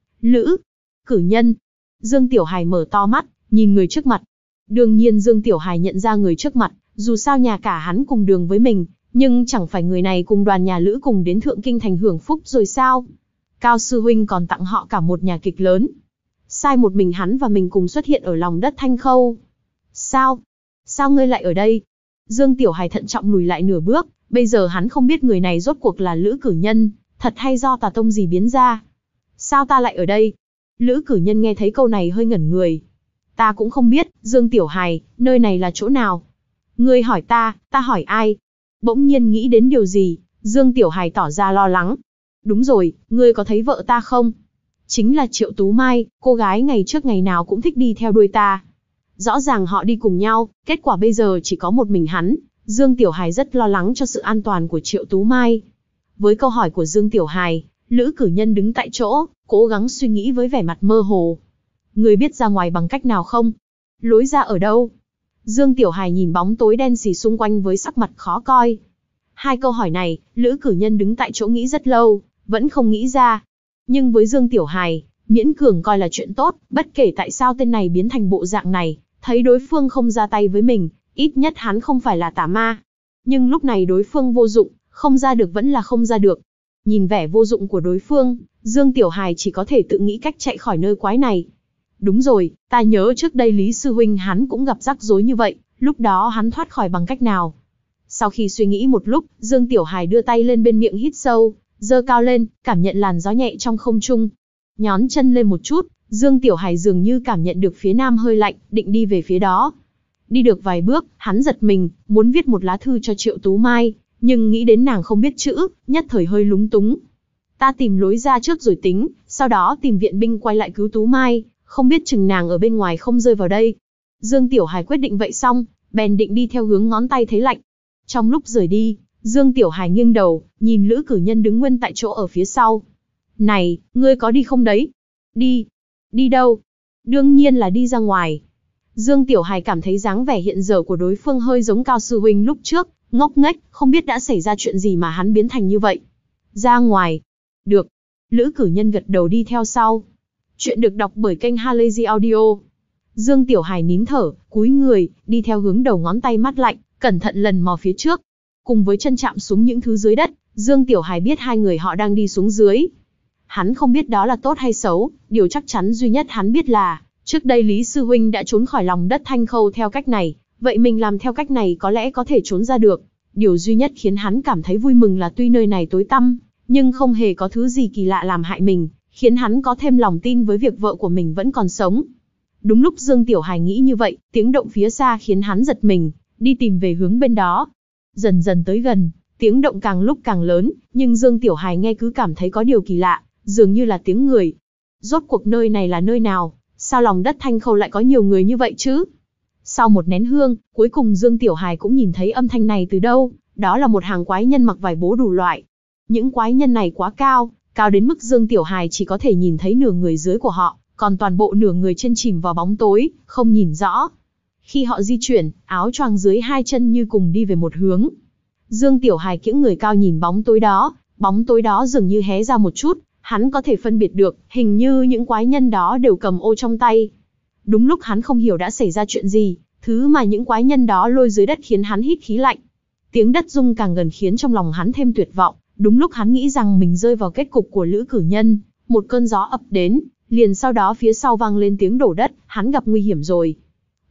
Lữ Cử Nhân. Dương Tiểu Hài mở to mắt, nhìn người trước mặt. Đương nhiên Dương Tiểu Hài nhận ra người trước mặt, dù sao nhà cả hắn cùng đường với mình, nhưng chẳng phải người này cùng đoàn nhà Lữ cùng đến Thượng Kinh thành hưởng phúc rồi sao? Cao sư huynh còn tặng họ cả một nhà kịch lớn. Sai một mình hắn và mình cùng xuất hiện ở lòng đất Thanh Khâu. Sao? Sao ngươi lại ở đây? Dương Tiểu Hài thận trọng lùi lại nửa bước, bây giờ hắn không biết người này rốt cuộc là Lữ Cử Nhân, thật hay do tà tông gì biến ra. Sao ta lại ở đây? Lữ Cử Nhân nghe thấy câu này hơi ngẩn người. Ta cũng không biết, Dương Tiểu Hài, nơi này là chỗ nào? Ngươi hỏi ta, ta hỏi ai? Bỗng nhiên nghĩ đến điều gì, Dương Tiểu Hài tỏ ra lo lắng. Đúng rồi, ngươi có thấy vợ ta không? Chính là Triệu Tú Mai, cô gái ngày trước ngày nào cũng thích đi theo đuôi ta. Rõ ràng họ đi cùng nhau, kết quả bây giờ chỉ có một mình hắn. Dương Tiểu Hài rất lo lắng cho sự an toàn của Triệu Tú Mai. Với câu hỏi của Dương Tiểu Hài, Lữ Cử Nhân đứng tại chỗ, cố gắng suy nghĩ với vẻ mặt mơ hồ. Ngươi biết ra ngoài bằng cách nào không? Lối ra ở đâu? Dương Tiểu Hài nhìn bóng tối đen sì xung quanh với sắc mặt khó coi. Hai câu hỏi này, Lữ Cử Nhân đứng tại chỗ nghĩ rất lâu, vẫn không nghĩ ra. Nhưng với Dương Tiểu Hài, miễn cường coi là chuyện tốt, bất kể tại sao tên này biến thành bộ dạng này, thấy đối phương không ra tay với mình, ít nhất hắn không phải là tà ma. Nhưng lúc này đối phương vô dụng, không ra được vẫn là không ra được. Nhìn vẻ vô dụng của đối phương, Dương Tiểu Hài chỉ có thể tự nghĩ cách chạy khỏi nơi quái này. Đúng rồi, ta nhớ trước đây Lý Sư Huynh hắn cũng gặp rắc rối như vậy, lúc đó hắn thoát khỏi bằng cách nào? Sau khi suy nghĩ một lúc, Dương Tiểu Hài đưa tay lên bên miệng hít sâu, giơ cao lên, cảm nhận làn gió nhẹ trong không trung. Nhón chân lên một chút, Dương Tiểu Hài dường như cảm nhận được phía nam hơi lạnh, định đi về phía đó. Đi được vài bước, hắn giật mình, muốn viết một lá thư cho Triệu Tú Mai, nhưng nghĩ đến nàng không biết chữ, nhất thời hơi lúng túng. Ta tìm lối ra trước rồi tính, sau đó tìm viện binh quay lại cứu Tú Mai, không biết chừng nàng ở bên ngoài không rơi vào đây. Dương Tiểu Hài quyết định vậy xong, bèn định đi theo hướng ngón tay thấy lạnh. Trong lúc rời đi, Dương Tiểu Hài nghiêng đầu, nhìn Lữ Cử Nhân đứng nguyên tại chỗ ở phía sau. Này, ngươi có đi không đấy? Đi. Đi đâu? Đương nhiên là đi ra ngoài. Dương Tiểu Hài cảm thấy dáng vẻ hiện giờ của đối phương hơi giống Cao Sư Huynh lúc trước, ngốc nghếch, không biết đã xảy ra chuyện gì mà hắn biến thành như vậy. Ra ngoài. Được. Lữ Cử Nhân gật đầu đi theo sau. Chuyện được đọc bởi kênh Halazy Audio. Dương Tiểu Hài nín thở, cúi người, đi theo hướng đầu ngón tay mát lạnh, cẩn thận lần mò phía trước. Cùng với chân chạm xuống những thứ dưới đất, Dương Tiểu Hài biết hai người họ đang đi xuống dưới. Hắn không biết đó là tốt hay xấu, điều chắc chắn duy nhất hắn biết là, trước đây Lý Sư Huynh đã trốn khỏi lòng đất Thanh Khâu theo cách này, vậy mình làm theo cách này có lẽ có thể trốn ra được. Điều duy nhất khiến hắn cảm thấy vui mừng là tuy nơi này tối tăm, nhưng không hề có thứ gì kỳ lạ làm hại mình, khiến hắn có thêm lòng tin với việc vợ của mình vẫn còn sống. Đúng lúc Dương Tiểu Hài nghĩ như vậy, tiếng động phía xa khiến hắn giật mình, đi tìm về hướng bên đó. Dần dần tới gần, tiếng động càng lúc càng lớn, nhưng Dương Tiểu Hài nghe cứ cảm thấy có điều kỳ lạ, dường như là tiếng người. Rốt cuộc nơi này là nơi nào? Sao lòng đất Thanh Khâu lại có nhiều người như vậy chứ? Sau một nén hương, cuối cùng Dương Tiểu Hài cũng nhìn thấy âm thanh này từ đâu, đó là một hàng quái nhân mặc vải bố đủ loại. Những quái nhân này quá cao, cao đến mức Dương Tiểu Hài chỉ có thể nhìn thấy nửa người dưới của họ, còn toàn bộ nửa người trên chìm vào bóng tối, không nhìn rõ. Khi họ di chuyển, áo choàng dưới hai chân như cùng đi về một hướng. Dương Tiểu Hài kiễng người cao nhìn bóng tối đó, bóng tối đó dường như hé ra một chút, hắn có thể phân biệt được, hình như những quái nhân đó đều cầm ô trong tay. Đúng lúc hắn không hiểu đã xảy ra chuyện gì, thứ mà những quái nhân đó lôi dưới đất khiến hắn hít khí lạnh. Tiếng đất rung càng gần khiến trong lòng hắn thêm tuyệt vọng, đúng lúc hắn nghĩ rằng mình rơi vào kết cục của Lữ Cử Nhân, một cơn gió ập đến, liền sau đó phía sau vang lên tiếng đổ đất, hắn gặp nguy hiểm rồi.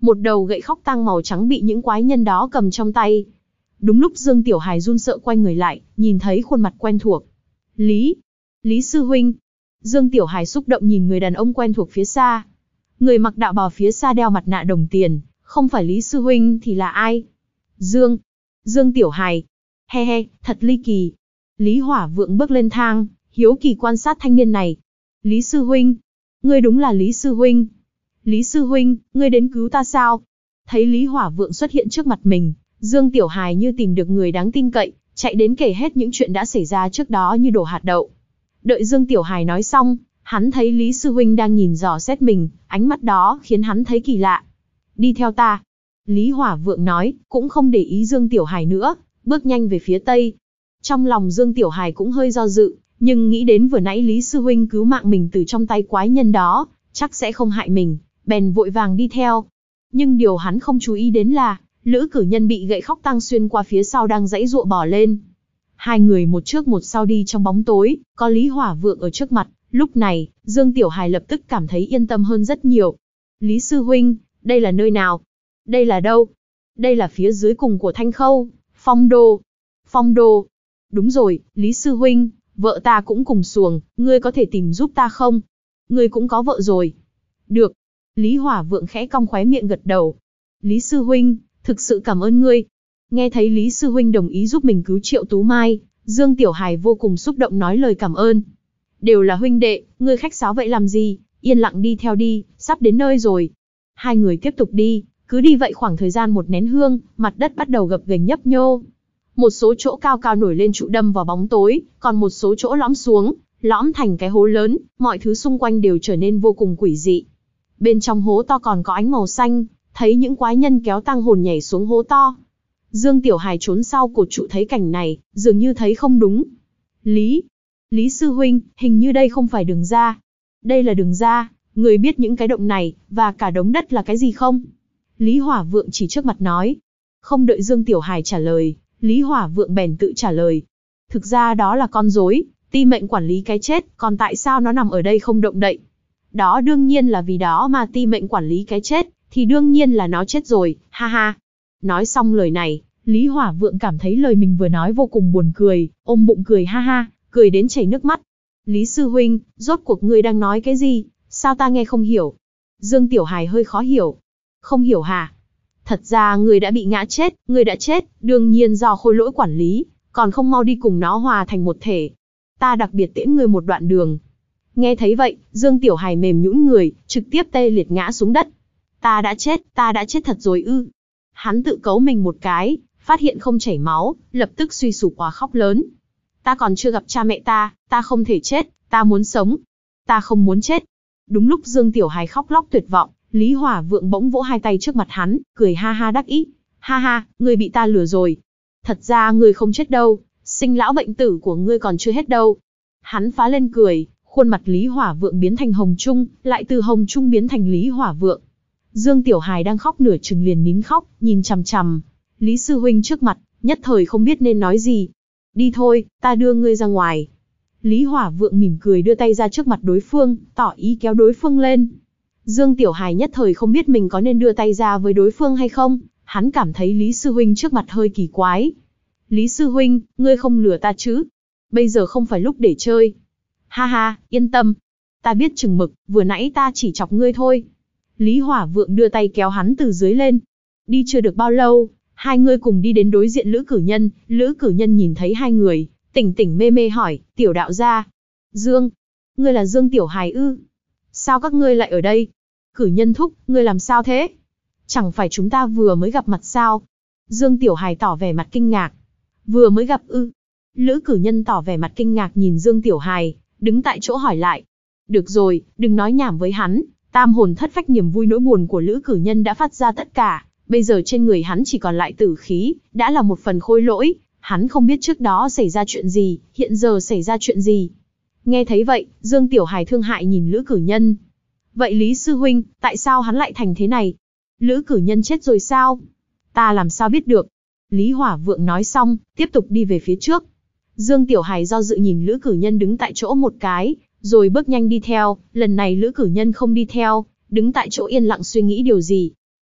một đầu gậy khóc tang màu trắng bị những quái nhân đó cầm trong tay. Đúng lúc Dương Tiểu Hài run sợ quay người lại, nhìn thấy khuôn mặt quen thuộc. Lý, Lý sư huynh. Dương Tiểu Hài xúc động nhìn người đàn ông quen thuộc phía xa. Người mặc đạo bào phía xa đeo mặt nạ đồng tiền, không phải Lý sư huynh thì là ai? Dương, Dương Tiểu Hài. He he, thật ly kỳ. Lý Hỏa Vượng bước lên thang, hiếu kỳ quan sát thanh niên này. Lý sư huynh, ngươi đúng là Lý sư huynh. Lý sư huynh, ngươi đến cứu ta sao? Thấy Lý Hỏa Vượng xuất hiện trước mặt mình, Dương Tiểu Hài như tìm được người đáng tin cậy, chạy đến kể hết những chuyện đã xảy ra trước đó như đổ hạt đậu. Đợi Dương Tiểu Hài nói xong, hắn thấy Lý sư huynh đang nhìn dò xét mình, ánh mắt đó khiến hắn thấy kỳ lạ. Đi theo ta. Lý Hỏa Vượng nói, cũng không để ý Dương Tiểu Hài nữa, bước nhanh về phía tây. Trong lòng Dương Tiểu Hài cũng hơi do dự, nhưng nghĩ đến vừa nãy Lý sư huynh cứu mạng mình từ trong tay quái nhân đó, chắc sẽ không hại mình, bèn vội vàng đi theo. Nhưng điều hắn không chú ý đến là, Lữ Cử Nhân bị gậy khóc tang xuyên qua phía sau đang giãy giụa bò lên. Hai người một trước một sau đi trong bóng tối, có Lý Hỏa Vượng ở trước mặt, lúc này, Dương Tiểu Hài lập tức cảm thấy yên tâm hơn rất nhiều. Lý sư huynh, đây là nơi nào? Đây là đâu? Đây là phía dưới cùng của Thanh Khâu, Phong Đô. Phong Đô. Đúng rồi, Lý sư huynh, vợ ta cũng cùng xuồng, ngươi có thể tìm giúp ta không? Ngươi cũng có vợ rồi. Được. Lý Hỏa Vượng khẽ cong khóe miệng gật đầu. Lý sư huynh, thực sự cảm ơn ngươi. Nghe thấy Lý sư huynh đồng ý giúp mình cứu Triệu Tú Mai, Dương Tiểu Hài vô cùng xúc động nói lời cảm ơn. Đều là huynh đệ, ngươi khách sáo vậy làm gì, yên lặng đi theo đi, sắp đến nơi rồi. Hai người tiếp tục đi, cứ đi vậy khoảng thời gian một nén hương, mặt đất bắt đầu gập ghềnh nhấp nhô. Một số chỗ cao cao nổi lên trụ đâm vào bóng tối, còn một số chỗ lõm xuống, lõm thành cái hố lớn, mọi thứ xung quanh đều trở nên vô cùng quỷ dị. Bên trong hố to còn có ánh màu xanh, thấy những quái nhân kéo tang hồn nhảy xuống hố to. Dương Tiểu Hài trốn sau cột trụ thấy cảnh này, dường như thấy không đúng. Lý, Lý sư huynh, hình như đây không phải đường ra. Đây là đường ra, người biết những cái động này, và cả đống đất là cái gì không? Lý Hỏa Vượng chỉ trước mặt nói. Không đợi Dương Tiểu Hài trả lời, Lý Hỏa Vượng bèn tự trả lời. Thực ra đó là con rối, ti mệnh quản lý cái chết, còn tại sao nó nằm ở đây không động đậy? Đó đương nhiên là vì đó mà ti mệnh quản lý cái chết, thì đương nhiên là nó chết rồi, ha ha. Nói xong lời này, Lý Hỏa Vượng cảm thấy lời mình vừa nói vô cùng buồn cười, ôm bụng cười ha ha, cười đến chảy nước mắt. Lý sư huynh, rốt cuộc ngươi đang nói cái gì, sao ta nghe không hiểu? Dương Tiểu Hài hơi khó hiểu. Không hiểu hả? Thật ra ngươi đã bị ngã chết, ngươi đã chết, đương nhiên do khôi lỗi quản lý, còn không mau đi cùng nó hòa thành một thể. Ta đặc biệt tiễn ngươi một đoạn đường. Nghe thấy vậy, Dương Tiểu Hài mềm nhũn người, trực tiếp tê liệt ngã xuống đất. Ta đã chết, ta đã chết thật rồi ư. Hắn tự cấu mình một cái, phát hiện không chảy máu, lập tức suy sụp quá khóc lớn. Ta còn chưa gặp cha mẹ ta, ta không thể chết, ta muốn sống. Ta không muốn chết. Đúng lúc Dương Tiểu Hài khóc lóc tuyệt vọng, Lý Hỏa Vượng bỗng vỗ hai tay trước mặt hắn, cười ha ha đắc ý. Ha ha, ngươi bị ta lừa rồi. Thật ra ngươi không chết đâu, sinh lão bệnh tử của ngươi còn chưa hết đâu. Hắn phá lên cười, khuôn mặt Lý Hỏa Vượng biến thành hồng trung, lại từ hồng trung biến thành Lý Hỏa Vượng. Dương Tiểu Hài đang khóc nửa chừng liền nín khóc, nhìn chằm chằm Lý sư huynh trước mặt, nhất thời không biết nên nói gì. Đi thôi, ta đưa ngươi ra ngoài. Lý Hỏa Vượng mỉm cười đưa tay ra trước mặt đối phương, tỏ ý kéo đối phương lên. Dương Tiểu Hài nhất thời không biết mình có nên đưa tay ra với đối phương hay không, hắn cảm thấy Lý sư huynh trước mặt hơi kỳ quái. Lý sư huynh, ngươi không lừa ta chứ? Bây giờ không phải lúc để chơi. Ha ha, yên tâm. Ta biết chừng mực, vừa nãy ta chỉ chọc ngươi thôi. Lý Hỏa Vượng đưa tay kéo hắn từ dưới lên. Đi chưa được bao lâu, hai người cùng đi đến đối diện Lữ Cử Nhân. Lữ Cử Nhân nhìn thấy hai người, tỉnh tỉnh mê mê hỏi, tiểu đạo gia. Dương, ngươi là Dương Tiểu Hài ư? Sao các ngươi lại ở đây? Cử Nhân thúc, ngươi làm sao thế? Chẳng phải chúng ta vừa mới gặp mặt sao? Dương Tiểu Hài tỏ vẻ mặt kinh ngạc. Vừa mới gặp ư? Lữ Cử Nhân tỏ vẻ mặt kinh ngạc nhìn Dương Tiểu Hài, đứng tại chỗ hỏi lại. Được rồi, đừng nói nhảm với hắn. Tam hồn thất phách niềm vui nỗi buồn của Lữ Cử Nhân đã phát ra tất cả, bây giờ trên người hắn chỉ còn lại tử khí, đã là một phần khôi lỗi, hắn không biết trước đó xảy ra chuyện gì, hiện giờ xảy ra chuyện gì. Nghe thấy vậy, Dương Tiểu Hài thương hại nhìn Lữ Cử Nhân. Vậy Lý sư huynh, tại sao hắn lại thành thế này? Lữ Cử Nhân chết rồi sao? Ta làm sao biết được? Lý Hỏa Vượng nói xong, tiếp tục đi về phía trước. Dương Tiểu Hài do dự nhìn Lữ Cử Nhân đứng tại chỗ một cái, rồi bước nhanh đi theo, lần này Lữ Cử Nhân không đi theo, đứng tại chỗ yên lặng suy nghĩ điều gì.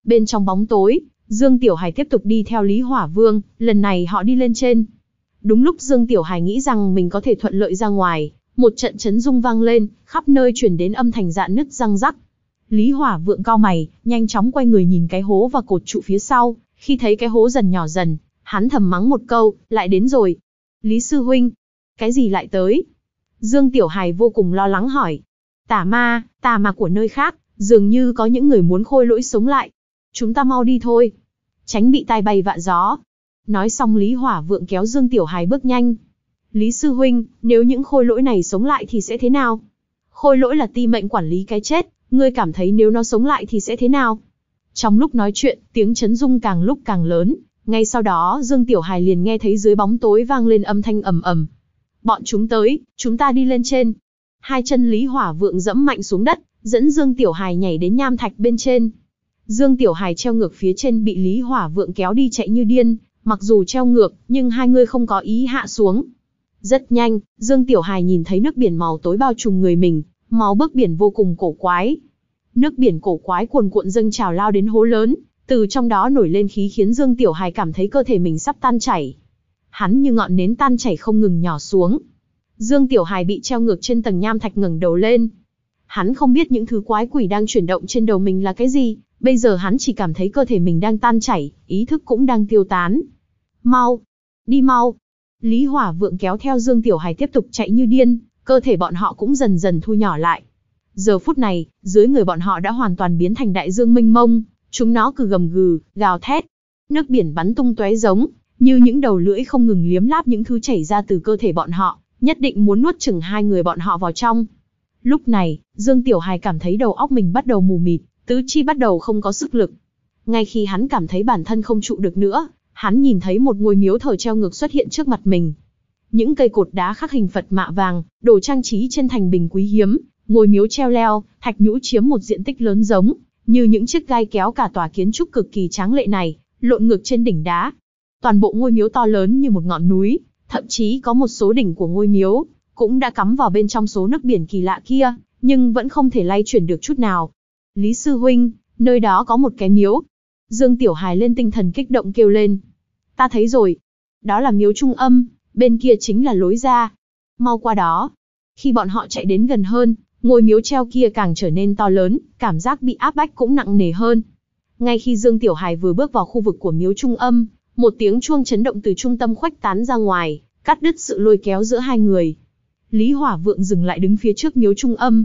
Bên trong bóng tối, Dương Tiểu Hài tiếp tục đi theo Lý Hỏa Vương, lần này họ đi lên trên. Đúng lúc Dương Tiểu Hài nghĩ rằng mình có thể thuận lợi ra ngoài, một trận chấn rung vang lên, khắp nơi truyền đến âm thanh rạn nứt răng rắc. Lý Hỏa Vượng cau mày, nhanh chóng quay người nhìn cái hố và cột trụ phía sau, khi thấy cái hố dần nhỏ dần, hắn thầm mắng một câu, lại đến rồi. Lý sư huynh, cái gì lại tới? Dương Tiểu Hài vô cùng lo lắng hỏi. Tà ma, tà ma của nơi khác, dường như có những người muốn khôi lỗi sống lại. Chúng ta mau đi thôi, tránh bị tai bay vạ gió. Nói xong Lý Hỏa Vượng kéo Dương Tiểu Hài bước nhanh. Lý sư huynh, nếu những khôi lỗi này sống lại thì sẽ thế nào? Khôi lỗi là ti mệnh quản lý cái chết, ngươi cảm thấy nếu nó sống lại thì sẽ thế nào? Trong lúc nói chuyện, tiếng chấn rung càng lúc càng lớn, ngay sau đó Dương Tiểu Hài liền nghe thấy dưới bóng tối vang lên âm thanh ầm ầm. Bọn chúng tới, chúng ta đi lên trên. Hai chân Lý Hỏa Vượng dẫm mạnh xuống đất, dẫn Dương Tiểu Hài nhảy đến nham thạch bên trên. Dương Tiểu Hài treo ngược phía trên bị Lý Hỏa Vượng kéo đi chạy như điên, mặc dù treo ngược, nhưng hai người không có ý hạ xuống. Rất nhanh, Dương Tiểu Hài nhìn thấy nước biển màu tối bao trùm người mình, màu nước biển vô cùng cổ quái. Nước biển cổ quái cuồn cuộn dâng trào lao đến hố lớn, từ trong đó nổi lên khí khiến Dương Tiểu Hài cảm thấy cơ thể mình sắp tan chảy. Hắn như ngọn nến tan chảy không ngừng nhỏ xuống. Dương Tiểu Hài bị treo ngược trên tầng nham thạch ngẩng đầu lên. Hắn không biết những thứ quái quỷ đang chuyển động trên đầu mình là cái gì, bây giờ hắn chỉ cảm thấy cơ thể mình đang tan chảy, ý thức cũng đang tiêu tán. Mau, đi mau. Lý Hỏa Vượng kéo theo Dương Tiểu Hài tiếp tục chạy như điên, cơ thể bọn họ cũng dần dần thu nhỏ lại. Giờ phút này, dưới người bọn họ đã hoàn toàn biến thành đại dương mênh mông, chúng nó cứ gầm gừ, gào thét. Nước biển bắn tung tóe giống như những đầu lưỡi không ngừng liếm láp những thứ chảy ra từ cơ thể bọn họ, nhất định muốn nuốt chửng hai người bọn họ vào trong. Lúc này, Dương Tiểu Hài cảm thấy đầu óc mình bắt đầu mù mịt, tứ chi bắt đầu không có sức lực. Ngay khi hắn cảm thấy bản thân không trụ được nữa, hắn nhìn thấy một ngôi miếu thờ treo ngược xuất hiện trước mặt mình. Những cây cột đá khắc hình Phật mạ vàng, đồ trang trí trên thành bình quý hiếm, ngôi miếu treo leo, thạch nhũ chiếm một diện tích lớn giống như những chiếc gai kéo cả tòa kiến trúc cực kỳ tráng lệ này, lộn ngược trên đỉnh đá. Toàn bộ ngôi miếu to lớn như một ngọn núi, thậm chí có một số đỉnh của ngôi miếu cũng đã cắm vào bên trong số nước biển kỳ lạ kia, nhưng vẫn không thể lay chuyển được chút nào. Lý sư huynh, nơi đó có một cái miếu. Dương Tiểu Hài lên tinh thần kích động kêu lên. Ta thấy rồi. Đó là miếu Trung Âm, bên kia chính là lối ra. Mau qua đó. Khi bọn họ chạy đến gần hơn, ngôi miếu treo kia càng trở nên to lớn, cảm giác bị áp bách cũng nặng nề hơn. Ngay khi Dương Tiểu Hài vừa bước vào khu vực của miếu Trung Âm, một tiếng chuông chấn động từ trung tâm khuếch tán ra ngoài, cắt đứt sự lôi kéo giữa hai người. Lý Hỏa Vượng dừng lại đứng phía trước miếu Trung Âm.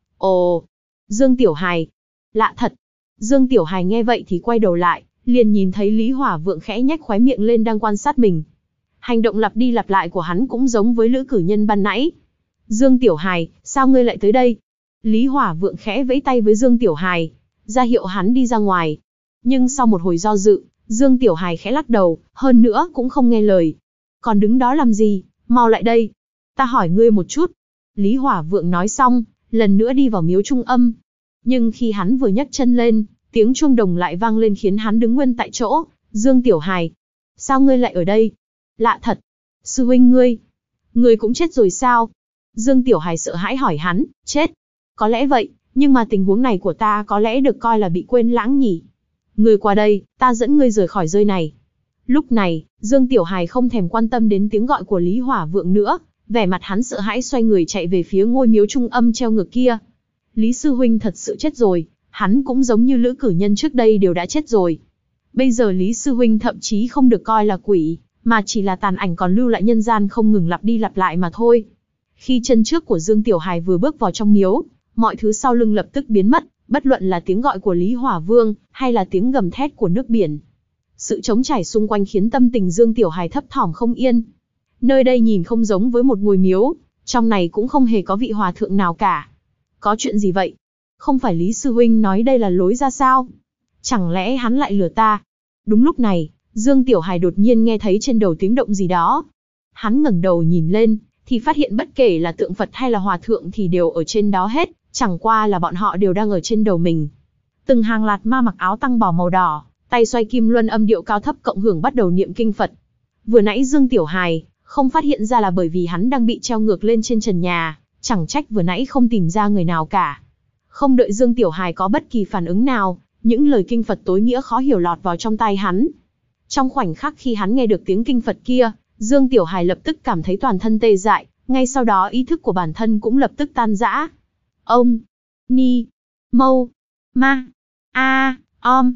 Ồ, Dương Tiểu Hài, lạ thật. Dương Tiểu Hài nghe vậy thì quay đầu lại, liền nhìn thấy Lý Hỏa Vượng khẽ nhếch khóe miệng lên đang quan sát mình. Hành động lặp đi lặp lại của hắn cũng giống với lữ cử nhân ban nãy. Dương Tiểu Hài, sao ngươi lại tới đây? Lý Hỏa Vượng khẽ vẫy tay với Dương Tiểu Hài, ra hiệu hắn đi ra ngoài. Nhưng sau một hồi do dự, Dương Tiểu Hài khẽ lắc đầu, hơn nữa cũng không nghe lời. Còn đứng đó làm gì, mau lại đây. Ta hỏi ngươi một chút. Lý Hỏa Vượng nói xong, lần nữa đi vào miếu Trung Âm. Nhưng khi hắn vừa nhấc chân lên, tiếng chuông đồng lại vang lên khiến hắn đứng nguyên tại chỗ. Dương Tiểu Hài, sao ngươi lại ở đây? Lạ thật. Sư huynh ngươi, ngươi cũng chết rồi sao? Dương Tiểu Hài sợ hãi hỏi hắn. Chết? Có lẽ vậy, nhưng mà tình huống này của ta có lẽ được coi là bị quên lãng nhỉ. Ngươi qua đây, ta dẫn ngươi rời khỏi nơi này. Lúc này, Dương Tiểu Hài không thèm quan tâm đến tiếng gọi của Lý Hỏa Vượng nữa, vẻ mặt hắn sợ hãi xoay người chạy về phía ngôi miếu Trung Âm treo ngược kia. Lý sư huynh thật sự chết rồi, hắn cũng giống như lữ cử nhân trước đây đều đã chết rồi. Bây giờ Lý sư huynh thậm chí không được coi là quỷ, mà chỉ là tàn ảnh còn lưu lại nhân gian không ngừng lặp đi lặp lại mà thôi. Khi chân trước của Dương Tiểu Hài vừa bước vào trong miếu, mọi thứ sau lưng lập tức biến mất, bất luận là tiếng gọi của Lý Hỏa Vương, hay là tiếng gầm thét của nước biển. Sự trống trải xung quanh khiến tâm tình Dương Tiểu Hài thấp thỏm không yên. Nơi đây nhìn không giống với một ngôi miếu, trong này cũng không hề có vị hòa thượng nào cả. Có chuyện gì vậy? Không phải Lý sư huynh nói đây là lối ra sao? Chẳng lẽ hắn lại lừa ta? Đúng lúc này, Dương Tiểu Hài đột nhiên nghe thấy trên đầu tiếng động gì đó. Hắn ngẩng đầu nhìn lên, thì phát hiện bất kể là tượng Phật hay là hòa thượng thì đều ở trên đó hết, chẳng qua là bọn họ đều đang ở trên đầu mình. Từng hàng lạt ma mặc áo tăng bào màu đỏ, tay xoay kim luân âm điệu cao thấp cộng hưởng bắt đầu niệm kinh Phật. Vừa nãy Dương Tiểu Hài không phát hiện ra là bởi vì hắn đang bị treo ngược lên trên trần nhà, chẳng trách vừa nãy không tìm ra người nào cả. Không đợi Dương Tiểu Hài có bất kỳ phản ứng nào, những lời kinh Phật tối nghĩa khó hiểu lọt vào trong tai hắn. Trong khoảnh khắc khi hắn nghe được tiếng kinh Phật kia, Dương Tiểu Hài lập tức cảm thấy toàn thân tê dại, ngay sau đó ý thức của bản thân cũng lập tức tan rã. Ông, Ni, Mâu, Ma, A, Om,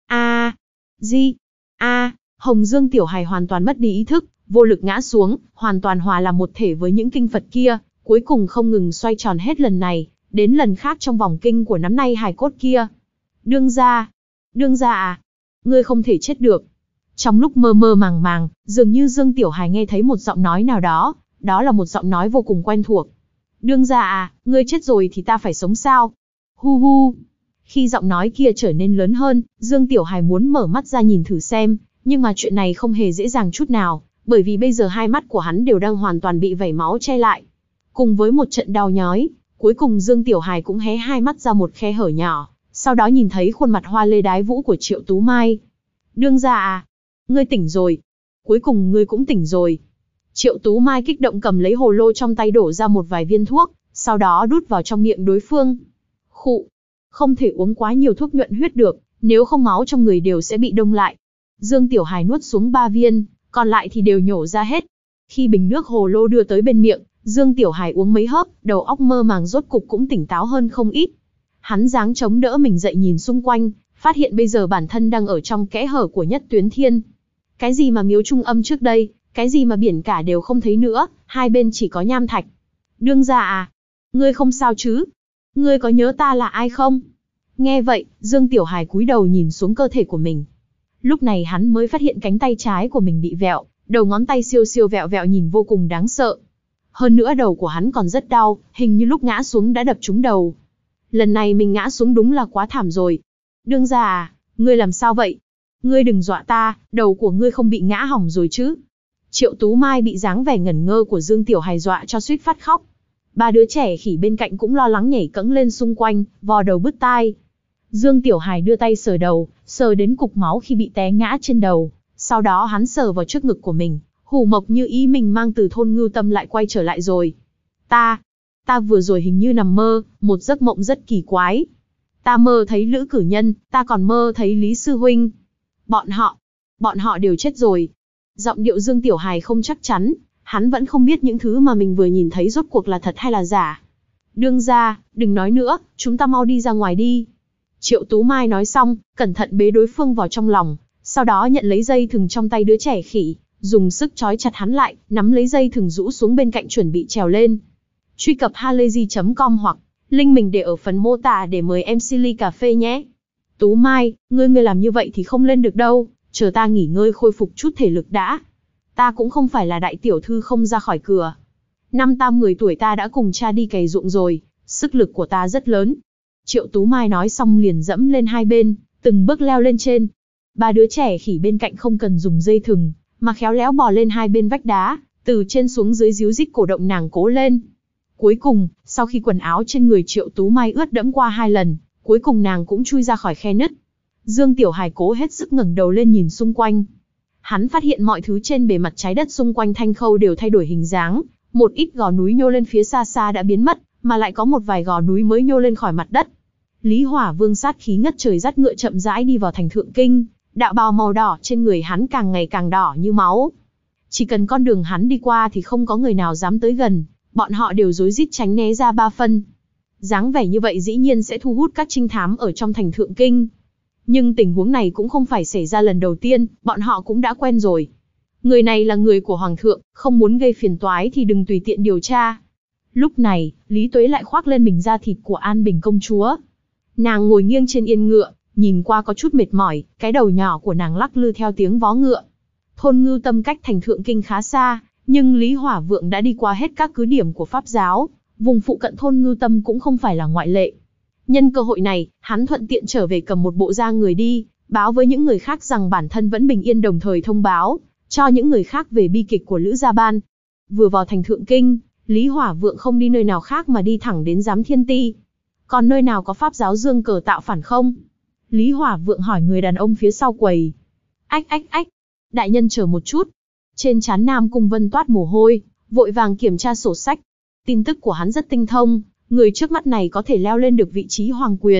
A, Di, A, Hồng. Dương Tiểu Hài hoàn toàn mất đi ý thức, vô lực ngã xuống, hoàn toàn hòa làm một thể với những kinh Phật kia, cuối cùng không ngừng xoay tròn hết lần này đến lần khác trong vòng kinh của nắm nay hài cốt kia. Đương gia, đương gia à, ngươi không thể chết được. Trong lúc mơ mơ màng màng, dường như Dương Tiểu Hài nghe thấy một giọng nói nào đó, đó là một giọng nói vô cùng quen thuộc. Đương gia à, ngươi chết rồi thì ta phải sống sao? Hu hu. Khi giọng nói kia trở nên lớn hơn, Dương Tiểu Hài muốn mở mắt ra nhìn thử xem, nhưng mà chuyện này không hề dễ dàng chút nào, bởi vì bây giờ hai mắt của hắn đều đang hoàn toàn bị vẩy máu che lại. Cùng với một trận đau nhói, cuối cùng Dương Tiểu Hài cũng hé hai mắt ra một khe hở nhỏ, sau đó nhìn thấy khuôn mặt hoa lê đái vũ của Triệu Tú Mai. Đương gia à, ngươi tỉnh rồi. Cuối cùng ngươi cũng tỉnh rồi. Triệu Tú Mai kích động cầm lấy hồ lô trong tay đổ ra một vài viên thuốc, sau đó đút vào trong miệng đối phương. Khụ, không thể uống quá nhiều thuốc nhuận huyết được, nếu không máu trong người đều sẽ bị đông lại. Dương Tiểu Hài nuốt xuống ba viên, còn lại thì đều nhổ ra hết. Khi bình nước hồ lô đưa tới bên miệng, Dương Tiểu Hài uống mấy hớp, đầu óc mơ màng rốt cục cũng tỉnh táo hơn không ít. Hắn giáng chống đỡ mình dậy nhìn xung quanh, phát hiện bây giờ bản thân đang ở trong kẽ hở của Nhất Tuyến Thiên. Cái gì mà miếu trung âm trước đây, cái gì mà biển cả đều không thấy nữa, hai bên chỉ có nham thạch. Đương gia à, ngươi không sao chứ? Ngươi có nhớ ta là ai không? Nghe vậy, Dương Tiểu Hài cúi đầu nhìn xuống cơ thể của mình. Lúc này hắn mới phát hiện cánh tay trái của mình bị vẹo, đầu ngón tay siêu siêu vẹo vẹo nhìn vô cùng đáng sợ. Hơn nữa đầu của hắn còn rất đau, hình như lúc ngã xuống đã đập trúng đầu. Lần này mình ngã xuống đúng là quá thảm rồi. Đương gia à, ngươi làm sao vậy? Ngươi đừng dọa ta, đầu của ngươi không bị ngã hỏng rồi chứ? Triệu Tú Mai bị dáng vẻ ngẩn ngơ của Dương Tiểu Hài dọa cho suýt phát khóc. Ba đứa trẻ khỉ bên cạnh cũng lo lắng nhảy cẫng lên xung quanh, vò đầu bứt tai. Dương Tiểu Hài đưa tay sờ đầu, sờ đến cục máu khi bị té ngã trên đầu. Sau đó hắn sờ vào trước ngực của mình, hủ mộc như ý mình mang từ thôn Ngưu Tâm lại quay trở lại rồi. Ta, ta vừa rồi hình như nằm mơ, một giấc mộng rất kỳ quái. Ta mơ thấy Lữ Cử Nhân, ta còn mơ thấy Lý Sư Huynh. Bọn họ, bọn họ đều chết rồi. Giọng điệu Dương Tiểu Hài không chắc chắn, hắn vẫn không biết những thứ mà mình vừa nhìn thấy rốt cuộc là thật hay là giả. Đương gia, đừng nói nữa, chúng ta mau đi ra ngoài đi. Triệu Tú Mai nói xong, cẩn thận bế đối phương vào trong lòng, sau đó nhận lấy dây thừng trong tay đứa trẻ khỉ, dùng sức trói chặt hắn lại, nắm lấy dây thừng rũ xuống bên cạnh chuẩn bị trèo lên. Truy cập halayzi chấm com hoặc link mình để ở phần mô tả để mời em xê ly cà phê nhé. Tú Mai, ngươi ngươi làm như vậy thì không lên được đâu, chờ ta nghỉ ngơi khôi phục chút thể lực đã. Ta cũng không phải là đại tiểu thư không ra khỏi cửa. Năm ta mười tuổi ta đã cùng cha đi cày ruộng rồi, sức lực của ta rất lớn. Triệu Tú Mai nói xong liền dẫm lên hai bên, từng bước leo lên trên. Ba đứa trẻ khỉ bên cạnh không cần dùng dây thừng, mà khéo léo bò lên hai bên vách đá, từ trên xuống dưới díu dít cổ động nàng cố lên. Cuối cùng, sau khi quần áo trên người Triệu Tú Mai ướt đẫm qua hai lần, cuối cùng nàng cũng chui ra khỏi khe nứt. Dương Tiểu Hài cố hết sức ngẩng đầu lên nhìn xung quanh. Hắn phát hiện mọi thứ trên bề mặt trái đất xung quanh Thanh Khâu đều thay đổi hình dáng, một ít gò núi nhô lên phía xa xa đã biến mất, mà lại có một vài gò núi mới nhô lên khỏi mặt đất. Lý Hỏa Vương sát khí ngất trời dắt ngựa chậm rãi đi vào thành Thượng Kinh, đạo bào màu đỏ trên người hắn càng ngày càng đỏ như máu. Chỉ cần con đường hắn đi qua thì không có người nào dám tới gần, bọn họ đều rối rít tránh né ra ba phân. Dáng vẻ như vậy dĩ nhiên sẽ thu hút các trinh thám ở trong thành Thượng Kinh. Nhưng tình huống này cũng không phải xảy ra lần đầu tiên, bọn họ cũng đã quen rồi. Người này là người của Hoàng thượng, không muốn gây phiền toái thì đừng tùy tiện điều tra. Lúc này, Lý Tuế lại khoác lên mình da thịt của An Bình công chúa. Nàng ngồi nghiêng trên yên ngựa, nhìn qua có chút mệt mỏi, cái đầu nhỏ của nàng lắc lư theo tiếng vó ngựa. Thôn Ngưu Tâm cách thành Thượng Kinh khá xa, nhưng Lý Hỏa Vượng đã đi qua hết các cứ điểm của Pháp giáo, vùng phụ cận thôn Ngưu Tâm cũng không phải là ngoại lệ. Nhân cơ hội này, hắn thuận tiện trở về cầm một bộ da người đi, báo với những người khác rằng bản thân vẫn bình yên, đồng thời thông báo cho những người khác về bi kịch của Lữ Gia Ban. Vừa vào thành Thượng Kinh, Lý Hỏa Vượng không đi nơi nào khác mà đi thẳng đến Giám Thiên Ti. Còn nơi nào có Pháp giáo Dương Cờ tạo phản không? Lý Hỏa Vượng hỏi người đàn ông phía sau quầy. Ách ách ách, đại nhân chờ một chút. Trên trán Nam Cung Vân toát mồ hôi, vội vàng kiểm tra sổ sách. Tin tức của hắn rất tinh thông, người trước mắt này có thể leo lên được vị trí hoàng quyền,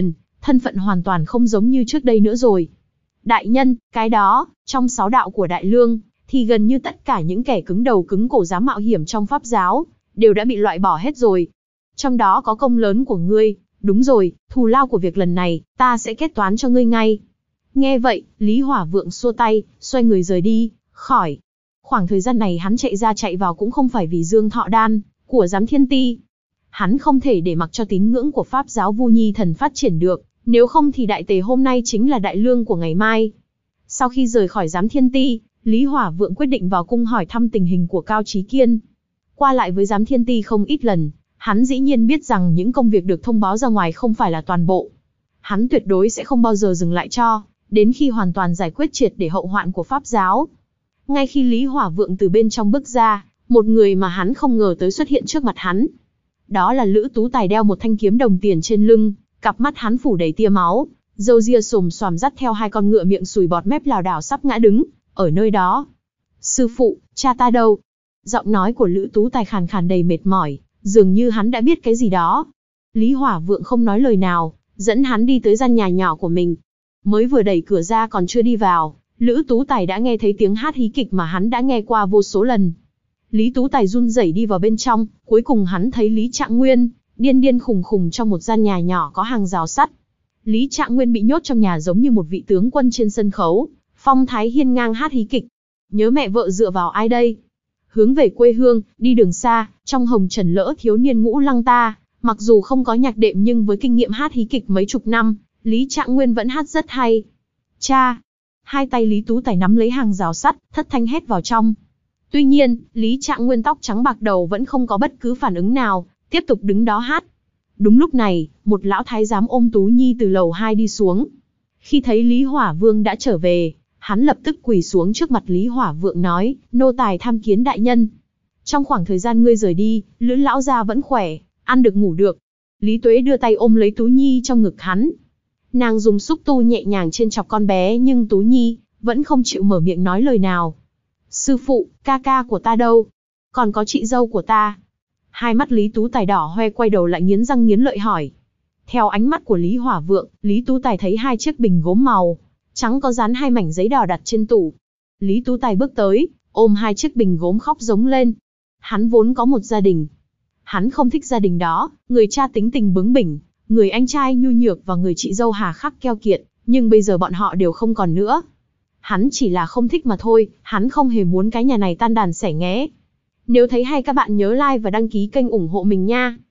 thân phận hoàn toàn không giống như trước đây nữa rồi. Đại nhân, cái đó, trong sáu đạo của Đại Lương, thì gần như tất cả những kẻ cứng đầu cứng cổ dám mạo hiểm trong pháp giáo, đều đã bị loại bỏ hết rồi. Trong đó có công lớn của ngươi, đúng rồi, thù lao của việc lần này, ta sẽ kết toán cho ngươi ngay. Nghe vậy, Lý Hỏa Vượng xua tay, xoay người rời đi, khỏi. Khoảng thời gian này hắn chạy ra chạy vào cũng không phải vì Dương Thọ Đan, của Giám Thiên Ti. Hắn không thể để mặc cho tín ngưỡng của Pháp giáo Vu Nhi Thần phát triển được, nếu không thì đại tề hôm nay chính là đại lương của ngày mai. Sau khi rời khỏi Giám Thiên Ti, Lý Hỏa Vượng quyết định vào cung hỏi thăm tình hình của Cao Chí Kiên. Qua lại với Giám Thiên Ti không ít lần, hắn dĩ nhiên biết rằng những công việc được thông báo ra ngoài không phải là toàn bộ. Hắn tuyệt đối sẽ không bao giờ dừng lại cho, đến khi hoàn toàn giải quyết triệt để hậu hoạn của Pháp giáo. Ngay khi Lý Hỏa Vượng từ bên trong bước ra, một người mà hắn không ngờ tới xuất hiện trước mặt hắn. Đó là Lữ Tú Tài đeo một thanh kiếm đồng tiền trên lưng, cặp mắt hắn phủ đầy tia máu, râu ria xồm xoàm dắt theo hai con ngựa miệng sùi bọt mép lảo đảo sắp ngã đứng, ở nơi đó. Sư phụ, cha ta đâu? Giọng nói của Lữ Tú Tài khàn khàn đầy mệt mỏi, dường như hắn đã biết cái gì đó. Lý Hỏa Vượng không nói lời nào, dẫn hắn đi tới gian nhà nhỏ của mình. Mới vừa đẩy cửa ra còn chưa đi vào, Lữ Tú Tài đã nghe thấy tiếng hát hí kịch mà hắn đã nghe qua vô số lần. Lý Tú Tài run rẩy đi vào bên trong, cuối cùng hắn thấy Lý Trạng Nguyên, điên điên khùng khùng trong một gian nhà nhỏ có hàng rào sắt. Lý Trạng Nguyên bị nhốt trong nhà giống như một vị tướng quân trên sân khấu, phong thái hiên ngang hát hí kịch. Nhớ mẹ vợ dựa vào ai đây? Hướng về quê hương, đi đường xa, trong hồng trần lỡ thiếu niên ngũ lăng ta, mặc dù không có nhạc đệm nhưng với kinh nghiệm hát hí kịch mấy chục năm, Lý Trạng Nguyên vẫn hát rất hay. Cha! Hai tay Lý Tú Tài nắm lấy hàng rào sắt, thất thanh hét vào trong. Tuy nhiên, Lý Trạng Nguyên tóc trắng bạc đầu vẫn không có bất cứ phản ứng nào, tiếp tục đứng đó hát. Đúng lúc này, một lão thái giám ôm Tú Nhi từ lầu hai đi xuống. Khi thấy Lý Hỏa Vương đã trở về, hắn lập tức quỳ xuống trước mặt Lý Hỏa Vượng nói, nô tài tham kiến đại nhân. Trong khoảng thời gian ngươi rời đi, Lữ lão gia vẫn khỏe, ăn được ngủ được. Lý Tuế đưa tay ôm lấy Tú Nhi trong ngực hắn. Nàng dùng xúc tu nhẹ nhàng trên chọc con bé nhưng Tú Nhi vẫn không chịu mở miệng nói lời nào. Sư phụ, ca ca của ta đâu? Còn có chị dâu của ta? Hai mắt Lý Tú Tài đỏ hoe, quay đầu lại nghiến răng nghiến lợi hỏi. Theo ánh mắt của Lý Hỏa Vượng, Lý Tú Tài thấy hai chiếc bình gốm màu trắng có dán hai mảnh giấy đỏ đặt trên tủ. Lý Tú Tài bước tới, ôm hai chiếc bình gốm khóc giống lên. Hắn vốn có một gia đình. Hắn không thích gia đình đó, người cha tính tình bướng bỉnh, người anh trai nhu nhược và người chị dâu hà khắc keo kiệt, nhưng bây giờ bọn họ đều không còn nữa. Hắn chỉ là không thích mà thôi, hắn không hề muốn cái nhà này tan đàn xẻ nghé. Nếu thấy hay các bạn nhớ like và đăng ký kênh ủng hộ mình nha.